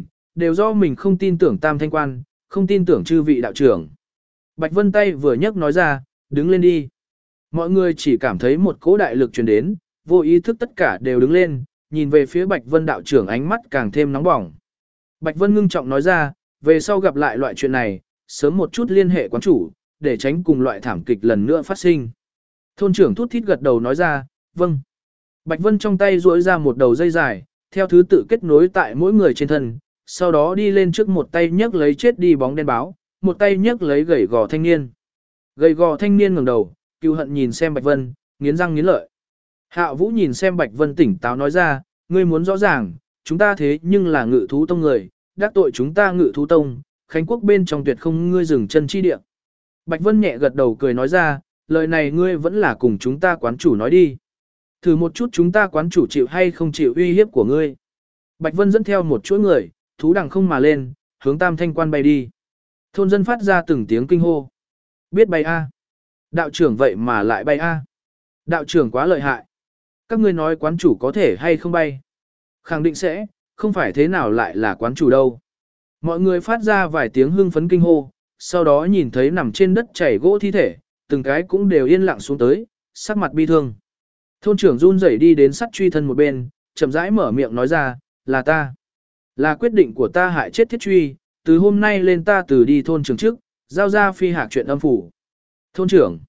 do mình không tin tưởng Tam Thanh Quan, không tin tưởng chư vị đạo trưởng. Bạch Vân tay vừa nhấc nói ra, đứng lên đi. Mọi người chỉ cảm thấy một cỗ đại lực truyền đến, vô ý thức tất cả đều đứng lên, nhìn về phía Bạch Vân đạo trưởng ánh mắt càng thêm nóng bỏng. Bạch Vân ngưng trọng nói ra, về sau gặp lại loại chuyện này, sớm một chút liên hệ quán chủ, để tránh cùng loại thảm kịch lần nữa phát sinh. Thôn trưởng thút thít gật đầu nói ra, vâng. Bạch Vân trong tay duỗi ra một đầu dây dài, theo thứ tự kết nối tại mỗi người trên thân, sau đó đi lên trước một tay nhấc lấy chết đi bóng đen báo, một tay nhấc lấy gầy gò thanh niên. Gầy gò thanh niên ngẩng đầu, cừu hận nhìn xem Bạch Vân, nghiến răng nghiến lợi. Hạo Vũ nhìn xem Bạch Vân tỉnh táo nói ra, ngươi muốn rõ ràng, chúng ta thế nhưng là Ngự Thú Tông người, đắc tội chúng ta Ngự Thú Tông, Khánh Quốc bên trong tuyệt không ngươi dừng chân chi địa. Bạch Vân nhẹ gật đầu cười nói ra, lời này ngươi vẫn là cùng chúng ta quán chủ nói đi. Thử một chút chúng ta quán chủ chịu hay không chịu uy hiếp của ngươi. Bạch Vân dẫn theo một chuỗi người, thú đằng không mà lên, hướng Tam Thanh Quan bay đi. Thôn dân phát ra từng tiếng kinh hô. Biết bay a? Đạo trưởng vậy mà lại bay a? Đạo trưởng quá lợi hại. Các ngươi nói quán chủ có thể hay không bay? Khẳng định sẽ, không phải thế nào lại là quán chủ đâu. Mọi người phát ra vài tiếng hưng phấn kinh hô, sau đó nhìn thấy nằm trên đất chảy gỗ thi thể, từng cái cũng đều yên lặng xuống tới, sắc mặt bi thương. Thôn trưởng run rẩy đi đến sắt truy thân một bên, chậm rãi mở miệng nói ra, là ta. Là quyết định của ta hại chết thiết truy, từ hôm nay lên ta từ đi thôn trưởng trước, giao ra phi hạc chuyện âm phủ. Thôn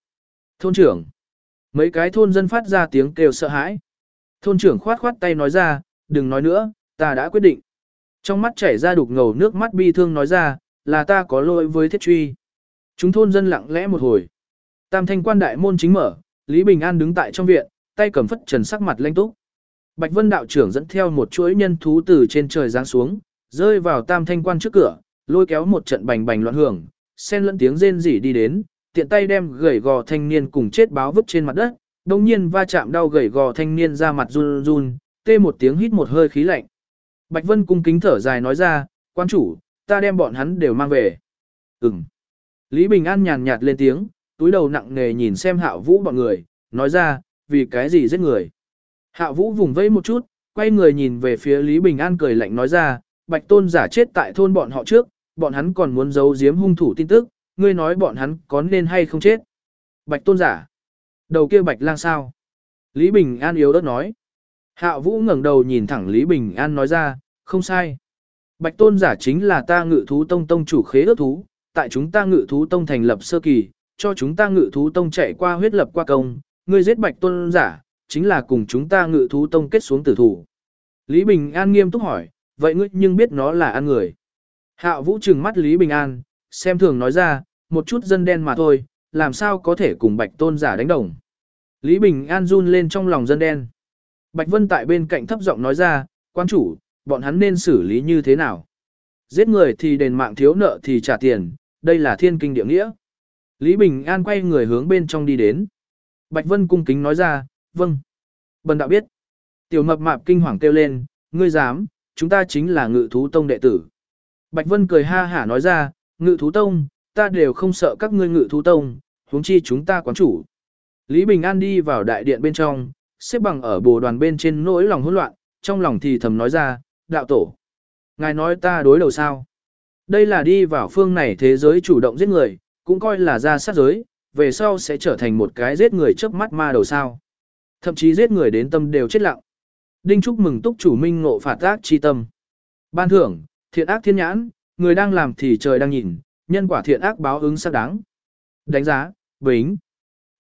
trưởng. Mấy cái thôn dân phát ra tiếng kêu sợ hãi. Thôn trưởng khoát khoát tay nói ra, đừng nói nữa, ta đã quyết định. Trong mắt chảy ra đục ngầu nước mắt bi thương nói ra, là ta có lỗi với thiết truy. Chúng thôn dân lặng lẽ một hồi. Tam Thanh Quan đại môn chính mở, Lý Bình An đứng tại trong viện, tay cầm phất trần sắc mặt lanh túc. Bạch Vân đạo trưởng dẫn theo một chuỗi nhân thú từ trên trời giáng xuống, rơi vào Tam Thanh Quan trước cửa, lôi kéo một trận bành bành loạn hưởng, xen lẫn tiếng rên rỉ đi đến, tiện tay đem gầy gò thanh niên cùng chết báo vứt trên mặt đất, đồng nhiên va chạm đau gầy gò thanh niên ra mặt run run, tê một tiếng hít một hơi khí lạnh. Bạch Vân cung kính thở dài nói ra, quan chủ, ta đem bọn hắn đều mang về. Ừm. Lý Bình An nhàn nhạt lên tiếng, túi đầu nặng nề nhìn xem Hạo Vũ bọn người, nói ra, vì cái gì giết người. Hạo Vũ vùng vẫy một chút, quay người nhìn về phía Lý Bình An cười lạnh nói ra, Bạch Tôn giả chết tại thôn bọn họ trước, bọn hắn còn muốn giấu giếm hung thủ tin tức, ngươi nói bọn hắn có nên hay không chết. Bạch Tôn giả. Đầu kia Bạch Lang sao? Lý Bình An yếu ớt nói. Hạo Vũ ngẩng đầu nhìn thẳng Lý Bình An nói ra, không sai. Bạch Tôn giả chính là ta Ngự Thú Tông tông chủ khế ước thú, tại chúng ta Ngự Thú Tông thành lập sơ kỳ, cho chúng ta Ngự Thú Tông chạy qua huyết lập qua công, ngươi giết Bạch Tôn giả, chính là cùng chúng ta Ngự Thú Tông kết xuống tử thủ. Lý Bình An nghiêm túc hỏi, vậy ngươi nhưng biết nó là ăn người. Hạo Vũ trừng mắt Lý Bình An, xem thường nói ra, một chút dân đen mà thôi, làm sao có thể cùng Bạch Tôn giả đánh đồng. Lý Bình An run lên trong lòng dân đen. Bạch Vân tại bên cạnh thấp giọng nói ra, quan chủ, bọn hắn nên xử lý như thế nào? Giết người thì đền mạng, thiếu nợ thì trả tiền, đây là thiên kinh địa nghĩa. Lý Bình An quay người hướng bên trong đi đến. Bạch Vân cung kính nói ra, vâng. Bần đạo biết. Tiểu mập mạp kinh hoàng kêu lên, ngươi dám, chúng ta chính là Ngự Thú Tông đệ tử. Bạch Vân cười ha hả nói ra, Ngự Thú Tông, ta đều không sợ các ngươi Ngự Thú Tông, huống chi chúng ta quán chủ. Lý Bình An đi vào đại điện bên trong, xếp bằng ở bồ đoàn bên trên nỗi lòng hỗn loạn, trong lòng thì thầm nói ra, đạo tổ. Ngài nói ta đối đầu sao? Đây là đi vào phương này thế giới chủ động giết người, cũng coi là ra sát giới, về sau sẽ trở thành một cái giết người chớp mắt ma đầu sao. Thậm chí giết người đến tâm đều chết lặng. Đinh chúc mừng túc chủ minh ngộ phạt ác chi tâm. Ban thưởng, thiện ác thiên nhãn, người đang làm thì trời đang nhìn, nhân quả thiện ác báo ứng xác đáng. Đánh giá, bính.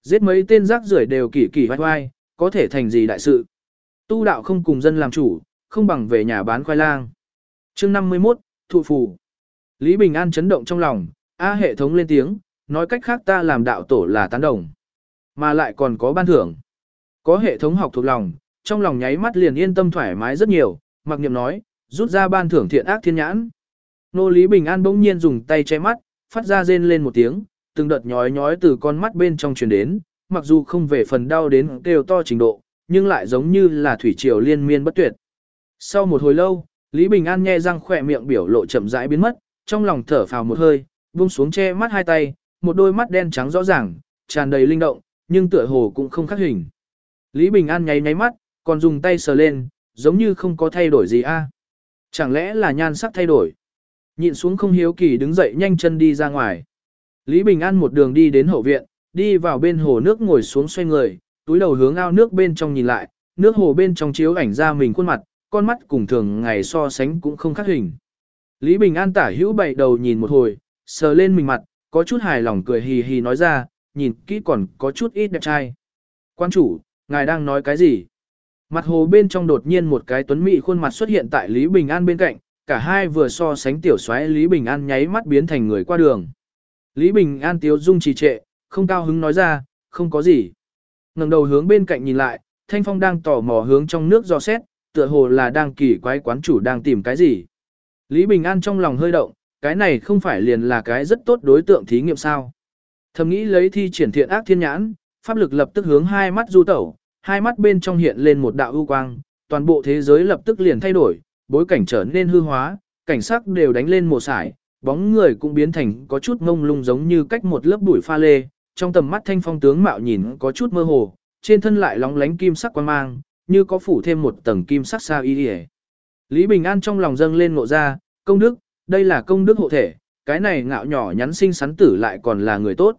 Giết mấy tên rác rưởi đều kỳ kỳ vai vai, có thể thành gì đại sự. Tu đạo không cùng dân làm chủ, không bằng về nhà bán khoai lang. Chương 51, thụ phù. Lý Bình An chấn động trong lòng, hệ thống lên tiếng, nói cách khác ta làm đạo tổ là tán đồng. Mà lại còn có ban thưởng. Có hệ thống học thuộc lòng, trong lòng nháy mắt liền yên tâm thoải mái rất nhiều, mặc niệm nói, rút ra ban thưởng thiện ác thiên nhãn. Nô Lý Bình An bỗng nhiên dùng tay che mắt, phát ra rên lên một tiếng, từng đợt nhói nhói từ con mắt bên trong truyền đến, mặc dù không về phần đau đến kêu to trình độ, nhưng lại giống như là thủy triều liên miên bất tuyệt. Sau một hồi lâu, Lý Bình An nhe răng khỏe miệng biểu lộ chậm rãi biến mất, trong lòng thở phào một hơi, buông xuống che mắt hai tay, một đôi mắt đen trắng rõ ràng, tràn đầy linh động, nhưng tựa hồ cũng không khác hình. Lý Bình An nháy mắt, còn dùng tay sờ lên, giống như không có thay đổi gì Chẳng lẽ là nhan sắc thay đổi? Nhịn xuống không hiếu kỳ đứng dậy nhanh chân đi ra ngoài. Lý Bình An một đường đi đến hậu viện, đi vào bên hồ nước ngồi xuống xoay người, túi đầu hướng ao nước bên trong nhìn lại, nước hồ bên trong chiếu ảnh ra mình khuôn mặt, con mắt cùng thường ngày so sánh cũng không khác hình. Lý Bình An tả hữu bậy đầu nhìn một hồi, sờ lên mình mặt, có chút hài lòng cười hì hì nói ra, nhìn kỹ còn có chút ít đẹp trai. Quan chủ, ngài đang nói cái gì? Mặt hồ bên trong đột nhiên một cái tuấn mỹ khuôn mặt xuất hiện tại Lý Bình An bên cạnh, cả hai vừa so sánh tiểu xoáy Lý Bình An nháy mắt biến thành người qua đường. Lý Bình An tiếu dung trì trệ, không cao hứng nói ra, không có gì. Ngẩng đầu hướng bên cạnh nhìn lại, Thanh Phong đang tò mò hướng trong nước dò xét, tựa hồ là đang kỳ quái quán chủ đang tìm cái gì. Lý Bình An trong lòng hơi động, cái này không phải liền là cái rất tốt đối tượng thí nghiệm sao. Thầm nghĩ lấy thi triển thiện ác thiên nhãn, pháp lực lập tức hướng hai mắt du tẩu, hai mắt bên trong hiện lên một đạo ưu quang, toàn bộ thế giới lập tức liền thay đổi, bối cảnh trở nên hư hóa, cảnh sắc đều đánh lên màu sải, bóng người cũng biến thành có chút ngông lung giống như cách một lớp bụi pha lê, trong tầm mắt Thanh Phong tướng mạo nhìn có chút mơ hồ, trên thân lại lóng lánh kim sắc quang mang, như có phủ thêm một tầng kim sắc sa y. Lý Bình An trong lòng dâng lên ngộ ra, công đức, đây là công đức hộ thể, cái này ngạo nhỏ nhắn xinh xắn tử lại còn là người tốt.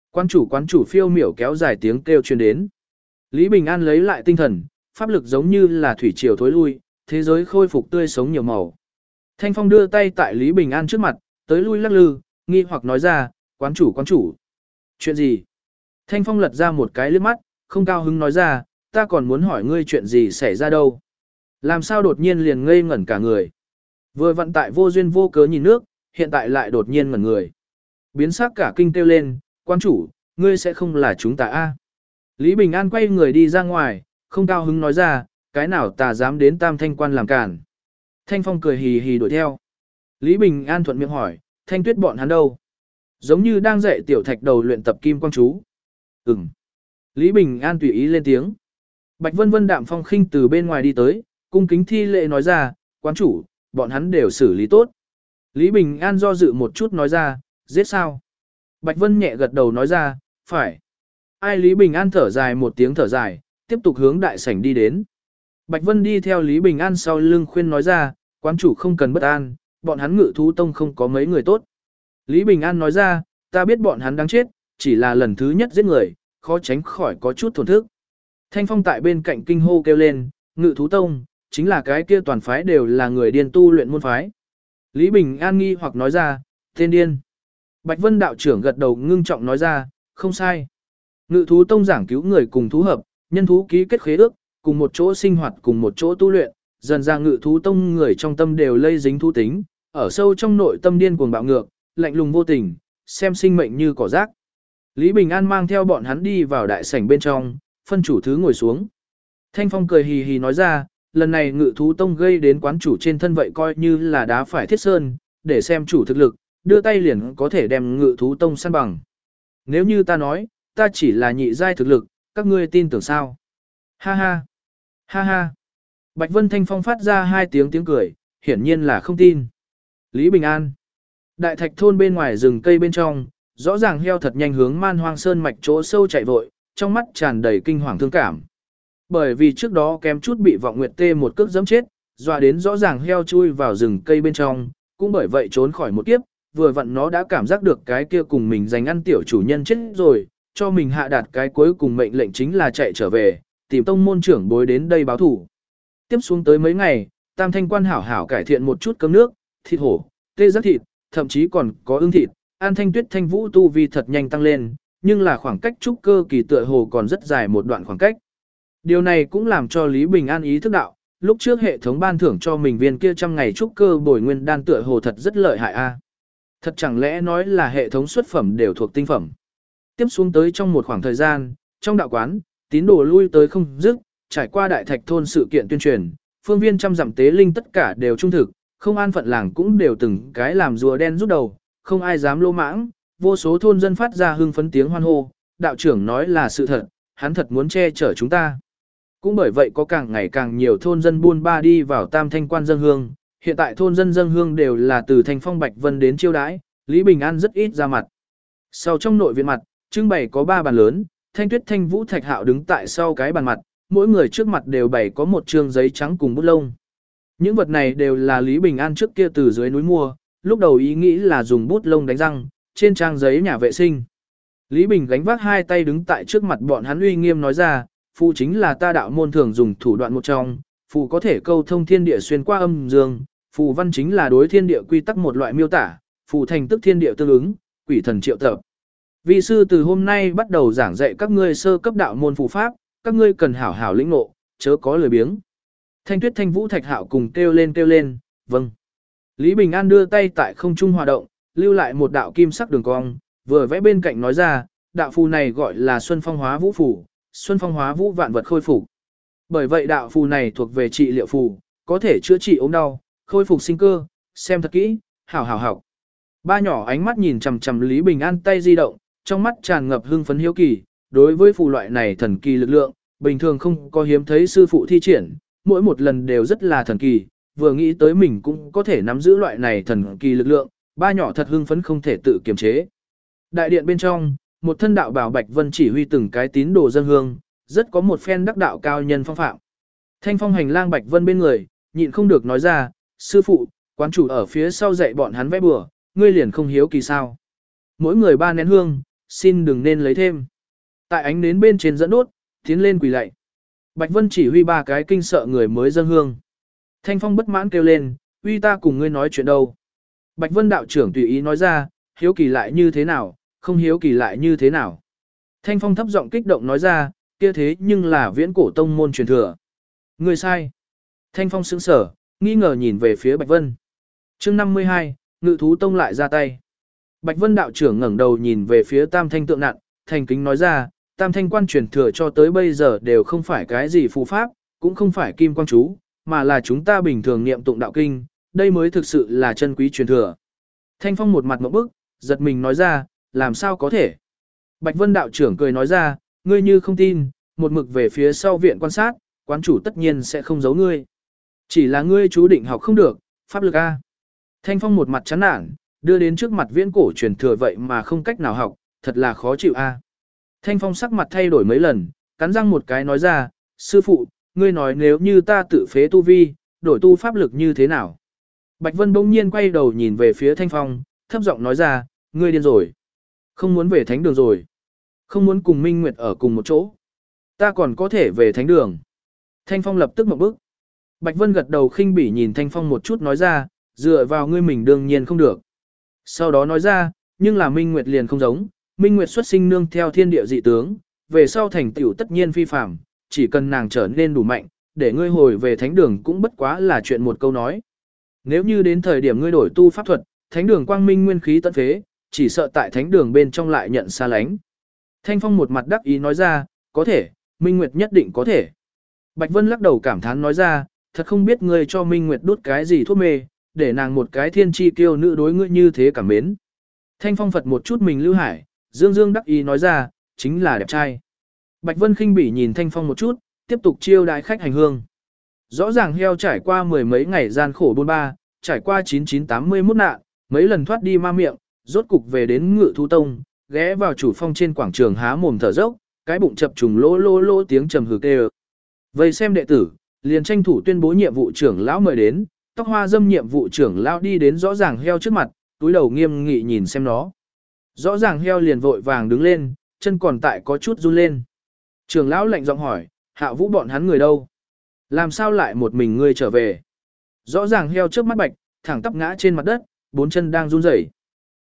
Quán chủ phiêu miểu kéo dài tiếng kêu truyền đến. Lý Bình An lấy lại tinh thần, pháp lực giống như là thủy triều thối lui, thế giới khôi phục tươi sống nhiều màu. Thanh Phong đưa tay tại Lý Bình An trước mặt, tới lui lắc lư, nghi hoặc nói ra, quán chủ. Chuyện gì? Thanh Phong lật ra một cái liếc mắt, không cao hứng nói ra, ta còn muốn hỏi ngươi chuyện gì xảy ra đâu. Làm sao đột nhiên liền ngây ngẩn cả người. Vừa vận tại vô duyên vô cớ nhìn nước, hiện tại lại đột nhiên ngẩn người. Biến sắc cả kinh kêu lên, quán chủ, ngươi sẽ không là chúng ta Lý Bình An quay người đi ra ngoài, không cao hứng nói ra, cái nào ta dám đến Tam Thanh quan làm cản. Thanh Phong cười hì hì đuổi theo. Lý Bình An thuận miệng hỏi, Thanh Tuyết bọn hắn đâu? Giống như đang dạy tiểu thạch đầu luyện tập kim quang chú. Lý Bình An tùy ý lên tiếng. Bạch Vân Vân đạm phong khinh từ bên ngoài đi tới, cung kính thi lễ nói ra, quán chủ, bọn hắn đều xử lý tốt. Lý Bình An do dự một chút nói ra, giết sao? Bạch Vân nhẹ gật đầu nói ra, phải. Ai Lý Bình An thở dài một tiếng thở dài, tiếp tục hướng đại sảnh đi đến. Bạch Vân đi theo Lý Bình An sau lưng khuyên nói ra, quán chủ không cần bất an, bọn hắn Ngự Thú Tông không có mấy người tốt. Lý Bình An nói ra, ta biết bọn hắn đáng chết, chỉ là lần thứ nhất giết người, khó tránh khỏi có chút thổn thức. Thanh Phong tại bên cạnh kinh hô kêu lên, Ngự Thú Tông, chính là cái kia toàn phái đều là người điên tu luyện môn phái. Lý Bình An nghi hoặc nói ra, tên điên. Bạch Vân đạo trưởng gật đầu ngưng trọng nói ra, không sai. Ngự Thú Tông giảng cứu người cùng thú hợp, nhân thú ký kết khế ước, cùng một chỗ sinh hoạt cùng một chỗ tu luyện, dần ra Ngự Thú Tông người trong tâm đều lây dính thú tính, ở sâu trong nội tâm điên cuồng bạo ngược, lạnh lùng vô tình, xem sinh mệnh như cỏ rác. Lý Bình An mang theo bọn hắn đi vào đại sảnh bên trong, phân chủ thứ ngồi xuống. Thanh Phong cười hì hì nói ra, lần này Ngự Thú Tông gây đến quán chủ trên thân vậy coi như là đá phải thiết sơn, để xem chủ thực lực, đưa tay liền có thể đem Ngự Thú Tông săn bằng. Nếu như ta nói, ta chỉ là nhị giai thực lực, các ngươi tin tưởng sao? Ha ha, ha ha. Bạch Vân Thanh Phong phát ra hai tiếng cười, hiển nhiên là không tin. Lý Bình An. Đại thạch thôn bên ngoài rừng cây bên trong, rõ ràng heo thật nhanh hướng Man Hoang Sơn mạch chỗ sâu chạy vội, trong mắt tràn đầy kinh hoàng thương cảm. Bởi vì trước đó kém chút bị Vọng Nguyệt Tê một cước giẫm chết, dọa đến rõ ràng heo chui vào rừng cây bên trong, cũng bởi vậy trốn khỏi một kiếp, vừa vặn nó đã cảm giác được cái kia cùng mình giành ăn tiểu chủ nhân chết rồi, cho mình hạ đạt cái cuối cùng mệnh lệnh chính là chạy trở về, tìm tông môn trưởng bối đến đây báo thủ. Tiếp xuống tới mấy ngày, Tam Thanh quan hảo hảo cải thiện một chút cơm nước, thịt hổ, tê giác thịt, thậm chí còn có ưng thịt, An Thanh Tuyết Thanh Vũ tu vi thật nhanh tăng lên, nhưng là khoảng cách trúc cơ kỳ tựa hồ còn rất dài một đoạn khoảng cách. Điều này cũng làm cho Lý Bình An ý thức đạo, lúc trước hệ thống ban thưởng cho mình viên kia 100 ngày trúc cơ bồi nguyên đan tựa hồ thật rất lợi hại a. Thật chẳng lẽ nói là hệ thống xuất phẩm đều thuộc tinh phẩm. Tiếp xuống tới trong một khoảng thời gian, trong đạo quán, tín đồ lui tới không dứt, trải qua đại thạch thôn sự kiện tuyên truyền, phương viên trăm dặm tế linh tất cả đều trung thực, không an phận làng cũng đều từng cái làm rùa đen rút đầu, không ai dám lô mãng, vô số thôn dân phát ra hưng phấn tiếng hoan hô, đạo trưởng nói là sự thật, hắn thật muốn che chở chúng ta. Cũng bởi vậy có càng ngày càng nhiều thôn dân buôn ba đi vào Tam Thanh Quan dâng hương, hiện tại thôn dân dâng hương đều là từ Thanh Phong Bạch Vân đến chiêu đãi, Lý Bình An rất ít ra mặt. Sau trong nội viện mặt, trưng bày có 3 bàn lớn, Thanh Tuyết Thanh Vũ Thạch Hạo đứng tại sau cái bàn mặt, mỗi người trước mặt đều bày có một trương giấy trắng cùng bút lông. Những vật này đều là Lý Bình An trước kia từ dưới núi mua, lúc đầu ý nghĩ là dùng bút lông đánh răng, trên trang giấy nhà vệ sinh. Lý Bình gánh vác 2 tay đứng tại trước mặt bọn hắn uy nghiêm nói ra, phù chính là ta đạo môn thường dùng thủ đoạn một trong, phù có thể câu thông thiên địa xuyên qua âm dương, phù văn chính là đối thiên địa quy tắc một loại miêu tả, phù thành tức thiên địa tương ứng, quỷ thần triệu tập. Vị sư từ hôm nay bắt đầu giảng dạy các ngươi sơ cấp đạo môn phù pháp, các ngươi cần hảo hảo lĩnh ngộ, chớ có lười biếng. Thanh Tuyết Thanh Vũ Thạch Hạo cùng kêu lên, vâng. Lý Bình An đưa tay tại không trung hòa động, lưu lại một đạo kim sắc đường cong, vừa vẽ bên cạnh nói ra, đạo phù này gọi là Xuân Phong Hóa Vũ phù, Xuân Phong Hóa Vũ vạn vật khôi phục. Bởi vậy đạo phù này thuộc về trị liệu phù, có thể chữa trị ốm đau, khôi phục sinh cơ, xem thật kỹ, hảo hảo học. Ba nhỏ ánh mắt nhìn chằm chằm Lý Bình An tay di động, trong mắt tràn ngập hưng phấn hiếu kỳ, đối với phù loại này thần kỳ lực lượng, bình thường không có hiếm thấy sư phụ thi triển, mỗi một lần đều rất là thần kỳ, vừa nghĩ tới mình cũng có thể nắm giữ loại này thần kỳ lực lượng, ba nhỏ thật hưng phấn không thể tự kiềm chế. Đại điện bên trong, một thân đạo bảo Bạch Vân chỉ huy từng cái tín đồ dân hương, rất có một phen đắc đạo cao nhân phong phạm. Thanh phong hành lang Bạch Vân bên người, nhịn không được nói ra, sư phụ, quán chủ ở phía sau dạy bọn hắn vẽ bừa, ngươi liền không hiếu kỳ sao. Mỗi người 3 nén hương, xin đừng nên lấy thêm. Tại ánh nến bên trên dẫn đốt, tiến lên quỳ lạy. Bạch Vân chỉ huy 3 cái kinh sợ người mới dâng hương. Thanh phong bất mãn kêu lên, uy ta cùng ngươi nói chuyện đâu. Bạch Vân đạo trưởng tùy ý nói ra, hiếu kỳ lại như thế nào, không hiếu kỳ lại như thế nào. Thanh phong thấp giọng kích động nói ra, kia thế nhưng là viễn cổ tông môn truyền thừa. Ngươi sai. Thanh phong sững sở, nghi ngờ nhìn về phía Bạch Vân. Chương 52, Ngự thú tông lại ra tay. Bạch Vân đạo trưởng ngẩng đầu nhìn về phía Tam Thanh tượng nặn, thành kính nói ra, Tam Thanh quan truyền thừa cho tới bây giờ đều không phải cái gì phù pháp, cũng không phải kim quang chú, mà là chúng ta bình thường niệm tụng đạo kinh, đây mới thực sự là chân quý truyền thừa. Thanh Phong một mặt ngộp bức, giật mình nói ra, làm sao có thể. Bạch Vân đạo trưởng cười nói ra, ngươi như không tin, một mực về phía sau viện quan sát, quán chủ tất nhiên sẽ không giấu ngươi. Chỉ là ngươi chú định học không được, pháp lực A. Thanh Phong một mặt chán nản, đưa đến trước mặt viễn cổ truyền thừa vậy mà không cách nào học, thật là khó chịu A. Thanh Phong sắc mặt thay đổi mấy lần, cắn răng một cái nói ra, sư phụ, ngươi nói nếu như ta tự phế tu vi, đổi tu pháp lực như thế nào? Bạch Vân bỗng nhiên quay đầu nhìn về phía Thanh Phong, thấp giọng nói ra, ngươi điên rồi. Không muốn về thánh đường rồi. Không muốn cùng Minh Nguyệt ở cùng một chỗ. Ta còn có thể về thánh đường. Thanh Phong lập tức một bước. Bạch Vân gật đầu khinh bỉ nhìn Thanh Phong một chút nói ra, dựa vào ngươi mình đương nhiên không được. Sau đó nói ra, nhưng là Minh Nguyệt liền không giống, Minh Nguyệt xuất sinh nương theo thiên địa dị tướng, về sau thành tựu tất nhiên phi phàm, chỉ cần nàng trở nên đủ mạnh, để ngươi hồi về thánh đường cũng bất quá là chuyện một câu nói. Nếu như đến thời điểm ngươi đổi tu pháp thuật, thánh đường quang minh nguyên khí tận phế, chỉ sợ tại thánh đường bên trong lại nhận xa lánh. Thanh Phong một mặt đắc ý nói ra, có thể, Minh Nguyệt nhất định có thể. Bạch Vân lắc đầu cảm thán nói ra, thật không biết ngươi cho Minh Nguyệt đút cái gì thuốc mê, để nàng một cái thiên chi kiêu nữ đối ngươi như thế cảm mến. Thanh Phong Phật một chút mình lưu hải, dương dương đắc ý nói ra, chính là đẹp trai. Bạch Vân khinh bỉ nhìn Thanh Phong một chút, tiếp tục chiêu đái khách hành hương. Rõ ràng heo trải qua 10 mấy ngày gian khổ bôn ba, trải qua 9981 nạn, mấy lần thoát đi ma miệng, rốt cục về đến Ngự thú tông, ghé vào chủ phong trên quảng trường há mồm thở dốc, cái bụng chập trùng lỗ lỗ lỗ tiếng trầm hừ kêu. Vây xem đệ tử, liền tranh thủ tuyên bố nhiệm vụ trưởng lão mời đến, tóc hoa dâm nhiệm vụ trưởng lão đi đến rõ ràng heo trước mặt, túi đầu nghiêm nghị nhìn xem nó. Rõ ràng heo liền vội vàng đứng lên, chân còn tại có chút run lên. Trưởng lão lạnh giọng hỏi, Hạ Vũ bọn hắn người đâu? Làm sao lại một mình ngươi trở về? Rõ ràng heo trước mắt bạch, thẳng tắp ngã trên mặt đất, 4 chân đang run rẩy.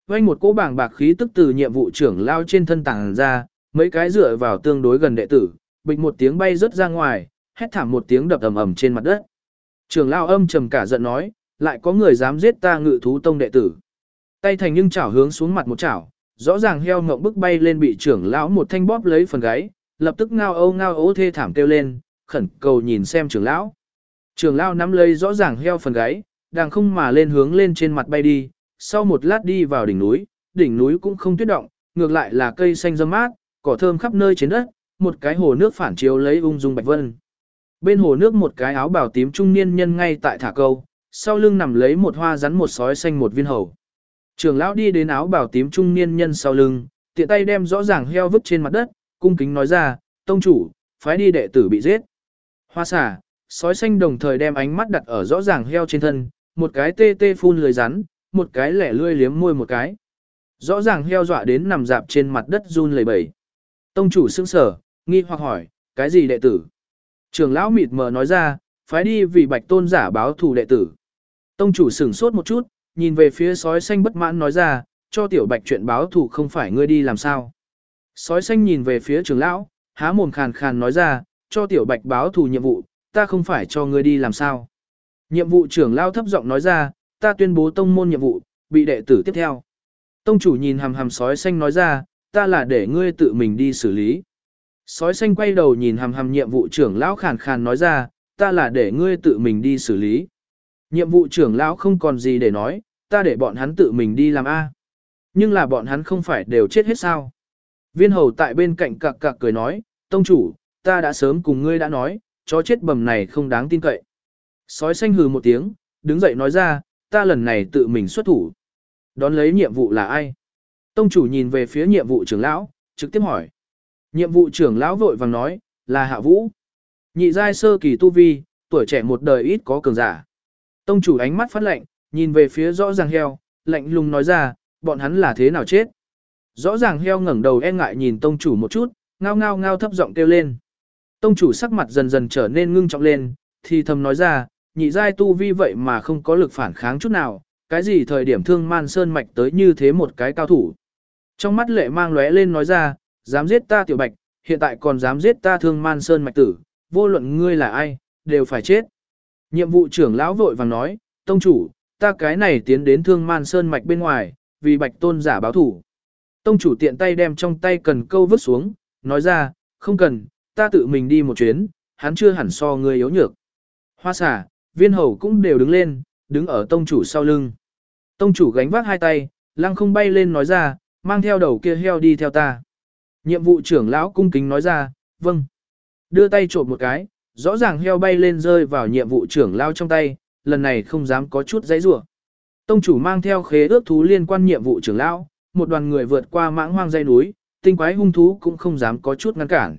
Vang một cỗ bảng bạc khí tức từ nhiệm vụ trưởng lao trên thân tàng ra, mấy cái dựa vào tương đối gần đệ tử, bịch một tiếng bay rớt ra ngoài, hét thảm một tiếng đập ầm ầm trên mặt đất. Trưởng lao âm trầm cả giận nói, lại có người dám giết ta Ngự thú tông đệ tử. Tay thành nhưng chảo hướng xuống mặt một chảo, rõ ràng heo ngộng bức bay lên bị trưởng lão một thanh bóp lấy phần gáy, lập tức ngao ố thê thảm kêu lên, khẩn cầu nhìn xem trưởng lão. Trưởng lão nắm lấy rõ ràng heo phần gáy, đang không mà lên hướng lên trên mặt bay đi, sau một lát đi vào đỉnh núi cũng không tuyết động, ngược lại là cây xanh râm mát, cỏ thơm khắp nơi trên đất, một cái hồ nước phản chiếu lấy ung dung bạch vân. Bên hồ nước một cái áo bào tím trung niên nhân ngay tại thả câu, sau lưng nằm lấy một hoa rắn một sói xanh một viên hầu. Trưởng lão đi đến áo bào tím trung niên nhân sau lưng, tiện tay đem rõ ràng heo vứt trên mặt đất, cung kính nói ra, tông chủ, phái đi đệ tử bị giết. Hoa xả, sói xanh đồng thời đem ánh mắt đặt ở rõ ràng heo trên thân, một cái tê tê phun lưới rắn, một cái lẻ lươi liếm môi một cái. Rõ ràng heo dọa đến nằm dạp trên mặt đất run lẩy bẩy. Tông chủ sững sờ, nghi hoặc hỏi, cái gì đệ tử? Trưởng lão mịt mờ nói ra, phái đi vì Bạch tôn giả báo thù đệ tử. Tông chủ sửng sốt một chút, nhìn về phía sói xanh bất mãn nói ra, cho tiểu Bạch chuyện báo thù không phải ngươi đi làm sao. Sói xanh nhìn về phía trưởng lão, há mồm khàn khàn nói ra, cho tiểu Bạch báo thù nhiệm vụ, ta không phải cho ngươi đi làm sao. Nhiệm vụ trưởng lão thấp giọng nói ra, ta tuyên bố tông môn nhiệm vụ, bị đệ tử tiếp theo. Tông chủ nhìn hằm hằm sói xanh nói ra, ta là để ngươi tự mình đi xử lý. Sói xanh quay đầu nhìn hằm hằm nhiệm vụ trưởng lão khàn khàn nói ra, ta là để ngươi tự mình đi xử lý. Nhiệm vụ trưởng lão không còn gì để nói, ta để bọn hắn tự mình đi làm A. Nhưng là bọn hắn không phải đều chết hết sao. Viên hầu tại bên cạnh cặc cặc cười nói, tông chủ, ta đã sớm cùng ngươi đã nói, chó chết bầm này không đáng tin cậy. Sói xanh hừ một tiếng, đứng dậy nói ra, ta lần này tự mình xuất thủ. Đón lấy nhiệm vụ là ai? Tông chủ nhìn về phía nhiệm vụ trưởng lão, trực tiếp hỏi. Nhiệm vụ trưởng lão vội vàng nói, là Hạ Vũ. Nhị giai sơ kỳ tu vi, tuổi trẻ một đời ít có cường giả. Tông chủ ánh mắt phát lạnh, nhìn về phía rõ ràng heo, lạnh lùng nói ra, bọn hắn là thế nào chết? Rõ ràng heo ngẩng đầu e ngại nhìn tông chủ một chút, ngao ngao ngao thấp giọng kêu lên. Tông chủ sắc mặt dần dần trở nên ngưng trọng lên, thì thầm nói ra, nhị giai tu vi vậy mà không có lực phản kháng chút nào, cái gì thời điểm thương man sơn mạch tới như thế một cái cao thủ. Trong mắt lệ mang lóe lên nói ra, dám giết ta tiểu Bạch, hiện tại còn dám giết ta thương man sơn mạch tử, vô luận ngươi là ai, đều phải chết. Nhiệm vụ trưởng lão vội vàng nói, tông chủ, ta cái này tiến đến thương man sơn mạch bên ngoài, vì Bạch tôn giả báo thủ. Tông chủ tiện tay đem trong tay cần câu vứt xuống, nói ra, không cần, ta tự mình đi một chuyến, hắn chưa hẳn so ngươi yếu nhược. Hoa xả, viên hầu cũng đều đứng lên, đứng ở tông chủ sau lưng. Tông chủ gánh vác hai tay, lăng không bay lên nói ra, mang theo đầu kia heo đi theo ta. Nhiệm vụ trưởng lão cung kính nói ra, vâng. Đưa tay trộm một cái, rõ ràng heo bay lên rơi vào nhiệm vụ trưởng lão trong tay, lần này không dám có chút giãy giụa. Tông chủ mang theo khế ước thú liên quan nhiệm vụ trưởng lão, một đoàn người vượt qua mãng hoang dãy núi, tinh quái hung thú cũng không dám có chút ngăn cản.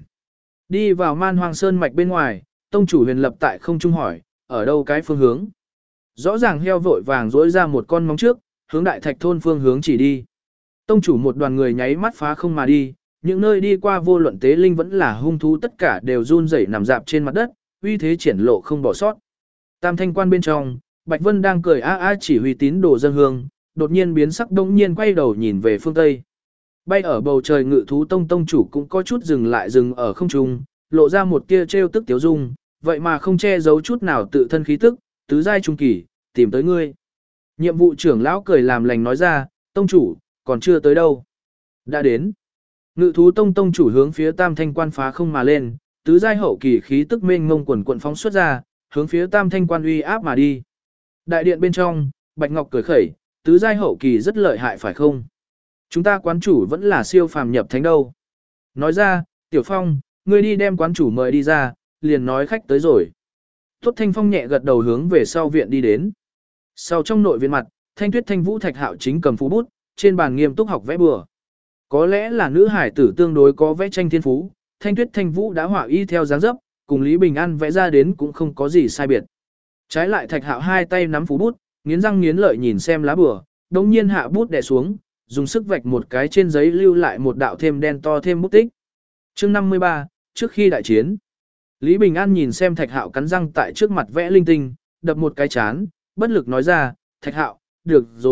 Đi vào man hoang sơn mạch bên ngoài, tông chủ huyền lập tại không trung hỏi, ở đâu cái phương hướng? Rõ ràng heo vội vàng dỗi ra một con móng trước, hướng đại thạch thôn phương hướng chỉ đi. Tông chủ một đoàn người nháy mắt phá không mà đi, những nơi đi qua vô luận tế linh vẫn là hung thú tất cả đều run rẩy nằm dạp trên mặt đất, uy thế triển lộ không bỏ sót. Tam thanh quan bên trong, Bạch Vân đang cười chỉ huy tín đồ dân hương, đột nhiên biến sắc đông nhiên quay đầu nhìn về phương Tây. Bay ở bầu trời Ngự thú tông tông chủ cũng có chút dừng ở không trung, lộ ra một tia trêu tức tiếu dung, vậy mà không che giấu chút nào tự thân khí tức, tứ giai trung kỳ, tìm tới ngươi. Nhiệm vụ trưởng lão cười làm lành nói ra, tông chủ, còn chưa tới đâu. Đã đến. Ngự thú tông tông chủ hướng phía tam thanh quan phá không mà lên, tứ giai hậu kỳ khí tức mênh mông quần quận phóng xuất ra, hướng phía tam thanh quan uy áp mà đi. Đại điện bên trong, Bạch Ngọc cười khẩy, tứ giai hậu kỳ rất lợi hại phải không? Chúng ta quán chủ vẫn là siêu phàm nhập thánh đâu. Nói ra, Tiểu Phong, ngươi đi đem quán chủ mời đi ra, liền nói khách tới rồi. Tốt Thanh Phong nhẹ gật đầu hướng về sau viện đi đến. Sau trong nội viện mặt, Thanh Tuyết Thanh Vũ Thạch Hạo chính cầm phú bút, trên bàn nghiêm túc học vẽ bừa. Có lẽ là nữ hải tử tương đối có vẽ tranh thiên phú, Thanh Tuyết Thanh Vũ đã họa y theo dáng dấp, cùng Lý Bình An vẽ ra đến cũng không có gì sai biệt. Trái lại Thạch Hạo hai tay nắm phú bút, nghiến răng nghiến lợi nhìn xem lá bừa, đống nhiên hạ bút đè xuống, dùng sức vạch một cái trên giấy lưu lại một đạo thêm đen to thêm bút tích. Chương 53, trước khi đại chiến. Lý Bình An nhìn xem Thạch Hạo cắn răng tại trước mặt vẽ linh tinh, đập một cái chán, bất lực nói ra, Thạch Hạo, được rồi,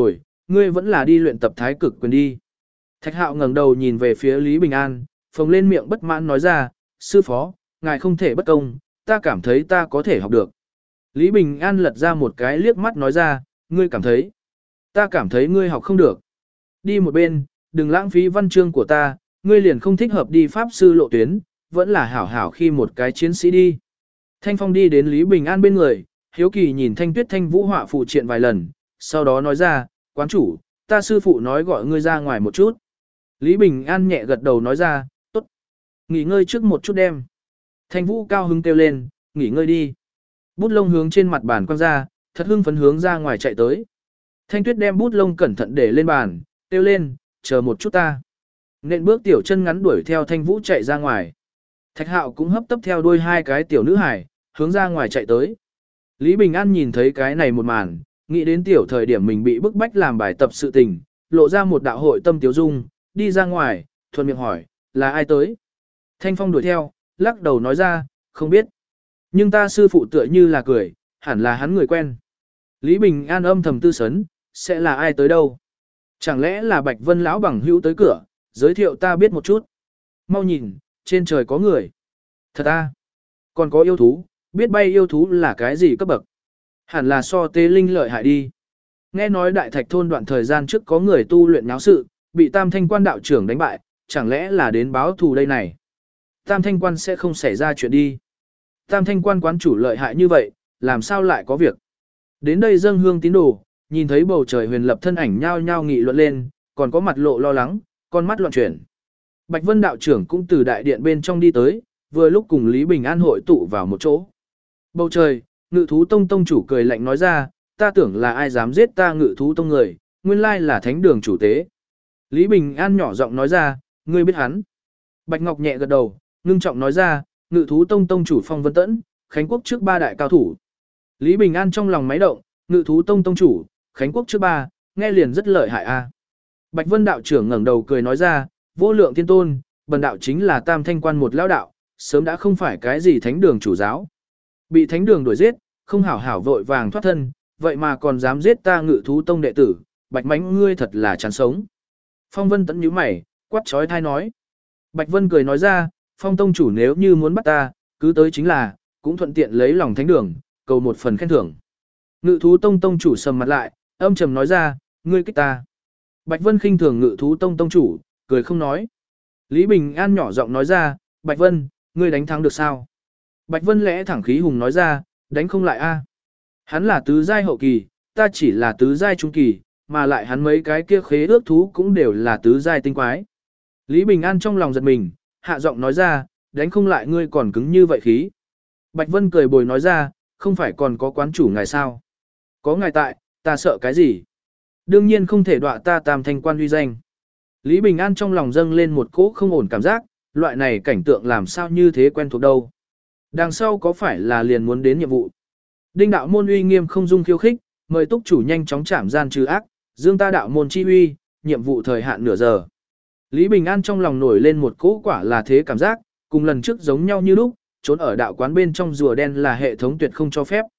ngươi vẫn là đi luyện tập thái cực quyền đi. Thạch Hạo ngẩng đầu nhìn về phía Lý Bình An, phồng lên miệng bất mãn nói ra, sư phó, ngài không thể bất công, ta cảm thấy ta có thể học được. Lý Bình An lật ra một cái liếc mắt nói ra, ngươi cảm thấy, ta cảm thấy ngươi học không được. Đi một bên, đừng lãng phí văn chương của ta, ngươi liền không thích hợp đi pháp sư lộ tuyến, vẫn là hảo hảo khi một cái chiến sĩ đi. Thanh Phong đi đến Lý Bình An bên người, hiếu kỳ nhìn Thanh Tuyết Thanh Vũ họa phụ triện vài lần, sau đó nói ra, quán chủ, ta sư phụ nói gọi ngươi ra ngoài một chút. Lý Bình An nhẹ gật đầu nói ra, tốt. Nghỉ ngơi trước một chút đem. Thanh Vũ cao hứng kêu lên, nghỉ ngơi đi. Bút lông hướng trên mặt bàn quăng ra, thật hưng phấn hướng ra ngoài chạy tới. Thanh Tuyết đem bút lông cẩn thận để lên bàn, kêu lên, chờ một chút ta. Nện bước tiểu chân ngắn đuổi theo Thanh Vũ chạy ra ngoài. Thạch Hạo cũng hấp tấp theo đuôi hai cái tiểu nữ hải, hướng ra ngoài chạy tới. Lý Bình An nhìn thấy cái này một màn, nghĩ đến tiểu thời điểm mình bị bức bách làm bài tập sự tình, lộ ra một đạo hội tâm tiếu dung, đi ra ngoài, thuận miệng hỏi, là ai tới? Thanh Phong đuổi theo, lắc đầu nói ra, không biết. Nhưng ta sư phụ tựa như là cười, hẳn là hắn người quen. Lý Bình An âm thầm tư sấn, sẽ là ai tới đâu? Chẳng lẽ là Bạch Vân lão bằng hữu tới cửa, giới thiệu ta biết một chút. Mau nhìn, trên trời có người. Thật à? Còn có yêu thú, biết bay yêu thú là cái gì cấp bậc? Hẳn là so tế linh lợi hại đi. Nghe nói đại thạch thôn đoạn thời gian trước có người tu luyện náo sự, bị Tam Thanh Quan đạo trưởng đánh bại, chẳng lẽ là đến báo thù đây này? Tam Thanh Quan sẽ không xảy ra chuyện đi. Tam Thanh Quan quán chủ lợi hại như vậy, làm sao lại có việc? Đến đây dâng hương tín đồ, nhìn thấy bầu trời huyền lập thân ảnh nhao nhao nghị luận lên, còn có mặt lộ lo lắng, con mắt loạn chuyển. Bạch Vân đạo trưởng cũng từ đại điện bên trong đi tới, vừa lúc cùng Lý Bình An hội tụ vào một chỗ. Bầu trời, Ngự thú tông tông chủ cười lạnh nói ra, ta tưởng là ai dám giết ta Ngự thú tông người, nguyên lai là thánh đường chủ tế. Lý Bình An nhỏ giọng nói ra, ngươi biết hắn. Bạch Ngọc nhẹ gật đầu, ngưng trọng nói ra, Ngự thú tông tông chủ Phong Vân Tẫn, Khánh Quốc trước ba đại cao thủ. Lý Bình An trong lòng máy động, Ngự thú tông tông chủ, Khánh Quốc trước ba, nghe liền rất lợi hại a. Bạch Vân đạo trưởng ngẩng đầu cười nói ra, vô lượng thiên tôn, bần đạo chính là Tam Thanh Quan một lão đạo, sớm đã không phải cái gì thánh đường chủ giáo. Bị thánh đường đuổi giết, không hảo hảo vội vàng thoát thân, vậy mà còn dám giết ta Ngự thú tông đệ tử, Bạch mãnh ngươi thật là chán sống. Phong Vân Tẫn nhíu mày, quát chói tai nói. Bạch Vân cười nói ra, Phong tông chủ nếu như muốn bắt ta, cứ tới chính là, cũng thuận tiện lấy lòng thánh đường, cầu một phần khen thưởng. Ngự thú tông tông chủ sầm mặt lại, âm trầm nói ra, ngươi kích ta. Bạch Vân khinh thường Ngự thú tông tông chủ, cười không nói. Lý Bình An nhỏ giọng nói ra, Bạch Vân, ngươi đánh thắng được sao? Bạch Vân lẽ thẳng khí hùng nói ra, đánh không lại a. Hắn là tứ giai hậu kỳ, ta chỉ là tứ giai trung kỳ, mà lại hắn mấy cái kia khế ước thú cũng đều là tứ giai tinh quái. Lý Bình An trong lòng giật mình, hạ giọng nói ra, đánh không lại ngươi còn cứng như vậy khí. Bạch Vân cười bồi nói ra, không phải còn có quán chủ ngài sao? Có ngài tại, ta sợ cái gì? Đương nhiên không thể đọa ta Tam Thanh Quan uy danh. Lý Bình An trong lòng dâng lên một cỗ không ổn cảm giác, loại này cảnh tượng làm sao như thế quen thuộc đâu. Đằng sau có phải là liền muốn đến nhiệm vụ? Đinh đạo môn uy nghiêm không dung khiêu khích, mời túc chủ nhanh chóng trảm gian trừ ác, dương ta đạo môn chi uy, nhiệm vụ thời hạn nửa giờ. Lý Bình An trong lòng nổi lên một cỗ quả là thế cảm giác, cùng lần trước giống nhau như lúc, trốn ở đạo quán bên trong rùa đen là hệ thống tuyệt không cho phép.